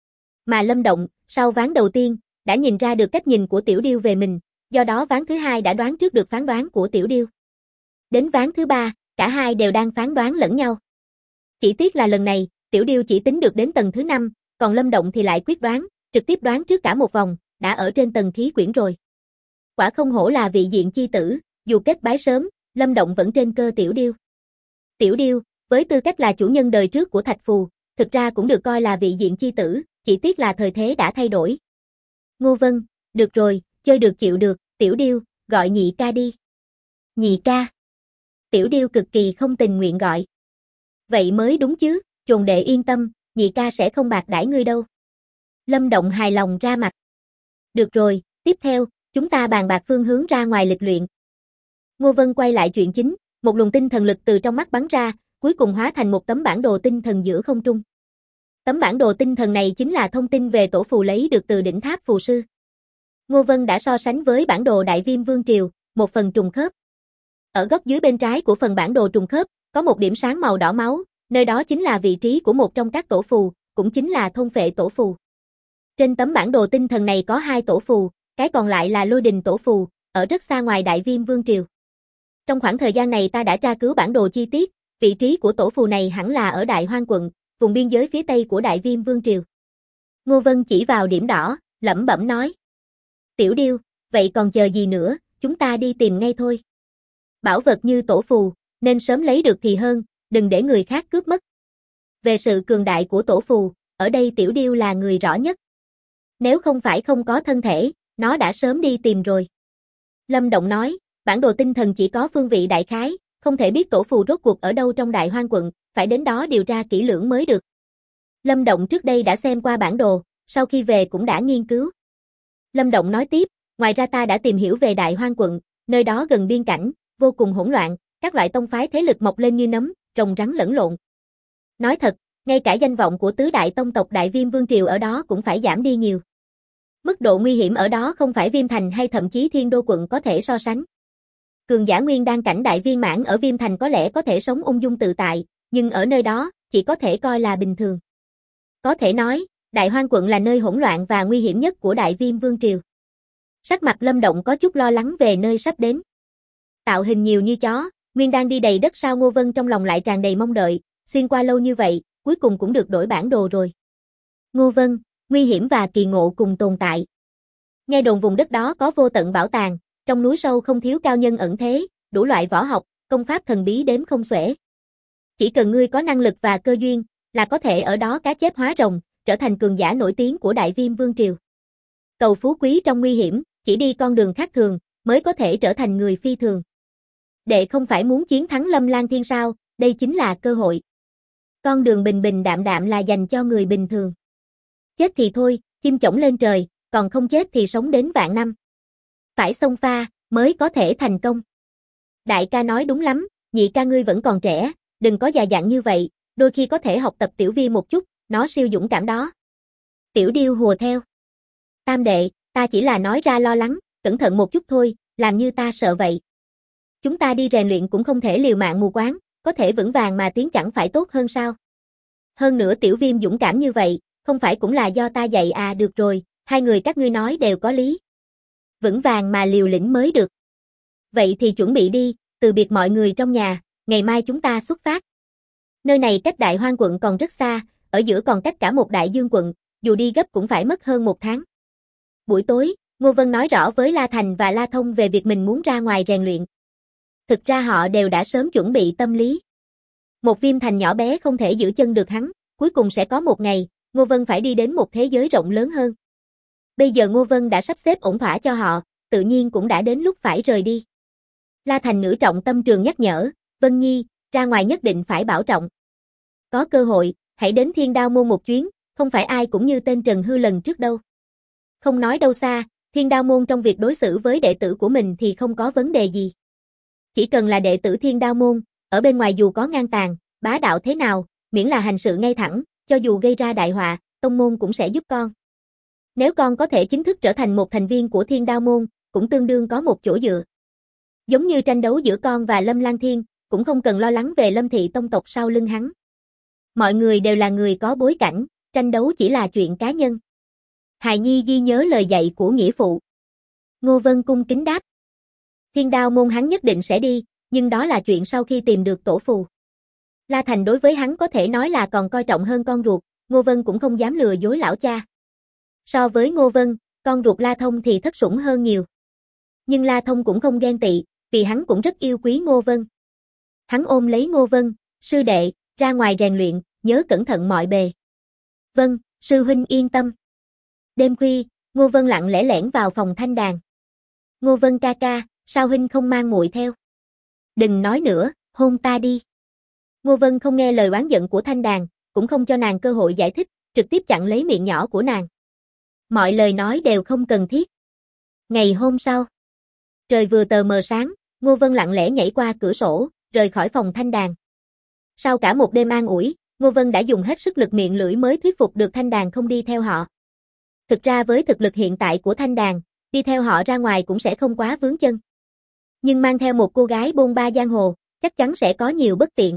Mà Lâm Động, sau ván đầu tiên, đã nhìn ra được cách nhìn của Tiểu Điêu về mình, do đó ván thứ 2 đã đoán trước được phán đoán của Tiểu Điêu. Đến ván thứ 3, cả hai đều đang phán đoán lẫn nhau. Chỉ tiếc là lần này, Tiểu Điêu chỉ tính được đến tầng thứ 5, còn Lâm Động thì lại quyết đoán, trực tiếp đoán trước cả một vòng, đã ở trên tầng khí quyển rồi. Quả không hổ là vị diện chi tử, dù kết bái sớm, Lâm Động vẫn trên cơ Tiểu Điêu. Tiểu Điêu, với tư cách là chủ nhân đời trước của Thạch Phù, thực ra cũng được coi là vị diện chi tử, chỉ tiếc là thời thế đã thay đổi. Ngô Vân, được rồi, chơi được chịu được, Tiểu Điêu, gọi nhị ca đi. Nhị ca. Tiểu Điêu cực kỳ không tình nguyện gọi. Vậy mới đúng chứ, Trồn đệ yên tâm, nhị ca sẽ không bạc đãi ngươi đâu. Lâm Động hài lòng ra mặt. Được rồi, tiếp theo, chúng ta bàn bạc phương hướng ra ngoài lịch luyện. Ngô Vân quay lại chuyện chính, một luồng tinh thần lực từ trong mắt bắn ra, cuối cùng hóa thành một tấm bản đồ tinh thần giữa không trung. Tấm bản đồ tinh thần này chính là thông tin về tổ phù lấy được từ đỉnh tháp phù sư. Ngô Vân đã so sánh với bản đồ Đại Viêm Vương Triều, một phần trùng khớp. Ở góc dưới bên trái của phần bản đồ trùng khớp, có một điểm sáng màu đỏ máu, nơi đó chính là vị trí của một trong các tổ phù, cũng chính là thôn phệ tổ phù. Trên tấm bản đồ tinh thần này có 2 tổ phù, cái còn lại là Lôi Đình tổ phù, ở rất xa ngoài Đại Viêm Vương Triều. Trong khoảng thời gian này ta đã tra cứu bản đồ chi tiết, vị trí của tổ phù này hẳn là ở Đại Hoang quận, vùng biên giới phía tây của Đại Viêm Vương Triều. Ngô Vân chỉ vào điểm đỏ, lẩm bẩm nói. Tiểu Điêu, vậy còn chờ gì nữa, chúng ta đi tìm ngay thôi. Bảo vật như tổ phù, nên sớm lấy được thì hơn, đừng để người khác cướp mất. Về sự cường đại của tổ phù, ở đây Tiểu Điêu là người rõ nhất. Nếu không phải không có thân thể, nó đã sớm đi tìm rồi. Lâm Động nói, bản đồ tinh thần chỉ có phương vị đại khái, không thể biết tổ phù rốt cuộc ở đâu trong Đại Hoang quận, phải đến đó điều tra kỹ lưỡng mới được. Lâm Động trước đây đã xem qua bản đồ, sau khi về cũng đã nghiên cứu. Lâm Động nói tiếp, ngoài ra ta đã tìm hiểu về Đại Hoang quận, nơi đó gần biên cảnh, vô cùng hỗn loạn, các loại tông phái thế lực mọc lên như nấm, rồng rắn lẫn lộn. Nói thật, ngay cả danh vọng của tứ đại tông tộc Đại Viêm Vương Triều ở đó cũng phải giảm đi nhiều. Mức độ nguy hiểm ở đó không phải Viêm Thành hay thậm chí Thiên Đô quận có thể so sánh. Cường giả nguyên đan cảnh đại viên mãn ở Viêm Thành có lẽ có thể sống ung dung tự tại, nhưng ở nơi đó, chỉ có thể coi là bình thường. Có thể nói, Đại Hoang quận là nơi hỗn loạn và nguy hiểm nhất của Đại Viêm Vương Triều. Sắc mặt Lâm Động có chút lo lắng về nơi sắp đến. Tạo hình nhiều như chó, nguyên đan đi đầy đất sao Ngô Vân trong lòng lại tràn đầy mong đợi, xuyên qua lâu như vậy, cuối cùng cũng được đổi bản đồ rồi. Ngô Vân, nguy hiểm và kỳ ngộ cùng tồn tại. Nghe đồn vùng đất đó có vô tận bảo tàng, trong núi sâu không thiếu cao nhân ẩn thế, đủ loại võ học, công pháp thần bí đếm không xuể. Chỉ cần ngươi có năng lực và cơ duyên, là có thể ở đó cá chép hóa rồng, trở thành cường giả nổi tiếng của Đại Viêm Vương Triều. Cầu phú quý trong nguy hiểm, chỉ đi con đường khác thường, mới có thể trở thành người phi thường. Đệ không phải muốn chiến thắng Lâm Lang Thiên sao, đây chính là cơ hội. Con đường bình bình đạm đạm là dành cho người bình thường. Chết thì thôi, chim chổng lên trời, còn không chết thì sống đến vạn năm. Phải xông pha, mới có thể thành công. Đại ca nói đúng lắm, nhị ca ngươi vẫn còn trẻ, đừng có già dặn như vậy, đôi khi có thể học tập Tiểu Vi một chút, nó siêu dũng cảm đó. Tiểu Điêu hùa theo. Tam đệ, ta chỉ là nói ra lo lắng, cẩn thận một chút thôi, làm như ta sợ vậy. Chúng ta đi rèn luyện cũng không thể liều mạng mù quáng, có thể vững vàng mà tiến chẳng phải tốt hơn sao? Hơn nữa Tiểu Viêm dũng cảm như vậy, không phải cũng là do ta dạy à? Được rồi, hai người các ngươi nói đều có lý. Vững vàng mà liều lĩnh mới được. Vậy thì chuẩn bị đi, từ biệt mọi người trong nhà, ngày mai chúng ta xuất phát. Nơi này cách Đại Hoang quận còn rất xa, ở giữa còn cách cả một Đại Dương quận, dù đi gấp cũng phải mất hơn 1 tháng. Buổi tối, Ngô Vân nói rõ với La Thành và La Thông về việc mình muốn ra ngoài rèn luyện. Thực ra họ đều đã sớm chuẩn bị tâm lý. Một Viêm Thành nhỏ bé không thể giữ chân được hắn, cuối cùng sẽ có một ngày, Ngô Vân phải đi đến một thế giới rộng lớn hơn. Bây giờ Ngô Vân đã sắp xếp ổn thỏa cho họ, tự nhiên cũng đã đến lúc phải rời đi. La Thành Ngữ trọng tâm trường nhắc nhở, Vân Nhi, ra ngoài nhất định phải bảo trọng. Có cơ hội, hãy đến Thiên Đao Môn một chuyến, không phải ai cũng như tên Trần Hư lần trước đâu. Không nói đâu xa, Thiên Đao Môn trong việc đối xử với đệ tử của mình thì không có vấn đề gì. Chỉ cần là đệ tử Thiên Đao Môn, ở bên ngoài dù có ngang tàn, bá đạo thế nào, miễn là hành sự ngay thẳng, cho dù gây ra đại họa, tông môn cũng sẽ giúp con. Nếu con có thể chính thức trở thành một thành viên của Thiên Đao Môn, cũng tương đương có một chỗ dựa. Giống như tranh đấu giữa con và Lâm Lang Thiên, cũng không cần lo lắng về Lâm thị tông tộc sau lưng hắn. Mọi người đều là người có bối cảnh, tranh đấu chỉ là chuyện cá nhân. Hài Nhi ghi nhớ lời dạy của nghĩa phụ. Ngô Vân cung kính đáp. Thiên Đao Môn hắn nhất định sẽ đi, nhưng đó là chuyện sau khi tìm được tổ phù. La Thành đối với hắn có thể nói là còn coi trọng hơn con ruột, Ngô Vân cũng không dám lừa dối lão cha. So với Ngô Vân, con ruột La Thông thì thất sủng hơn nhiều. Nhưng La Thông cũng không ghen tị, vì hắn cũng rất yêu quý Ngô Vân. Hắn ôm lấy Ngô Vân, sư đệ, ra ngoài rèn luyện, nhớ cẩn thận mọi bề. Vâng, sư huynh yên tâm. Đêm khuya, Ngô Vân lặng lẽ lẻn vào phòng thanh đàn. Ngô Vân ca ca, sao huynh không mang muội theo? Đừng nói nữa, hôn ta đi. Ngô Vân không nghe lời oán giận của thanh đàn, cũng không cho nàng cơ hội giải thích, trực tiếp chặn lấy miệng nhỏ của nàng. Mọi lời nói đều không cần thiết. Ngày hôm sau, trời vừa tờ mờ sáng, Ngô Vân lặng lẽ nhảy qua cửa sổ, rời khỏi phòng thanh đàn. Sau cả một đêm an ủi, Ngô Vân đã dùng hết sức lực miệng lưỡi mới thuyết phục được thanh đàn không đi theo họ. Thực ra với thực lực hiện tại của thanh đàn, đi theo họ ra ngoài cũng sẽ không quá vướng chân. Nhưng mang theo một cô gái bôn ba giang hồ, chắc chắn sẽ có nhiều bất tiện.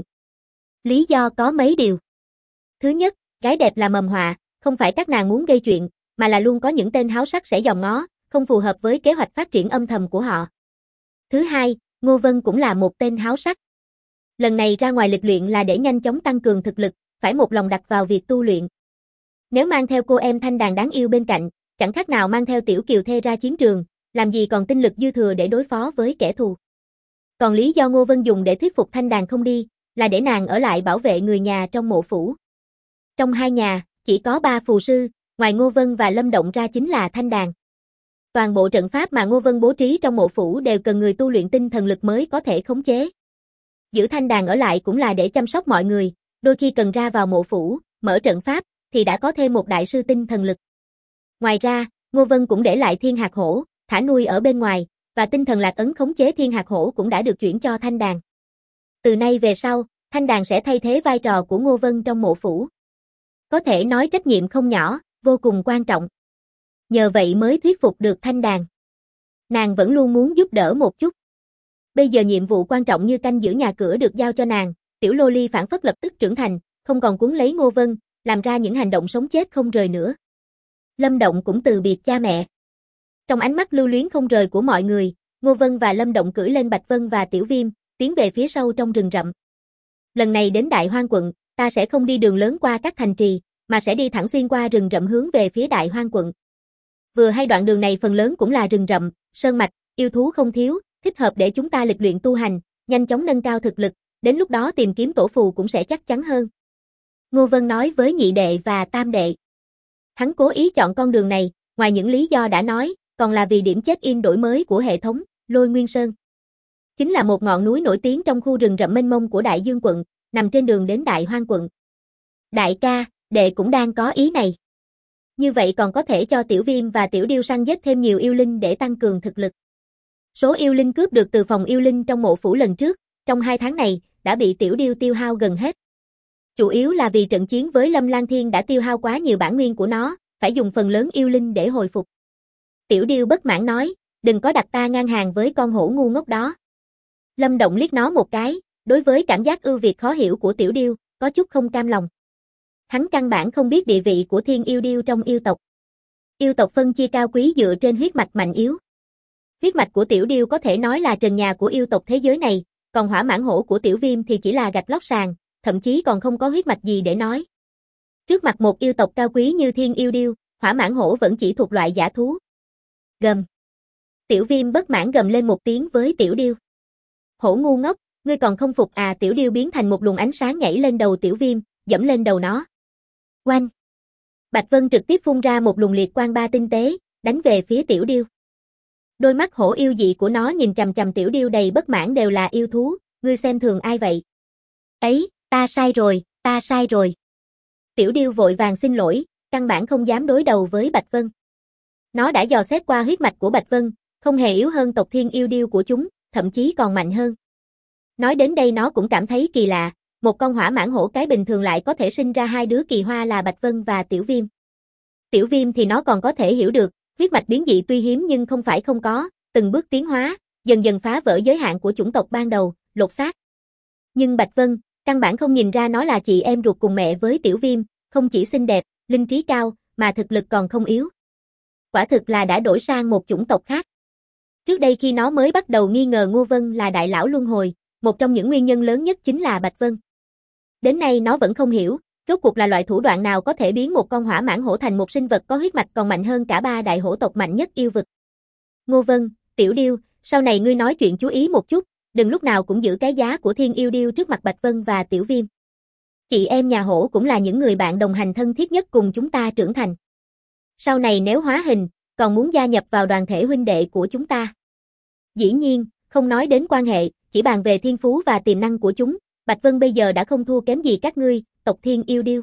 Lý do có mấy điều. Thứ nhất, gái đẹp là mầm họa, không phải các nàng muốn gây chuyện, mà là luôn có những tên háo sắc sẽ dòm ngó, không phù hợp với kế hoạch phát triển âm thầm của họ. Thứ hai, Ngô Vân cũng là một tên háo sắc. Lần này ra ngoài lịch luyện là để nhanh chóng tăng cường thực lực, phải một lòng đặt vào việc tu luyện. Nếu mang theo cô em thanh đàn đáng yêu bên cạnh, chẳng khác nào mang theo tiểu kiều thê ra chiến trường, làm gì còn tinh lực dư thừa để đối phó với kẻ thù. Còn lý do Ngô Vân dùng để thuyết phục thanh đàn không đi, là để nàng ở lại bảo vệ người nhà trong mộ phủ. Trong hai nhà, chỉ có 3 phù sư, ngoài Ngô Vân và Lâm Động ra chính là thanh đàn. Toàn bộ trận pháp mà Ngô Vân bố trí trong mộ phủ đều cần người tu luyện tinh thần lực mới có thể khống chế. Giữ thanh đàn ở lại cũng là để chăm sóc mọi người, đôi khi cần ra vào mộ phủ, mở trận pháp, thì đã có thêm một đại sư tinh thần lực. Ngoài ra, Ngô Vân cũng để lại thiên hạt hổ, thả nuôi ở bên ngoài, và tinh thần lạc ấn khống chế thiên hạt hổ cũng đã được chuyển cho thanh đàn. Từ nay về sau, thanh đàn sẽ thay thế vai trò của Ngô Vân trong mộ phủ. Có thể nói trách nhiệm không nhỏ, vô cùng quan trọng. Nhờ vậy mới thuyết phục được thanh đàn. Nàng vẫn luôn muốn giúp đỡ một chút. Bây giờ nhiệm vụ quan trọng như canh giữ nhà cửa được giao cho nàng, tiểu lô ly phản phất lập tức trưởng thành, không còn cuốn lấy Ngô Vân, làm ra những hành động sống chết không rời nữa. Lâm Động cũng từ biệt cha mẹ. Trong ánh mắt lưu luyến không rời của mọi người, Ngô Vân và Lâm Động cưỡi lên Bạch Vân và Tiểu Viêm, tiến về phía sâu trong rừng rậm. Lần này đến Đại Hoang quận, ta sẽ không đi đường lớn qua các thành trì, mà sẽ đi thẳng xuyên qua rừng rậm hướng về phía Đại Hoang quận. Vừa hay đoạn đường này phần lớn cũng là rừng rậm, sơn mạch, yêu thú không thiếu, thích hợp để chúng ta lịch luyện tu hành, nhanh chóng nâng cao thực lực, đến lúc đó tìm kiếm tổ phù cũng sẽ chắc chắn hơn. Ngô Vân nói với nhị đệ và tam đệ. Hắn cố ý chọn con đường này, ngoài những lý do đã nói, còn là vì điểm check-in đổi mới của hệ thống, Lôi Nguyên Sơn. Chính là một ngọn núi nổi tiếng trong khu rừng rậm mênh mông của Đại Dương quận, nằm trên đường đến Đại Hoang quận. Đại ca, đệ cũng đang có ý này. Như vậy còn có thể cho Tiểu Viêm và Tiểu Điêu săn giết thêm nhiều yêu linh để tăng cường thực lực. Số yêu linh cướp được từ phòng yêu linh trong mộ phủ lần trước, trong 2 tháng này, đã bị Tiểu Điêu tiêu hao gần hết. Chủ yếu là vì trận chiến với Lâm Lang Thiên đã tiêu hao quá nhiều bản nguyên của nó, phải dùng phần lớn yêu linh để hồi phục. Tiểu Điêu bất mãn nói, đừng có đặt ta ngang hàng với con hổ ngu ngốc đó. Lâm Động liếc nó một cái, đối với cảm giác ưu việt khó hiểu của Tiểu Điêu, có chút không cam lòng. Hắn căn bản không biết địa vị của thiên yêu điêu trong yêu tộc. Yêu tộc phân chia cao quý dựa trên huyết mạch mạnh yếu. Huyết mạch của Tiểu Điêu có thể nói là trần nhà của yêu tộc thế giới này, còn hỏa mãn hổ của Tiểu Viêm thì chỉ là gạch lót sàn, thậm chí còn không có huyết mạch gì để nói. Trước mặt một yêu tộc cao quý như thiên yêu điêu, hỏa mãn hổ vẫn chỉ thuộc loại dã thú. Gầm. Tiểu Viêm bất mãn gầm lên một tiếng với Tiểu Điêu. Hổ ngu ngốc, ngươi còn không phục à? Tiểu Điêu biến thành một luồng ánh sáng nhảy lên đầu Tiểu Viêm, dẫm lên đầu nó. Oanh! Bạch Vân trực tiếp phun ra một luồng liệt quang ba tinh tế, đánh về phía Tiểu Điêu. Đôi mắt hổ yêu dị của nó nhìn chằm chằm Tiểu Điêu đầy bất mãn đều là yêu thú, ngươi xem thường ai vậy? Ấy, ta sai rồi. Tiểu Điêu vội vàng xin lỗi, căn bản không dám đối đầu với Bạch Vân. Nó đã dò xét qua huyết mạch của Bạch Vân, không hề yếu hơn tộc Thiên Yêu Điêu của chúng, thậm chí còn mạnh hơn. Nói đến đây nó cũng cảm thấy kỳ lạ, một con hỏa mãng hổ cái bình thường lại có thể sinh ra hai đứa kỳ hoa là Bạch Vân và Tiểu Viêm. Tiểu Viêm thì nó còn có thể hiểu được, huyết mạch biến dị tuy hiếm nhưng không phải không có, từng bước tiến hóa, dần dần phá vỡ giới hạn của chủng tộc ban đầu, lột xác. Nhưng Bạch Vân, căn bản không nhìn ra nó là chị em ruột cùng mẹ với Tiểu Viêm, không chỉ xinh đẹp, linh trí cao, mà thực lực còn không yếu. Quả thực là đã đổi sang một chủng tộc khác. Trước đây khi nó mới bắt đầu nghi ngờ Ngô Vân là đại lão luân hồi, một trong những nguyên nhân lớn nhất chính là Bạch Vân. Đến nay nó vẫn không hiểu, rốt cuộc là loại thủ đoạn nào có thể biến một con hỏa mãng hổ thành một sinh vật có huyết mạch còn mạnh hơn cả ba đại hổ tộc mạnh nhất yêu vực. Ngô Vân, Tiểu Điêu, sau này ngươi nói chuyện chú ý một chút, đừng lúc nào cũng giữ cái giá của Thiên Yêu Điêu trước mặt Bạch Vân và Tiểu Viêm. Chị em nhà hổ cũng là những người bạn đồng hành thân thiết nhất cùng chúng ta trưởng thành. Sau này nếu hóa hình, còn muốn gia nhập vào đoàn thể huynh đệ của chúng ta. Dĩ nhiên, không nói đến quan hệ, chỉ bàn về thiên phú và tiềm năng của chúng, Bạch Vân bây giờ đã không thua kém gì các ngươi, tộc Thiên Yêu Điêu.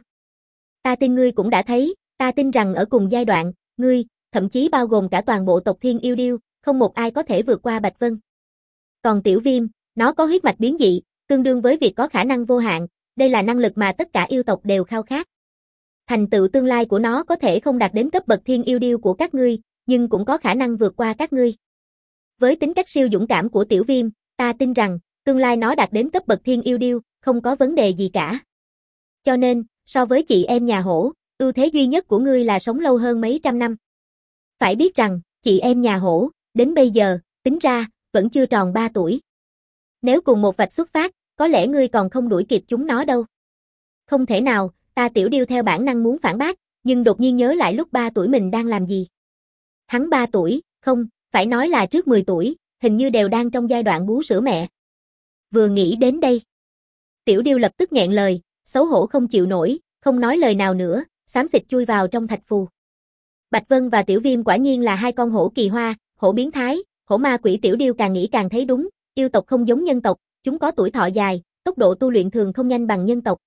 Ta tin ngươi cũng đã thấy, ta tin rằng ở cùng giai đoạn, ngươi, thậm chí bao gồm cả toàn bộ tộc Thiên Yêu Điêu, không một ai có thể vượt qua Bạch Vân. Còn Tiểu Viêm, nó có huyết mạch biến dị, tương đương với việc có khả năng vô hạn, đây là năng lực mà tất cả yêu tộc đều khao khát. Thành tựu tương lai của nó có thể không đạt đến cấp bậc Thiên Yêu Điêu của các ngươi, nhưng cũng có khả năng vượt qua các ngươi. Với tính cách siêu dũng cảm của Tiểu Viêm, ta tin rằng, tương lai nó đạt đến cấp bậc Thiên Yêu Điêu, không có vấn đề gì cả. Cho nên, so với chị em nhà hổ, ưu thế duy nhất của ngươi là sống lâu hơn mấy trăm năm. Phải biết rằng, chị em nhà hổ, đến bây giờ, tính ra, vẫn chưa tròn 3 tuổi. Nếu cùng một vạch xuất phát, có lẽ ngươi còn không đuổi kịp chúng nó đâu. Không thể nào, ta Tiểu Điêu theo bản năng muốn phản bác, nhưng đột nhiên nhớ lại lúc 3 tuổi mình đang làm gì. Hắn 3 tuổi, không, phải nói là trước 10 tuổi, hình như đều đang trong giai đoạn bú sữa mẹ. Vừa nghĩ đến đây, Tiểu Điêu lập tức nghẹn lời, xấu hổ không chịu nổi, không nói lời nào nữa, xám xịt chui vào trong thạch phù. Bạch Vân và Tiểu Viêm quả nhiên là hai con hổ kỳ hoa, hổ biến thái, hổ ma quỷ. Tiểu Điêu càng nghĩ càng thấy đúng, yêu tộc không giống nhân tộc, chúng có tuổi thọ dài, tốc độ tu luyện thường không nhanh bằng nhân tộc.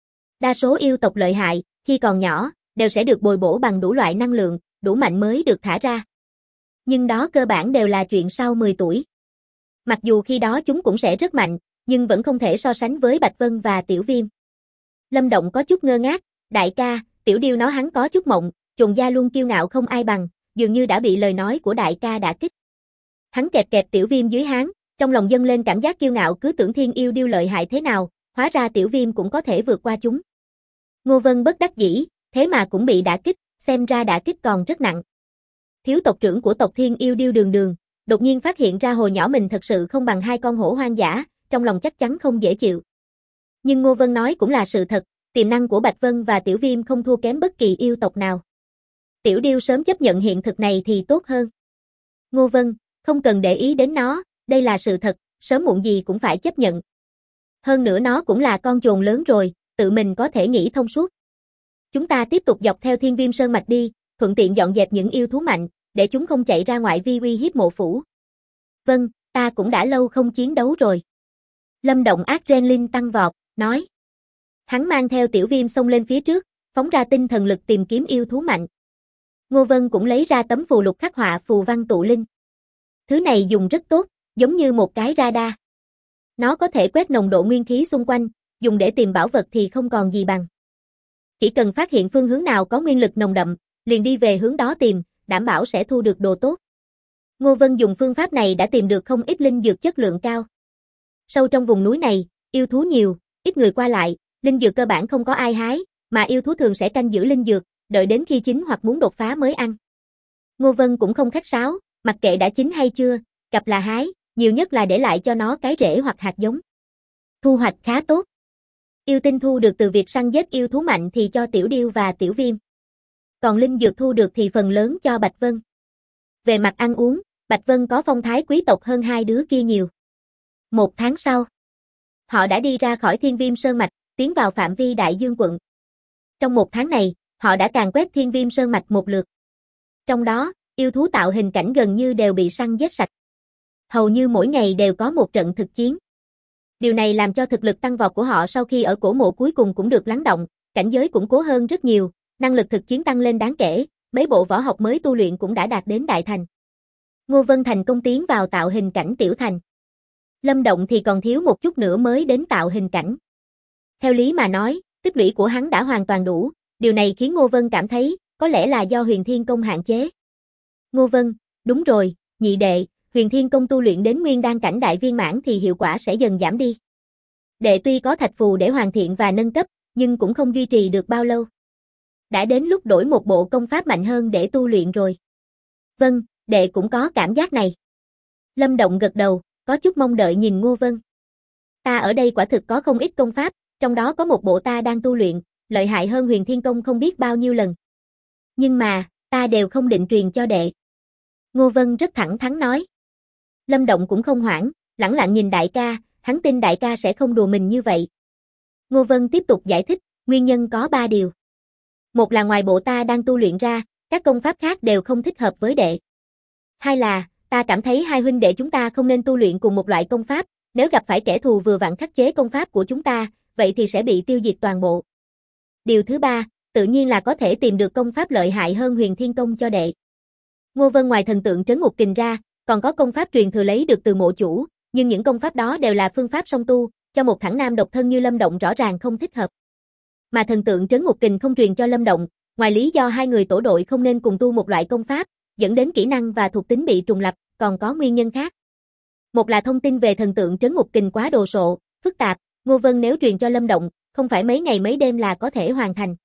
Đa số yêu tộc lợi hại, khi còn nhỏ, đều sẽ được bồi bổ bằng đủ loại năng lượng, đủ mạnh mới được thả ra. Nhưng đó cơ bản đều là chuyện sau 10 tuổi. Mặc dù khi đó chúng cũng sẽ rất mạnh, nhưng vẫn không thể so sánh với Bạch Vân và Tiểu Viêm. Lâm Động có chút ngơ ngác, đại ca, Tiểu Điêu nói hắn có chút mộng, Trùng gia luôn kiêu ngạo không ai bằng, dường như đã bị lời nói của đại ca đả kích. Hắn kẹp kẹp Tiểu Viêm dưới háng, trong lòng dâng lên cảm giác kiêu ngạo, cứ tưởng Thiên Yêu Điêu lợi hại thế nào, hóa ra Tiểu Viêm cũng có thể vượt qua chúng. Ngô Vân bất đắc dĩ, thế mà cũng bị đả kích, xem ra đả kích còn rất nặng. Thiếu tộc trưởng của tộc Thiên Yêu Điêu Đường Đường, đột nhiên phát hiện ra hồi nhỏ mình thật sự không bằng hai con hổ hoang dã, trong lòng chắc chắn không dễ chịu. Nhưng Ngô Vân nói cũng là sự thật, tiềm năng của Bạch Vân và Tiểu Viêm không thua kém bất kỳ yêu tộc nào. Tiểu Điêu sớm chấp nhận hiện thực này thì tốt hơn. Ngô Vân, không cần để ý đến nó, đây là sự thật, sớm muộn gì cũng phải chấp nhận. Hơn nữa nó cũng là con chồn lớn rồi, tự mình có thể nghĩ thông suốt. Chúng ta tiếp tục dọc theo Thiên Viêm Sơn mạch đi, thuận tiện dọn dẹp những yêu thú mạnh, để chúng không chạy ra ngoại vi uy hiếp mộ phủ. Vâng, ta cũng đã lâu không chiến đấu rồi. Lâm Động adrenaline tăng vọt, nói. Hắn mang theo Tiểu Viêm xông lên phía trước, phóng ra tinh thần lực tìm kiếm yêu thú mạnh. Ngô Vân cũng lấy ra tấm phù lục khắc họa phù văn tụ linh. Thứ này dùng rất tốt, giống như một cái radar. Nó có thể quét nồng độ nguyên khí xung quanh, dùng để tìm bảo vật thì không còn gì bằng. Chỉ cần phát hiện phương hướng nào có nguyên lực nồng đậm, liền đi về hướng đó tìm, đảm bảo sẽ thu được đồ tốt. Ngô Vân dùng phương pháp này đã tìm được không ít linh dược chất lượng cao. Sâu trong vùng núi này, yêu thú nhiều, ít người qua lại, linh dược cơ bản không có ai hái, mà yêu thú thường sẽ canh giữ linh dược, đợi đến khi chín hoặc muốn đột phá mới ăn. Ngô Vân cũng không khách sáo, mặc kệ đã chín hay chưa, gặp là hái, nhiều nhất là để lại cho nó cái rễ hoặc hạt giống. Thu hoạch khá tốt. Yêu tinh thu được từ việc săn giết yêu thú mạnh thì cho Tiểu Điêu và Tiểu Viêm. Còn linh dược thu được thì phần lớn cho Bạch Vân. Về mặt ăn uống, Bạch Vân có phong thái quý tộc hơn hai đứa kia nhiều. 1 tháng sau, họ đã đi ra khỏi Thiên Viêm Sơn mạch, tiến vào phạm vi Đại Dương quận. Trong 1 tháng này, họ đã càn quét Thiên Viêm Sơn mạch một lượt. Trong đó, Yêu thú tạo hình cảnh gần như đều bị săn giết sạch. Hầu như mỗi ngày đều có một trận thực chiến. Điều này làm cho thực lực tăng vọt của họ sau khi ở cổ mộ cuối cùng cũng được lắng động, cảnh giới củng cố hơn rất nhiều, năng lực thực chiến tăng lên đáng kể, mấy bộ võ học mới tu luyện cũng đã đạt đến đại thành. Ngô Vân thành công tiến vào tạo hình cảnh tiểu thành. Lâm Động thì còn thiếu một chút nữa mới đến tạo hình cảnh. Theo lý mà nói, tích lũy của hắn đã hoàn toàn đủ, điều này khiến Ngô Vân cảm thấy, có lẽ là do Huyền Thiên Công hạn chế. Ngô Vân, đúng rồi, nhị đệ, Huyền Thiên Công tu luyện đến nguyên đan cảnh đại viên mãn thì hiệu quả sẽ dần giảm đi. Đệ tuy có thạch phù để hoàn thiện và nâng cấp, nhưng cũng không duy trì được bao lâu. Đã đến lúc đổi một bộ công pháp mạnh hơn để tu luyện rồi. Vâng, đệ cũng có cảm giác này. Lâm Động gật đầu, có chút mong đợi nhìn Ngô Vân. Ta ở đây quả thực có không ít công pháp, trong đó có một bộ ta đang tu luyện, lợi hại hơn Huyền Thiên Công không biết bao nhiêu lần. Nhưng mà, ta đều không định truyền cho đệ. Ngô Vân rất thẳng thắn nói. Lâm Động cũng không hoảng, lẳng lặng nhìn đại ca, hắn tin đại ca sẽ không đùa mình như vậy. Ngô Vân tiếp tục giải thích, nguyên nhân có 3 điều. Một là ngoài bộ ta đang tu luyện ra, các công pháp khác đều không thích hợp với đệ. Hai là, ta cảm thấy hai huynh đệ chúng ta không nên tu luyện cùng một loại công pháp, nếu gặp phải kẻ thù vừa vặn khắc chế công pháp của chúng ta, vậy thì sẽ bị tiêu diệt toàn bộ. Điều thứ 3, tự nhiên là có thể tìm được công pháp lợi hại hơn Huyền Thiên Công cho đệ. Ngô Vân ngoài thần tượng trấn ngục kình ra, còn có công pháp truyền thừa lấy được từ mộ chủ, nhưng những công pháp đó đều là phương pháp song tu, cho một thẳng nam độc thân như Lâm Động rõ ràng không thích hợp. Mà thần tượng trấn ngục kình không truyền cho Lâm Động, ngoài lý do hai người tổ đội không nên cùng tu một loại công pháp, dẫn đến kỹ năng và thuộc tính bị trùng lặp, còn có nguyên nhân khác. Một là thông tin về thần tượng trấn ngục kình quá đồ sộ, phức tạp, Ngô Vân nếu truyền cho Lâm Động, không phải mấy ngày mấy đêm là có thể hoàn thành.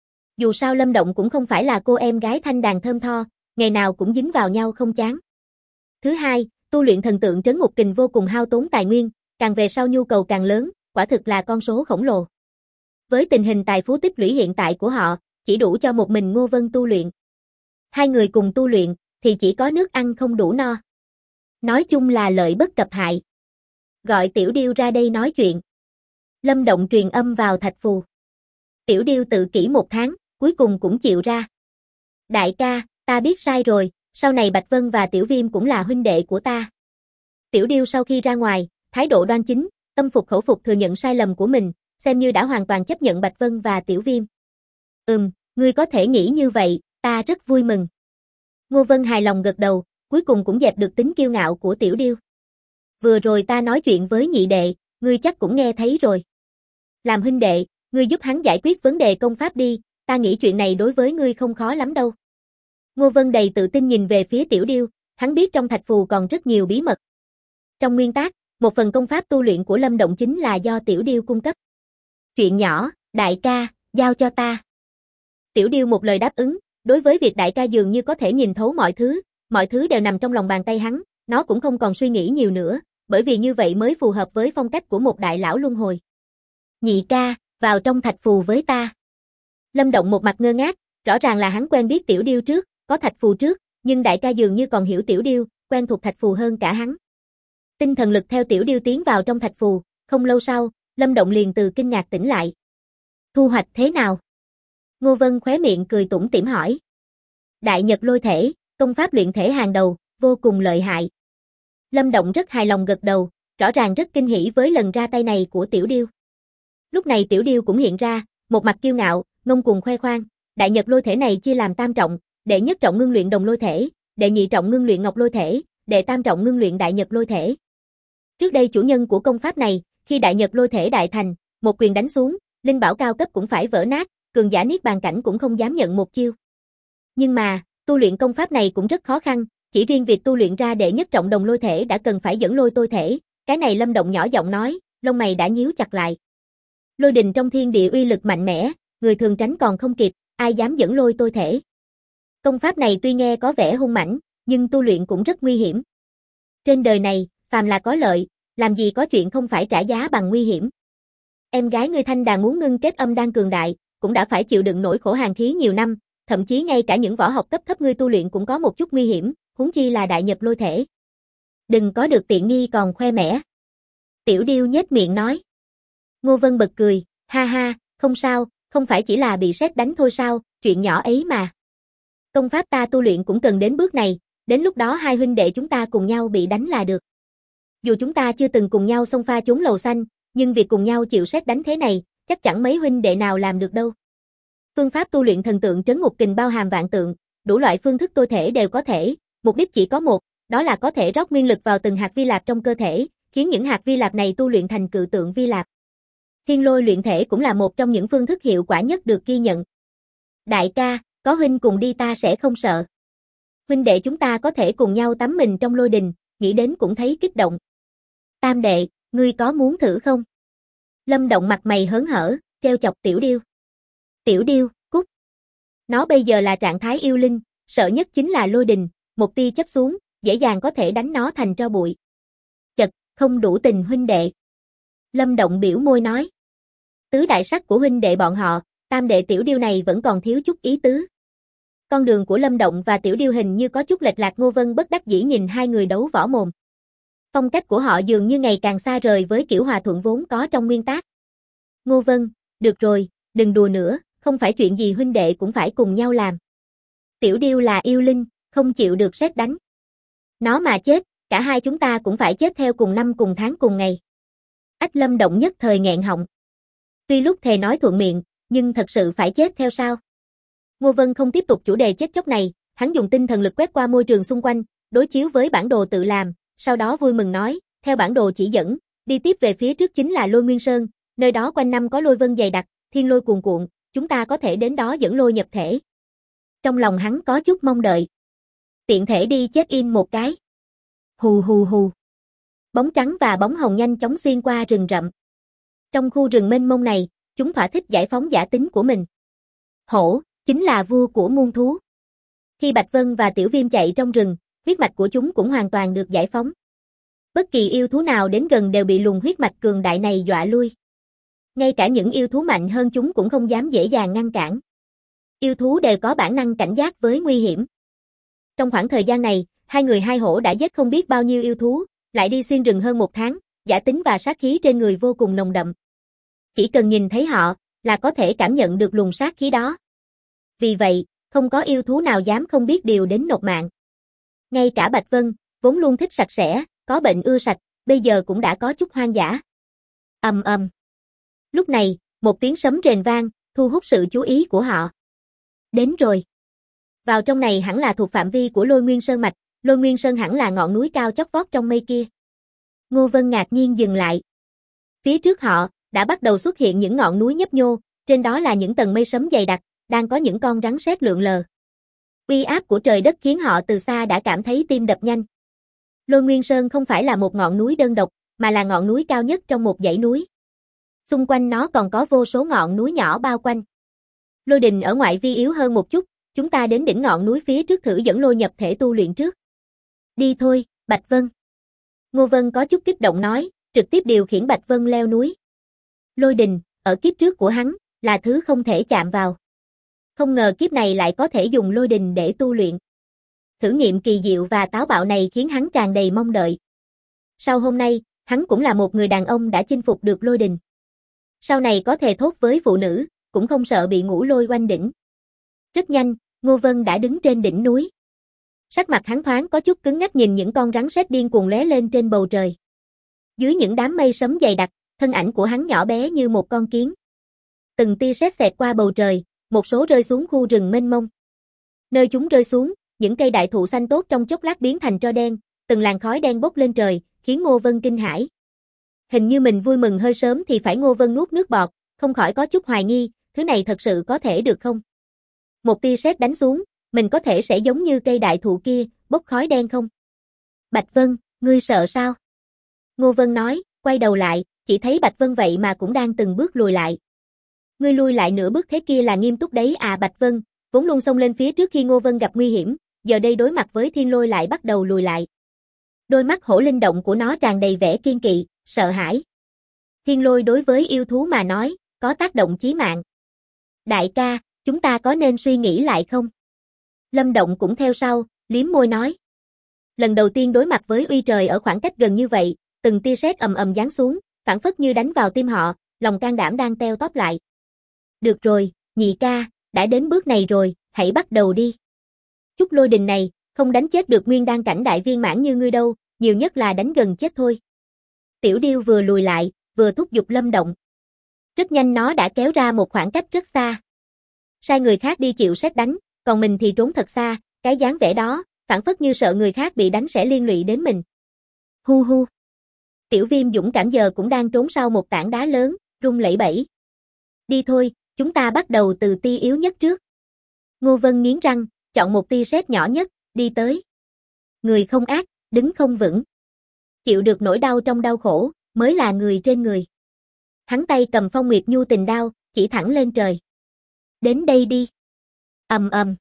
Dù sao Lâm Động cũng không phải là cô em gái thanh đàn thơm tho, ngày nào cũng dính vào nhau không chán. Thứ hai, tu luyện thần tượng trấn ngục kình vô cùng hao tốn tài nguyên, càng về sau nhu cầu càng lớn, quả thực là con số khổng lồ. Với tình hình tài phú tích lũy hiện tại của họ, chỉ đủ cho một mình Ngô Vân tu luyện. Hai người cùng tu luyện, thì chỉ có nước ăn không đủ no. Nói chung là lợi bất cập hại. Gọi Tiểu Điêu ra đây nói chuyện. Lâm Động truyền âm vào thạch phù. Tiểu Điêu tự kỷ 1 tháng, cuối cùng cũng chịu ra. Đại ca, ta biết sai rồi, sau này Bạch Vân và Tiểu Viêm cũng là huynh đệ của ta. Tiểu Điêu sau khi ra ngoài, thái độ đoan chính, tâm phục khẩu phục thừa nhận sai lầm của mình, xem như đã hoàn toàn chấp nhận Bạch Vân và Tiểu Viêm. Ngươi có thể nghĩ như vậy, ta rất vui mừng. Ngô Vân hài lòng gật đầu, cuối cùng cũng dẹp được tính kiêu ngạo của Tiểu Điêu. Vừa rồi ta nói chuyện với nhị đệ, ngươi chắc cũng nghe thấy rồi. Làm huynh đệ, ngươi giúp hắn giải quyết vấn đề công pháp đi, ta nghĩ chuyện này đối với ngươi không khó lắm đâu. Ngô Vân đầy tự tin nhìn về phía Tiểu Điêu, hắn biết trong thạch phù còn rất nhiều bí mật. Trong nguyên tắc, một phần công pháp tu luyện của Lâm Động chính là do Tiểu Điêu cung cấp. Chuyện nhỏ, đại ca, giao cho ta. Tiểu Điêu một lời đáp ứng, đối với việc đại ca dường như có thể nhìn thấu mọi thứ đều nằm trong lòng bàn tay hắn, nó cũng không còn suy nghĩ nhiều nữa, bởi vì như vậy mới phù hợp với phong cách của một đại lão luân hồi. Nhị ca, vào trong thạch phù với ta. Lâm Động một mặt ngơ ngác, rõ ràng là hắn quen biết Tiểu Điêu trước, có thạch phù trước, nhưng đại ca dường như còn hiểu Tiểu Điêu, quen thuộc thạch phù hơn cả hắn. Tinh thần lực theo Tiểu Điêu tiến vào trong thạch phù, không lâu sau, Lâm Động liền từ kinh ngạc tỉnh lại. Thu hoạch thế nào? Ngô Vân khóe miệng cười tủm tỉm hỏi. Đại Nhật Lôi Thể, công pháp luyện thể hàng đầu, vô cùng lợi hại. Lâm Động rất hài lòng gật đầu, rõ ràng rất kinh hỉ với lần ra tay này của Tiểu Điêu. Lúc này Tiểu Điêu cũng hiện ra, một mặt kiêu ngạo, ngông cuồng khoe khoang. Đại Nhật Lôi Thể này chia làm tam trọng, đệ nhất trọng ngưng luyện đồng lôi thể, đệ nhị trọng ngưng luyện ngọc lôi thể, đệ tam trọng ngưng luyện đại nhật lôi thể. Trước đây chủ nhân của công pháp này, khi đại nhật lôi thể đại thành, một quyền đánh xuống, linh bảo cao cấp cũng phải vỡ nát, cường giả niết bàn cảnh cũng không dám nhận một chiêu. Nhưng mà, tu luyện công pháp này cũng rất khó khăn, chỉ riêng việc tu luyện ra đệ nhất trọng đồng lôi thể đã cần phải dẫn lôi tôi thể, cái này Lâm Động nhỏ giọng nói, lông mày đã nhíu chặt lại. Lôi đình trong thiên địa uy lực mạnh mẽ, người thường tránh còn không kịp, ai dám dẫn lôi tôi thể. Công pháp này tuy nghe có vẻ hung mãnh, nhưng tu luyện cũng rất nguy hiểm. Trên đời này, phàm là có lợi, làm gì có chuyện không phải trả giá bằng nguy hiểm. Em gái ngươi Thanh Đàn muốn ngưng kết âm đan cường đại, cũng đã phải chịu đựng nỗi khổ hàn khí nhiều năm, thậm chí ngay cả những võ học cấp thấp ngươi tu luyện cũng có một chút nguy hiểm, huống chi là đại nhật lôi thể. Đừng có được tiện nghi còn khoe mẽ. Tiểu Điêu nhếch miệng nói. Ngô Vân bật cười, ha ha, không sao, không phải chỉ là bị sét đánh thôi sao, chuyện nhỏ ấy mà. Công pháp ta tu luyện cũng cần đến bước này, đến lúc đó hai huynh đệ chúng ta cùng nhau bị đánh là được. Dù chúng ta chưa từng cùng nhau xông pha trốn lầu xanh, nhưng việc cùng nhau chịu sét đánh thế này, chắc chẳng mấy huynh đệ nào làm được đâu. Phương pháp tu luyện thần tượng trấn ngục kình bao hàm vạn tượng, đủ loại phương thức tôi thể đều có thể, mục đích chỉ có một, đó là có thể rót nguyên lực vào từng hạt vi lạp trong cơ thể, khiến những hạt vi lạp này tu luyện thành cự tượng vi lạp. Thiên lôi luyện thể cũng là một trong những phương thức hiệu quả nhất được ghi nhận. Đại ca, có huynh cùng đi ta sẽ không sợ. Huynh đệ chúng ta có thể cùng nhau tắm mình trong lôi đình, nghĩ đến cũng thấy kích động. Tam đệ, ngươi có muốn thử không? Lâm Động mặt mày hớn hở, treo chọc Tiểu Điêu. Tiểu Điêu, cút. Nó bây giờ là trạng thái yêu linh, sợ nhất chính là lôi đình, một tia chấp xuống, dễ dàng có thể đánh nó thành tro bụi. Chật, không đủ tình huynh đệ. Lâm Động biểu môi nói. Tứ đại sắc của huynh đệ bọn họ, tam đệ Tiểu Điêu này vẫn còn thiếu chút ý tứ. Con đường của Lâm Động và Tiểu Điêu hình như có chút lệch lạc. Ngô Vân bất đắc dĩ nhìn hai người đấu võ mồm. Phong cách của họ dường như ngày càng xa rời với kiểu hòa thuận vốn có trong nguyên tác. Ngô Vân, được rồi, đừng đùa nữa, không phải chuyện gì huynh đệ cũng phải cùng nhau làm. Tiểu Điêu là yêu linh, không chịu được sét đánh. Nó mà chết, cả hai chúng ta cũng phải chết theo cùng năm cùng tháng cùng ngày. Ách Lâm Động nhất thời nghẹn họng. Tuy lúc thề nói thuận miệng, nhưng thật sự phải chết theo sao? Ngô Vân không tiếp tục chủ đề chết chóc này, hắn dùng tinh thần lực quét qua môi trường xung quanh, đối chiếu với bản đồ tự làm, sau đó vui mừng nói, theo bản đồ chỉ dẫn, đi tiếp về phía trước chính là Lôi Nguyên Sơn, nơi đó quanh năm có lôi vân dày đặc, thiên lôi cuồn cuộn, chúng ta có thể đến đó dẫn lôi nhập thể. Trong lòng hắn có chút mong đợi. Tiện thể đi check in một cái. Hù hù hù. Bóng trắng và bóng hồng nhanh chóng xuyên qua rừng rậm. Trong khu rừng mênh mông này, chúng thỏa thích giải phóng giả tính của mình. Hổ, chính là vua của muôn thú. Khi Bạch Vân và Tiểu Viêm chạy trong rừng, huyết mạch của chúng cũng hoàn toàn được giải phóng. Bất kỳ yêu thú nào đến gần đều bị luồng huyết mạch cường đại này dọa lui. Ngay cả những yêu thú mạnh hơn chúng cũng không dám dễ dàng ngăn cản. Yêu thú đều có bản năng cảnh giác với nguy hiểm. Trong khoảng thời gian này, hai người hai hổ đã giết không biết bao nhiêu yêu thú, lại đi xuyên rừng hơn một tháng, giả tính và sát khí trên người vô cùng nồng đậm. Chỉ cần nhìn thấy họ, là có thể cảm nhận được luồng sát khí đó. Vì vậy, không có yêu thú nào dám không biết điều đến nộp mạng. Ngay cả Bạch Vân, vốn luôn thích sạch sẽ, có bệnh ưa sạch, bây giờ cũng đã có chút hoang dã. Ầm ầm. Lúc này, một tiếng sấm rền vang, thu hút sự chú ý của họ. Đến rồi. Vào trong này hẳn là thuộc phạm vi của Lôi Nguyên Sơn mạch, Lôi Nguyên Sơn hẳn là ngọn núi cao chót vót trong mây kia. Ngô Vân ngạc nhiên dừng lại. Phía trước họ, đã bắt đầu xuất hiện những ngọn núi nhấp nhô, trên đó là những tầng mây sấm dày đặc, đang có những con rắn sét lượn lờ. Uy áp của trời đất khiến họ từ xa đã cảm thấy tim đập nhanh. Lôi Nguyên Sơn không phải là một ngọn núi đơn độc, mà là ngọn núi cao nhất trong một dãy núi. Xung quanh nó còn có vô số ngọn núi nhỏ bao quanh. Lôi đình ở ngoại vi yếu hơn một chút, chúng ta đến đỉnh ngọn núi phía trước thử dẫn lôi nhập thể tu luyện trước. Đi thôi, Bạch Vân. Ngô Vân có chút kích động nói, trực tiếp điều khiển Bạch Vân leo núi. Lôi đình, ở kiếp trước của hắn, là thứ không thể chạm vào. Không ngờ kiếp này lại có thể dùng lôi đình để tu luyện. Thử nghiệm kỳ diệu và táo bạo này khiến hắn tràn đầy mong đợi. Sau hôm nay, hắn cũng là một người đàn ông đã chinh phục được lôi đình. Sau này có thề thốt với phụ nữ, cũng không sợ bị ngũ lôi oanh đỉnh. Rất nhanh, Ngô Vân đã đứng trên đỉnh núi. Sắc mặt hắn thoáng có chút cứng ngắc nhìn những con rắn sét điên cuồng lóe lên trên bầu trời. Dưới những đám mây sấm dày đặc, thân ảnh của hắn nhỏ bé như một con kiến. Từng tia sét xẹt qua bầu trời, một số rơi xuống khu rừng mênh mông. Nơi chúng rơi xuống, những cây đại thụ xanh tốt trong chốc lát biến thành tro đen, từng làn khói đen bốc lên trời, khiến Ngô Vân kinh hãi. Hình như mình vui mừng hơi sớm thì phải. Ngô Vân nuốt nước bọt, không khỏi có chút hoài nghi, thứ này thật sự có thể được không? Một tia sét đánh xuống, mình có thể sẽ giống như cây đại thụ kia, bốc khói đen không? Bạch Vân, ngươi sợ sao? Ngô Vân nói, quay đầu lại, chỉ thấy Bạch Vân vậy mà cũng đang từng bước lùi lại. Ngươi lui lại nửa bước thế kia là nghiêm túc đấy à? Bạch Vân, vốn luôn xông lên phía trước khi Ngô Vân gặp nguy hiểm, giờ đây đối mặt với thiên lôi lại bắt đầu lùi lại. Đôi mắt hổ linh động của nó tràn đầy vẻ kiên kỵ, sợ hãi. Thiên lôi đối với yêu thú mà nói, có tác động chí mạng. Đại ca, chúng ta có nên suy nghĩ lại không? Lâm Động cũng theo sau, liếm môi nói. Lần đầu tiên đối mặt với uy trời ở khoảng cách gần như vậy, từng tia sét ầm ầm giáng xuống, phảng phất như đánh vào tim họ, lòng can đảm đang teo tóp lại. Được rồi, nhị ca, đã đến bước này rồi, hãy bắt đầu đi. Chút lôi đình này, không đánh chết được nguyên đan cảnh đại viên mãn như ngươi đâu, nhiều nhất là đánh gần chết thôi. Tiểu điêu vừa lùi lại, vừa thúc giục Lâm Động. Rất nhanh nó đã kéo ra một khoảng cách rất xa. Sai người khác đi chịu sét đánh, còn mình thì trốn thật xa, cái dáng vẻ đó, phảng phất như sợ người khác bị đánh sẽ liên lụy đến mình. Hu hu. Tiểu Viêm dũng cảm giờ cũng đang trốn sau một tảng đá lớn, run lẩy bẩy. Đi thôi, chúng ta bắt đầu từ tia yếu nhất trước. Ngô Vân nghiến răng, chọn một tia sét nhỏ nhất, đi tới. Người không ác, đứng không vững. Chịu được nỗi đau trong đau khổ, mới là người trên người. Hắn tay cầm Phong Nguyệt Nhu Tình đao, chỉ thẳng lên trời. Đến đây đi. Ầm ầm.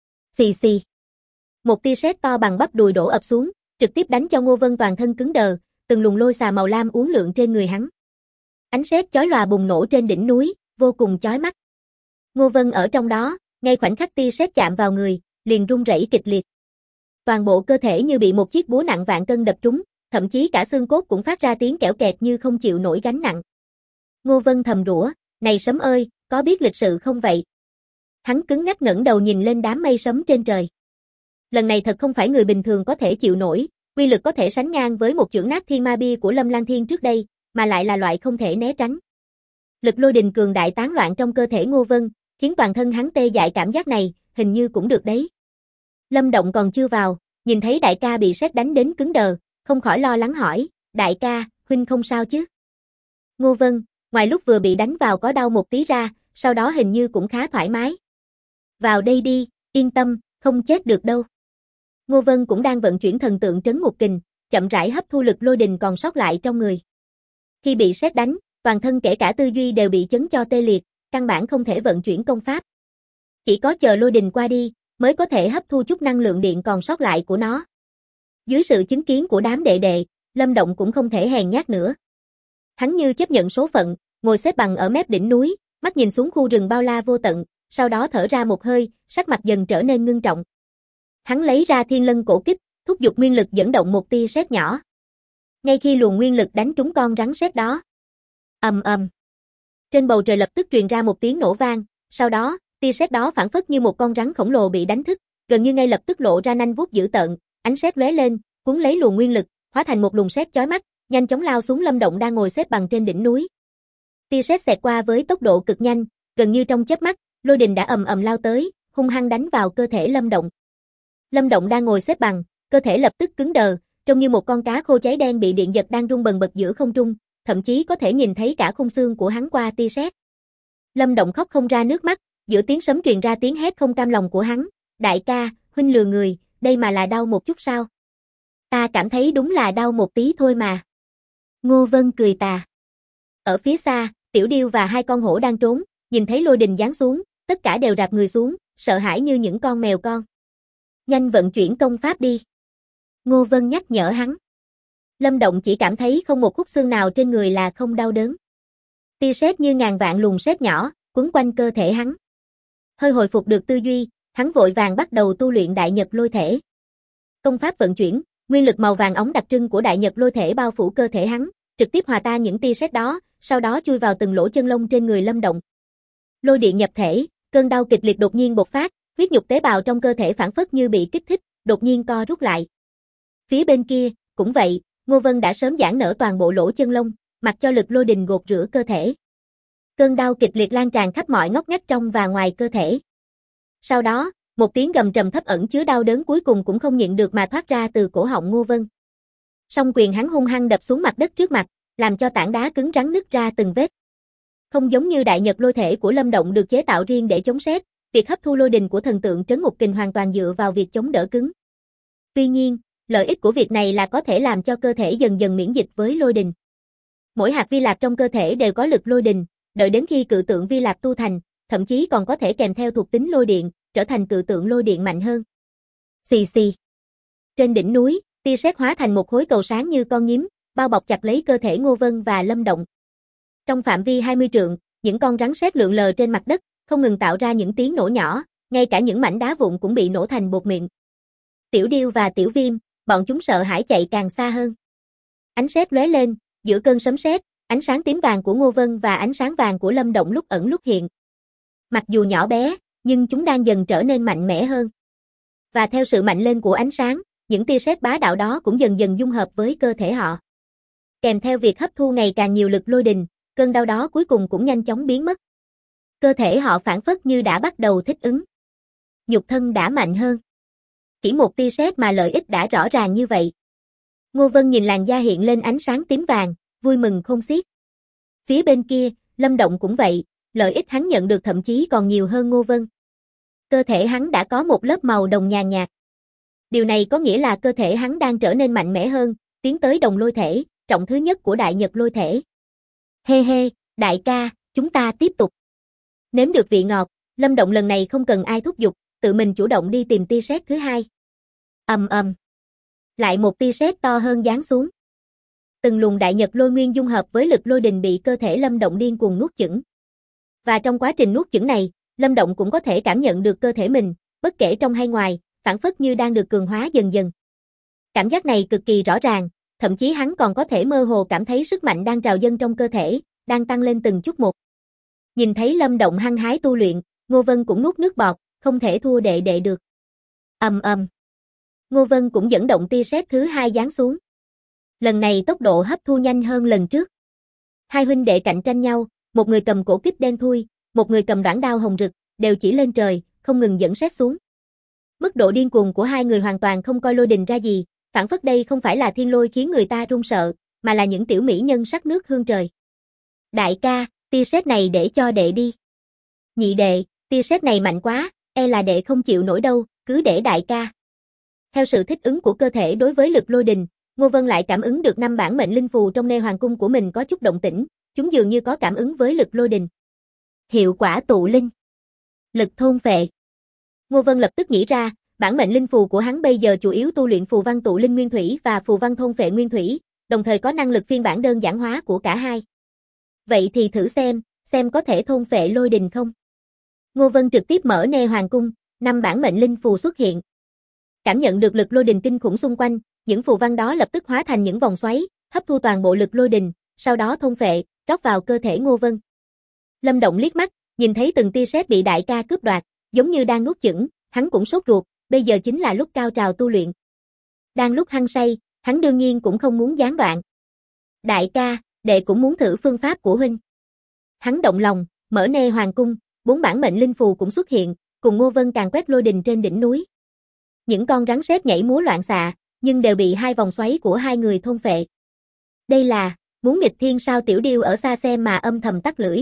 Xì xì. Một tia sét to bằng bắp đùi đổ ập xuống, trực tiếp đánh cho Ngô Vân toàn thân cứng đờ, từng luồng lôi xà màu lam uốn lượn trên người hắn. Ánh sét chói lòa bùng nổ trên đỉnh núi, vô cùng chói mắt. Ngô Vân ở trong đó, ngay khoảnh khắc tia sét chạm vào người, liền run rẩy kịch liệt. Toàn bộ cơ thể như bị một chiếc búa nặng vạn cân đập trúng, thậm chí cả xương cốt cũng phát ra tiếng kẽo kẹt như không chịu nổi gánh nặng. Ngô Vân thầm rủa, này sấm ơi, có biết lịch sự không vậy? Hắn cứng ngắc ngẩng đầu nhìn lên đám mây sấm trên trời. Lần này thật không phải người bình thường có thể chịu nổi, uy lực có thể sánh ngang với một chưởng nát thiên ma bia của Lâm Lang Thiên trước đây, mà lại là loại không thể né tránh. Lực lôi đình cường đại tán loạn trong cơ thể Ngô Vân, khiến toàn thân hắn tê dại cảm giác này, hình như cũng được đấy. Lâm Động còn chưa vào, nhìn thấy đại ca bị sét đánh đến cứng đờ, không khỏi lo lắng hỏi, đại ca, huynh không sao chứ? Ngô Vân, ngoài lúc vừa bị đánh vào có đau một tí ra, sau đó hình như cũng khá thoải mái. Vào đây đi, yên tâm, không chết được đâu. Ngô Vân cũng đang vận chuyển thần tượng trấn ngục kình, chậm rãi hấp thu lực lôi đình còn sót lại trong người. Khi bị sét đánh, toàn thân kể cả tư duy đều bị chấn cho tê liệt, căn bản không thể vận chuyển công pháp. Chỉ có chờ lôi đình qua đi, mới có thể hấp thu chút năng lượng điện còn sót lại của nó. Dưới sự chứng kiến của đám đệ đệ, Lâm Động cũng không thể hèn nhát nữa. Hắn như chấp nhận số phận, ngồi xếp bằng ở mép đỉnh núi, mắt nhìn xuống khu rừng bao la vô tận, sau đó thở ra một hơi, sắc mặt dần trở nên ngưng trọng. Hắn lấy ra Thiên Lân cổ kích, thúc giục nguyên lực dẫn động một tia sét nhỏ. Ngay khi luồng nguyên lực đánh trúng con rắn sét đó, ầm ầm. Trên bầu trời lập tức truyền ra một tiếng nổ vang, sau đó, tia sét đó phảng phất như một con rắn khổng lồ bị đánh thức, gần như ngay lập tức lộ ra nanh vuốt dữ tợn, ánh sét lóe lên, cuốn lấy luồng nguyên lực, hóa thành một luồng sét chói mắt, nhanh chóng lao xuống Lâm Động đang ngồi xếp bằng trên đỉnh núi. Tia sét xẹt qua với tốc độ cực nhanh, gần như trong chớp mắt, lôi đình đã ầm ầm lao tới, hung hăng đánh vào cơ thể Lâm Động. Lâm Động đang ngồi xếp bằng, cơ thể lập tức cứng đờ, trông như một con cá khô cháy đen bị điện giật đang rung bần bật giữa không trung, thậm chí có thể nhìn thấy cả khung xương của hắn qua tia sét. Lâm Động khóc không ra nước mắt, giữa tiếng sấm truyền ra tiếng hét không cam lòng của hắn, đại ca, huynh lừa người, đây mà là đau một chút sao? Ta cảm thấy đúng là đau một tí thôi mà. Ngô Vân cười tà. Ở phía xa, Tiểu Điêu và hai con hổ đang trốn, nhìn thấy lôi đình giáng xuống, tất cả đều rạp người xuống, sợ hãi như những con mèo con. Nhanh vận chuyển công pháp đi. Ngô Vân nhắc nhở hắn. Lâm Động chỉ cảm thấy không một khúc xương nào trên người là không đau đớn. Tia sét như ngàn vạn luồng sét nhỏ, quấn quanh cơ thể hắn. Hơi hồi phục được tư duy, hắn vội vàng bắt đầu tu luyện Đại Nhật Lôi Thể. Công pháp vận chuyển, nguyên lực màu vàng óng đặc trưng của Đại Nhật Lôi Thể bao phủ cơ thể hắn, trực tiếp hòa tan những tia sét đó, sau đó chui vào từng lỗ chân lông trên người Lâm Động. Lôi điện nhập thể, cơn đau kịch liệt đột nhiên bộc phát, huyết nhục tế bào trong cơ thể phản phất như bị kích thích, đột nhiên co rút lại. Phía bên kia, cũng vậy, Ngô Vân đã sớm giãn nở toàn bộ lỗ chân lông, mặc cho lực lôi đình gột rửa cơ thể. Cơn đau kịch liệt lan tràn khắp mọi ngóc ngách trong và ngoài cơ thể. Sau đó, một tiếng gầm trầm thấp ẩn chứa đau đớn cuối cùng cũng không nhịn được mà thoát ra từ cổ họng Ngô Vân. Song quyền hắn hung hăng đập xuống mặt đất trước mặt, làm cho tảng đá cứng rắn nứt ra từng vết. Không giống như Đại Nhật Lôi Thể của Lâm Động được chế tạo riêng để chống sét, việc hấp thu lôi đình của thần tượng trấn ngục kình hoàn toàn dựa vào việc chống đỡ cứng. Tuy nhiên, lợi ích của việc này là có thể làm cho cơ thể dần dần miễn dịch với lôi đình. Mỗi hạt vi lạp trong cơ thể đều có lực lôi đình, đợi đến khi cự tượng vi lạp tu thành, thậm chí còn có thể kèm theo thuộc tính lôi điện, trở thành cự tượng lôi điện mạnh hơn. Xì xì. Trên đỉnh núi, tia sét hóa thành một khối cầu sáng như con nhím, bao bọc chặt lấy cơ thể Ngô Vân và Lâm Động. Trong phạm vi 20 trượng, những con rắn sét lượn lờ trên mặt đất, không ngừng tạo ra những tiếng nổ nhỏ, ngay cả những mảnh đá vụn cũng bị nổ thành bột mịn. Tiểu Điêu và Tiểu Viêm, bọn chúng sợ hãi chạy càng xa hơn. Ánh sét lóe lên, giữa cơn sấm sét, ánh sáng tím vàng của Ngô Vân và ánh sáng vàng của Lâm Động lúc ẩn lúc hiện. Mặc dù nhỏ bé, nhưng chúng đang dần trở nên mạnh mẽ hơn. Và theo sự mạnh lên của ánh sáng, những tia sét bá đạo đó cũng dần dần dung hợp với cơ thể họ. Kèm theo việc hấp thu ngày càng nhiều lực lôi đình, cơn đau đó cuối cùng cũng nhanh chóng biến mất. Cơ thể họ phảng phất như đã bắt đầu thích ứng. Nhục thân đã mạnh hơn. Chỉ một tia sét mà lợi ích đã rõ ràng như vậy. Ngô Vân nhìn làn da hiện lên ánh sáng tím vàng, vui mừng khôn xiết. Phía bên kia, Lâm Động cũng vậy, lợi ích hắn nhận được thậm chí còn nhiều hơn Ngô Vân. Cơ thể hắn đã có một lớp màu đồng nhàn nhạt. Điều này có nghĩa là cơ thể hắn đang trở nên mạnh mẽ hơn, tiến tới đồng lôi thể, trọng thứ nhất của đại nhật lôi thể. Hê hê, đại ca, chúng ta tiếp tục. Nếm được vị ngọt, Lâm Động lần này không cần ai thúc giục, tự mình chủ động đi tìm tia sét thứ hai. Ầm ầm. Lại một tia sét to hơn giáng xuống. Từng luồng đại nhật lôi nguyên dung hợp với lực lôi đình bị cơ thể Lâm Động điên cuồng nuốt chửng. Và trong quá trình nuốt chửng này, Lâm Động cũng có thể cảm nhận được cơ thể mình, bất kể trong hay ngoài, phảng phất như đang được cường hóa dần dần. Cảm giác này cực kỳ rõ ràng, thậm chí hắn còn có thể mơ hồ cảm thấy sức mạnh đang trào dâng trong cơ thể, đang tăng lên từng chút một. Nhìn thấy Lâm Động hăng hái tu luyện, Ngô Vân cũng nuốt nước bọt, không thể thua đệ đệ được. Ầm ầm. Ngô Vân cũng dẫn động tia sét thứ hai giáng xuống. Lần này tốc độ hấp thu nhanh hơn lần trước. Hai huynh đệ cạnh tranh nhau, một người cầm cổ kích đen thui, một người cầm đoản đao hồng rực, đều chỉ lên trời, không ngừng dẫn sét xuống. Mức độ điên cuồng của hai người hoàn toàn không coi lôi đình ra gì, phản phất đây không phải là thiên lôi khiến người ta run sợ, mà là những tiểu mỹ nhân sắc nước hương trời. Đại ca, tia sét này để cho đệ đi. Nhị đệ, tia sét này mạnh quá, e là đệ không chịu nổi đâu, cứ để đại ca. Theo sự thích ứng của cơ thể đối với lực lôi đình, Ngô Vân lại cảm ứng được 5 bản mệnh linh phù trong nê hoàng cung của mình có chút động tĩnh, chúng dường như có cảm ứng với lực lôi đình. Hiệu quả tụ linh. Lực thôn phệ. Ngô Vân lập tức nghĩ ra, bản mệnh linh phù của hắn bây giờ chủ yếu tu luyện phù văn tụ linh nguyên thủy và phù văn thôn phệ nguyên thủy, đồng thời có năng lực phiên bản đơn giản hóa của cả hai. Vậy thì thử xem có thể thôn phệ lôi đình không? Ngô Vân trực tiếp mở nê hoàng cung, 5 bản mệnh linh phù xuất hiện. Cảm nhận được lực lôi đình kinh khủng xung quanh, những phù văn đó lập tức hóa thành những vòng xoáy, hấp thu toàn bộ lực lôi đình, sau đó thôn phệ, rót vào cơ thể Ngô Vân. Lâm Động liếc mắt, nhìn thấy từng tia sét bị đại ca cướp đoạt, giống như đang nuốt chửng, hắn cũng sốt ruột, bây giờ chính là lúc cao trào tu luyện. Đang lúc hăng say, hắn đương nhiên cũng không muốn gián đoạn. Đại ca, đệ cũng muốn thử phương pháp của huynh. Hắn động lòng, mở nê hoàng cung, 4 bản mệnh linh phù cũng xuất hiện, cùng Ngô Vân càng quét lôi đình trên đỉnh núi. Những con rắn sét nhảy múa loạn xạ, nhưng đều bị hai vòng xoáy của hai người thôn phệ. Đây là, muốn nghịch thiên sao? Tiểu Điêu ở xa xem mà âm thầm tắt lưỡi.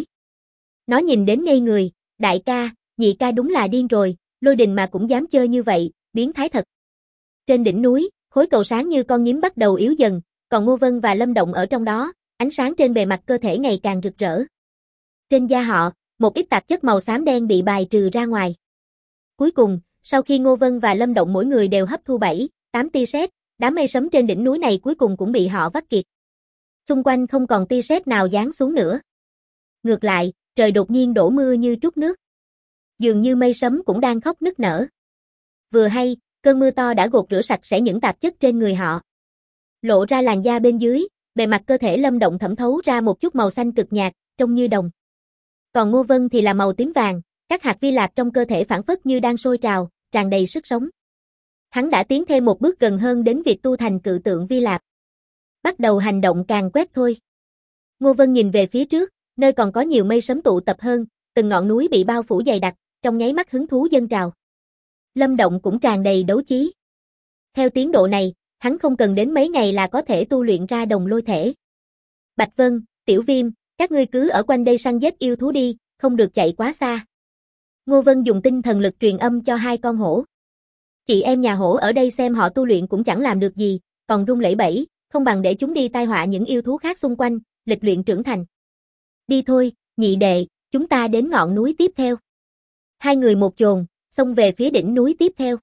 Nó nhìn đến ngây người, đại ca, nhị ca đúng là điên rồi, lôi đình mà cũng dám chơi như vậy, biến thái thật. Trên đỉnh núi, khối cầu sáng như con nhím bắt đầu yếu dần, còn Ngô Vân và Lâm Động ở trong đó, ánh sáng trên bề mặt cơ thể ngày càng rực rỡ. Trên da họ, một ít tạp chất màu xám đen bị bài trừ ra ngoài. Cuối cùng, sau khi Ngô Vân và Lâm Động mỗi người đều hấp thu 7, 8 tia sét, đám mây sấm trên đỉnh núi này cuối cùng cũng bị họ vắt kiệt. Xung quanh không còn tia sét nào giáng xuống nữa. Ngược lại, trời đột nhiên đổ mưa như trút nước. Dường như mây sấm cũng đang khóc nức nở. Vừa hay, cơn mưa to đã gột rửa sạch sẽ những tạp chất trên người họ. Lộ ra làn da bên dưới, bề mặt cơ thể Lâm Động thẩm thấu ra một chút màu xanh cực nhạt, trông như đồng. Còn Ngô Vân thì là màu tím vàng, các hạt vi lạc trong cơ thể phảng phất như đang sôi trào, tràn đầy sức sống. Hắn đã tiến thêm một bước gần hơn đến việc tu thành cự tượng vi lạc. Bắt đầu hành động càng quét thôi. Ngô Vân nhìn về phía trước, nơi còn có nhiều mây sấm tụ tập hơn, từng ngọn núi bị bao phủ dày đặc, trong nháy mắt hứng thú dâng trào. Lâm Động cũng tràn đầy đấu chí. Theo tiến độ này, hắn không cần đến mấy ngày là có thể tu luyện ra đồng lôi thể. Bạch Vân, Tiểu Viêm, các ngươi cứ ở quanh đây săn giết yêu thú đi, không được chạy quá xa. Ngô Vân dùng tinh thần lực truyền âm cho hai con hổ. Chị em nhà hổ ở đây xem họ tu luyện cũng chẳng làm được gì, còn run lẩy bẩy, không bằng để chúng đi tai họa những yêu thú khác xung quanh, lịch luyện trưởng thành. Đi thôi, nhị đệ, chúng ta đến ngọn núi tiếp theo. Hai người một chồn, xông về phía đỉnh núi tiếp theo.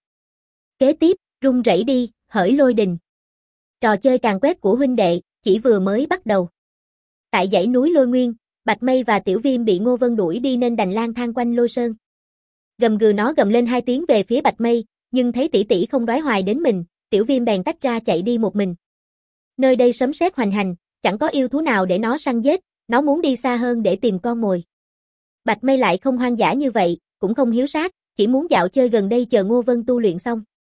Kế tiếp, rung rẩy đi, hởi lôi đình. Trò chơi càn quét của huynh đệ, chỉ vừa mới bắt đầu. Tại dãy núi Lôi Nguyên, Bạch Mây và Tiểu Viêm bị Ngô Vân đuổi đi nên đành lang thang quanh Lôi Sơn. Gầm gừ nó gầm lên 2 tiếng về phía Bạch Mây, nhưng thấy tỷ tỷ không đoái hoài đến mình, Tiểu Viêm bèn tách ra chạy đi một mình. Nơi đây sấm sét hoành hành, chẳng có yêu thú nào để nó săn giết, nó muốn đi xa hơn để tìm con mồi. Bạch Mây lại không hoang dã như vậy, cũng không hiếu sát, chỉ muốn dạo chơi gần đây chờ Ngô Vân tu luyện xong.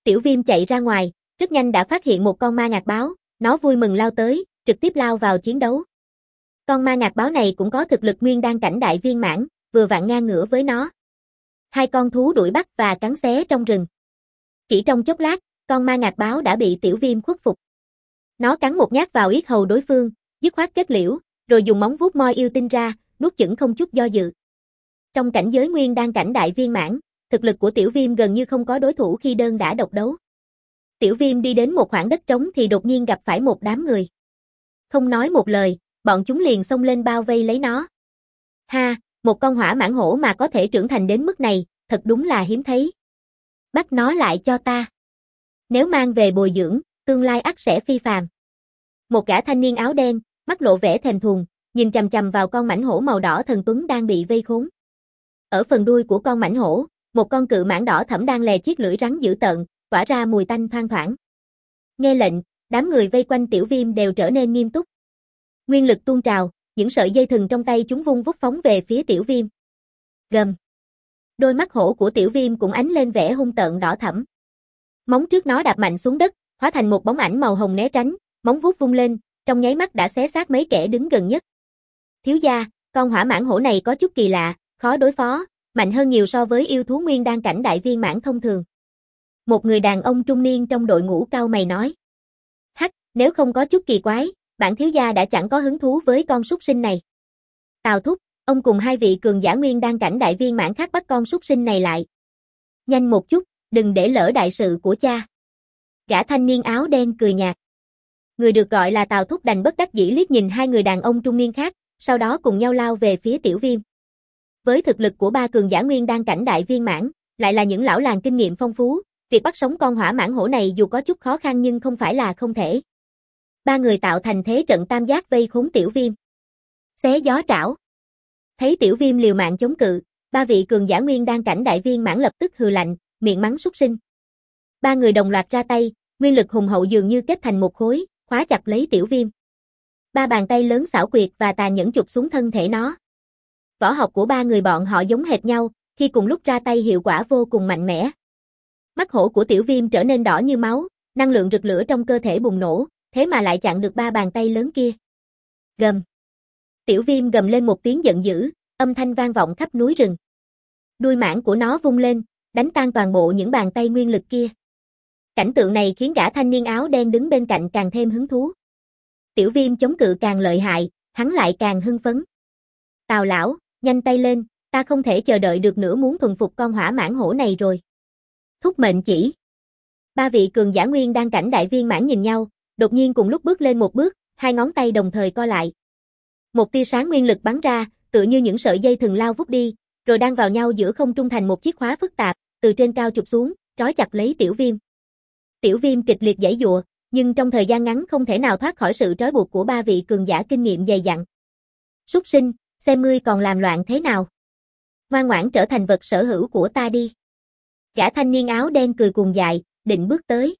Tiểu Viêm chạy ra ngoài, rất nhanh đã phát hiện một con ma ngạc báo, nó vui mừng lao tới, trực tiếp lao vào chiến đấu. Con ma ngạc báo này cũng có thực lực nguyên đan cảnh đại viên mãn, vừa vặn ngang ngửa với nó. Hai con thú đuổi bắt và cắn xé trong rừng. Chỉ trong chốc lát, con ma ngạc báo đã bị Tiểu Viêm khuất phục. Nó cắn một nhát vào yết hầu đối phương, dứt khoát kết liễu, rồi dùng móng vuốt moi yêu tinh ra, nuốt chửng không chút do dự. Trong cảnh giới nguyên đan cảnh đại viên mãn, thực lực của Tiểu Viêm gần như không có đối thủ khi đơn đả độc đấu. Tiểu Viêm đi đến một khoảng đất trống thì đột nhiên gặp phải một đám người. Không nói một lời, bọn chúng liền xông lên bao vây lấy nó. Ha, một con hỏa mãng hổ mà có thể trưởng thành đến mức này, thật đúng là hiếm thấy. Bắt nó lại cho ta. Nếu mang về bồi dưỡng, tương lai ắt sẽ phi phàm. Một gã thanh niên áo đen, mắt lộ vẻ thèm thuồng, nhìn chằm chằm vào con mãnh hổ màu đỏ thần tuấn đang bị vây khốn. Ở phần đuôi của con mãnh hổ, một con cự mãng đỏ thẫm đang lè chiếc lưỡi rắn dữ tợn, tỏa ra mùi tanh thoang thoảng. Nghe lệnh, đám người vây quanh Tiểu Viêm đều trở nên nghiêm túc. Nguyên lực tuôn trào, những sợi dây thừng trong tay chúng vung vút phóng về phía Tiểu Viêm. Gầm. Đôi mắt hổ của Tiểu Viêm cũng ánh lên vẻ hung tợn đỏ thẫm. Móng trước nó đạp mạnh xuống đất, hóa thành một bóng ảnh màu hồng né tránh, móng vuốt vung lên, trong nháy mắt đã xé xác mấy kẻ đứng gần nhất. Thiếu gia, con hỏa mãng hổ này có chút kỳ lạ, khó đối phó, mạnh hơn nhiều so với yêu thú nguyên đan cảnh đại viên mãn thông thường. Một người đàn ông trung niên trong đội ngũ cau mày nói. Hắc, nếu không có chút kỳ quái, bản thiếu gia đã chẳng có hứng thú với con súc sinh này. Tào thúc, ông cùng hai vị cường giả nguyên đan cảnh đại viên mãn khác bắt con súc sinh này lại. Nhanh một chút, đừng để lỡ đại sự của cha. Gã thanh niên áo đen cười nhạt. Người được gọi là Tào thúc đành bất đắc dĩ liếc nhìn hai người đàn ông trung niên khác, sau đó cùng nhau lao về phía Tiểu Viêm. Với thực lực của ba cường giả nguyên đan cảnh đại viên mãn, lại là những lão làng kinh nghiệm phong phú, việc bắt sống con hỏa mãng hổ này dù có chút khó khăn nhưng không phải là không thể. Ba người tạo thành thế trận tam giác vây khốn Tiểu Viêm. Xé gió trảo. Thấy Tiểu Viêm liều mạng chống cự, ba vị cường giả nguyên đan cảnh đại viên mãn lập tức hừ lạnh, miệng mắng súc sinh. Ba người đồng loạt ra tay, nguyên lực hùng hậu dường như kết thành một khối, khóa chặt lấy Tiểu Viêm. Ba bàn tay lớn xảo quyệt và tàn nhẫn chụp xuống thân thể nó. Võ học của ba người bọn họ giống hệt nhau, khi cùng lúc ra tay hiệu quả vô cùng mạnh mẽ. Mắt hổ của Tiểu Viêm trở nên đỏ như máu, năng lượng rực lửa trong cơ thể bùng nổ, thế mà lại chặn được ba bàn tay lớn kia. Gầm. Tiểu Viêm gầm lên một tiếng giận dữ, âm thanh vang vọng khắp núi rừng. Đuôi mãng của nó vung lên, đánh tan toàn bộ những bàn tay nguyên lực kia. Cảnh tượng này khiến gã thanh niên áo đen đứng bên cạnh càng thêm hứng thú. Tiểu Viêm chống cự càng lợi hại, hắn lại càng hưng phấn. Tào lão, nhanh tay lên, ta không thể chờ đợi được nữa muốn thuần phục con hỏa mãng hổ này rồi. Thúc mệnh chỉ. Ba vị cường giả nguyên đan cảnh đại viên mãn nhìn nhau, đột nhiên cùng lúc bước lên một bước, hai ngón tay đồng thời co lại. Một tia sáng nguyên lực bắn ra, tựa như những sợi dây thừng lao vút đi, rồi đan vào nhau giữa không trung thành một chiếc khóa phức tạp, từ trên cao chụp xuống, trói chặt lấy Tiểu Viêm. Tiểu Viêm kịch liệt giãy giụa, nhưng trong thời gian ngắn không thể nào thoát khỏi sự trói buộc của ba vị cường giả kinh nghiệm dày dặn. Súc sinh, xem ngươi còn làm loạn thế nào. Ngoan ngoãn trở thành vật sở hữu của ta đi. Gã thanh niên áo đen cười cuồng dại, định bước tới.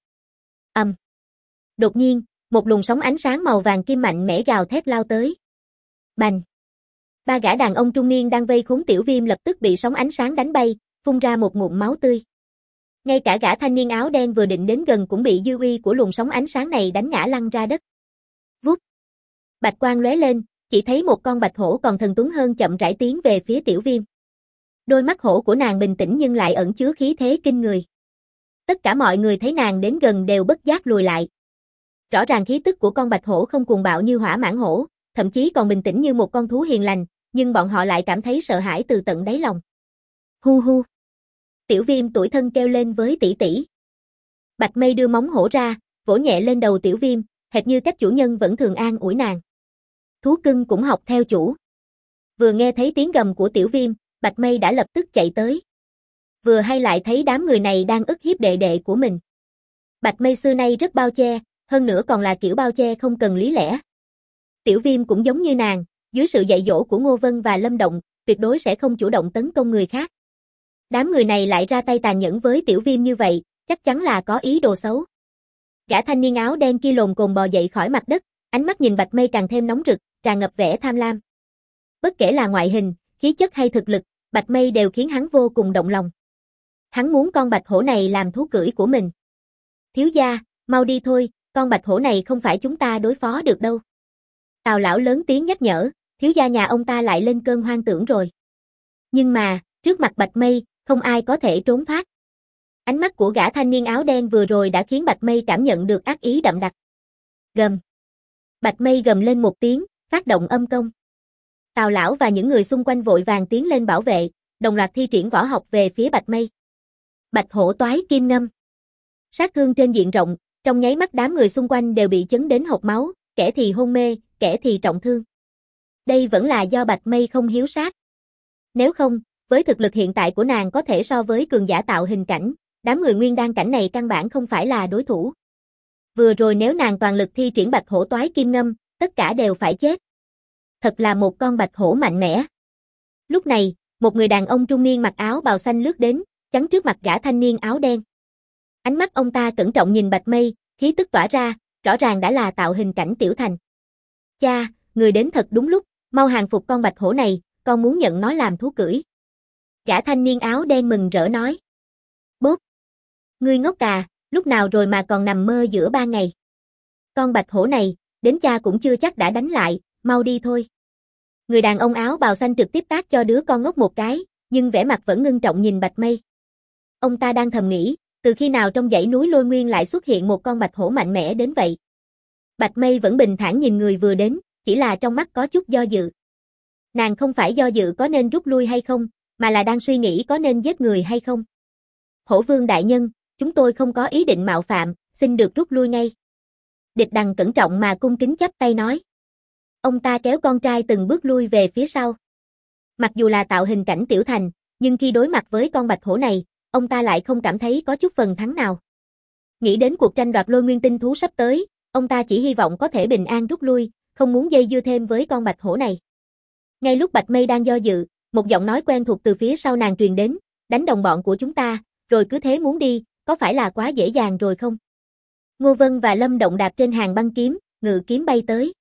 Đột nhiên, một luồng sóng ánh sáng màu vàng kim mạnh mẽ gào thét lao tới. Bành! Ba gã đàn ông trung niên đang vây khốn Tiểu Viêm lập tức bị sóng ánh sáng đánh bay, phun ra một ngụm máu tươi. Ngay cả gã thanh niên áo đen vừa định đến gần cũng bị dư uy của luồng sóng ánh sáng này đánh ngã lăn ra đất. Vút! Bạch quang lóe lên, chỉ thấy một con bạch hổ còn thần tuấn hơn chậm rãi tiến về phía Tiểu Viêm. Đôi mắt hổ của nàng bình tĩnh nhưng lại ẩn chứa khí thế kinh người. Tất cả mọi người thấy nàng đến gần đều bất giác lùi lại. Rõ ràng khí tức của con bạch hổ không cuồng bạo như hỏa mãng hổ, thậm chí còn bình tĩnh như một con thú hiền lành, nhưng bọn họ lại cảm thấy sợ hãi từ tận đáy lòng. Hu hu. Tiểu Viêm tủi thân kêu lên với tỷ tỷ. Bạch Mây đưa móng hổ ra, vỗ nhẹ lên đầu Tiểu Viêm, hệt như cách chủ nhân vẫn thường an ủi nàng. Thú cưng cũng học theo chủ. Vừa nghe thấy tiếng gầm của Tiểu Viêm, Bạch Mây đã lập tức chạy tới. Vừa hay lại thấy đám người này đang ức hiếp đệ đệ của mình. Bạch Mây xưa nay rất bao che, hơn nữa còn là kiểu bao che không cần lý lẽ. Tiểu Viêm cũng giống như nàng, dưới sự dạy dỗ của Ngô Vân và Lâm Động, tuyệt đối sẽ không chủ động tấn công người khác. Đám người này lại ra tay tàn nhẫn với Tiểu Viêm như vậy, chắc chắn là có ý đồ xấu. Gã thanh niên áo đen kia lồm cồm bò dậy khỏi mặt đất, ánh mắt nhìn Bạch Mây càng thêm nóng rực, tràn ngập vẻ tham lam. Bất kể là ngoại hình, khí chất hay thực lực, Bạch Mây đều khiến hắn vô cùng động lòng. Hắn muốn con bạch hổ này làm thú cưỡi của mình. Thiếu gia, mau đi thôi, con bạch hổ này không phải chúng ta đối phó được đâu. Tào lão lớn tiếng nhắc nhở, thiếu gia nhà ông ta lại lên cơn hoang tưởng rồi. Nhưng mà, trước mặt Bạch Mây, không ai có thể trốn thoát. Ánh mắt của gã thanh niên áo đen vừa rồi đã khiến Bạch Mây cảm nhận được ác ý đậm đặc. Gầm. Bạch Mây gầm lên một tiếng, phát động âm công. Tào lão và những người xung quanh vội vàng tiến lên bảo vệ, đồng loạt thi triển võ học về phía Bạch Mây. Bạch hổ toái kim ngâm. Sát thương trên diện rộng, trong nháy mắt đám người xung quanh đều bị chấn đến hộc máu, kẻ thì hôn mê, kẻ thì trọng thương. Đây vẫn là do Bạch Mây không hiếu sát. Nếu không, với thực lực hiện tại của nàng có thể so với cường giả tạo hình cảnh, đám người nguyên đan cảnh này căn bản không phải là đối thủ. Vừa rồi nếu nàng toàn lực thi triển bạch hổ toái kim ngâm, tất cả đều phải chết. Thật là một con bạch hổ mạnh mẽ. Lúc này, một người đàn ông trung niên mặc áo bào xanh lướt đến, chắn trước mặt gã thanh niên áo đen. Ánh mắt ông ta cẩn trọng nhìn Bạch Mây, khí tức tỏa ra, rõ ràng đã là tạo hình cảnh tiểu thành. Cha, người đến thật đúng lúc, mau hàng phục con bạch hổ này, con muốn nhận nó làm thú cưỡi. Gã thanh niên áo đen mừng rỡ nói. Bốp! Ngươi ngốc à, lúc nào rồi mà còn nằm mơ giữa ban ngày. Con bạch hổ này, đến cha cũng chưa chắc đã đánh lại, mau đi thôi. Người đàn ông áo bào xanh trực tiếp tát cho đứa con ngốc một cái, nhưng vẻ mặt vẫn ngưng trọng nhìn Bạch Mây. Ông ta đang thầm nghĩ, từ khi nào trong dãy núi Lôi Nguyên lại xuất hiện một con bạch hổ mạnh mẽ đến vậy. Bạch Mây vẫn bình thản nhìn người vừa đến, chỉ là trong mắt có chút do dự. Nàng không phải do dự có nên rút lui hay không, mà là đang suy nghĩ có nên giết người hay không. Hổ vương đại nhân, chúng tôi không có ý định mạo phạm, xin được rút lui ngay. Địch Đằng cẩn trọng mà cung kính chắp tay nói. Ông ta kéo con trai từng bước lui về phía sau. Mặc dù là tạo hình cảnh tiểu thành, nhưng khi đối mặt với con bạch hổ này, ông ta lại không cảm thấy có chút phần thắng nào. Nghĩ đến cuộc tranh đoạt Lôi Nguyên tinh thú sắp tới, ông ta chỉ hy vọng có thể bình an rút lui, không muốn dây dưa thêm với con bạch hổ này. Ngay lúc Bạch Mây đang do dự, một giọng nói quen thuộc từ phía sau nàng truyền đến, đánh đồng bọn của chúng ta, rồi cứ thế muốn đi, có phải là quá dễ dàng rồi không? Ngô Vân và Lâm Động đạp trên hàng băng kiếm, ngự kiếm bay tới.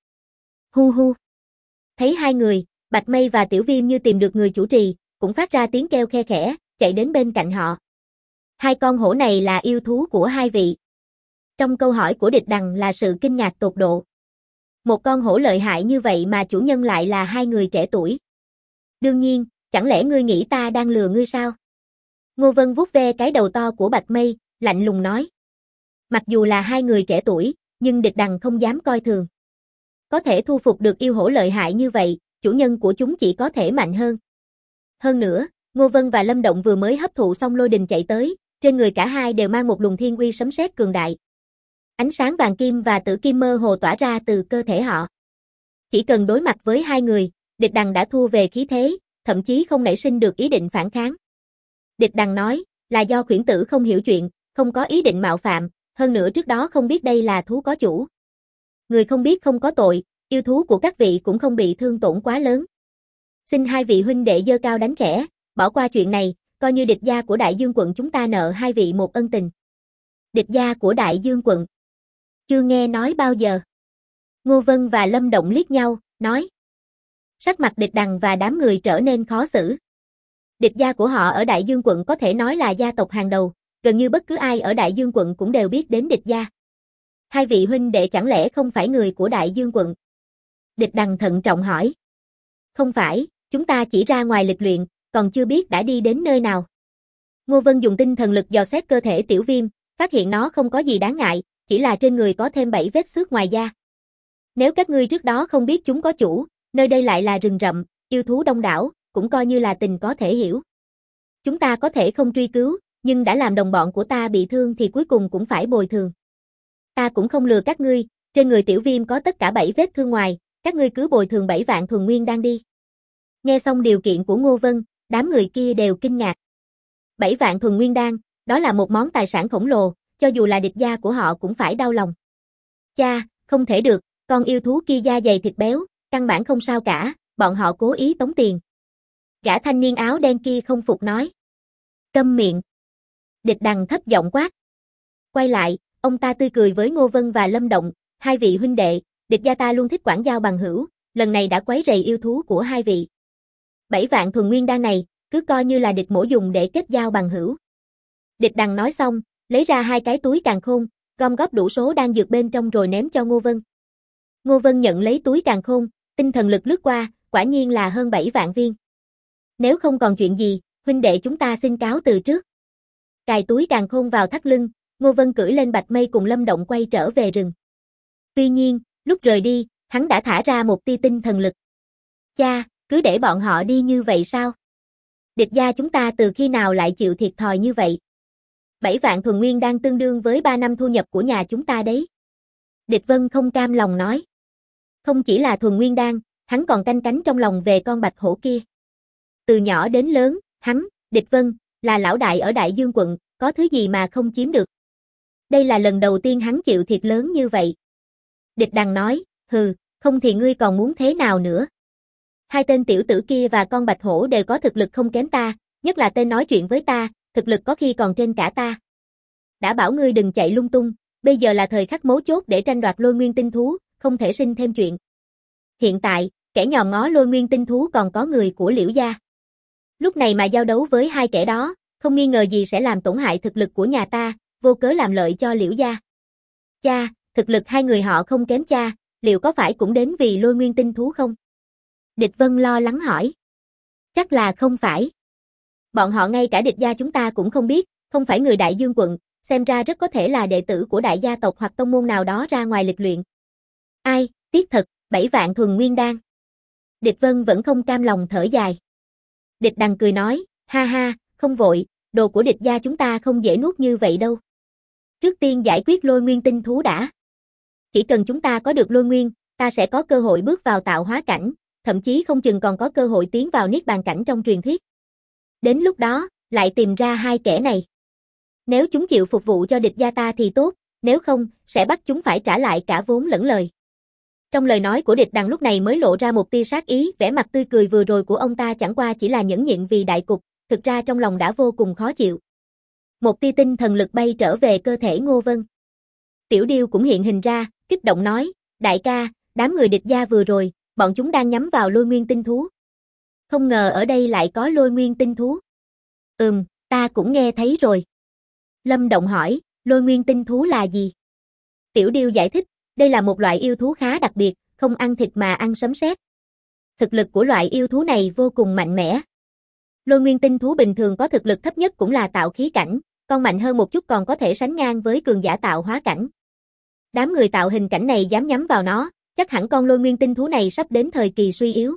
Hu hu. Thấy hai người, Bạch Mây và Tiểu Viêm như tìm được người chủ trì, cũng phát ra tiếng kêu khe khẽ, chạy đến bên cạnh họ. Hai con hổ này là yêu thú của hai vị. Trong câu hỏi của Địch Đằng là sự kinh ngạc tột độ. Một con hổ lợi hại như vậy mà chủ nhân lại là hai người trẻ tuổi. Đương nhiên, chẳng lẽ ngươi nghĩ ta đang lừa ngươi sao? Ngô Vân vuốt ve cái đầu to của Bạch Mây, lạnh lùng nói. Mặc dù là hai người trẻ tuổi, nhưng Địch Đằng không dám coi thường. Có thể thu phục được yêu hổ lợi hại như vậy, chủ nhân của chúng chỉ có thể mạnh hơn. Hơn nữa, Ngô Vân và Lâm Động vừa mới hấp thụ xong lôi đình chạy tới, trên người cả hai đều mang một luồng thiên uy sấm sét cường đại. Ánh sáng vàng kim và tử kim mơ hồ tỏa ra từ cơ thể họ. Chỉ cần đối mặt với hai người, Địch Đằng đã thua về khí thế, thậm chí không nảy sinh được ý định phản kháng. Địch Đằng nói, là do khuyển tử không hiểu chuyện, không có ý định mạo phạm, hơn nữa trước đó không biết đây là thú có chủ. Người không biết không có tội, yêu thú của các vị cũng không bị thương tổn quá lớn. Xin hai vị huynh đệ giơ cao đánh khẽ, bỏ qua chuyện này, coi như địch gia của Đại Dương quận chúng ta nợ hai vị một ân tình. Địch gia của Đại Dương quận. Chưa nghe nói bao giờ. Ngô Vân và Lâm Động liếc nhau, nói. Sắc mặt Địch Đằng và đám người trở nên khó xử. Địch gia của họ ở Đại Dương quận có thể nói là gia tộc hàng đầu, gần như bất cứ ai ở Đại Dương quận cũng đều biết đến địch gia. Hai vị huynh đệ chẳng lẽ không phải người của Đại Dương quận? Địch Đằng thận trọng hỏi. Không phải, chúng ta chỉ ra ngoài lịch luyện, còn chưa biết đã đi đến nơi nào. Ngô Vân dùng tinh thần lực dò xét cơ thể Tiểu Viêm, phát hiện nó không có gì đáng ngại, chỉ là trên người có thêm 7 vết xước ngoài da. Nếu các ngươi trước đó không biết chúng có chủ, nơi đây lại là rừng rậm, yêu thú đông đảo, cũng coi như là tình có thể hiểu. Chúng ta có thể không truy cứu, nhưng đã làm đồng bọn của ta bị thương thì cuối cùng cũng phải bồi thường. Ta cũng không lừa các ngươi, trên người Tiểu Viêm có tất cả 7 vết thương ngoài, các ngươi cứ bồi thường 7 vạn thuần nguyên đang đi. Nghe xong điều kiện của Ngô Vân, đám người kia đều kinh ngạc. 7 vạn thuần nguyên đan, đó là một món tài sản khổng lồ, cho dù là địch gia của họ cũng phải đau lòng. Cha, không thể được, con yêu thú kia da dày thịt béo, căn bản không sao cả, bọn họ cố ý tống tiền. Gã thanh niên áo đen kia không phục nói. Câm miệng. Địch Đằng thấp giọng quát. Quay lại, ông ta tươi cười với Ngô Vân và Lâm Động, hai vị huynh đệ, địch gia ta luôn thích quản giao bằng hữu, lần này đã quấy rầy yêu thú của hai vị. 7 vạn thuần nguyên đan này, cứ coi như là địch mổ dùng để kết giao bằng hữu. Địch Đằng nói xong, lấy ra hai cái túi càn khôn, gom góp đủ số đan dược bên trong rồi ném cho Ngô Vân. Ngô Vân nhận lấy túi càn khôn, tinh thần lực lướt qua, quả nhiên là hơn 7 vạn viên. Nếu không còn chuyện gì, huynh đệ chúng ta xin cáo từ trước. Cài túi càn khôn vào thắt lưng, Ngô Vân cưỡi lên Bạch Mây cùng Lâm Động quay trở về rừng. Tuy nhiên, lúc rời đi, hắn đã thả ra một tia tinh thần lực. Cha, cứ để bọn họ đi như vậy sao? Địch gia chúng ta từ khi nào lại chịu thiệt thòi như vậy? 7 vạn thuần nguyên đang tương đương với 3 năm thu nhập của nhà chúng ta đấy. Địch Vân không cam lòng nói. Không chỉ là thuần nguyên đan, hắn còn canh cánh trong lòng về con bạch hổ kia. Từ nhỏ đến lớn, hắn, Địch Vân, là lão đại ở Đại Dương quận, có thứ gì mà không chiếm được. Đây là lần đầu tiên hắn chịu thiệt lớn như vậy. Địch Đằng nói, hừ, không thì ngươi còn muốn thế nào nữa? Hai tên tiểu tử kia và con bạch hổ đều có thực lực không kém ta, nhất là tên nói chuyện với ta, thực lực có khi còn trên cả ta. Đã bảo ngươi đừng chạy lung tung, bây giờ là thời khắc mấu chốt để tranh đoạt lôi nguyên tinh thú, không thể sinh thêm chuyện. Hiện tại, kẻ nhòm ngó lôi nguyên tinh thú còn có người của Liễu gia. Lúc này mà giao đấu với hai kẻ đó, không nghi ngờ gì sẽ làm tổn hại thực lực của nhà ta, vô cớ làm lợi cho Liễu gia. Cha, thực lực hai người họ không kém cha, liệu có phải cũng đến vì lôi nguyên tinh thú không? Địch Vân lo lắng hỏi. Chắc là không phải. Bọn họ ngay cả địch gia chúng ta cũng không biết, không phải người Đại Dương quận, xem ra rất có thể là đệ tử của đại gia tộc hoặc tông môn nào đó ra ngoài lịch luyện. Ai, tiếc thật, 7 vạn thuần nguyên đan. Địch Vân vẫn không cam lòng thở dài. Địch Đằng cười nói, ha ha, không vội, đồ của địch gia chúng ta không dễ nuốt như vậy đâu. Trước tiên giải quyết lôi nguyên tinh thú đã. Chỉ cần chúng ta có được lôi nguyên, ta sẽ có cơ hội bước vào tạo hóa cảnh, thậm chí không chừng còn có cơ hội tiến vào niết bàn cảnh trong truyền thuyết. Đến lúc đó, lại tìm ra hai kẻ này. Nếu chúng chịu phục vụ cho địch gia ta thì tốt, nếu không, sẽ bắt chúng phải trả lại cả vốn lẫn lời. Trong lời nói của Địch Đằng lúc này mới lộ ra một tia sát ý, vẻ mặt tươi cười vừa rồi của ông ta chẳng qua chỉ là nhẫn nhịn vì đại cục, thực ra trong lòng đã vô cùng khó chịu. Một tia tinh thần lực bay trở về cơ thể Ngô Vân. Tiểu Điêu cũng hiện hình ra, kích động nói, đại ca, đám người địch gia vừa rồi, bọn chúng đang nhắm vào lôi nguyên tinh thú. Không ngờ ở đây lại có lôi nguyên tinh thú. Ta cũng nghe thấy rồi. Lâm Động hỏi, lôi nguyên tinh thú là gì? Tiểu Điêu giải thích, đây là một loại yêu thú khá đặc biệt, không ăn thịt mà ăn sấm sét. Thực lực của loại yêu thú này vô cùng mạnh mẽ. Lôi nguyên tinh thú bình thường có thực lực thấp nhất cũng là tạo khí cảnh, còn mạnh hơn một chút còn có thể sánh ngang với cường giả tạo hóa cảnh. Đám người tạo hình cảnh này dám nhắm vào nó, chắc hẳn con lôi nguyên tinh thú này sắp đến thời kỳ suy yếu.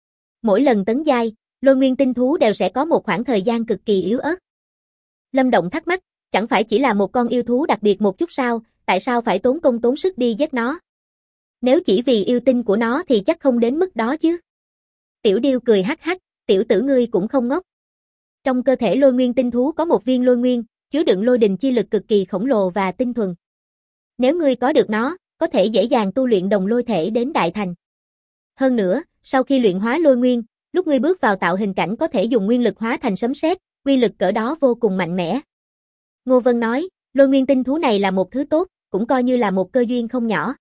Mỗi lần tấn giai, lôi nguyên tinh thú đều sẽ có một khoảng thời gian cực kỳ yếu ớt. Lâm Động thắc mắc, chẳng phải chỉ là một con yêu thú đặc biệt một chút sao, tại sao phải tốn công tốn sức đi giết nó? Nếu chỉ vì yêu tinh của nó thì chắc không đến mức đó chứ. Tiểu Điêu cười hắc hắc, tiểu tử ngươi cũng không ngốc. Trong cơ thể lôi nguyên tinh thú có một viên lôi nguyên, chứa đựng lôi đình chi lực cực kỳ khổng lồ và tinh thuần. Nếu ngươi có được nó, có thể dễ dàng tu luyện đồng lôi thể đến đại thành. Hơn nữa, sau khi luyện hóa lôi nguyên, lúc ngươi bước vào tạo hình cảnh có thể dùng nguyên lực hóa thành sấm sét, uy lực cỡ đó vô cùng mạnh mẽ. Ngô Vân nói, lôi nguyên tinh thú này là một thứ tốt, cũng coi như là một cơ duyên không nhỏ.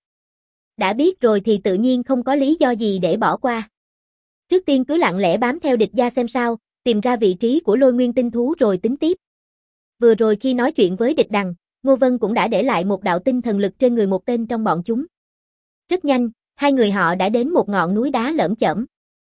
Đã biết rồi thì tự nhiên không có lý do gì để bỏ qua. Trước tiên cứ lặng lẽ bám theo địch gia xem sao, tìm ra vị trí của lôi nguyên tinh thú rồi tính tiếp. Vừa rồi khi nói chuyện với Địch Đằng, Ngô Vân cũng đã để lại một đạo tinh thần lực trên người một tên trong bọn chúng. Rất nhanh, hai người họ đã đến một ngọn núi đá lởm chởm.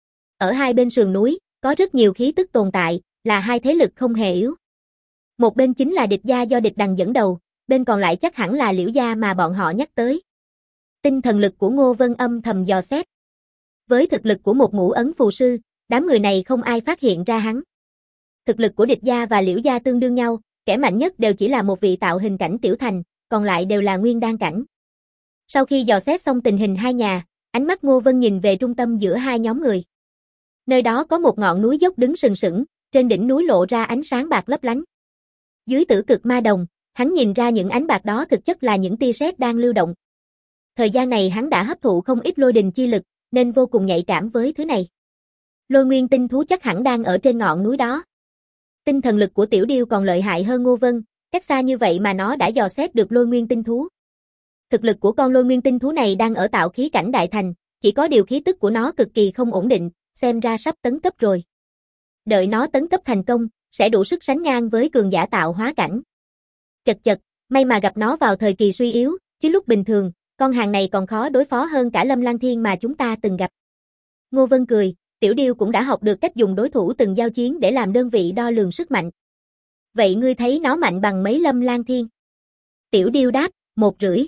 Ở hai bên sườn núi, có rất nhiều khí tức tồn tại, là hai thế lực không hề yếu. Một bên chính là địch gia do Địch Đằng dẫn đầu, bên còn lại chắc hẳn là Liễu gia mà bọn họ nhắc tới. Tinh thần lực của Ngô Vân âm thầm dò xét. Với thực lực của một ngũ ấn phù sư, đám người này không ai phát hiện ra hắn. Thực lực của địch gia và Liễu gia tương đương nhau, kẻ mạnh nhất đều chỉ là một vị tạo hình cảnh tiểu thành, còn lại đều là nguyên đan cảnh. Sau khi dò xét xong tình hình hai nhà, ánh mắt Ngô Vân nhìn về trung tâm giữa hai nhóm người. Nơi đó có một ngọn núi dốc đứng sừng sững, trên đỉnh núi lộ ra ánh sáng bạc lấp lánh. Dưới tử cực ma đồng, hắn nhìn ra những ánh bạc đó thực chất là những tia sét đang lưu động. Thời gian này hắn đã hấp thụ không ít lôi đình chi lực, nên vô cùng nhạy cảm với thứ này. Lôi nguyên tinh thú chắc hẳn đang ở trên ngọn núi đó. Tinh thần lực của Tiểu Điêu còn lợi hại hơn Ngô Vân, cách xa như vậy mà nó đã dò xét được lôi nguyên tinh thú. Thực lực của con lôi nguyên tinh thú này đang ở tạo khí cảnh đại thành, chỉ có điều khí tức của nó cực kỳ không ổn định, xem ra sắp tấn cấp rồi. Đợi nó tấn cấp thành công, sẽ đủ sức sánh ngang với cường giả tạo hóa cảnh. Chật chật, May mà gặp nó vào thời kỳ suy yếu, chứ lúc bình thường, con hàng này còn khó đối phó hơn cả Lâm Lang Thiên mà chúng ta từng gặp. Ngô Vân cười, Tiểu Điêu cũng đã học được cách dùng đối thủ từng giao chiến để làm đơn vị đo lường sức mạnh. Vậy ngươi thấy nó mạnh bằng mấy Lâm Lang Thiên? Tiểu Điêu đáp, 1,5.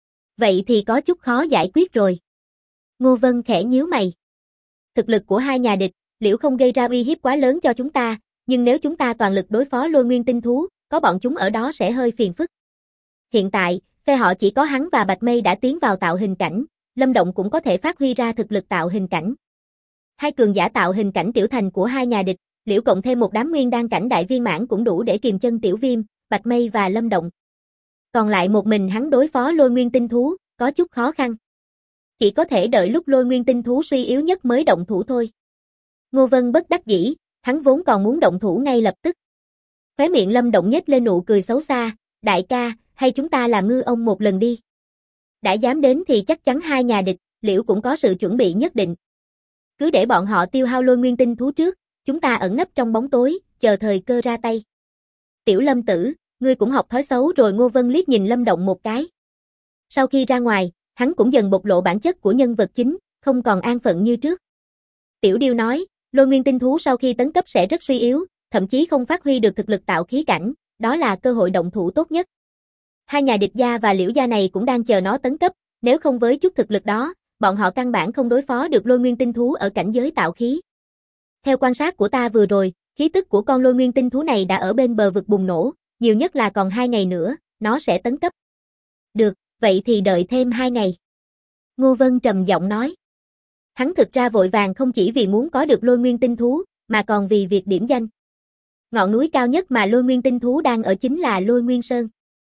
Vậy thì có chút khó giải quyết rồi. Ngô Vân khẽ nhíu mày. Thực lực của hai nhà địch, Liễu không gây ra uy hiếp quá lớn cho chúng ta, nhưng nếu chúng ta toàn lực đối phó Lôi Nguyên tinh thú, có bọn chúng ở đó sẽ hơi phiền phức. Hiện tại, phe họ chỉ có hắn và Bạch Mây đã tiến vào tạo hình cảnh, Lâm Động cũng có thể phát huy ra thực lực tạo hình cảnh. Hai cường giả tạo hình cảnh tiểu thành của hai nhà địch, Liễu cộng thêm một đám nguyên đan cảnh đại viên mãn cũng đủ để kìm chân Tiểu Viêm, Bạch Mây và Lâm Động. Còn lại một mình hắn đối phó Lôi Nguyên tinh thú, có chút khó khăn. Chỉ có thể đợi lúc Lôi Nguyên tinh thú suy yếu nhất mới động thủ thôi. Ngô Vân bất đắc dĩ, hắn vốn còn muốn động thủ ngay lập tức. Khóe miệng Lâm Động nhếch lên nụ cười xấu xa, đại ca, hay chúng ta làm ngư ông một lần đi. Đã dám đến thì chắc chắn hai nhà địch, Liễu cũng có sự chuẩn bị nhất định. Cứ để bọn họ tiêu hao Lôi Nguyên tinh thú trước, chúng ta ẩn nấp trong bóng tối, chờ thời cơ ra tay. Tiểu Lâm tử, ngươi cũng học thói xấu rồi. Ngô Vân liếc nhìn Lâm Động một cái. Sau khi ra ngoài, hắn cũng dần bộc lộ bản chất của nhân vật chính, không còn an phận như trước. Tiểu Điêu nói, Lôi Nguyên tinh thú sau khi tấn cấp sẽ rất suy yếu, thậm chí không phát huy được thực lực tạo khí cảnh, đó là cơ hội động thủ tốt nhất. Hai nhà địch gia và Liễu gia này cũng đang chờ nó tấn cấp, nếu không với chút thực lực đó, bọn họ căn bản không đối phó được Lôi Nguyên tinh thú ở cảnh giới tạo khí. Theo quan sát của ta vừa rồi, khí tức của con Lôi Nguyên tinh thú này đã ở bên bờ vực bùng nổ, nhiều nhất là còn 2 ngày nữa, nó sẽ tấn cấp. Được, vậy thì đợi thêm 2 ngày. Ngô Vân trầm giọng nói. Hắn thực ra vội vàng không chỉ vì muốn có được Lôi Nguyên tinh thú, mà còn vì việc điểm danh. Ngọn núi cao nhất mà Lôi Nguyên tinh thú đang ở chính là Lôi Nguyên Sơn.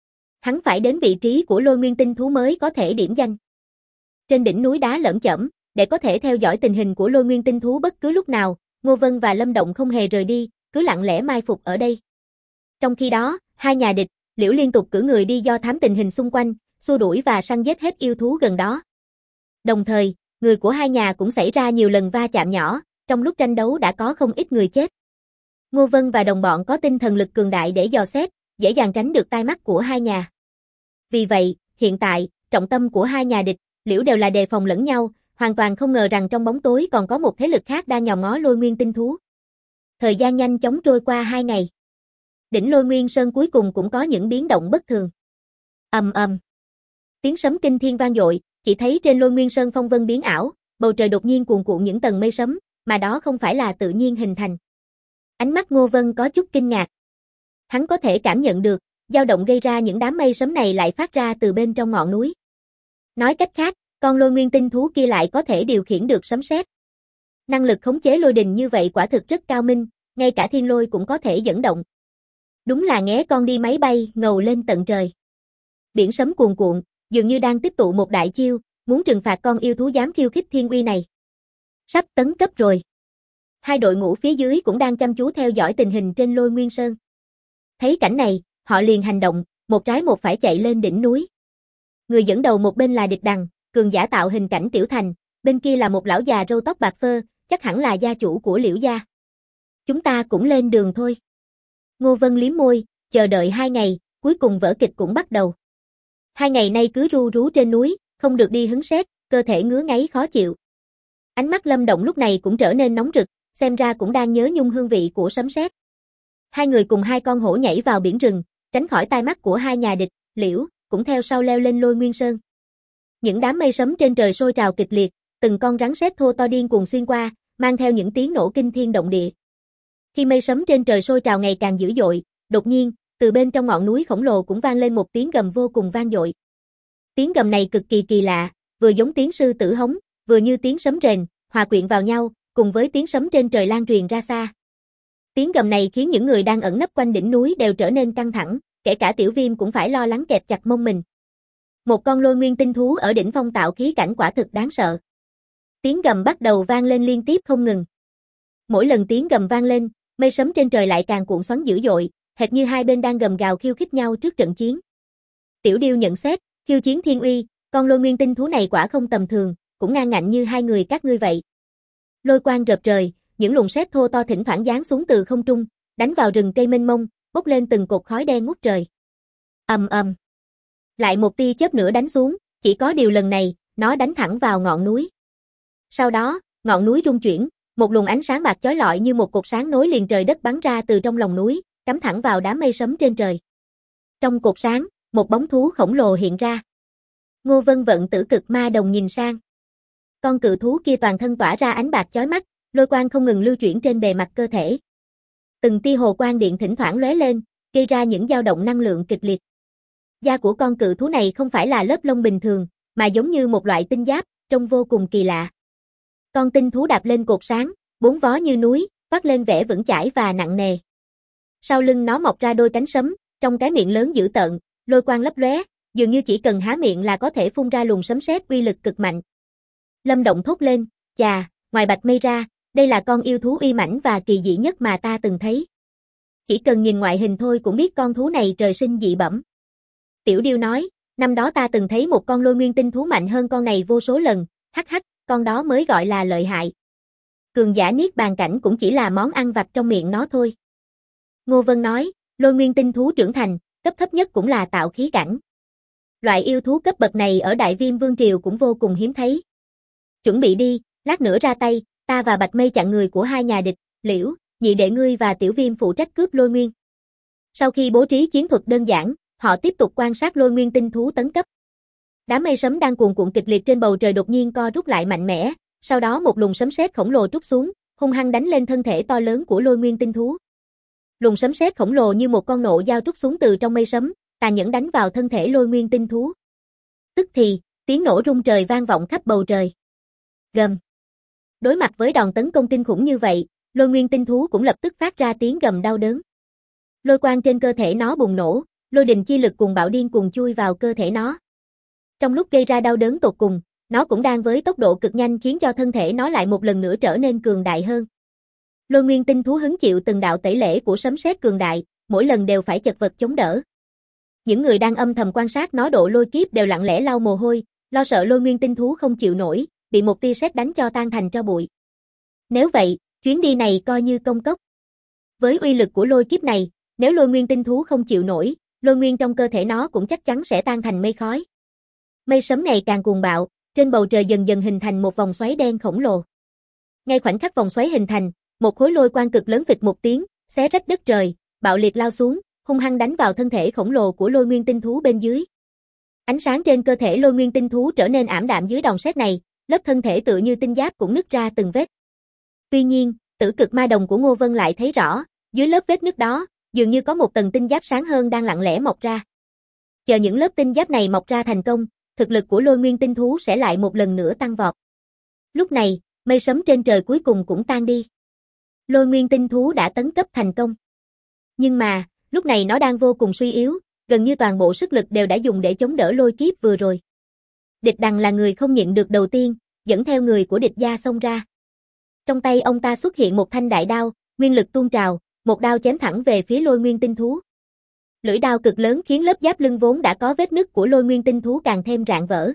Hắn phải đến vị trí của Lôi Nguyên tinh thú mới có thể điểm danh. Trên đỉnh núi đá lởm chởm, để có thể theo dõi tình hình của Lôi Nguyên tinh thú bất cứ lúc nào, Ngô Vân và Lâm Động không hề rời đi, cứ lặng lẽ mai phục ở đây. Trong khi đó, hai nhà địch, Liễu liên tục cử người đi do thám tình hình xung quanh, xua đuổi và săn giết hết yêu thú gần đó. Đồng thời, người của hai nhà cũng xảy ra nhiều lần va chạm nhỏ, trong lúc tranh đấu đã có không ít người chết. Ngô Vân và đồng bọn có tinh thần lực cường đại để dò xét, dễ dàng tránh được tai mắt của hai nhà. Vì vậy, hiện tại, trọng tâm của hai nhà địch, Liễu đều là đề phòng lẫn nhau, hoàn toàn không ngờ rằng trong bóng tối còn có một thế lực khác đang nhòm ngó Lôi Nguyên tinh thú. Thời gian nhanh chóng trôi qua 2 ngày. Đỉnh Lôi Nguyên Sơn cuối cùng cũng có những biến động bất thường. Ầm ầm. Tiếng sấm kinh thiên vang dội, chỉ thấy trên Lôi Nguyên Sơn phong vân biến ảo, bầu trời đột nhiên cuồn cuộn những tầng mây sấm, mà đó không phải là tự nhiên hình thành. Ánh mắt Ngô Vân có chút kinh ngạc. Hắn có thể cảm nhận được, dao động gây ra những đám mây sấm này lại phát ra từ bên trong ngọn núi. Nói cách khác, con Lôi Nguyên tinh thú kia lại có thể điều khiển được sấm sét. Năng lực khống chế lôi đình như vậy quả thực rất cao minh, ngay cả thiên lôi cũng có thể dẫn động. Đúng là nghé con đi máy bay ngầu lên tận trời. Biển sấm cuồn cuộn, dường như đang tiếp tụ một đại chiêu, muốn trừng phạt con yêu thú dám khiêu khích thiên uy này. Sắp tấn cấp rồi. Hai đội ngũ phía dưới cũng đang chăm chú theo dõi tình hình trên Lôi Nguyên Sơn. Thấy cảnh này, họ liền hành động, một trái một phải chạy lên đỉnh núi. Người dẫn đầu một bên là Địch Đằng, cường giả tạo hình cảnh tiểu thành, bên kia là một lão già râu tóc bạc phơ, chắc hẳn là gia chủ của Liễu gia. Chúng ta cũng lên đường thôi. Ngô Vân liếm môi, chờ đợi 2 ngày, cuối cùng vở kịch cũng bắt đầu. 2 ngày nay cứ ru rú trên núi, không được đi hứng sét, cơ thể ngứa ngáy khó chịu. Ánh mắt Lâm Động lúc này cũng trở nên nóng rực, xem ra cũng đang nhớ nhung hương vị của sấm sét. Hai người cùng 2 con hổ nhảy vào biển rừng, tránh khỏi tai mắt của hai nhà địch, Liễu cũng theo sau leo lên Lôi Nguyên Sơn. Những đám mây sấm trên trời sôi trào kịch liệt, từng con rắn sét thô to điên cuồng xuyên qua, mang theo những tiếng nổ kinh thiên động địa. Khi mây sấm trên trời sôi trào ngày càng dữ dội, đột nhiên, từ bên trong ngọn núi khổng lồ cũng vang lên một tiếng gầm vô cùng vang dội. Tiếng gầm này cực kỳ kỳ lạ, vừa giống tiếng sư tử hống, vừa như tiếng sấm rền, hòa quyện vào nhau, cùng với tiếng sấm trên trời lan truyền ra xa. Tiếng gầm này khiến những người đang ẩn nấp quanh đỉnh núi đều trở nên căng thẳng, kể cả Tiểu Viêm cũng phải lo lắng kẹp chặt mông mình. Một con Lôi Nguyên tinh thú ở đỉnh phong tạo khí cảnh quả thực đáng sợ. Tiếng gầm bắt đầu vang lên liên tiếp không ngừng. Mỗi lần tiếng gầm vang lên, mây sấm trên trời lại càng cuộn xoắn dữ dội, hệt như hai bên đang gầm gào khiêu khích nhau trước trận chiến. Tiểu Điêu nhận xét, khiêu chiến thiên uy, con Lôi Nguyên tinh thú này quả không tầm thường, cũng ngang ngạnh như hai người các ngươi vậy. Lôi quang rợp trời, những luồng sét thô to thỉnh thoảng giáng xuống từ không trung, đánh vào rừng cây mênh mông, bốc lên từng cột khói đen ngút trời. Ầm ầm. Lại một tia chớp nữa đánh xuống, chỉ có điều lần này, nó đánh thẳng vào ngọn núi. Sau đó, ngọn núi rung chuyển, một luồng ánh sáng bạc chói lọi như một cột sáng nối liền trời đất bắn ra từ trong lòng núi, cắm thẳng vào đám mây sấm trên trời. Trong cột sáng, một bóng thú khổng lồ hiện ra. Ngô Vân vận Tử Cực Ma Đồng nhìn sang. Con cự thú kia toàn thân tỏa ra ánh bạc chói mắt, lôi quang không ngừng lưu chuyển trên bề mặt cơ thể. Từng tia hồ quang điện thỉnh thoảng lóe lên, gây ra những dao động năng lượng kịch liệt. Da của con cự thú này không phải là lớp lông bình thường, mà giống như một loại tinh giáp, trông vô cùng kỳ lạ. Con tinh thú đạp lên cột sáng, bốn vó như núi, vắt lên vẻ vững chãi và nặng nề. Sau lưng nó mọc ra đôi cánh sấm, trong cái miệng lớn dữ tợn, lôi quang lấp lóe, dường như chỉ cần há miệng là có thể phun ra luồng sấm sét uy lực cực mạnh. Lâm Động thốt lên, chà, ngoài Bạch Mây ra, đây là con yêu thú uy mãnh và kỳ dị nhất mà ta từng thấy. Chỉ cần nhìn ngoại hình thôi cũng biết con thú này trời sinh dị bẩm. Tiểu Điêu nói, năm đó ta từng thấy một con lôi nguyên tinh thú mạnh hơn con này vô số lần, hắc hắc, con đó mới gọi là lợi hại. Cường giả niết bàn cảnh cũng chỉ là món ăn vặt trong miệng nó thôi. Ngô Vân nói, lôi nguyên tinh thú trưởng thành, cấp thấp nhất cũng là tạo khí cảnh. Loại yêu thú cấp bậc này ở Đại Viêm Vương Triều cũng vô cùng hiếm thấy. Chuẩn bị đi, lát nữa ra tay, ta và Bạch Mây chặn người của hai nhà địch, Liễu, nhị đệ ngươi và Tiểu Viêm phụ trách cướp lôi nguyên. Sau khi bố trí chiến thuật đơn giản, họ tiếp tục quan sát lôi nguyên tinh thú tấn cấp. Đám mây sấm đang cuồn cuộn kịch liệt trên bầu trời đột nhiên co rút lại mạnh mẽ, sau đó một luồng sấm sét khổng lồ trút xuống, hung hăng đánh lên thân thể to lớn của lôi nguyên tinh thú. Luồng sấm sét khổng lồ như một con nộ dao trút xuống từ trong mây sấm, tàn nhẫn đánh vào thân thể lôi nguyên tinh thú. Tức thì, tiếng nổ rung trời vang vọng khắp bầu trời. Gầm. Đối mặt với đòn tấn công kinh khủng như vậy, lôi nguyên tinh thú cũng lập tức phát ra tiếng gầm đau đớn. Lôi quang trên cơ thể nó bùng nổ, lôi đình chi lực cùng bạo điên cuồng chui vào cơ thể nó. Trong lúc gây ra đau đớn tột cùng, nó cũng đang với tốc độ cực nhanh khiến cho thân thể nó lại một lần nữa trở nên cường đại hơn. Lôi nguyên tinh thú hứng chịu từng đạo tẩy lễ của sấm sét cường đại, mỗi lần đều phải chật vật chống đỡ. Những người đang âm thầm quan sát nó độ lôi kiếp đều lặng lẽ lau mồ hôi, lo sợ lôi nguyên tinh thú không chịu nổi, bị một tia sét đánh cho tan thành tro bụi. Nếu vậy, chuyến đi này coi như công cốc. Với uy lực của lôi kiếp này, nếu lôi nguyên tinh thú không chịu nổi, lôi nguyên trong cơ thể nó cũng chắc chắn sẽ tan thành mây khói. Mây sấm ngày càng cuồng bạo, trên bầu trời dần dần hình thành một vòng xoáy đen khổng lồ. Ngay khoảnh khắc vòng xoáy hình thành, một khối lôi quang cực lớn phịch một tiếng, xé rách đất trời, bạo liệt lao xuống, hung hăng đánh vào thân thể khổng lồ của lôi nguyên tinh thú bên dưới. Ánh sáng trên cơ thể lôi nguyên tinh thú trở nên ảm đạm dưới đòn sét này, lớp thân thể tựa như tinh giáp cũng nứt ra từng vết. Tuy nhiên, Tử Cực Ma Đồng của Ngô Vân lại thấy rõ, dưới lớp vết nứt đó, dường như có một tầng tinh giáp sáng hơn đang lặng lẽ mọc ra. Chờ những lớp tinh giáp này mọc ra thành công, thực lực của lôi nguyên tinh thú sẽ lại một lần nữa tăng vọt. Lúc này, mây sấm trên trời cuối cùng cũng tan đi. Lôi nguyên tinh thú đã tấn cấp thành công. Nhưng mà, lúc này nó đang vô cùng suy yếu, gần như toàn bộ sức lực đều đã dùng để chống đỡ lôi kiếp vừa rồi. Địch Đằng là người không nhịn được đầu tiên, dẫn theo người của địch gia xông ra. Trong tay ông ta xuất hiện một thanh đại đao, nguyên lực tuôn trào, một đao chém thẳng về phía lôi nguyên tinh thú. Lưỡi đao cực lớn khiến lớp giáp lưng vốn đã có vết nứt của lôi nguyên tinh thú càng thêm rạn vỡ.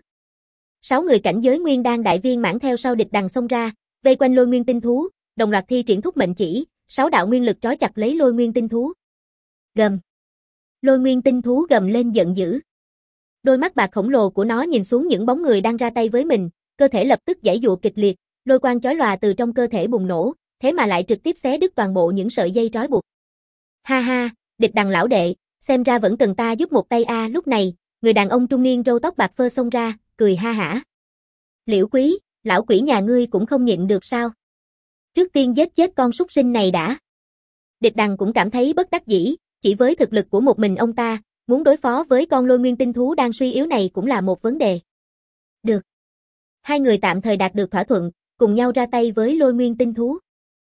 6 người cảnh giới nguyên đan đại viên mãn theo sau địch đằng xông ra, vây quanh lôi nguyên tinh thú, đồng loạt thi triển thúc mệnh chỉ, 6 đạo nguyên lực trói chặt lấy lôi nguyên tinh thú. Gầm. Lôi nguyên tinh thú gầm lên giận dữ. Đôi mắt bạc khổng lồ của nó nhìn xuống những bóng người đang ra tay với mình, cơ thể lập tức giãy giụa kịch liệt, lôi quang chói lòa từ trong cơ thể bùng nổ, thế mà lại trực tiếp xé đứt toàn bộ những sợi dây trói buộc. Ha ha, địch đằng lão đệ, xem ra vẫn cần ta giúp một tay a. Lúc này, người đàn ông trung niên râu tóc bạc phơ xông ra, cười ha hả. Liễu Quý, lão quỷ nhà ngươi cũng không nhịn được sao? Trước tiên giết chết con súc sinh này đã. Địch đằng cũng cảm thấy bất đắc dĩ, chỉ với thực lực của một mình ông ta, muốn đối phó với con lôi nguyên tinh thú đang suy yếu này cũng là một vấn đề. Được. Hai người tạm thời đạt được thỏa thuận, cùng nhau ra tay với lôi nguyên tinh thú.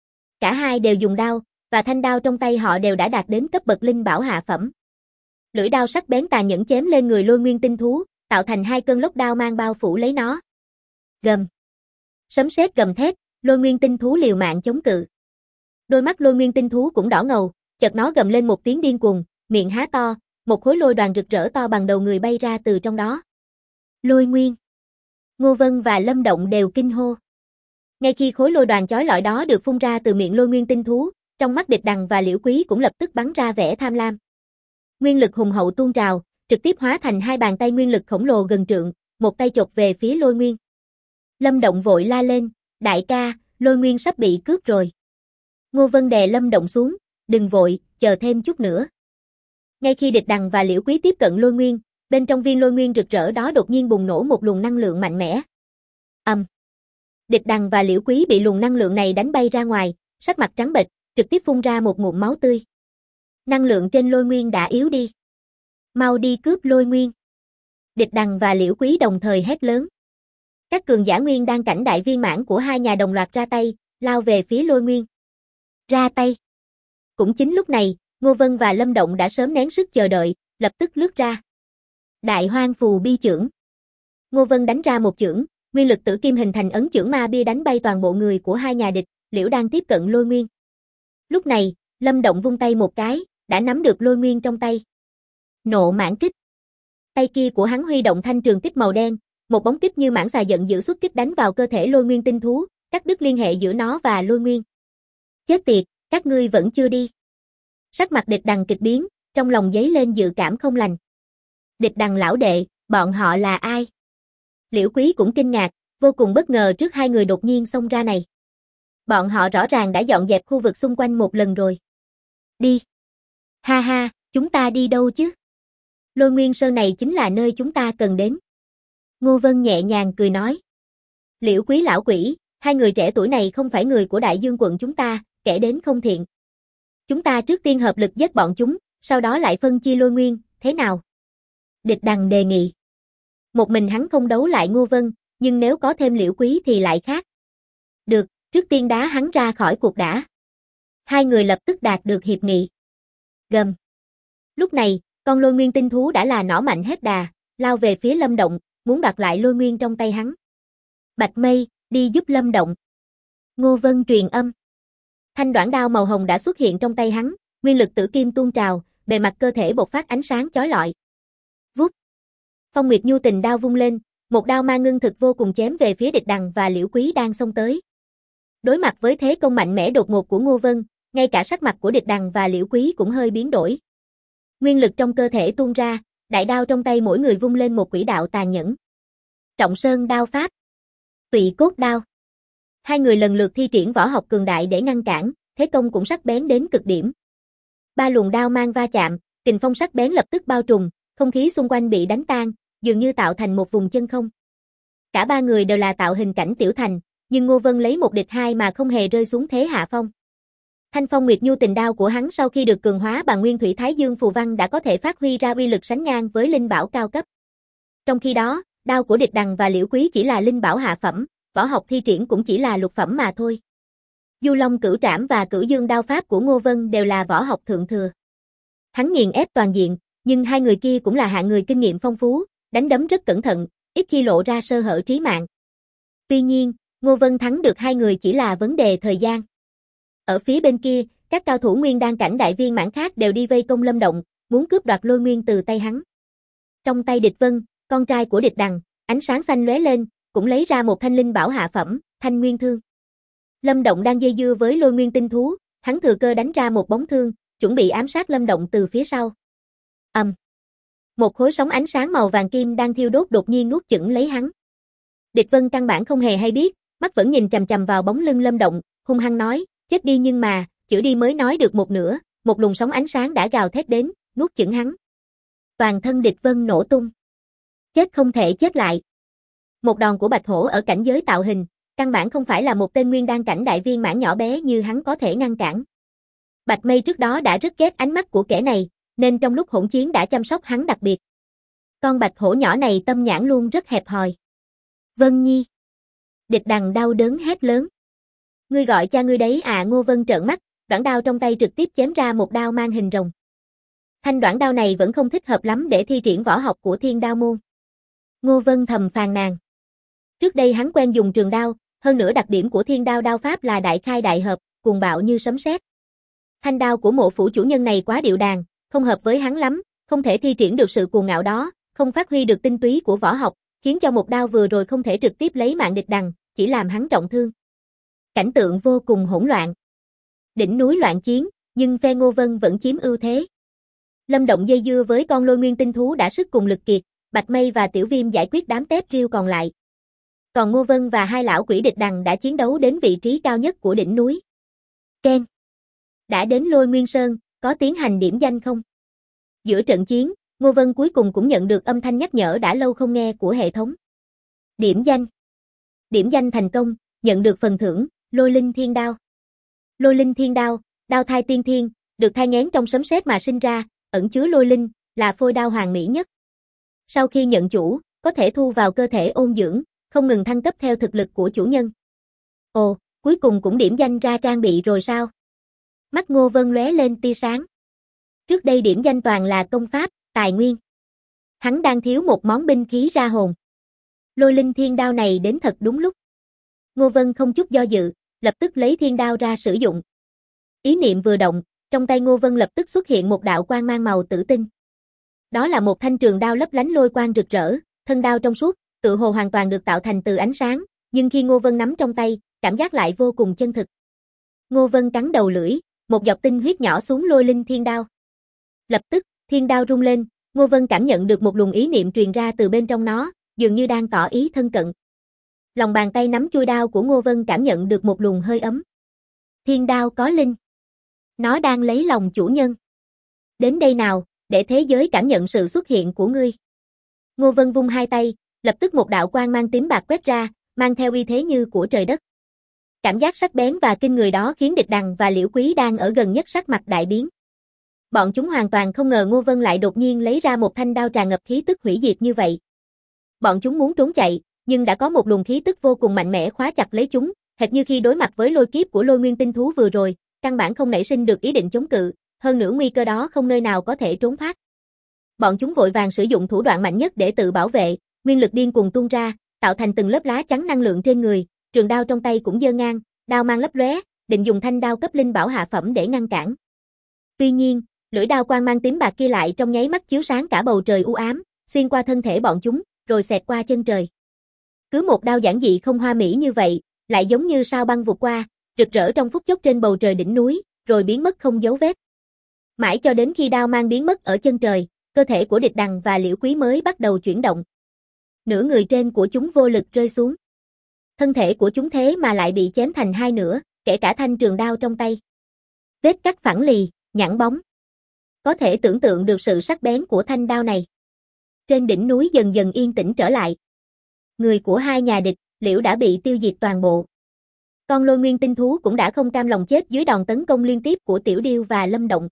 Cả hai đều dùng đao, và thanh đao trong tay họ đều đã đạt đến cấp bậc linh bảo hạ phẩm. Lưỡi đao sắc bén tàn nhẫn chém lên người lôi nguyên tinh thú, tạo thành hai cơn lốc đao mang bao phủ lấy nó. Gầm. Sấm sét gầm thét, lôi nguyên tinh thú liều mạng chống cự. Đôi mắt lôi nguyên tinh thú cũng đỏ ngầu, chợt nó gầm lên một tiếng điên cuồng, miệng há to, một khối lôi đoàn rực rỡ to bằng đầu người bay ra từ trong đó. Lôi nguyên. Ngô Vân và Lâm Động đều kinh hô. Ngay khi khối lôi đoàn chói lọi đó được phun ra từ miệng lôi nguyên tinh thú, trong mắt địch đằng và Liễu Quý cũng lập tức bắn ra vẻ tham lam. Nguyên lực hùng hậu tuôn trào, trực tiếp hóa thành hai bàn tay nguyên lực khổng lồ gần trượng, một tay chộp về phía Lôi Nguyên. Lâm Động vội la lên, đại ca, Lôi Nguyên sắp bị cướp rồi. Ngô Vân đè Lâm Động xuống, đừng vội, chờ thêm chút nữa. Ngay khi Địch Đằng và Liễu Quý tiếp cận Lôi Nguyên, bên trong viên Lôi Nguyên rực rỡ đó đột nhiên bùng nổ một luồng năng lượng mạnh mẽ. Địch Đằng và Liễu Quý bị luồng năng lượng này đánh bay ra ngoài, sắc mặt trắng bệch, trực tiếp phun ra một ngụm máu tươi. Năng lượng trên Lôi Nguyên đã yếu đi. Mau đi cướp Lôi Nguyên. Địch Đằng và Liễu Quý đồng thời hét lớn. Các cường giả nguyên đan cảnh đại viên mãn của hai nhà đồng loạt ra tay, lao về phía Lôi Nguyên. Ra tay. Cũng chính lúc này, Ngô Vân và Lâm Động đã sớm nén sức chờ đợi, lập tức lướt ra. Đại Hoang Phù Bi Chưởng. Ngô Vân đánh ra một chưởng, nguyên lực tử kim hình thành ấn chưởng ma bia đánh bay toàn bộ người của hai nhà địch, liễu đang tiếp cận Lôi Nguyên. Lúc này, Lâm Động vung tay một cái, đã nắm được Lôi Nguyên trong tay. Nộ mãn kích. Tay kia của hắn huy động thanh trường kích màu đen, một bóng kích như mãng xà giận dữ xuất kích đánh vào cơ thể Lôi Nguyên tinh thú, cắt đứt liên hệ giữa nó và Lôi Nguyên. Chết tiệt, các ngươi vẫn chưa đi. Sắc mặt Địch Đằng kịch biến, trong lòng dấy lên dự cảm không lành. Địch Đằng lão đệ, bọn họ là ai? Liễu Quý cũng kinh ngạc, vô cùng bất ngờ trước hai người đột nhiên xông ra này. Bọn họ rõ ràng đã dọn dẹp khu vực xung quanh một lần rồi. Đi. Ha ha, chúng ta đi đâu chứ? Lôi Nguyên Sơn này chính là nơi chúng ta cần đến. Ngô Vân nhẹ nhàng cười nói. Liễu Quý lão quỷ, hai người trẻ tuổi này không phải người của Đại Dương quận chúng ta, kẻ đến không thiện. Chúng ta trước tiên hợp lực giết bọn chúng, sau đó lại phân chia Lôi Nguyên, thế nào? Địch Đằng đề nghị. Một mình hắn không đấu lại Ngô Vân, nhưng nếu có thêm Liễu Quý thì lại khác. Được, trước tiên đá hắn ra khỏi cuộc đã. Hai người lập tức đạt được hiệp nghị. Gầm. Lúc này, con Lôi Nguyên tinh thú đã là nỏ mạnh hết đà, lao về phía Lâm Động, muốn đoạt lại Lôi Nguyên trong tay hắn. Bạch Mây, đi giúp Lâm Động. Ngô Vân truyền âm. Thanh đoạn đao màu hồng đã xuất hiện trong tay hắn, nguyên lực tử kim tuôn trào, bề mặt cơ thể bộc phát ánh sáng chói lọi. Vút. Phong Nguyệt Nhu Tình đao vung lên, một đao ma ngưng thực vô cùng chém về phía Địch Đằng và Liễu Quý đang xông tới. Đối mặt với thế công mạnh mẽ đột ngột của Ngô Vân, ngay cả sắc mặt của Địch Đằng và Liễu Quý cũng hơi biến đổi. Nguyên lực trong cơ thể tuôn ra, đại đao trong tay mỗi người vung lên một quỹ đạo tàn nhẫn. Trọng Sơn đao pháp, Tụy Cốt đao. Hai người lần lượt thi triển võ học cường đại để ngăn cản, thế công cũng sắc bén đến cực điểm. Ba luồng đao mang va chạm, kình phong sắc bén lập tức bao trùm, không khí xung quanh bị đánh tan, dường như tạo thành một vùng chân không. Cả ba người đều là tạo hình cảnh tiểu thành, nhưng Ngô Vân lấy một địch hai mà không hề rơi xuống thế hạ phong. Thanh Phong Nguyệt Nhu Tình đao của hắn sau khi được cường hóa bằng Nguyên Thủy Thái Dương phù văn đã có thể phát huy ra uy lực sánh ngang với linh bảo cao cấp. Trong khi đó, đao của Địch Đằng và Liễu Quý chỉ là linh bảo hạ phẩm, võ học thi triển cũng chỉ là lục phẩm mà thôi. Du Long Cửu Trảm và Cửu Dương đao pháp của Ngô Vân đều là võ học thượng thừa. Hắn nghiền ép toàn diện, nhưng hai người kia cũng là hạng người kinh nghiệm phong phú, đánh đấm rất cẩn thận, ít khi lộ ra sơ hở trí mạng. Tuy nhiên, Ngô Vân thắng được hai người chỉ là vấn đề thời gian. Ở phía bên kia, các cao thủ nguyên đan cảnh đại viên mãn khác đều đi vây công Lâm Động, muốn cướp đoạt Lôi Nguyên từ tay hắn. Trong tay Địch Vân, con trai của Địch Đằng, ánh sáng xanh lóe lên, cũng lấy ra một thanh linh bảo hạ phẩm, Thanh Nguyên Thương. Lâm Động đang dây dưa với Lôi Nguyên tinh thú, hắn thừa cơ đánh ra một bóng thương, chuẩn bị ám sát Lâm Động từ phía sau. Một khối sóng ánh sáng màu vàng kim đang thiêu đốt đột nhiên nuốt chửng lấy hắn. Địch Vân căn bản không hề hay biết, mắt vẫn nhìn chằm chằm vào bóng lưng Lâm Động, hung hăng nói, chết đi, nhưng mà, chữ đi mới nói được một nửa, một luồng sóng ánh sáng đã gào thét đến, nuốt chửng hắn. Toàn thân Địch Vân nổ tung. Chết không thể chết lại. Một đòn của Bạch Hổ ở cảnh giới tạo hình, căn bản không phải là một tên nguyên đan cảnh đại viên mãn nhỏ bé như hắn có thể ngăn cản. Bạch Mây trước đó đã rất ghét ánh mắt của kẻ này, nên trong lúc hỗn chiến đã chăm sóc hắn đặc biệt. Con Bạch Hổ nhỏ này tâm nhãn luôn rất hẹp hòi. Vân Nhi. Địch Đằng đau đớn hét lớn. Ngươi gọi cha ngươi đấy à? Ngô Vân trợn mắt, đoạn đao trong tay trực tiếp chém ra một đao mang hình rồng. Thanh đoạn đao này vẫn không thích hợp lắm để thi triển võ học của Thiên Đao môn. Ngô Vân thầm phàn nàn. Trước đây hắn quen dùng trường đao, hơn nữa đặc điểm của Thiên Đao đao pháp là đại khai đại hợp, cuồng bạo như sấm sét. Thanh đao của Mộ phủ chủ nhân này quá điệu đàn, không hợp với hắn lắm, không thể thi triển được sự cuồng ngạo đó, không phát huy được tinh túy của võ học, khiến cho một đao vừa rồi không thể trực tiếp lấy mạng Địch Đằng, chỉ làm hắn trọng thương. Cảnh tượng vô cùng hỗn loạn. Đỉnh núi loạn chiến, nhưng phe Ngô Vân vẫn chiếm ưu thế. Lâm Động dây dưa với con Lôi Nguyên tinh thú đã sức cùng lực kiệt, Bạch Mây và Tiểu Viêm giải quyết đám tép riêu còn lại. Còn Ngô Vân và hai lão quỷ địch đằng đã chiến đấu đến vị trí cao nhất của đỉnh núi. Ken. Đã đến Lôi Nguyên Sơn, có tiến hành điểm danh không? Giữa trận chiến, Ngô Vân cuối cùng cũng nhận được âm thanh nhắc nhở đã lâu không nghe của hệ thống. Điểm danh. Điểm danh thành công, nhận được phần thưởng, Lôi Linh Thiên Đao. Lôi Linh Thiên Đao, đao thai tiên thiên, được thai nghén trong sấm sét mà sinh ra, ẩn chứa lôi linh, là phôi đao hoàn mỹ nhất. Sau khi nhận chủ, có thể thu vào cơ thể ôn dưỡng, không ngừng thăng cấp theo thực lực của chủ nhân. Ồ, cuối cùng cũng điểm danh ra trang bị rồi sao? Mắt Ngô Vân lóe lên tia sáng. Trước đây điểm danh toàn là công pháp, tài nguyên. Hắn đang thiếu một món binh khí ra hồn. Lôi Linh Thiên Đao này đến thật đúng lúc. Ngô Vân không chút do dự, lập tức lấy thiên đao ra sử dụng. Ý niệm vừa động, trong tay Ngô Vân lập tức xuất hiện một đạo quang mang màu tử tinh. Đó là một thanh trường đao lấp lánh lôi quang rực rỡ, thân đao trong suốt, tự hồ hoàn toàn được tạo thành từ ánh sáng, nhưng khi Ngô Vân nắm trong tay, cảm giác lại vô cùng chân thực. Ngô Vân cắn đầu lưỡi, một giọt tinh huyết nhỏ xuống Lôi Linh Thiên Đao. Lập tức, thiên đao rung lên, Ngô Vân cảm nhận được một luồng ý niệm truyền ra từ bên trong nó, dường như đang tỏ ý thân cận. Lòng bàn tay nắm chuôi đao của Ngô Vân cảm nhận được một luồng hơi ấm. Thiên đao có linh. Nó đang lấy lòng chủ nhân. Đến đây nào, để thế giới cảm nhận sự xuất hiện của ngươi. Ngô Vân vung hai tay, lập tức một đạo quang mang tím bạc quét ra, mang theo uy thế như của trời đất. Cảm giác sắc bén và kinh người đó khiến địch đằng và Liễu Quý đang ở gần nhất sắc mặt đại biến. Bọn chúng hoàn toàn không ngờ Ngô Vân lại đột nhiên lấy ra một thanh đao tràn ngập khí tức hủy diệt như vậy. Bọn chúng muốn trốn chạy, nhưng đã có một luồng khí tức vô cùng mạnh mẽ khóa chặt lấy chúng, hệt như khi đối mặt với lôi kiếp của Lôi Nguyên tinh thú vừa rồi, căn bản không nảy sinh được ý định chống cự, hơn nữa nguy cơ đó không nơi nào có thể trốn thoát. Bọn chúng vội vàng sử dụng thủ đoạn mạnh nhất để tự bảo vệ, nguyên lực điên cuồng tuôn ra, tạo thành từng lớp lá chắn năng lượng trên người, trường đao trong tay cũng giơ ngang, đao mang lấp lóe, định dùng thanh đao cấp linh bảo hạ phẩm để ngăn cản. Tuy nhiên, lưỡi đao quang mang tím bạc kia lại trong nháy mắt chiếu sáng cả bầu trời u ám, xuyên qua thân thể bọn chúng, rồi xẹt qua chân trời. Cứ một đao giản dị không hoa mỹ như vậy, lại giống như sao băng vụt qua, rực rỡ trong phút chốc trên bầu trời đỉnh núi, rồi biến mất không dấu vết. Mãi cho đến khi đao mang biến mất ở chân trời, cơ thể của địch đằng và Liễu Quý mới bắt đầu chuyển động. Nửa người trên của chúng vô lực rơi xuống. Thân thể của chúng thế mà lại bị chém thành hai nửa, kể cả thanh trường đao trong tay. Vết cắt phẳng lì, nhẵn bóng. Có thể tưởng tượng được sự sắc bén của thanh đao này. Trên đỉnh núi dần dần yên tĩnh trở lại. Người của hai nhà địch, Liễu đã bị tiêu diệt toàn bộ. Con Lôi Nguyên tinh thú cũng đã không cam lòng chết dưới đòn tấn công liên tiếp của Tiểu Điêu và Lâm Động.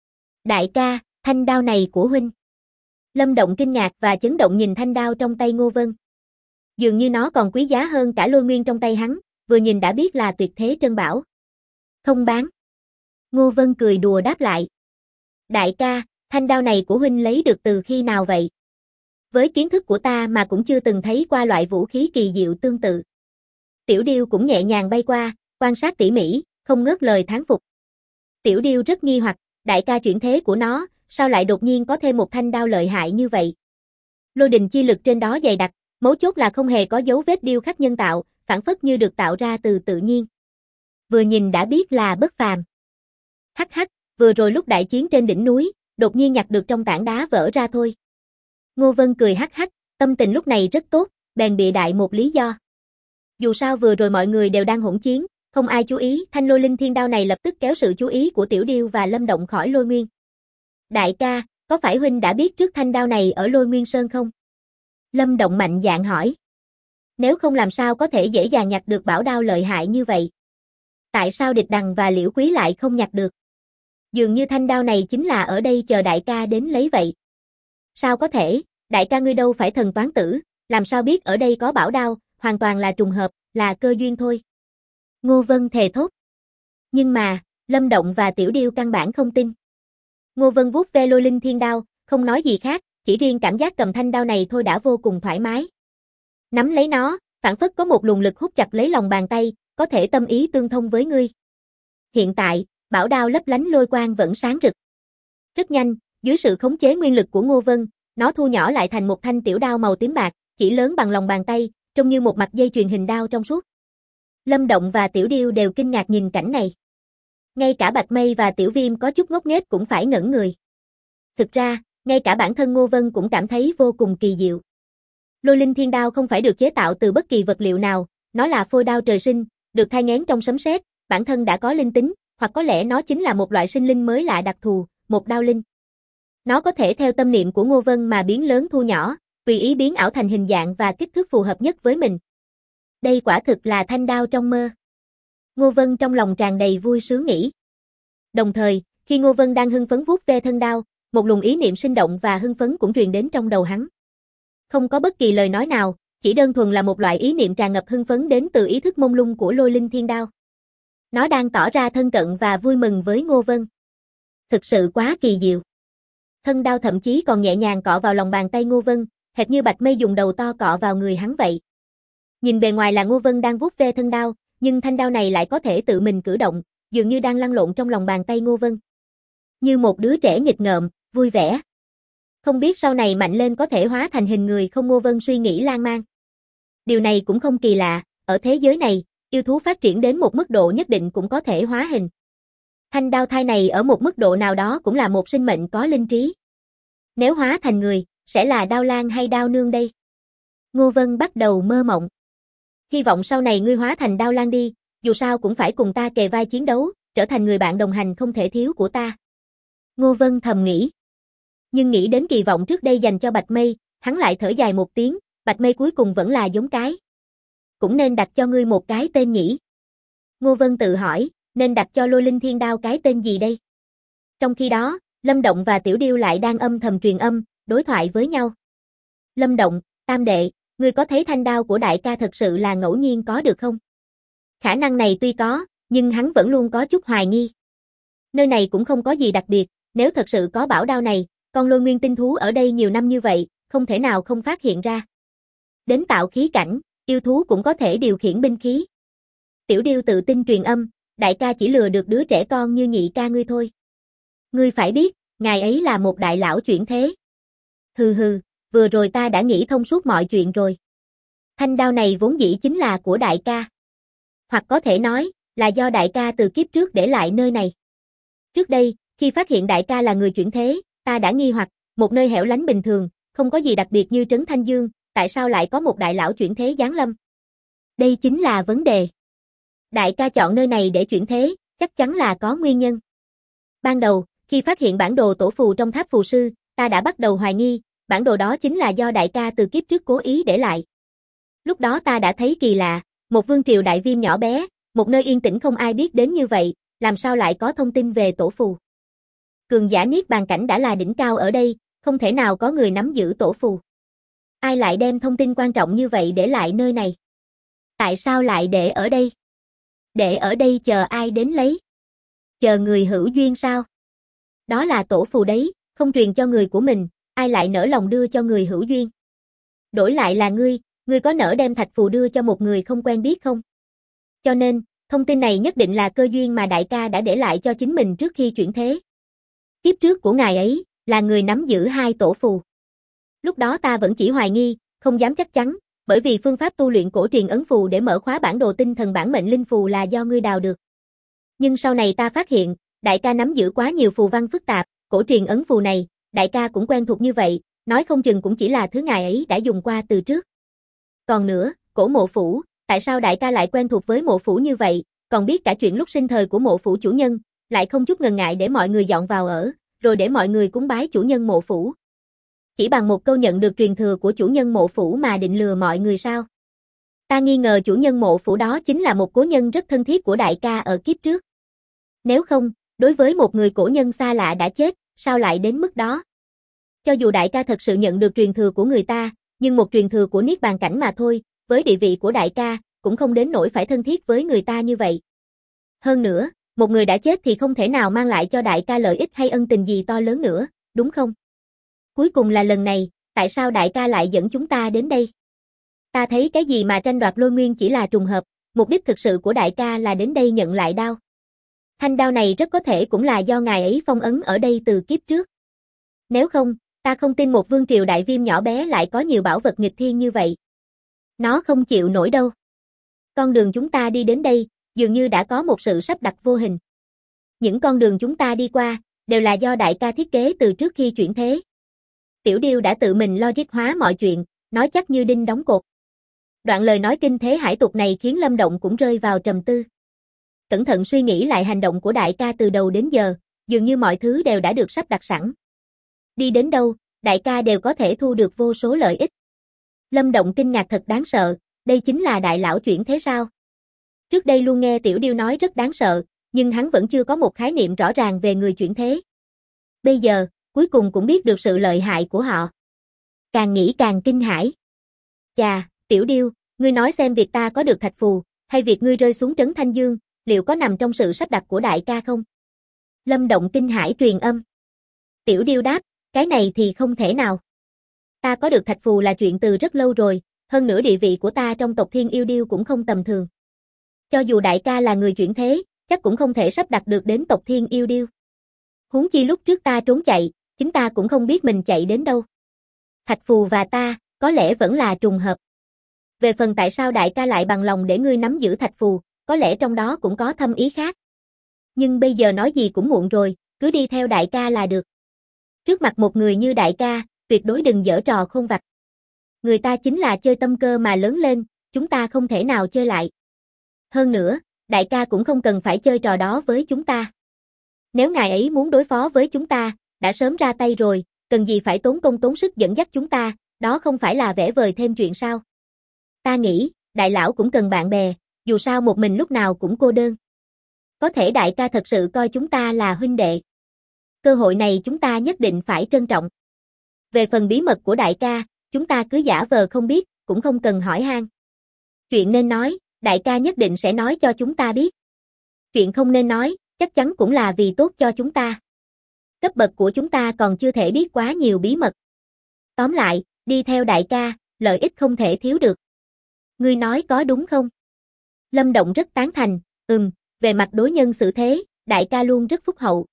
Đại ca, thanh đao này của huynh. Lâm Động kinh ngạc và chấn động nhìn thanh đao trong tay Ngô Vân. Dường như nó còn quý giá hơn cả Lôi Nguyên trong tay hắn, vừa nhìn đã biết là tuyệt thế trân bảo. Không bán. Ngô Vân cười đùa đáp lại. Đại ca, thanh đao này của huynh lấy được từ khi nào vậy? Với kiến thức của ta mà cũng chưa từng thấy qua loại vũ khí kỳ diệu tương tự. Tiểu Điêu cũng nhẹ nhàng bay qua, quan sát tỉ mỉ, không ngớt lời thán phục. Tiểu Điêu rất nghi hoặc, đại ca chuyển thế của nó, sao lại đột nhiên có thêm một thanh đao lợi hại như vậy? Lôi đình chi lực trên đó dày đặc, mấu chốt là không hề có dấu vết điêu khắc nhân tạo, phản phất như được tạo ra từ tự nhiên. Vừa nhìn đã biết là bất phàm. Hắc hắc, vừa rồi lúc đại chiến trên đỉnh núi, đột nhiên nhặt được trong tảng đá vỡ ra thôi. Ngô Vân cười hắc hắc, tâm tình lúc này rất tốt, bèn bịa đại một lý do. Dù sao vừa rồi mọi người đều đang hỗn chiến, không ai chú ý, thanh Lôi Linh Thiên Đao này lập tức kéo sự chú ý của Tiểu Điêu và Lâm Động khỏi Lôi Nguyên. Đại ca, có phải huynh đã biết trước thanh đao này ở Lôi Nguyên Sơn không? Lâm Động mạnh dạn hỏi. Nếu không làm sao có thể dễ dàng nhặt được bảo đao lợi hại như vậy? Tại sao địch đằng và Liễu Quý lại không nhặt được? Dường như thanh đao này chính là ở đây chờ đại ca đến lấy vậy. Sao có thể, đại ca ngươi đâu phải thần toán tử, làm sao biết ở đây có bảo đao, hoàn toàn là trùng hợp, là cơ duyên thôi. Ngô Vân thề thốt. Nhưng mà, Lâm Động và Tiểu Điêu căn bản không tin. Ngô Vân vuốt ve Lôi Linh Thiên Đao, không nói gì khác, chỉ riêng cảm giác cầm thanh đao này thôi đã vô cùng thoải mái. Nắm lấy nó, phảng phất có một luồng lực hút chặt lấy lòng bàn tay, có thể tâm ý tương thông với ngươi. Hiện tại, bảo đao lấp lánh lôi quang vẫn sáng rực. Rất nhanh, dưới sự khống chế nguyên lực của Ngô Vân, nó thu nhỏ lại thành một thanh tiểu đao màu tím bạc, chỉ lớn bằng lòng bàn tay, trông như một mặt dây chuyền hình đao trong suốt. Lâm Động và Tiểu Điêu đều kinh ngạc nhìn cảnh này. Ngay cả Bạch Mây và Tiểu Viêm có chút ngốc nghếch cũng phải ngẩn người. Thực ra, ngay cả bản thân Ngô Vân cũng cảm thấy vô cùng kỳ diệu. Lôi linh thiên đao không phải được chế tạo từ bất kỳ vật liệu nào, nó là phôi đao trời sinh, được thai nghén trong sấm sét, bản thân đã có linh tính, hoặc có lẽ nó chính là một loại sinh linh mới lạ đặc thù, một đao linh. Nó có thể theo tâm niệm của Ngô Vân mà biến lớn thu nhỏ, tùy ý biến ảo thành hình dạng và kích thước phù hợp nhất với mình. Đây quả thực là thanh đao trong mơ. Ngô Vân trong lòng tràn đầy vui sướng nghĩ. Đồng thời, khi Ngô Vân đang hưng phấn vuốt ve thân đao, một luồng ý niệm sinh động và hưng phấn cũng truyền đến trong đầu hắn. Không có bất kỳ lời nói nào, chỉ đơn thuần là một loại ý niệm tràn ngập hưng phấn đến từ ý thức mông lung của lôi linh thiên đao. Nó đang tỏ ra thân cận và vui mừng với Ngô Vân. Thực sự quá kỳ diệu. Thân đao thậm chí còn nhẹ nhàng cọ vào lòng bàn tay Ngô Vân, hệt như Bạch Mây dùng đầu to cọ vào người hắn vậy. Nhìn bề ngoài là Ngô Vân đang vuốt ve thân đao, nhưng thanh đao này lại có thể tự mình cử động, dường như đang lăn lộn trong lòng bàn tay Ngô Vân. Như một đứa trẻ nghịch ngợm, vui vẻ. Không biết sau này mạnh lên có thể hóa thành hình người không? Ngô Vân suy nghĩ lan man. Điều này cũng không kỳ lạ, ở thế giới này, yêu thú phát triển đến một mức độ nhất định cũng có thể hóa hình. Thanh đao thai này ở một mức độ nào đó cũng là một sinh mệnh có linh trí. Nếu hóa thành người, sẽ là Đao Lang hay Đao Nương đây? Ngô Vân bắt đầu mơ mộng. Hy vọng sau này ngươi hóa thành Đao Lang đi, dù sao cũng phải cùng ta kề vai chiến đấu, trở thành người bạn đồng hành không thể thiếu của ta. Ngô Vân thầm nghĩ. Nhưng nghĩ đến kỳ vọng trước đây dành cho Bạch Mây, hắn lại thở dài một tiếng, Bạch Mây cuối cùng vẫn là giống cái. Cũng nên đặt cho ngươi một cái tên nhỉ. Ngô Vân tự hỏi, nên đặt cho lôi linh thiên đao cái tên gì đây? Trong khi đó, Lâm Động và Tiểu Điêu lại đang âm thầm truyền âm, đối thoại với nhau. Lâm Động, tam đệ, ngươi có thấy thanh đao của đại ca thật sự là ngẫu nhiên có được không? Khả năng này tuy có, nhưng hắn vẫn luôn có chút hoài nghi. Nơi này cũng không có gì đặc biệt, nếu thật sự có bảo đao này, con lôi nguyên tinh thú ở đây nhiều năm như vậy, không thể nào không phát hiện ra. Đến tạo khí cảnh, yêu thú cũng có thể điều khiển binh khí. Tiểu Điêu tự tin truyền âm, đại ca chỉ lừa được đứa trẻ con như nhị ca ngươi thôi. Ngươi phải biết, ngài ấy là một đại lão chuyển thế. Hừ hừ, vừa rồi ta đã nghĩ thông suốt mọi chuyện rồi. Thanh đao này vốn dĩ chính là của đại ca. Hoặc có thể nói, là do đại ca từ kiếp trước để lại nơi này. Trước đây, khi phát hiện đại ca là người chuyển thế, ta đã nghi hoặc, một nơi hẻo lánh bình thường, không có gì đặc biệt như Trấn Thanh Dương, tại sao lại có một đại lão chuyển thế giáng lâm? Đây chính là vấn đề. Đại ca chọn nơi này để chuyển thế, chắc chắn là có nguyên nhân. Ban đầu, khi phát hiện bản đồ tổ phù trong tháp phù sư, ta đã bắt đầu hoài nghi, bản đồ đó chính là do đại ca từ kiếp trước cố ý để lại. Lúc đó ta đã thấy kỳ lạ, một vương triều đại viêm nhỏ bé, một nơi yên tĩnh không ai biết đến như vậy, làm sao lại có thông tin về tổ phù? Cường giả niết bàn cảnh đã là đỉnh cao ở đây, không thể nào có người nắm giữ tổ phù. Ai lại đem thông tin quan trọng như vậy để lại nơi này? Tại sao lại để ở đây? Để ở đây chờ ai đến lấy? Chờ người hữu duyên sao? Đó là tổ phù đấy, không truyền cho người của mình, ai lại nỡ lòng đưa cho người hữu duyên? Đổi lại là ngươi có nỡ đem thạch phù đưa cho một người không quen biết không? Cho nên, thông tin này nhất định là cơ duyên mà đại ca đã để lại cho chính mình trước khi chuyển thế. Kiếp trước của ngài ấy, là người nắm giữ hai tổ phù. Lúc đó ta vẫn chỉ hoài nghi, không dám chắc chắn, bởi vì phương pháp tu luyện cổ truyền ấn phù để mở khóa bản đồ tinh thần bản mệnh linh phù là do ngươi đào được. Nhưng sau này ta phát hiện, đại ca nắm giữ quá nhiều phù văn phức tạp, cổ truyền ấn phù này, đại ca cũng quen thuộc như vậy, nói không chừng cũng chỉ là thứ ngài ấy đã dùng qua từ trước. Còn nữa, cổ mộ phủ, tại sao đại ca lại quen thuộc với mộ phủ như vậy, còn biết cả chuyện lúc sinh thời của mộ phủ chủ nhân, lại không chút ngần ngại để mọi người dọn vào ở, rồi để mọi người cúng bái chủ nhân mộ phủ. Chỉ bằng một câu nhận được truyền thừa của chủ nhân mộ phủ mà định lừa mọi người sao? Ta nghi ngờ chủ nhân mộ phủ đó chính là một cố nhân rất thân thiết của đại ca ở kiếp trước. Nếu không, đối với một người cổ nhân xa lạ đã chết, sao lại đến mức đó? Cho dù đại ca thật sự nhận được truyền thừa của người ta, nhưng một truyền thừa của niết bàn cảnh mà thôi, với địa vị của đại ca, cũng không đến nỗi phải thân thiết với người ta như vậy. Hơn nữa, một người đã chết thì không thể nào mang lại cho đại ca lợi ích hay ân tình gì to lớn nữa, đúng không? Cuối cùng là lần này, tại sao đại ca lại dẫn chúng ta đến đây? Ta thấy cái gì mà tranh đoạt lôi nguyên chỉ là trùng hợp, mục đích thực sự của đại ca là đến đây nhận lại đao. Thanh đao này rất có thể cũng là do ngài ấy phong ấn ở đây từ kiếp trước. Nếu không, ta không tin một vương triều đại viêm nhỏ bé lại có nhiều bảo vật nghịch thiên như vậy. Nó không chịu nổi đâu. Con đường chúng ta đi đến đây, dường như đã có một sự sắp đặt vô hình. Những con đường chúng ta đi qua, đều là do đại ca thiết kế từ trước khi chuyển thế. Tiểu Điêu đã tự mình logic hóa mọi chuyện, nói chắc như đinh đóng cột. Đoạn lời nói kinh thế hải tục này khiến Lâm Động cũng rơi vào trầm tư. Cẩn thận suy nghĩ lại hành động của đại ca từ đầu đến giờ, dường như mọi thứ đều đã được sắp đặt sẵn. Đi đến đâu, đại ca đều có thể thu được vô số lợi ích. Lâm Động kinh ngạc thật đáng sợ, đây chính là đại lão chuyển thế sao? Trước đây luôn nghe Tiểu Điêu nói rất đáng sợ, nhưng hắn vẫn chưa có một khái niệm rõ ràng về người chuyển thế. Bây giờ, cuối cùng cũng biết được sự lợi hại của họ. Càng nghĩ càng kinh hãi. Chà, Tiểu Điêu, ngươi nói xem việc ta có được thạch phù, hay việc ngươi rơi xuống trấn Thanh Dương, liệu có nằm trong sự sắp đặt của đại ca không? Lâm Động kinh hãi truyền âm. Tiểu Điêu đáp, cái này thì không thể nào. Ta có được thạch phù là chuyện từ rất lâu rồi, hơn nữa địa vị của ta trong tộc Thiên Yêu Điêu cũng không tầm thường. Cho dù đại ca là người chuyển thế, chắc cũng không thể sắp đặt được đến tộc Thiên Yêu Điêu. Huống chi lúc trước ta trốn chạy, chính ta cũng không biết mình chạy đến đâu. Thạch phù và ta, có lẽ vẫn là trùng hợp. Về phần tại sao đại ca lại bằng lòng để ngươi nắm giữ thạch phù, có lẽ trong đó cũng có thâm ý khác. Nhưng bây giờ nói gì cũng muộn rồi, cứ đi theo đại ca là được. Trước mặt một người như đại ca, tuyệt đối đừng giở trò khôn vặt. Người ta chính là chơi tâm cơ mà lớn lên, chúng ta không thể nào chơi lại. Hơn nữa, đại ca cũng không cần phải chơi trò đó với chúng ta. Nếu ngài ấy muốn đối phó với chúng ta, đã sớm ra tay rồi, cần gì phải tốn công tốn sức dẫn dắt chúng ta, đó không phải là vẽ vời thêm chuyện sao. Ta nghĩ, đại lão cũng cần bạn bè, dù sao một mình lúc nào cũng cô đơn. Có thể đại ca thật sự coi chúng ta là huynh đệ. Cơ hội này chúng ta nhất định phải trân trọng. Về phần bí mật của đại ca, chúng ta cứ giả vờ không biết, cũng không cần hỏi han. Chuyện nên nói, đại ca nhất định sẽ nói cho chúng ta biết. Chuyện không nên nói, chắc chắn cũng là vì tốt cho chúng ta. Cấp bậc của chúng ta còn chưa thể biết quá nhiều bí mật. Tóm lại, đi theo đại ca, lợi ích không thể thiếu được. Ngươi nói có đúng không? Lâm Động rất tán thành, về mặt đối nhân xử thế, đại ca luôn rất phúc hậu.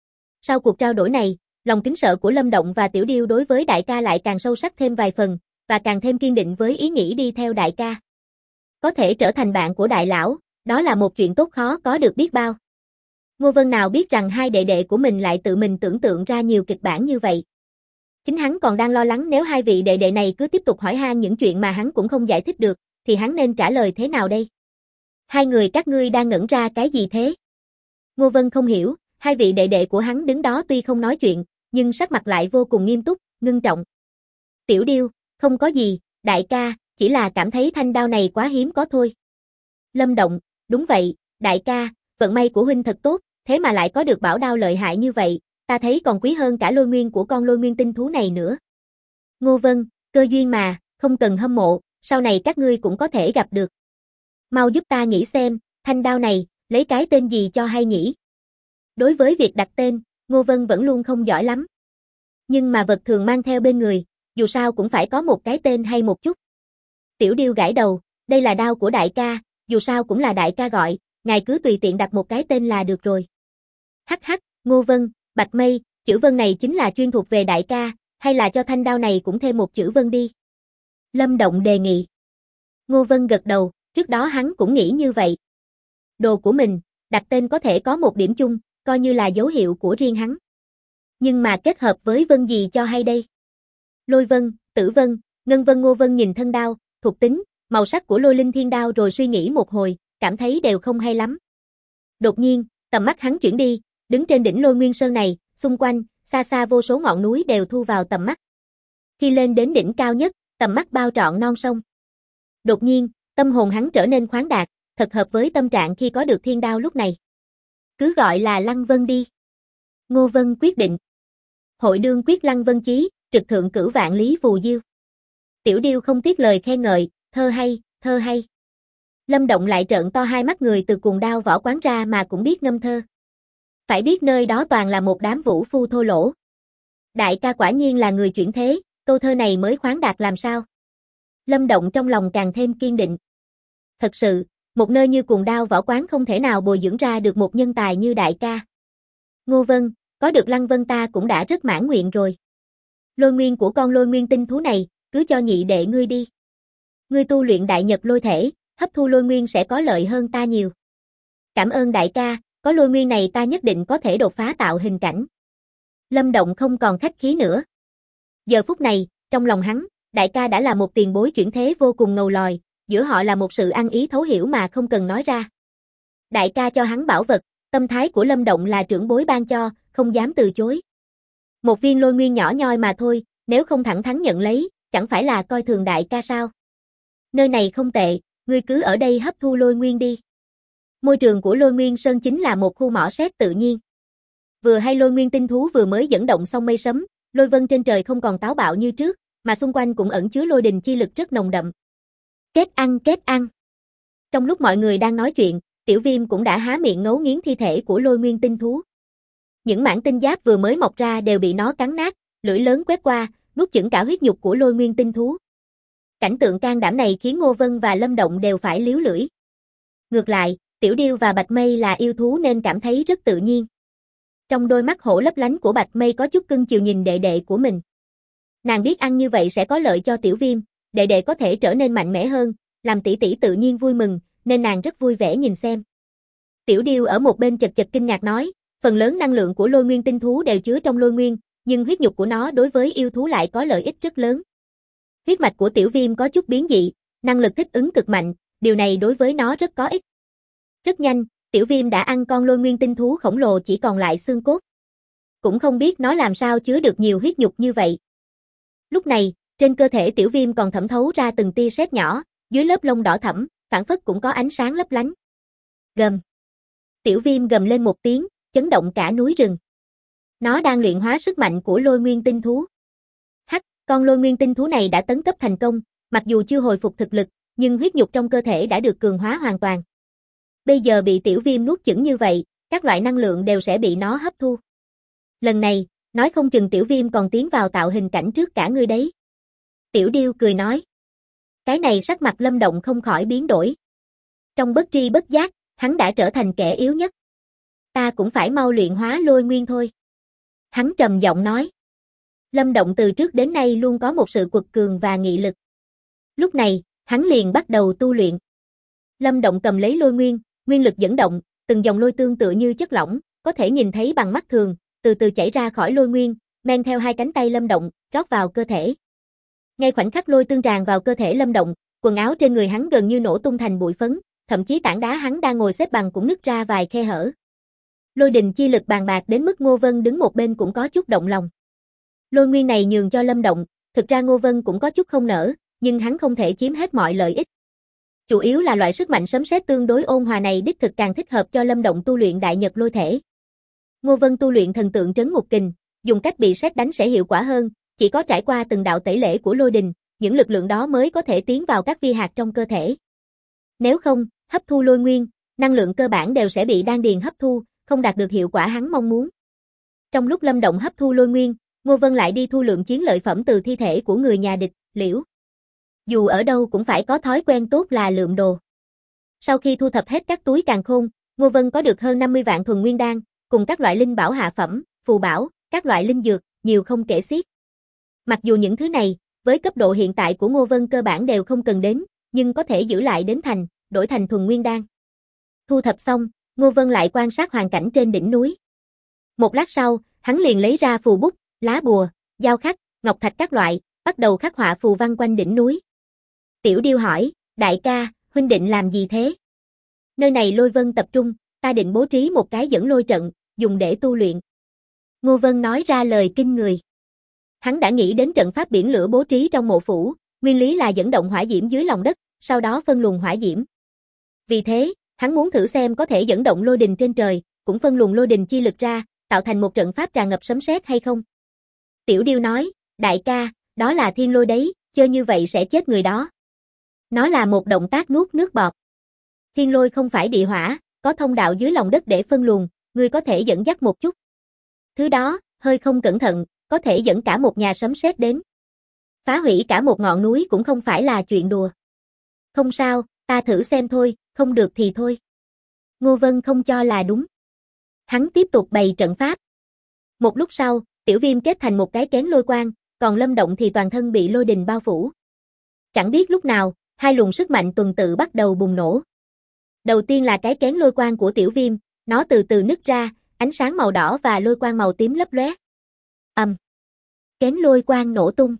Sau cuộc trao đổi này, lòng kính sợ của Lâm Động và Tiểu Điêu đối với đại ca lại càng sâu sắc thêm vài phần, và càng thêm kiên định với ý nghĩ đi theo đại ca. Có thể trở thành bạn của đại lão, đó là một chuyện tốt khó có được biết bao. Ngô Vân nào biết rằng hai đệ đệ của mình lại tự mình tưởng tượng ra nhiều kịch bản như vậy. Chính hắn còn đang lo lắng nếu hai vị đệ đệ này cứ tiếp tục hỏi han những chuyện mà hắn cũng không giải thích được, thì hắn nên trả lời thế nào đây? Hai người các ngươi đang ngẩn ra cái gì thế? Ngô Vân không hiểu, hai vị đệ đệ của hắn đứng đó tuy không nói chuyện, nhưng sắc mặt lại vô cùng nghiêm túc, ngưng trọng. Tiểu Điêu, không có gì, đại ca, chỉ là cảm thấy thanh đao này quá hiếm có thôi. Lâm Động, đúng vậy, đại ca, vận may của huynh thật tốt, thế mà lại có được bảo đao lợi hại như vậy, ta thấy còn quý hơn cả lôi nguyên của con lôi nguyên tinh thú này nữa. Ngô Vân, cơ duyên mà, không cần hâm mộ, sau này các ngươi cũng có thể gặp được. Mau giúp ta nghĩ xem, thanh đao này, lấy cái tên gì cho hay nhỉ? Đối với việc đặt tên, Ngô Vân vẫn luôn không giỏi lắm. Nhưng mà vật thường mang theo bên người, dù sao cũng phải có một cái tên hay một chút. Tiểu Điêu gãi đầu, đây là đao của đại ca, dù sao cũng là đại ca gọi, ngài cứ tùy tiện đặt một cái tên là được rồi. Hắc hắc, Ngô Vân, Bạch Mây, chữ Vân này chính là chuyên thuộc về đại ca, hay là cho thanh đao này cũng thêm một chữ Vân đi. Lâm Động đề nghị. Ngô Vân gật đầu, trước đó hắn cũng nghĩ như vậy. Đồ của mình, đặt tên có thể có một điểm chung, coi như là dấu hiệu của riêng hắn. Nhưng mà kết hợp với Vân gì cho hay đây? Lôi Vân, Tử Vân, Ngân Vân. Ngô Vân nhìn thân đao, thuộc tính, màu sắc của lôi linh thiên đao rồi suy nghĩ một hồi, cảm thấy đều không hay lắm. Đột nhiên, tầm mắt hắn chuyển đi, đứng trên đỉnh Lôi Nguyên Sơn này, xung quanh, xa xa vô số ngọn núi đều thu vào tầm mắt. Khi lên đến đỉnh cao nhất, tầm mắt bao trọn non sông. Đột nhiên, tâm hồn hắn trở nên khoáng đạt, thật hợp với tâm trạng khi có được thiên đao lúc này. Cứ gọi là Lăng Vân đi. Ngô Vân quyết định. Hội đương quyết Lăng Vân chí, trực thượng cửu vạn lý phù diêu. Tiểu Điêu không tiếc lời khen ngợi, thơ hay, thơ hay. Lâm Động lại trợn to hai mắt, người từ cuồng đao võ quán ra mà cũng biết ngâm thơ. Phải biết nơi đó toàn là một đám vũ phu thô lỗ. Đại ca quả nhiên là người chuyển thế, câu thơ này mới khoáng đạt làm sao. Lâm Động trong lòng càng thêm kiên định. Thật sự, một nơi như cuồng đao võ quán không thể nào bồi dưỡng ra được một nhân tài như đại ca. Ngô Vân, có được Lăng Vân ta cũng đã rất mãn nguyện rồi. Lôi nguyên của con lôi nguyên tinh thú này, cứ cho nhị đệ ngươi đi. Ngươi tu luyện đại nhật lôi thể, hấp thu lôi nguyên sẽ có lợi hơn ta nhiều. Cảm ơn đại ca, có lôi nguyên này ta nhất định có thể đột phá tạo hình cảnh. Lâm Động không còn khách khí nữa. Giờ phút này, trong lòng hắn, đại ca đã là một tiền bối chuyển thế vô cùng ngầu lòi, giữa họ là một sự ăn ý thấu hiểu mà không cần nói ra. Đại ca cho hắn bảo vật, tâm thái của Lâm Động là trưởng bối ban cho, không dám từ chối. Một viên lôi nguyên nhỏ nhoi mà thôi, nếu không thẳng thắn nhận lấy, chẳng phải là coi thường đại ca sao? Nơi này không tệ, ngươi cứ ở đây hấp thu lôi nguyên đi. Môi trường của Lôi Nguyên Sơn chính là một khu mỏ sét tự nhiên. Vừa hay lôi nguyên tinh thú vừa mới dẫn động xong mây sấm, lôi vân trên trời không còn táo bạo như trước, mà xung quanh cũng ẩn chứa lôi đình chi lực rất nồng đậm. Kết ăn, kết ăn. Trong lúc mọi người đang nói chuyện, Tiểu Viêm cũng đã há miệng ngấu nghiến thi thể của lôi nguyên tinh thú. Những mảng tinh giáp vừa mới mọc ra đều bị nó cắn nát, lưỡi lớn quét qua, nuốt chửng cả huyết nhục của lôi nguyên tinh thú. Cảnh tượng can đảm này khiến Ngô Vân và Lâm Động đều phải liếu lưỡi. Ngược lại, Tiểu Điêu và Bạch Mây là yêu thú nên cảm thấy rất tự nhiên. Trong đôi mắt hổ lấp lánh của Bạch Mây có chút cưng chiều nhìn đệ đệ của mình. Nàng biết ăn như vậy sẽ có lợi cho Tiểu Viêm, đệ đệ có thể trở nên mạnh mẽ hơn, làm tỷ tỷ tự nhiên vui mừng, nên nàng rất vui vẻ nhìn xem. Tiểu Điêu ở một bên chật chật kinh ngạc nói, phần lớn năng lượng của lôi nguyên tinh thú đều chứa trong lôi nguyên, nhưng huyết nhục của nó đối với yêu thú lại có lợi ích rất lớn. Huyết mạch của Tiểu Viêm có chút biến dị, năng lực thích ứng cực mạnh, điều này đối với nó rất có ích. Rất nhanh, Tiểu Viêm đã ăn con lôi nguyên tinh thú khổng lồ chỉ còn lại xương cốt. Cũng không biết nó làm sao chứa được nhiều huyết nhục như vậy. Lúc này, trên cơ thể Tiểu Viêm còn thẩm thấu ra từng tia sét nhỏ, dưới lớp lông đỏ thẫm, phảng phất cũng có ánh sáng lấp lánh. Gầm. Tiểu Viêm gầm lên một tiếng, chấn động cả núi rừng. Nó đang luyện hóa sức mạnh của lôi nguyên tinh thú. Hắc, con lôi nguyên tinh thú này đã tấn cấp thành công, mặc dù chưa hồi phục thực lực, nhưng huyết nhục trong cơ thể đã được cường hóa hoàn toàn. Bây giờ bị Tiểu Viêm nuốt chửng như vậy, các loại năng lượng đều sẽ bị nó hấp thu. Lần này, nói không chừng Tiểu Viêm còn tiến vào tạo hình cảnh trước cả ngươi đấy. Tiểu Điêu cười nói. Cái này sắc mặt Lâm Động không khỏi biến đổi. Trong bất tri bất giác, hắn đã trở thành kẻ yếu nhất. Ta cũng phải mau luyện hóa lôi nguyên thôi. Hắn trầm giọng nói. Lâm Động từ trước đến nay luôn có một sự quật cường và nghị lực. Lúc này, hắn liền bắt đầu tu luyện. Lâm Động cầm lấy lôi nguyên, nguyên lực dẫn động, từng dòng lôi tương tự như chất lỏng, có thể nhìn thấy bằng mắt thường, từ từ chảy ra khỏi lôi nguyên, men theo hai cánh tay Lâm Động, rót vào cơ thể. Ngay khoảnh khắc lôi tương tràn vào cơ thể Lâm Động, quần áo trên người hắn gần như nổ tung thành bụi phấn, thậm chí tảng đá hắn đang ngồi xếp bằng cũng nứt ra vài khe hở. Lôi đình chi lực bàn bạc đến mức Ngô Vân đứng một bên cũng có chút động lòng. Lôi nguyên này nhường cho Lâm Động, thực ra Ngô Vân cũng có chút không nỡ, nhưng hắn không thể chiếm hết mọi lợi ích. Chủ yếu là loại sức mạnh sấm sét tương đối ôn hòa này đích thực càng thích hợp cho Lâm Động tu luyện đại nhật lôi thể. Ngô Vân tu luyện thần tượng trấn ngục kình, dùng cách bị sét đánh sẽ hiệu quả hơn, chỉ có trải qua từng đạo tẩy lễ của lôi đình, những lực lượng đó mới có thể tiến vào các vi hạt trong cơ thể. Nếu không, hấp thu lôi nguyên, năng lượng cơ bản đều sẽ bị đan điền hấp thu, không đạt được hiệu quả hắn mong muốn. Trong lúc Lâm Động hấp thu lôi nguyên, Ngô Vân lại đi thu lượm chiến lợi phẩm từ thi thể của người nhà địch, Liễu. Dù ở đâu cũng phải có thói quen tốt là lượm đồ. Sau khi thu thập hết các túi càn khôn, Ngô Vân có được hơn 50 vạn thuần nguyên đan, cùng các loại linh bảo hạ phẩm, phù bảo, các loại linh dược, nhiều không kể xiết. Mặc dù những thứ này, với cấp độ hiện tại của Ngô Vân cơ bản đều không cần đến, nhưng có thể giữ lại đến thành, đổi thành thuần nguyên đan. Thu thập xong, Ngô Vân lại quan sát hoàn cảnh trên đỉnh núi. Một lát sau, hắn liền lấy ra phù bút, lá bùa, dao khắc, ngọc thạch các loại, bắt đầu khắc họa phù văn quanh đỉnh núi. Tiểu Điêu hỏi, đại ca, huynh định làm gì thế? Nơi này lôi vân tập trung, ta định bố trí một cái dẫn lôi trận, dùng để tu luyện. Ngô Vân nói ra lời kinh người. Hắn đã nghĩ đến trận pháp biển lửa bố trí trong mộ phủ, nguyên lý là dẫn động hỏa diễm dưới lòng đất, sau đó phân luồng hỏa diễm. Vì thế, hắn muốn thử xem có thể dẫn động lôi đình trên trời, cũng phân luồng lôi đình chi lực ra, tạo thành một trận pháp tràn ngập sấm sét hay không? Tiểu Điêu nói, đại ca, đó là thiên lôi đấy, chơi như vậy sẽ chết người đó. Nó là một động tác nuốt nước bọt. Thiên lôi không phải địa hỏa, có thông đạo dưới lòng đất để phân luồng, ngươi có thể dẫn dắt một chút. Thứ đó, hơi không cẩn thận, có thể dẫn cả một nhà sấm sét đến. Phá hủy cả một ngọn núi cũng không phải là chuyện đùa. Không sao, ta thử xem thôi, không được thì thôi. Ngô Vân không cho là đúng. Hắn tiếp tục bày trận pháp. Một lúc sau, Tiểu Viêm kết thành một cái kén lôi quang, còn Lâm Động thì toàn thân bị lôi đình bao phủ. Chẳng biết lúc nào, hai luồng sức mạnh tuần tự bắt đầu bùng nổ. Đầu tiên là cái kén lôi quang của Tiểu Viêm, nó từ từ nứt ra, ánh sáng màu đỏ và lôi quang màu tím lấp lóe. Ầm. Kén lôi quang nổ tung.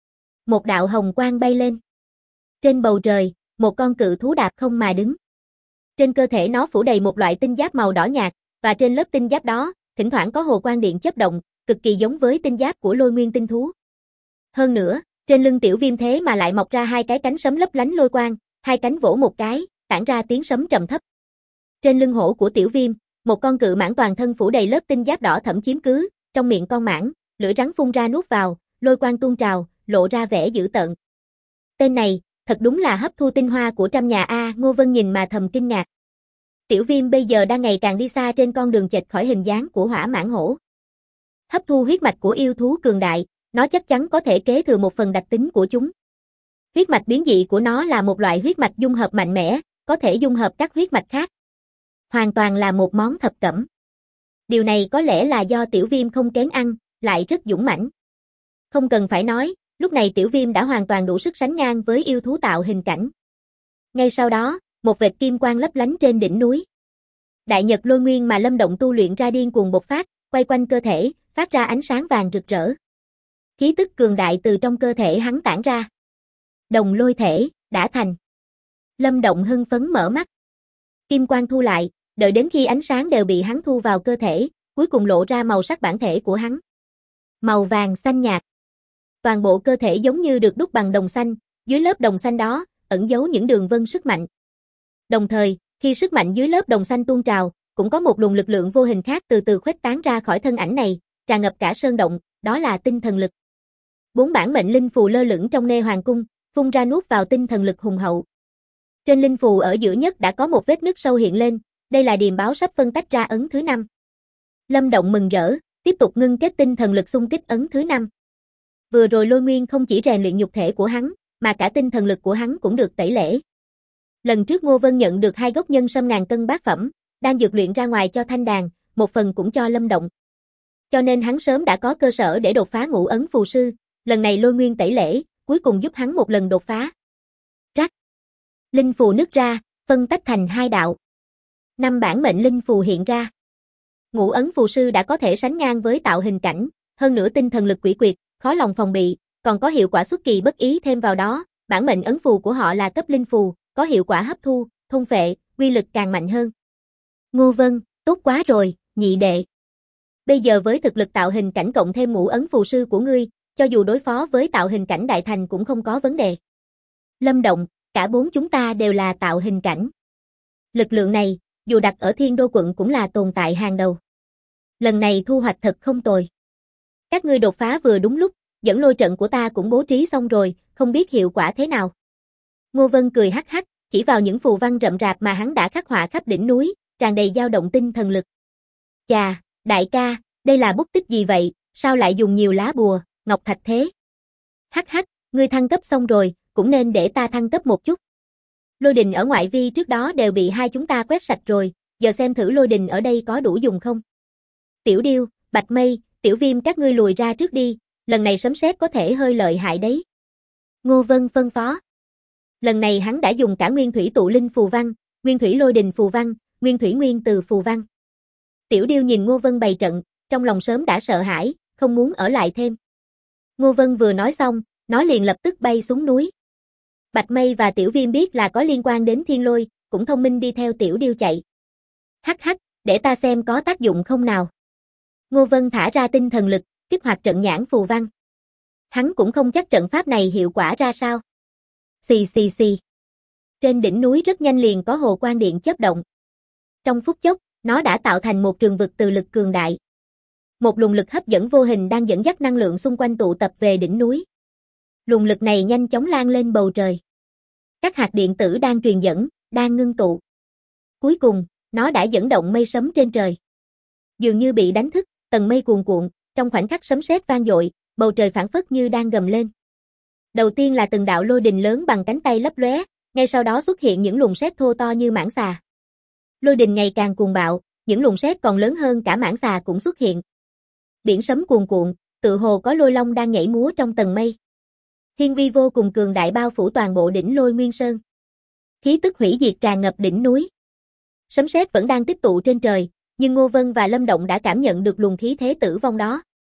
Một đạo hồng quang bay lên. Trên bầu trời, một con cự thú đạp không mà đứng. Trên cơ thể nó phủ đầy một loại tinh giáp màu đỏ nhạt, và trên lớp tinh giáp đó, thỉnh thoảng có hồ quang điện chớp động, cực kỳ giống với tinh giáp của Lôi Nguyên tinh thú. Hơn nữa, trên lưng Tiểu Viêm thế mà lại mọc ra hai cái cánh sấm lấp lánh lôi quang, hai cánh vỗ một cái, tản ra tiếng sấm trầm thấp. Trên lưng hổ của Tiểu Viêm, một con cự mãng toàn thân phủ đầy lớp tinh giáp đỏ thẫm chiếm cứ, trong miệng con mãng, lưỡi rắn phun ra nuốt vào, lôi quang tuôn trào, lộ ra vẻ dữ tợn. Tên này, thật đúng là hấp thu tinh hoa của trăm nhà a, Ngô Vân nhìn mà thầm kinh ngạc. Tiểu Viêm bây giờ đang ngày càng đi xa trên con đường chệch khỏi hình dáng của hỏa mãng hổ. Hấp thu huyết mạch của yêu thú cường đại, nó chắc chắn có thể kế thừa một phần đặc tính của chúng. Huyết mạch biến dị của nó là một loại huyết mạch dung hợp mạnh mẽ, có thể dung hợp các huyết mạch khác. Hoàn toàn là một món thập cẩm. Điều này có lẽ là do Tiểu Viêm không kén ăn, lại rất dũng mãnh. Không cần phải nói, lúc này Tiểu Viêm đã hoàn toàn đủ sức sánh ngang với yêu thú tạo hình cảnh. Ngay sau đó, một vệt kim quang lấp lánh trên đỉnh núi. Đại nhật lôi nguyên mà Lâm Động tu luyện ra điên cuồng bộc phát, quay quanh cơ thể, phát ra ánh sáng vàng rực rỡ. Khí tức cường đại từ trong cơ thể hắn tản ra. Đồng lôi thể, đã thành. Lâm Động hưng phấn mở mắt. Kim quang thu lại, đợi đến khi ánh sáng đều bị hắn thu vào cơ thể, cuối cùng lộ ra màu sắc bản thể của hắn. Màu vàng xanh nhạt. Toàn bộ cơ thể giống như được đúc bằng đồng xanh, dưới lớp đồng xanh đó, ẩn giấu những đường vân sức mạnh. Đồng thời, khi sức mạnh dưới lớp đồng xanh tuôn trào, cũng có một luồng lực lượng vô hình khác từ từ khuếch tán ra khỏi thân ảnh này, tràn ngập cả sơn động, đó là tinh thần lực. 4 bản mệnh linh phù lơ lửng trong nê hoàng cung, phun ra nuốt vào tinh thần lực hùng hậu. Trên linh phù ở giữa nhất đã có một vết nứt sâu hiện lên, đây là điềm báo sắp phân tách ra ấn thứ 5. Lâm Động mừng rỡ, tiếp tục ngưng kết tinh thần lực xung kích ấn thứ 5. Vừa rồi Lôi Nguyên không chỉ rèn luyện nhục thể của hắn, mà cả tinh thần lực của hắn cũng được tẩy lễ. Lần trước Ngô Vân nhận được 2 gốc nhân sâm ngàn cân bát phẩm, đang dược luyện ra ngoài cho Thanh Đàn, một phần cũng cho Lâm Động. Cho nên hắn sớm đã có cơ sở để đột phá ngũ ấn phù sư, lần này Lôi Nguyên tẩy lễ, cuối cùng giúp hắn một lần đột phá. Rắc. Linh phù nứt ra, phân tách thành 2 đạo. 5 bản mệnh linh phù hiện ra. Ngũ ấn phù sư đã có thể sánh ngang với tạo hình cảnh, hơn nữa tinh thần lực quỷ quyệt, khó lòng phòng bị, còn có hiệu quả xuất kỳ bất ý thêm vào đó, bản mệnh ấn phù của họ là cấp linh phù, có hiệu quả hấp thu, thôn phệ, uy lực càng mạnh hơn. Ngô Vân, tốt quá rồi, nhị đệ. Bây giờ với thực lực tạo hình cảnh cộng thêm ngũ ấn phù sư của ngươi, cho dù đối phó với tạo hình cảnh đại thành cũng không có vấn đề. Lâm Động, cả 4 chúng ta đều là tạo hình cảnh. Lực lượng này, dù đặt ở Thiên Đô quận cũng là tồn tại hàng đầu. Lần này thu hoạch thật không tồi. Các ngươi đột phá vừa đúng lúc, dẫn lôi trận của ta cũng bố trí xong rồi, không biết hiệu quả thế nào. Ngô Vân cười hắc hắc, chỉ vào những phù văn rậm rạp mà hắn đã khắc họa khắp đỉnh núi, tràn đầy dao động tinh thần lực. Chà, đại ca, đây là bút tích gì vậy, sao lại dùng nhiều lá bùa, ngọc thạch thế? Hắc hắc, ngươi thăng cấp xong rồi, cũng nên để ta thăng cấp một chút. Lôi đình ở ngoại vi trước đó đều bị hai chúng ta quét sạch rồi, giờ xem thử lôi đình ở đây có đủ dùng không. Tiểu Điêu, Bạch Mây, Tiểu Viêm các ngươi lùi ra trước đi, lần này sấm sét có thể hơi lợi hại đấy. Ngô Vân phân phó. Lần này hắn đã dùng cả nguyên thủy tụ linh phù văn, nguyên thủy lôi đình phù văn, nguyên thủy nguyên từ phù văn. Tiểu Điêu nhìn Ngô Vân bày trận, trong lòng sớm đã sợ hãi, không muốn ở lại thêm. Ngô Vân vừa nói xong, nó liền lập tức bay xuống núi. Bạch Mây và Tiểu Viêm biết là có liên quan đến thiên lôi, cũng thông minh đi theo Tiểu Điêu chạy. Hắc hắc, để ta xem có tác dụng không nào. Ngô Vân thả ra tinh thần lực, kích hoạt trận nhãn phù văn. Hắn cũng không chắc trận pháp này hiệu quả ra sao. Xì xì xì. Trên đỉnh núi rất nhanh liền có hồ quang điện chớp động. Trong phút chốc, nó đã tạo thành một trường vực từ lực cường đại. Một luồng lực hấp dẫn vô hình đang dẫn dắt năng lượng xung quanh tụ tập về đỉnh núi. Luồng lực này nhanh chóng lan lên bầu trời. Các hạt điện tử đang truyền dẫn, đang ngưng tụ. Cuối cùng, nó đã dẫn động mây sấm trên trời. Dường như bị đánh thức, tầng mây cuồn cuộn, trong khoảnh khắc sấm sét vang dội, bầu trời phảng phất như đang gầm lên. Đầu tiên là từng đạo lôi đình lớn bằng cánh tay lấp lóe, ngay sau đó xuất hiện những luồng sét thô to như mãng xà. Lôi đình ngày càng cuồng bạo, những luồng sét còn lớn hơn cả mãng xà cũng xuất hiện. Biển sấm cuồn cuộn, tự hồ có lôi long đang nhảy múa trong tầng mây. Thiên vi vô cùng cường đại bao phủ toàn bộ đỉnh Lôi Nguyên Sơn. Khí tức hủy diệt tràn ngập đỉnh núi. Sấm sét vẫn đang tích tụ trên trời, nhưng Ngô Vân và Lâm Động đã cảm nhận được luồng khí thế tử vong đó.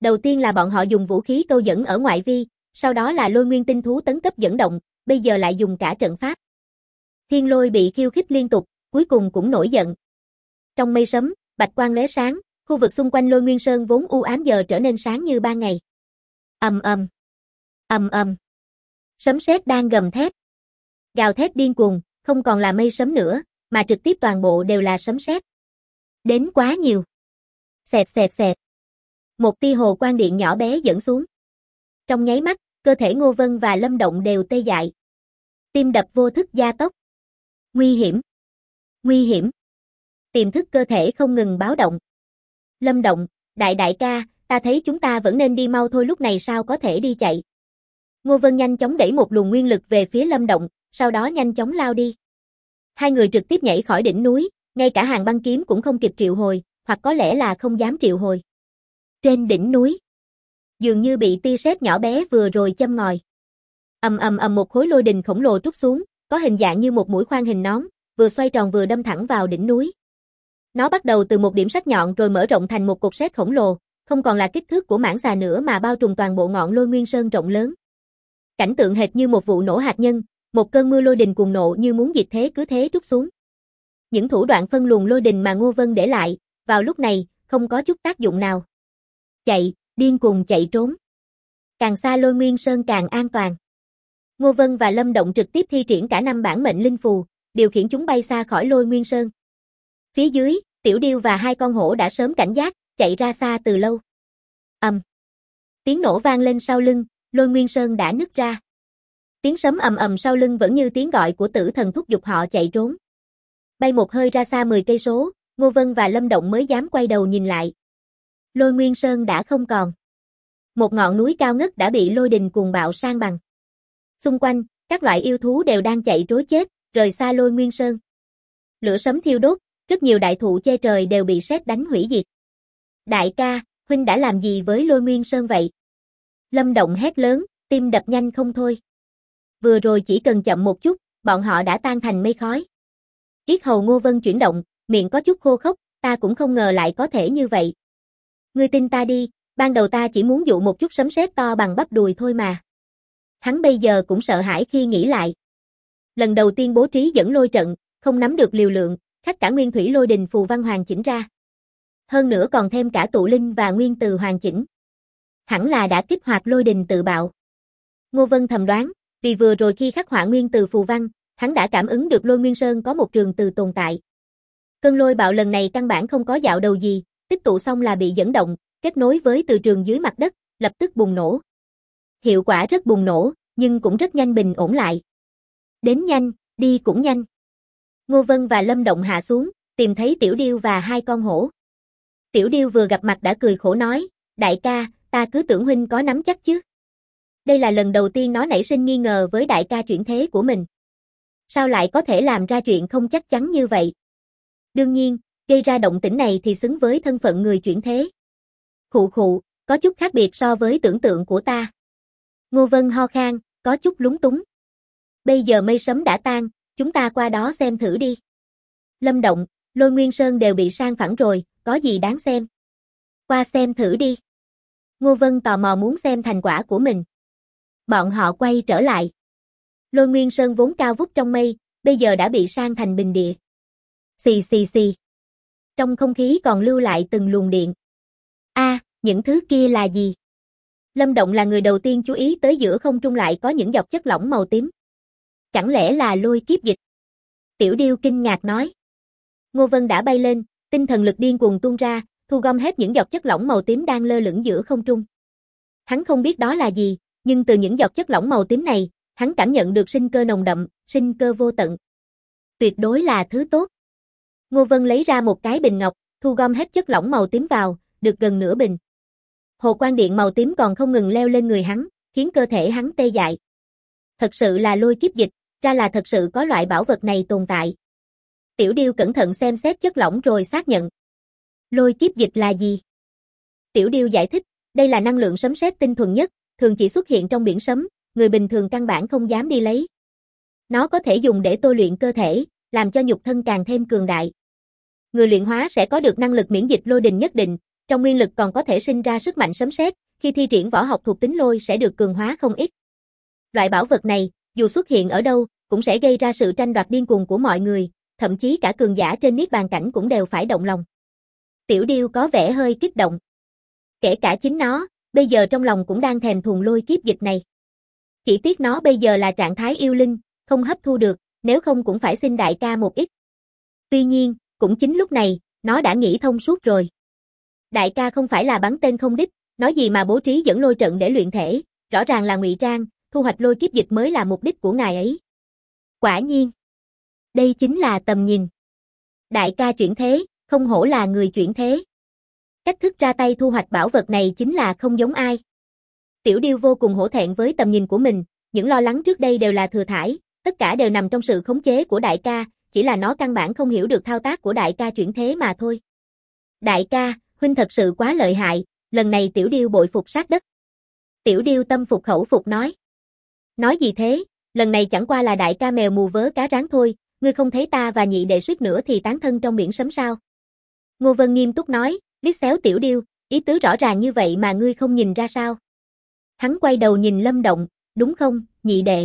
Đầu tiên là bọn họ dùng vũ khí câu dẫn ở ngoại vi, sau đó là lôi nguyên tinh thú tấn cấp dẫn động, bây giờ lại dùng cả trận pháp. Thiên lôi bị khiêu khích liên tục, cuối cùng cũng nổi giận. Trong mây sấm, bạch quang lóe sáng, khu vực xung quanh Lôi Nguyên Sơn vốn u ám giờ trở nên sáng như ban ngày. Ầm ầm, ầm ầm. Sấm sét đang gầm thét, gào thét điên cuồng, không còn là mây sấm nữa, mà trực tiếp toàn bộ đều là sấm sét. Đến quá nhiều. Xẹt xẹt xẹt. Một tia hồ quang điện nhỏ bé dẫn xuống. Trong nháy mắt, cơ thể Ngô Vân và Lâm Động đều tê dại. Tim đập vô thức gia tốc. Nguy hiểm. Nguy hiểm. Tiềm thức cơ thể không ngừng báo động. Lâm Động, đại ca, ta thấy chúng ta vẫn nên đi mau thôi, lúc này sao có thể đi chạy. Ngô Vân nhanh chóng đẩy một luồng nguyên lực về phía Lâm Động, sau đó nhanh chóng lao đi. Hai người trực tiếp nhảy khỏi đỉnh núi, ngay cả hàng băng kiếm cũng không kịp triệu hồi, hoặc có lẽ là không dám triệu hồi. Trên đỉnh núi, dường như bị tia sét nhỏ bé vừa rồi châm ngòi. Ầm ầm ầm, một khối lôi đình khổng lồ trút xuống, có hình dạng như một mũi khoan hình nón, vừa xoay tròn vừa đâm thẳng vào đỉnh núi. Nó bắt đầu từ một điểm sắc nhọn rồi mở rộng thành một cột sét khổng lồ, không còn là kích thước của mãng xà nữa mà bao trùm toàn bộ ngọn Lôi Nguyên Sơn rộng lớn. Cảnh tượng hệt như một vụ nổ hạt nhân, một cơn mưa lôi đình cuồng nộ như muốn diệt thế cứ thế trút xuống. Những thủ đoạn phân luồng lôi đình mà Ngô Vân để lại, vào lúc này, không có chút tác dụng nào. Chạy, điên cuồng chạy trốn. Càng xa Lôi Nguyên Sơn càng an toàn. Ngô Vân và Lâm Động trực tiếp thi triển cả 5 bản mệnh linh phù, điều khiển chúng bay xa khỏi Lôi Nguyên Sơn. Phía dưới, Tiểu Điêu và 2 con hổ đã sớm cảnh giác, chạy ra xa từ lâu. Tiếng nổ vang lên sau lưng, Lôi Nguyên Sơn đã nứt ra. Tiếng sấm ầm ầm sau lưng vẫn như tiếng gọi của tử thần thúc giục họ chạy trốn. Bay một hơi ra xa 10 cây số, Ngô Vân và Lâm Động mới dám quay đầu nhìn lại. Lôi Nguyên Sơn đã không còn. Một ngọn núi cao ngất đã bị lôi đình cuồng bạo san bằng. Xung quanh, các loại yêu thú đều đang chạy trối chết, rời xa Lôi Nguyên Sơn. Lửa sấm thiêu đốt, rất nhiều đại thụ che trời đều bị sét đánh hủy diệt. Đại ca, huynh đã làm gì với Lôi Nguyên Sơn vậy? Lâm Động hét lớn, tim đập nhanh không thôi. Vừa rồi chỉ cần chậm một chút, bọn họ đã tan thành mây khói. Yết hầu Ngô Vân chuyển động, miệng có chút khô khốc, ta cũng không ngờ lại có thể như vậy. Ngươi tin ta đi, ban đầu ta chỉ muốn dụ một chút sấm sét to bằng bắp đùi thôi mà. Hắn bây giờ cũng sợ hãi khi nghĩ lại. Lần đầu tiên bố trí dẫn lôi trận, không nắm được liều lượng, khắc cả nguyên thủy lôi đình phù văn hoàn chỉnh ra. Hơn nữa còn thêm cả tụ linh và nguyên từ hoàn chỉnh. Hẳn là đã kích hoạt lôi đình tự bạo. Ngô Vân thầm đoán, vì vừa rồi khi khắc họa nguyên từ phù văn, hắn đã cảm ứng được Lôi Nguyên Sơn có một trường từ tồn tại. Cơn lôi bạo lần này căn bản không có dạo đầu gì, tích tụ xong là bị dẫn động, kết nối với từ trường dưới mặt đất, lập tức bùng nổ. Hiệu quả rất bùng nổ, nhưng cũng rất nhanh bình ổn lại. Đến nhanh, đi cũng nhanh. Ngô Vân và Lâm Động hạ xuống, tìm thấy Tiểu Điêu và 2 con hổ. Tiểu Điêu vừa gặp mặt đã cười khổ nói, đại ca, ta cứ tưởng huynh có nắm chắc chứ. Đây là lần đầu tiên nó nảy sinh nghi ngờ với đại ca chuyển thế của mình. Sao lại có thể làm ra chuyện không chắc chắn như vậy? Đương nhiên, gây ra động tĩnh này thì xứng với thân phận người chuyển thế. Khụ khụ, có chút khác biệt so với tưởng tượng của ta. Ngô Vân ho khan, có chút lúng túng. Bây giờ mây sấm đã tan, chúng ta qua đó xem thử đi. Lâm Động, Lôi Nguyên Sơn đều bị san phẳng rồi, có gì đáng xem? Qua xem thử đi. Ngô Vân tò mò muốn xem thành quả của mình. Bọn họ quay trở lại. Lôi Nguyên Sơn vốn cao vút trong mây, bây giờ đã bị san thành bình địa. Xì xì xì. Trong không khí còn lưu lại từng luồng điện. Những thứ kia là gì? Lâm Động là người đầu tiên chú ý tới giữa không trung lại có những giọt chất lỏng màu tím. Chẳng lẽ là lôi kiếp dịch? Tiểu Điêu kinh ngạc nói. Ngô Vân đã bay lên, tinh thần lực điên cuồng tuôn ra, thu gom hết những giọt chất lỏng màu tím đang lơ lửng giữa không trung. Hắn không biết đó là gì, nhưng từ những giọt chất lỏng màu tím này, hắn cảm nhận được sinh cơ nồng đậm, sinh cơ vô tận. Tuyệt đối là thứ tốt. Ngô Vân lấy ra một cái bình ngọc, thu gom hết chất lỏng màu tím vào, được gần nửa bình. Hồ quang điện màu tím còn không ngừng leo lên người hắn, khiến cơ thể hắn tê dại. Thật sự là lôi kiếp dịch, ra là thật sự có loại bảo vật này tồn tại. Tiểu Điêu cẩn thận xem xét chất lỏng rồi xác nhận. Lôi kiếp dịch là gì? Tiểu Điêu giải thích, đây là năng lượng sấm sét tinh thuần nhất, thường chỉ xuất hiện trong biển sấm, người bình thường căn bản không dám đi lấy. Nó có thể dùng để tôi luyện cơ thể, làm cho nhục thân càng thêm cường đại. Người luyện hóa sẽ có được năng lực miễn dịch lôi đình nhất định, trong nguyên lực còn có thể sinh ra sức mạnh sấm sét, khi thi triển võ học thuộc tính lôi sẽ được cường hóa không ít. Loại bảo vật này, dù xuất hiện ở đâu, cũng sẽ gây ra sự tranh đoạt điên cuồng của mọi người, thậm chí cả cường giả trên niết bàn cảnh cũng đều phải động lòng. Tiểu Điêu có vẻ hơi kích động. Kể cả chính nó, bây giờ trong lòng cũng đang thèm thuồng lôi kiếp dịch này. Chỉ tiếc nó bây giờ là trạng thái yêu linh, không hấp thu được, nếu không cũng phải xin đại ca một ít. Tuy nhiên, cũng chính lúc này, nó đã nghĩ thông suốt rồi. Đại ca không phải là bắn tên không đích, nói gì mà bố trí dẫn lôi trận để luyện thể, rõ ràng là ngụy trang, thu hoạch lôi kiếp dịch mới là mục đích của ngài ấy. Quả nhiên, đây chính là tầm nhìn. Đại ca chuyển thế, không hổ là người chuyển thế. Cách thức ra tay thu hoạch bảo vật này chính là không giống ai. Tiểu Điêu vô cùng hổ thẹn với tầm nhìn của mình, những lo lắng trước đây đều là thừa thãi, tất cả đều nằm trong sự khống chế của đại ca, chỉ là nó căn bản không hiểu được thao tác của đại ca chuyển thế mà thôi. Đại ca, huynh thật sự quá lợi hại, lần này Tiểu Điêu bội phục sát đất. Tiểu Điêu tâm phục khẩu phục nói. Nói gì thế, lần này chẳng qua là đại ca mèo mù vớ cá rán thôi, ngươi không thấy ta và nhị đệ suýt nữa thì tán thân trong biển sấm sao? Ngô Vân nghiêm túc nói, liếc xéo Tiểu Điêu, ý tứ rõ ràng như vậy mà ngươi không nhìn ra sao? Hắn quay đầu nhìn Lâm Động, đúng không, nhị đệ?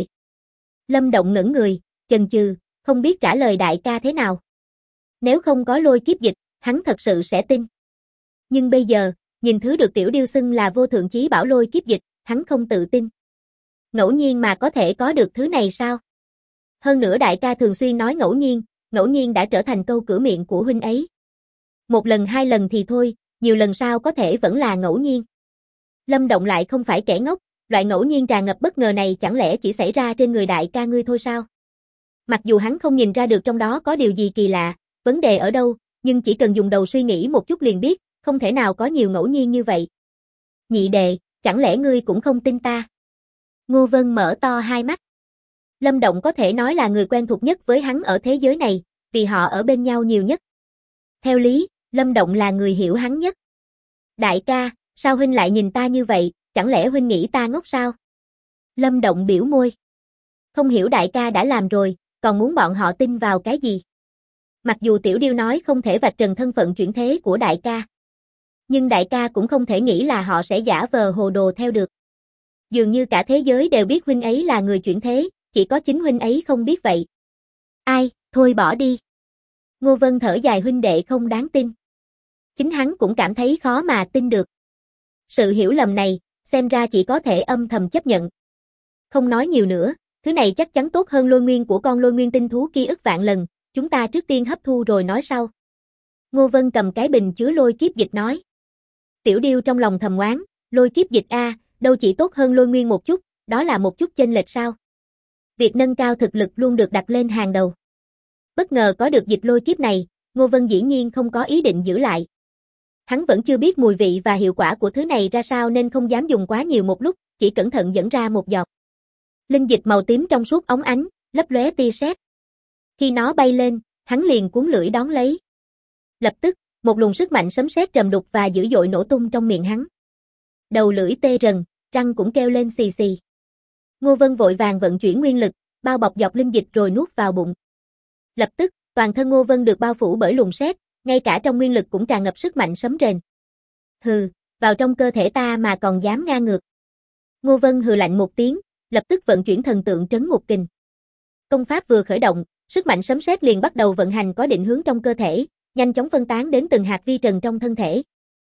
Lâm Động ngẩn người, chần chừ, không biết trả lời đại ca thế nào. Nếu không có lôi kiếp dịch, hắn thật sự sẽ tin. Nhưng bây giờ, nhìn thứ được Tiểu Điêu xưng là vô thượng chí bảo lôi kiếp dịch, hắn không tự tin. Ngẫu nhiên mà có thể có được thứ này sao? Hơn nữa đại ca thường xuyên nói ngẫu nhiên đã trở thành câu cửa miệng của huynh ấy. Một lần hai lần thì thôi, nhiều lần sau có thể vẫn là ngẫu nhiên. Lâm Động lại không phải kẻ ngốc, loại ngẫu nhiên tràn ngập bất ngờ này chẳng lẽ chỉ xảy ra trên người đại ca ngươi thôi sao? Mặc dù hắn không nhìn ra được trong đó có điều gì kỳ lạ, vấn đề ở đâu, nhưng chỉ cần dùng đầu suy nghĩ một chút liền biết, không thể nào có nhiều ngẫu nhiên như vậy. Nhị đệ, chẳng lẽ ngươi cũng không tin ta? Ngô Vân mở to hai mắt. Lâm Động có thể nói là người quen thuộc nhất với hắn ở thế giới này, vì họ ở bên nhau nhiều nhất. Theo lý, Lâm Động là người hiểu hắn nhất. Đại ca, sao huynh lại nhìn ta như vậy, chẳng lẽ huynh nghĩ ta ngốc sao? Lâm Động biểu môi. Không hiểu đại ca đã làm rồi, còn muốn bọn họ tin vào cái gì? Mặc dù Tiểu Điêu nói không thể vạch trần thân phận chuyển thế của đại ca. Nhưng đại ca cũng không thể nghĩ là họ sẽ giả vờ hồ đồ theo được. Dường như cả thế giới đều biết huynh ấy là người chuyển thế, chỉ có chính huynh ấy không biết vậy. Ai, thôi bỏ đi. Ngô Vân thở dài huynh đệ không đáng tin. Chính hắn cũng cảm thấy khó mà tin được. Sự hiểu lầm này, xem ra chỉ có thể âm thầm chấp nhận. Không nói nhiều nữa, thứ này chắc chắn tốt hơn lôi nguyên của con lôi nguyên tinh thú kia ức vạn lần, chúng ta trước tiên hấp thu rồi nói sau. Ngô Vân cầm cái bình chứa lôi kiếp dịch nói. Tiểu Điêu trong lòng thầm oán, lôi kiếp dịch a, đâu chỉ tốt hơn lôi nguyên một chút, đó là một chút chênh lệch sao? Việc nâng cao thực lực luôn được đặt lên hàng đầu. Bất ngờ có được dịch lôi kiếp này, Ngô Vân dĩ nhiên không có ý định giữ lại. Hắn vẫn chưa biết mùi vị và hiệu quả của thứ này ra sao nên không dám dùng quá nhiều một lúc, chỉ cẩn thận dẫn ra một giọt. Linh dịch màu tím trong suốt óng ánh, lấp lóe tia sét. Khi nó bay lên, hắn liền cuốn lưỡi đón lấy. Lập tức, một luồng sức mạnh sấm sét trầm đục và dữ dội nổ tung trong miệng hắn. Đầu lưỡi tê rần, răng cũng kêu lên xì xì. Ngô Vân vội vàng vận chuyển nguyên lực, bao bọc giọt linh dịch rồi nuốt vào bụng. Lập tức, toàn thân Ngô Vân được bao phủ bởi luồng sét, ngay cả trong nguyên lực cũng tràn ngập sức mạnh sấm rền. Hừ, vào trong cơ thể ta mà còn dám ngang ngược. Ngô Vân hừ lạnh một tiếng, lập tức vận chuyển thần tượng trấn ngục kình. Công pháp vừa khởi động, sức mạnh sấm sét liền bắt đầu vận hành có định hướng trong cơ thể, nhanh chóng phân tán đến từng hạt vi trần trong thân thể.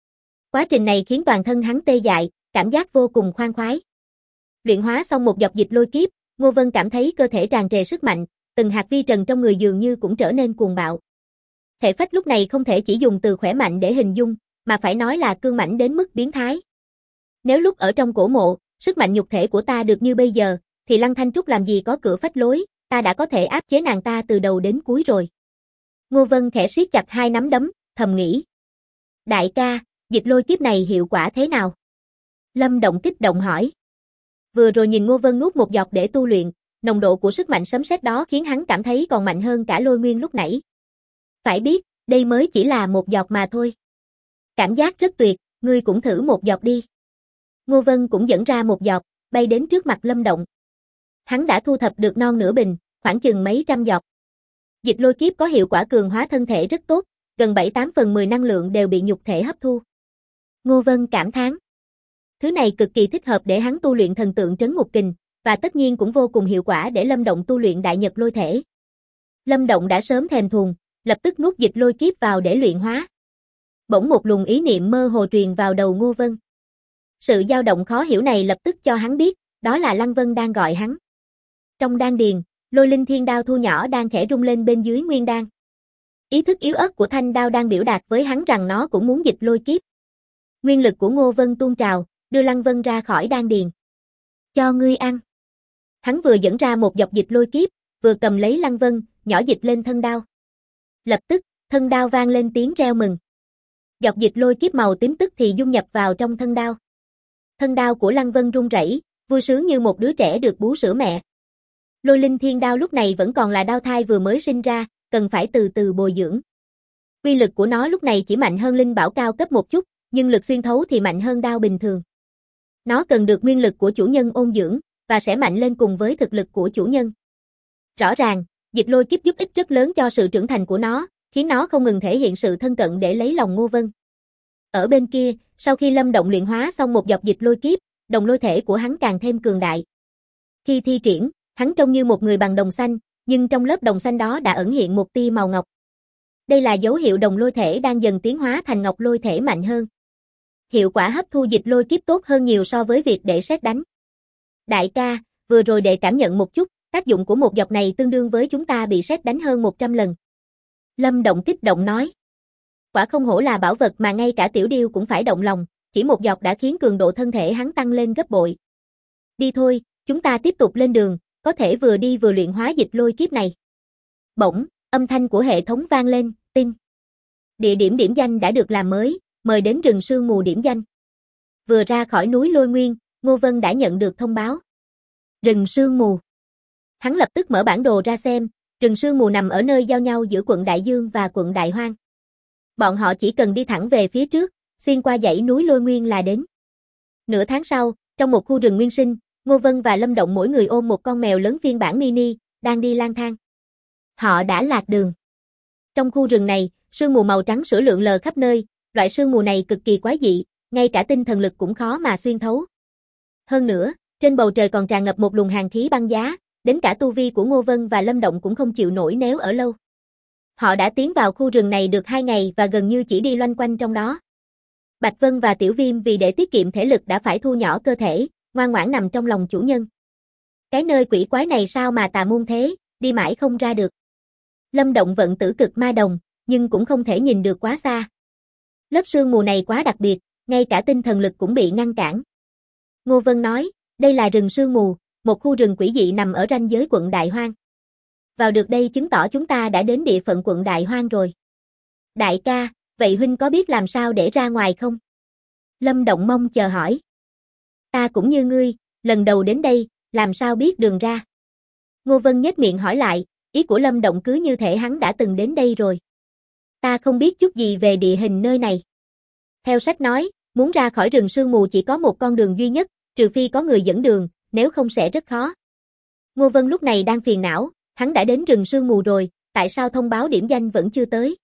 Quá trình này khiến toàn thân hắn tê dại, cảm giác vô cùng khoan khoái. Luyện hóa xong một giọt dịch lôi kiếp, Ngô Vân cảm thấy cơ thể tràn trề sức mạnh, từng hạt vi trần trong người dường như cũng trở nên cuồng bạo. Thể phách lúc này không thể chỉ dùng từ khỏe mạnh để hình dung, mà phải nói là cương mãnh đến mức biến thái. Nếu lúc ở trong cổ mộ, sức mạnh nhục thể của ta được như bây giờ, thì Lăng Thanh Trúc làm gì có cửa phách lối, ta đã có thể áp chế nàng ta từ đầu đến cuối rồi. Ngô Vân khẽ siết chặt hai nắm đấm, thầm nghĩ. Đại ca, dịch lôi kiếp này hiệu quả thế nào? Lâm Động kích động hỏi. Vừa rồi nhìn Ngô Vân nuốt một giọt để tu luyện, nồng độ của sức mạnh sấm sét đó khiến hắn cảm thấy còn mạnh hơn cả lôi nguyên lúc nãy. Phải biết, đây mới chỉ là một giọt mà thôi. Cảm giác rất tuyệt, ngươi cũng thử một giọt đi. Ngô Vân cũng dẫn ra một giọt, bay đến trước mặt Lâm Động. Hắn đã thu thập được non nửa bình, khoảng chừng mấy trăm giọt. Dịch lôi kiếp có hiệu quả cường hóa thân thể rất tốt, gần 7-8 phần 10 năng lượng đều bị nhục thể hấp thu. Ngô Vân cảm thán. Thứ này cực kỳ thích hợp để hắn tu luyện thần tượng trấn ngục kình, và tất nhiên cũng vô cùng hiệu quả để Lâm Động tu luyện đại nhật lôi thể. Lâm Động đã sớm thèm thuồng, lập tức nuốt dịch lôi kiếp vào để luyện hóa. Bỗng một luồng ý niệm mơ hồ truyền vào đầu Ngô Vân. Sự dao động khó hiểu này lập tức cho hắn biết, đó là Lăng Vân đang gọi hắn. Trong đan điền, Lôi Linh Thiên Đao thu nhỏ đang khẽ rung lên bên dưới nguyên đan. Ý thức yếu ớt của thanh đao đang biểu đạt với hắn rằng nó cũng muốn dịch lôi kiếp. Nguyên lực của Ngô Vân tuôn trào, đưa Lăng Vân ra khỏi đan điền. Cho ngươi ăn. Hắn vừa dẫn ra một dọc dịch lôi kiếp, vừa cầm lấy Lăng Vân, nhỏ dịch lên thân đao. Lập tức, thân đao vang lên tiếng reo mừng. Dọc dịch lôi kiếp màu tím tức thì dung nhập vào trong thân đao. Thân đao của Lăng Vân rung rẩy, vui sướng như một đứa trẻ được bú sữa mẹ. Lôi Linh Thiên Đao lúc này vẫn còn là đao thai vừa mới sinh ra, cần phải từ từ bồi dưỡng. Uy lực của nó lúc này chỉ mạnh hơn linh bảo cao cấp một chút, nhưng lực xuyên thấu thì mạnh hơn đao bình thường. Nó cần được nguyên lực của chủ nhân ôn dưỡng, và sẽ mạnh lên cùng với thực lực của chủ nhân. Rõ ràng, dịch lôi kiếp giúp ích rất lớn cho sự trưởng thành của nó, khiến nó không ngừng thể hiện sự thân cận để lấy lòng Ngô Vân. Ở bên kia, sau khi Lâm Động luyện hóa xong một dọc dịch lôi kiếp, đồng lôi thể của hắn càng thêm cường đại. Khi thi triển, hắn trông như một người bằng đồng xanh, nhưng trong lớp đồng xanh đó đã ẩn hiện một tia màu ngọc. Đây là dấu hiệu đồng lôi thể đang dần tiến hóa thành ngọc lôi thể mạnh hơn. Hiệu quả hấp thu dịch lôi kiếp tốt hơn nhiều so với việc để sét đánh. Đại ca, vừa rồi đệ cảm nhận một chút, tác dụng của một dọc này tương đương với chúng ta bị sét đánh hơn 100 lần. Lâm Động kích động nói. Quả không hổ là bảo vật mà ngay cả Tiểu Điêu cũng phải động lòng, chỉ một dọc đã khiến cường độ thân thể hắn tăng lên gấp bội. Đi thôi, chúng ta tiếp tục lên đường, có thể vừa đi vừa luyện hóa dịch lôi kiếp này. Bỗng, âm thanh của hệ thống vang lên, tin. Địa điểm điểm danh đã được làm mới, mời đến rừng sương mù điểm danh. Vừa ra khỏi núi Lôi Nguyên, Ngô Vân đã nhận được thông báo. Rừng sương mù. Hắn lập tức mở bản đồ ra xem, rừng sương mù nằm ở nơi giao nhau giữa quận Đại Dương và quận Đại Hoang. Bọn họ chỉ cần đi thẳng về phía trước, xuyên qua dãy núi Lôi Nguyên là đến. Nửa tháng sau, trong một khu rừng nguyên sinh, Ngô Vân và Lâm Động mỗi người ôm một con mèo lớn phiên bản mini, đang đi lang thang. Họ đã lạc đường. Trong khu rừng này, sương mù màu trắng sữa lượn lờ khắp nơi, loại sương mù này cực kỳ quái dị, ngay cả tinh thần lực cũng khó mà xuyên thấu. Hơn nữa, trên bầu trời còn tràn ngập một luồng hàn khí băng giá, đến cả tu vi của Ngô Vân và Lâm Động cũng không chịu nổi nếu ở lâu. Họ đã tiến vào khu rừng này được 2 ngày và gần như chỉ đi loanh quanh trong đó. Bạch Vân và Tiểu Viêm vì để tiết kiệm thể lực đã phải thu nhỏ cơ thể, ngoan ngoãn nằm trong lòng chủ nhân. Cái nơi quỷ quái này sao mà tà môn thế, đi mãi không ra được. Lâm Động vận tử cực ma đồng, nhưng cũng không thể nhìn được quá xa. Lớp sương mù này quá đặc biệt, ngay cả tinh thần lực cũng bị ngăn cản. Ngô Vân nói, đây là rừng sương mù, một khu rừng quỷ dị nằm ở ranh giới quận Đại Hoang. Vào được đây chứng tỏ chúng ta đã đến địa phận quận Đại Hoang rồi. Đại ca, vậy huynh có biết làm sao để ra ngoài không? Lâm Động mong chờ hỏi. Ta cũng như ngươi, lần đầu đến đây, làm sao biết đường ra? Ngô Vân nhếch miệng hỏi lại, ý của Lâm Động cứ như thể hắn đã từng đến đây rồi. Ta không biết chút gì về địa hình nơi này. Theo sách nói, muốn ra khỏi rừng sương mù chỉ có một con đường duy nhất, trừ phi có người dẫn đường, nếu không sẽ rất khó. Ngô Vân lúc này đang phiền não, hắn đã đến rừng sương mù rồi, tại sao thông báo điểm danh vẫn chưa tới?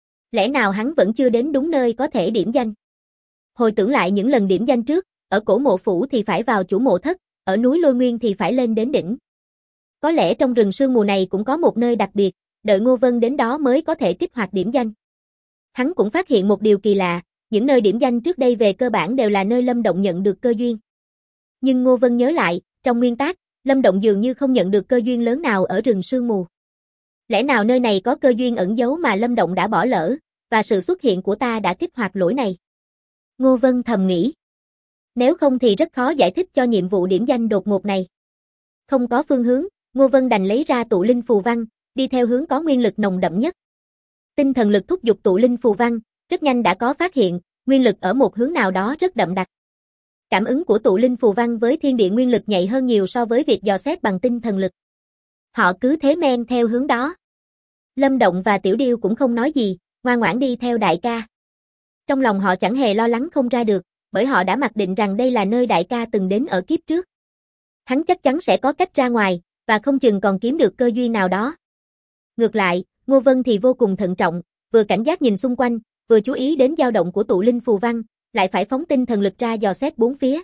Lẽ nào hắn vẫn chưa đến đúng nơi có thể điểm danh? Hồi tưởng lại những lần điểm danh trước, ở cổ mộ phủ thì phải vào chủ mộ thất, ở núi Lôi Nguyên thì phải lên đến đỉnh. Có lẽ trong rừng sương mù này cũng có một nơi đặc biệt, đợi Ngô Vân đến đó mới có thể kích hoạt điểm danh. Hắn cũng phát hiện một điều kỳ lạ, những nơi điểm danh trước đây về cơ bản đều là nơi Lâm Động nhận được cơ duyên. Nhưng Ngô Vân nhớ lại, trong nguyên tắc, Lâm Động dường như không nhận được cơ duyên lớn nào ở rừng sương mù. Lẽ nào nơi này có cơ duyên ẩn giấu mà Lâm Động đã bỏ lỡ, và sự xuất hiện của ta đã kích hoạt lỗi này? Ngô Vân thầm nghĩ. Nếu không thì rất khó giải thích cho nhiệm vụ điểm danh đột ngột này. Không có phương hướng, Ngô Vân đành lấy ra tụ linh phù văn, đi theo hướng có nguyên lực nồng đậm nhất. Tinh thần lực thúc giục tụ linh phù văn, rất nhanh đã có phát hiện, nguyên lực ở một hướng nào đó rất đậm đặc. Cảm ứng của tụ linh phù văn với thiên địa nguyên lực nhạy hơn nhiều so với việc dò xét bằng tinh thần lực. Họ cứ thế men theo hướng đó. Lâm Động và Tiểu Điêu cũng không nói gì, ngoan ngoãn đi theo đại ca. Trong lòng họ chẳng hề lo lắng không ra được, bởi họ đã mặc định rằng đây là nơi đại ca từng đến ở kiếp trước. Hắn chắc chắn sẽ có cách ra ngoài, và không chừng còn kiếm được cơ duyên nào đó. Ngược lại, Ngô Vân thì vô cùng thận trọng, vừa cảnh giác nhìn xung quanh, vừa chú ý đến dao động của tụ linh phù văn, lại phải phóng tinh thần lực ra dò xét bốn phía.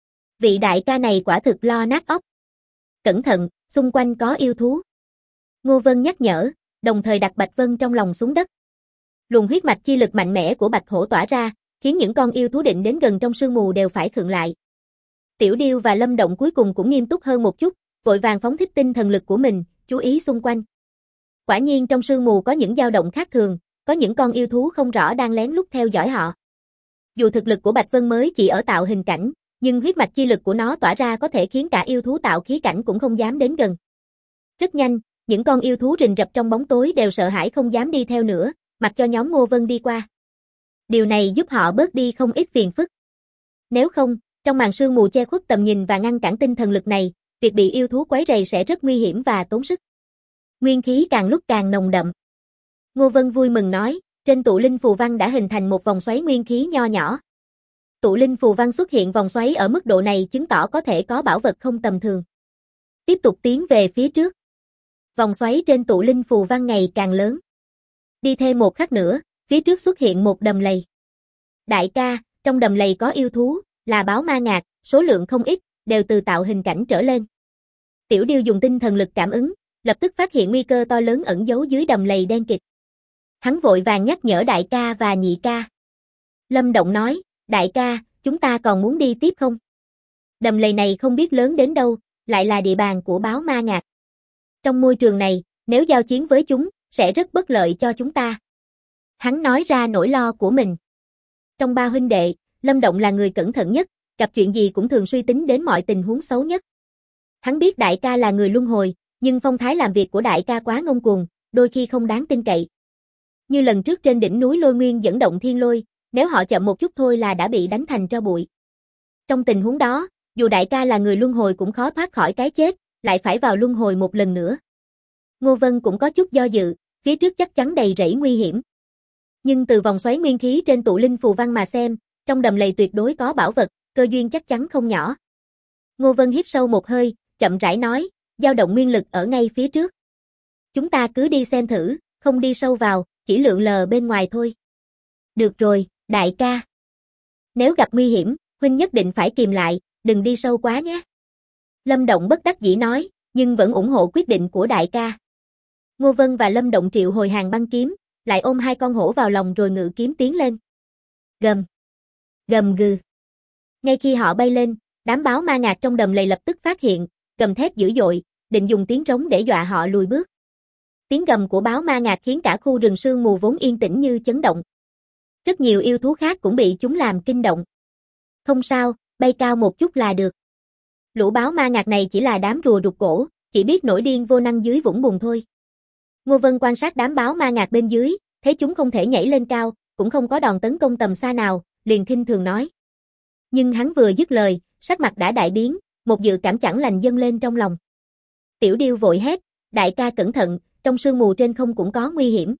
Vị đại ca này quả thực lo nát óc. Cẩn thận, xung quanh có yêu thú. Ngô Vân nhắc nhở, đồng thời đặt Bạch Vân trong lòng xuống đất. Luồng huyết mạch chi lực mạnh mẽ của Bạch Hổ tỏa ra, khiến những con yêu thú định đến gần trong sương mù đều phải khựng lại. Tiểu Điêu và Lâm Động cuối cùng cũng nghiêm túc hơn một chút, vội vàng phóng thích tinh thần lực của mình, chú ý xung quanh. Quả nhiên trong sương mù có những dao động khác thường, có những con yêu thú không rõ đang lén lút theo dõi họ. Dù thực lực của Bạch Vân mới chỉ ở tạo hình cảnh, nhưng huyết mạch chi lực của nó tỏa ra có thể khiến cả yêu thú tạo khí cảnh cũng không dám đến gần. Rất nhanh, những con yêu thú rình rập trong bóng tối đều sợ hãi không dám đi theo nữa, mặc cho nhóm Ngô Vân đi qua. Điều này giúp họ bớt đi không ít phiền phức. Nếu không, trong màn sương mù che khuất tầm nhìn và ngăn cản tinh thần lực này, việc bị yêu thú quấy rầy sẽ rất nguy hiểm và tốn sức. Nguyên khí càng lúc càng nồng đậm. Ngô Vân vui mừng nói, trên tụ linh phù văn đã hình thành một vòng xoáy nguyên khí nho nhỏ. Tụ linh phù văn xuất hiện vòng xoáy ở mức độ này chứng tỏ có thể có bảo vật không tầm thường. Tiếp tục tiến về phía trước. Vòng xoáy trên tụ linh phù văn ngày càng lớn. Đi thêm một khắc nữa, phía trước xuất hiện một đầm lầy. Đại ca, trong đầm lầy có yêu thú, là báo ma ngạc, số lượng không ít, đều từ tạo hình cảnh trở lên. Tiểu Điêu dùng tinh thần lực cảm ứng, lập tức phát hiện nguy cơ to lớn ẩn giấu dưới đầm lầy đen kịt. Hắn vội vàng nhắc nhở đại ca và nhị ca. Lâm Động nói, đại ca, chúng ta còn muốn đi tiếp không? Đầm lầy này không biết lớn đến đâu, lại là địa bàn của báo ma ngạc. Trong môi trường này, nếu giao chiến với chúng, sẽ rất bất lợi cho chúng ta. Hắn nói ra nỗi lo của mình. Trong ba huynh đệ, Lâm Động là người cẩn thận nhất, gặp chuyện gì cũng thường suy tính đến mọi tình huống xấu nhất. Hắn biết đại ca là người luân hồi, nhưng phong thái làm việc của đại ca quá ngông cuồng, đôi khi không đáng tin cậy. Như lần trước trên đỉnh núi Lôi Nguyên dẫn động thiên lôi, nếu họ chậm một chút thôi là đã bị đánh thành tro bụi. Trong tình huống đó, dù đại ca là người luân hồi cũng khó thoát khỏi cái chết, lại phải vào luân hồi một lần nữa. Ngô Vân cũng có chút do dự, phía trước chắc chắn đầy rẫy nguy hiểm. Nhưng từ vòng xoáy nguyên khí trên tụ linh phù văn mà xem, trong đầm lầy tuyệt đối có bảo vật, cơ duyên chắc chắn không nhỏ. Ngô Vân hít sâu một hơi, chậm rãi nói, dao động nguyên lực ở ngay phía trước. Chúng ta cứ đi xem thử, không đi sâu vào, chỉ lượn lờ bên ngoài thôi. Được rồi, đại ca. Nếu gặp nguy hiểm, huynh nhất định phải kìm lại, đừng đi sâu quá nhé. Lâm Động bất đắc dĩ nói, nhưng vẫn ủng hộ quyết định của đại ca. Ngô Vân và Lâm Động triệu hồi hàng băng kiếm, lại ôm hai con hổ vào lòng rồi ngự kiếm tiến lên. Gầm. Gầm gừ. Ngay khi họ bay lên, đám báo ma ngạc trong đầm lầy lập tức phát hiện, gầm thét dữ dội, định dùng tiếng trống để dọa họ lùi bước. Tiếng gầm của báo ma ngạc khiến cả khu rừng sương mù vốn yên tĩnh như chấn động. Rất nhiều yêu thú khác cũng bị chúng làm kinh động. Không sao, bay cao một chút là được. Lũ báo ma ngạc này chỉ là đám rùa rụt cổ, chỉ biết nổi điên vô năng dưới vũng bùn thôi. Ngô Vân quan sát đám báo ma ngạc bên dưới, thấy chúng không thể nhảy lên cao, cũng không có đòn tấn công tầm xa nào, liền khinh thường nói. Nhưng hắn vừa dứt lời, sắc mặt đã đại biến, một dự cảm chẳng lành dâng lên trong lòng. Tiểu Điêu vội hét, đại ca cẩn thận, trong sương mù trên không cũng có nguy hiểm.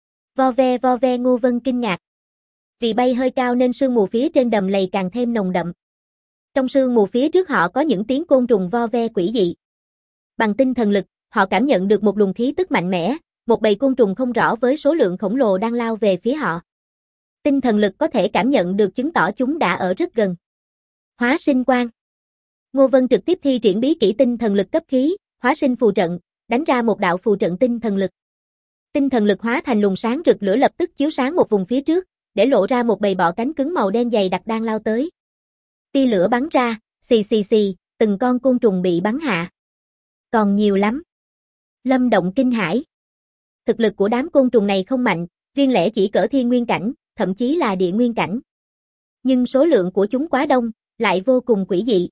Vo ve Ngô Vân kinh ngạc. Vì bay hơi cao nên sương mù phía trên đầm lầy càng thêm nồng đậm. Trong sương mù phía trước họ có những tiếng côn trùng vo ve quỷ dị. Bằng tinh thần lực, họ cảm nhận được một luồng khí tức mạnh mẽ, một bầy côn trùng không rõ với số lượng khổng lồ đang lao về phía họ. Tinh thần lực có thể cảm nhận được chứng tỏ chúng đã ở rất gần. Hóa sinh quang. Ngô Vân trực tiếp thi triển bí kỹ tinh thần lực cấp khí, hóa sinh phù trận, đánh ra một đạo phù trận tinh thần lực. Tinh thần lực hóa thành luồng sáng rực lửa lập tức chiếu sáng một vùng phía trước, để lộ ra một bầy bọ cánh cứng màu đen dày đặc đang lao tới. Tia lửa bắn ra, xì xì xì, từng con côn trùng bị bắn hạ. Còn nhiều lắm. Lâm Động kinh hãi. Thực lực của đám côn trùng này không mạnh, riêng lẻ chỉ cỡ thiên nguyên cảnh, thậm chí là địa nguyên cảnh. Nhưng số lượng của chúng quá đông, lại vô cùng quỷ dị.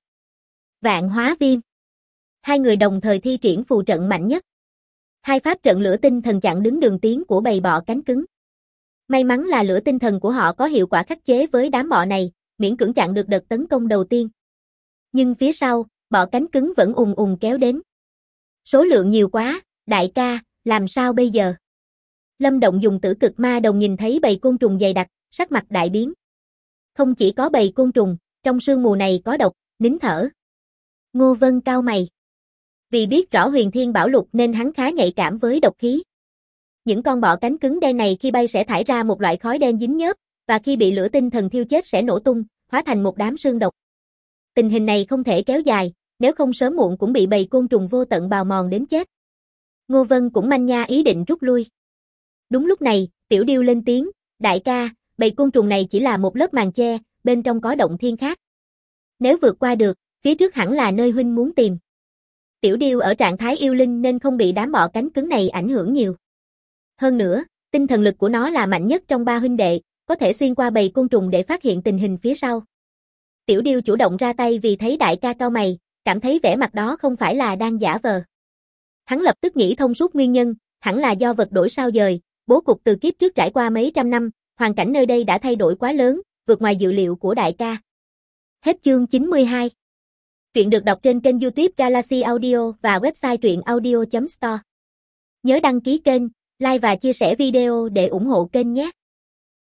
Vạn hóa viêm. Hai người đồng thời thi triển phù trận mạnh nhất. Hai pháp trận lửa tinh thần chặn đứng đường tiến của bầy bọ cánh cứng. May mắn là lửa tinh thần của họ có hiệu quả khắc chế với đám bọ này, miễn cưỡng chặn được đợt tấn công đầu tiên. Nhưng phía sau, bọ cánh cứng vẫn ùn ùn kéo đến. Số lượng nhiều quá, đại ca, làm sao bây giờ? Lâm Động dùng tử cực ma đồng nhìn thấy bầy côn trùng dày đặc, sắc mặt đại biến. Không chỉ có bầy côn trùng, trong sương mù này có độc, nín thở. Ngô Vân cau mày. Vì biết rõ huyền thiên bảo lục nên hắn khá nhạy cảm với độc khí. Những con bọ cánh cứng đen này khi bay sẽ thải ra một loại khói đen dính nhớp, và khi bị lửa tinh thần thiêu chết sẽ nổ tung, hóa thành một đám sương độc. Tình hình này không thể kéo dài, nếu không sớm muộn cũng bị bầy côn trùng vô tận bào mòn đến chết. Ngô Vân cũng manh nha ý định rút lui. Đúng lúc này, Tiểu Điêu lên tiếng, đại ca, bầy côn trùng này chỉ là một lớp màn che, bên trong có động thiên khác. Nếu vượt qua được, phía trước hẳn là nơi huynh muốn tìm. Tiểu Điêu ở trạng thái yêu linh nên không bị đám bọ cánh cứng này ảnh hưởng nhiều. Hơn nữa, tinh thần lực của nó là mạnh nhất trong ba huynh đệ, có thể xuyên qua bầy côn trùng để phát hiện tình hình phía sau. Tiểu Điêu chủ động ra tay vì thấy đại ca cau mày, cảm thấy vẻ mặt đó không phải là đang giả vờ. Hắn lập tức nghĩ thông suốt nguyên nhân, hẳn là do vật đổi sao dời, bố cục từ kiếp trước trải qua mấy trăm năm, hoàn cảnh nơi đây đã thay đổi quá lớn, vượt ngoài dự liệu của đại ca. Hết chương 92. Truyện được đọc trên kênh YouTube Galaxy Audio và website truyệnaudio.store. Nhớ đăng ký kênh, like và chia sẻ video để ủng hộ kênh nhé.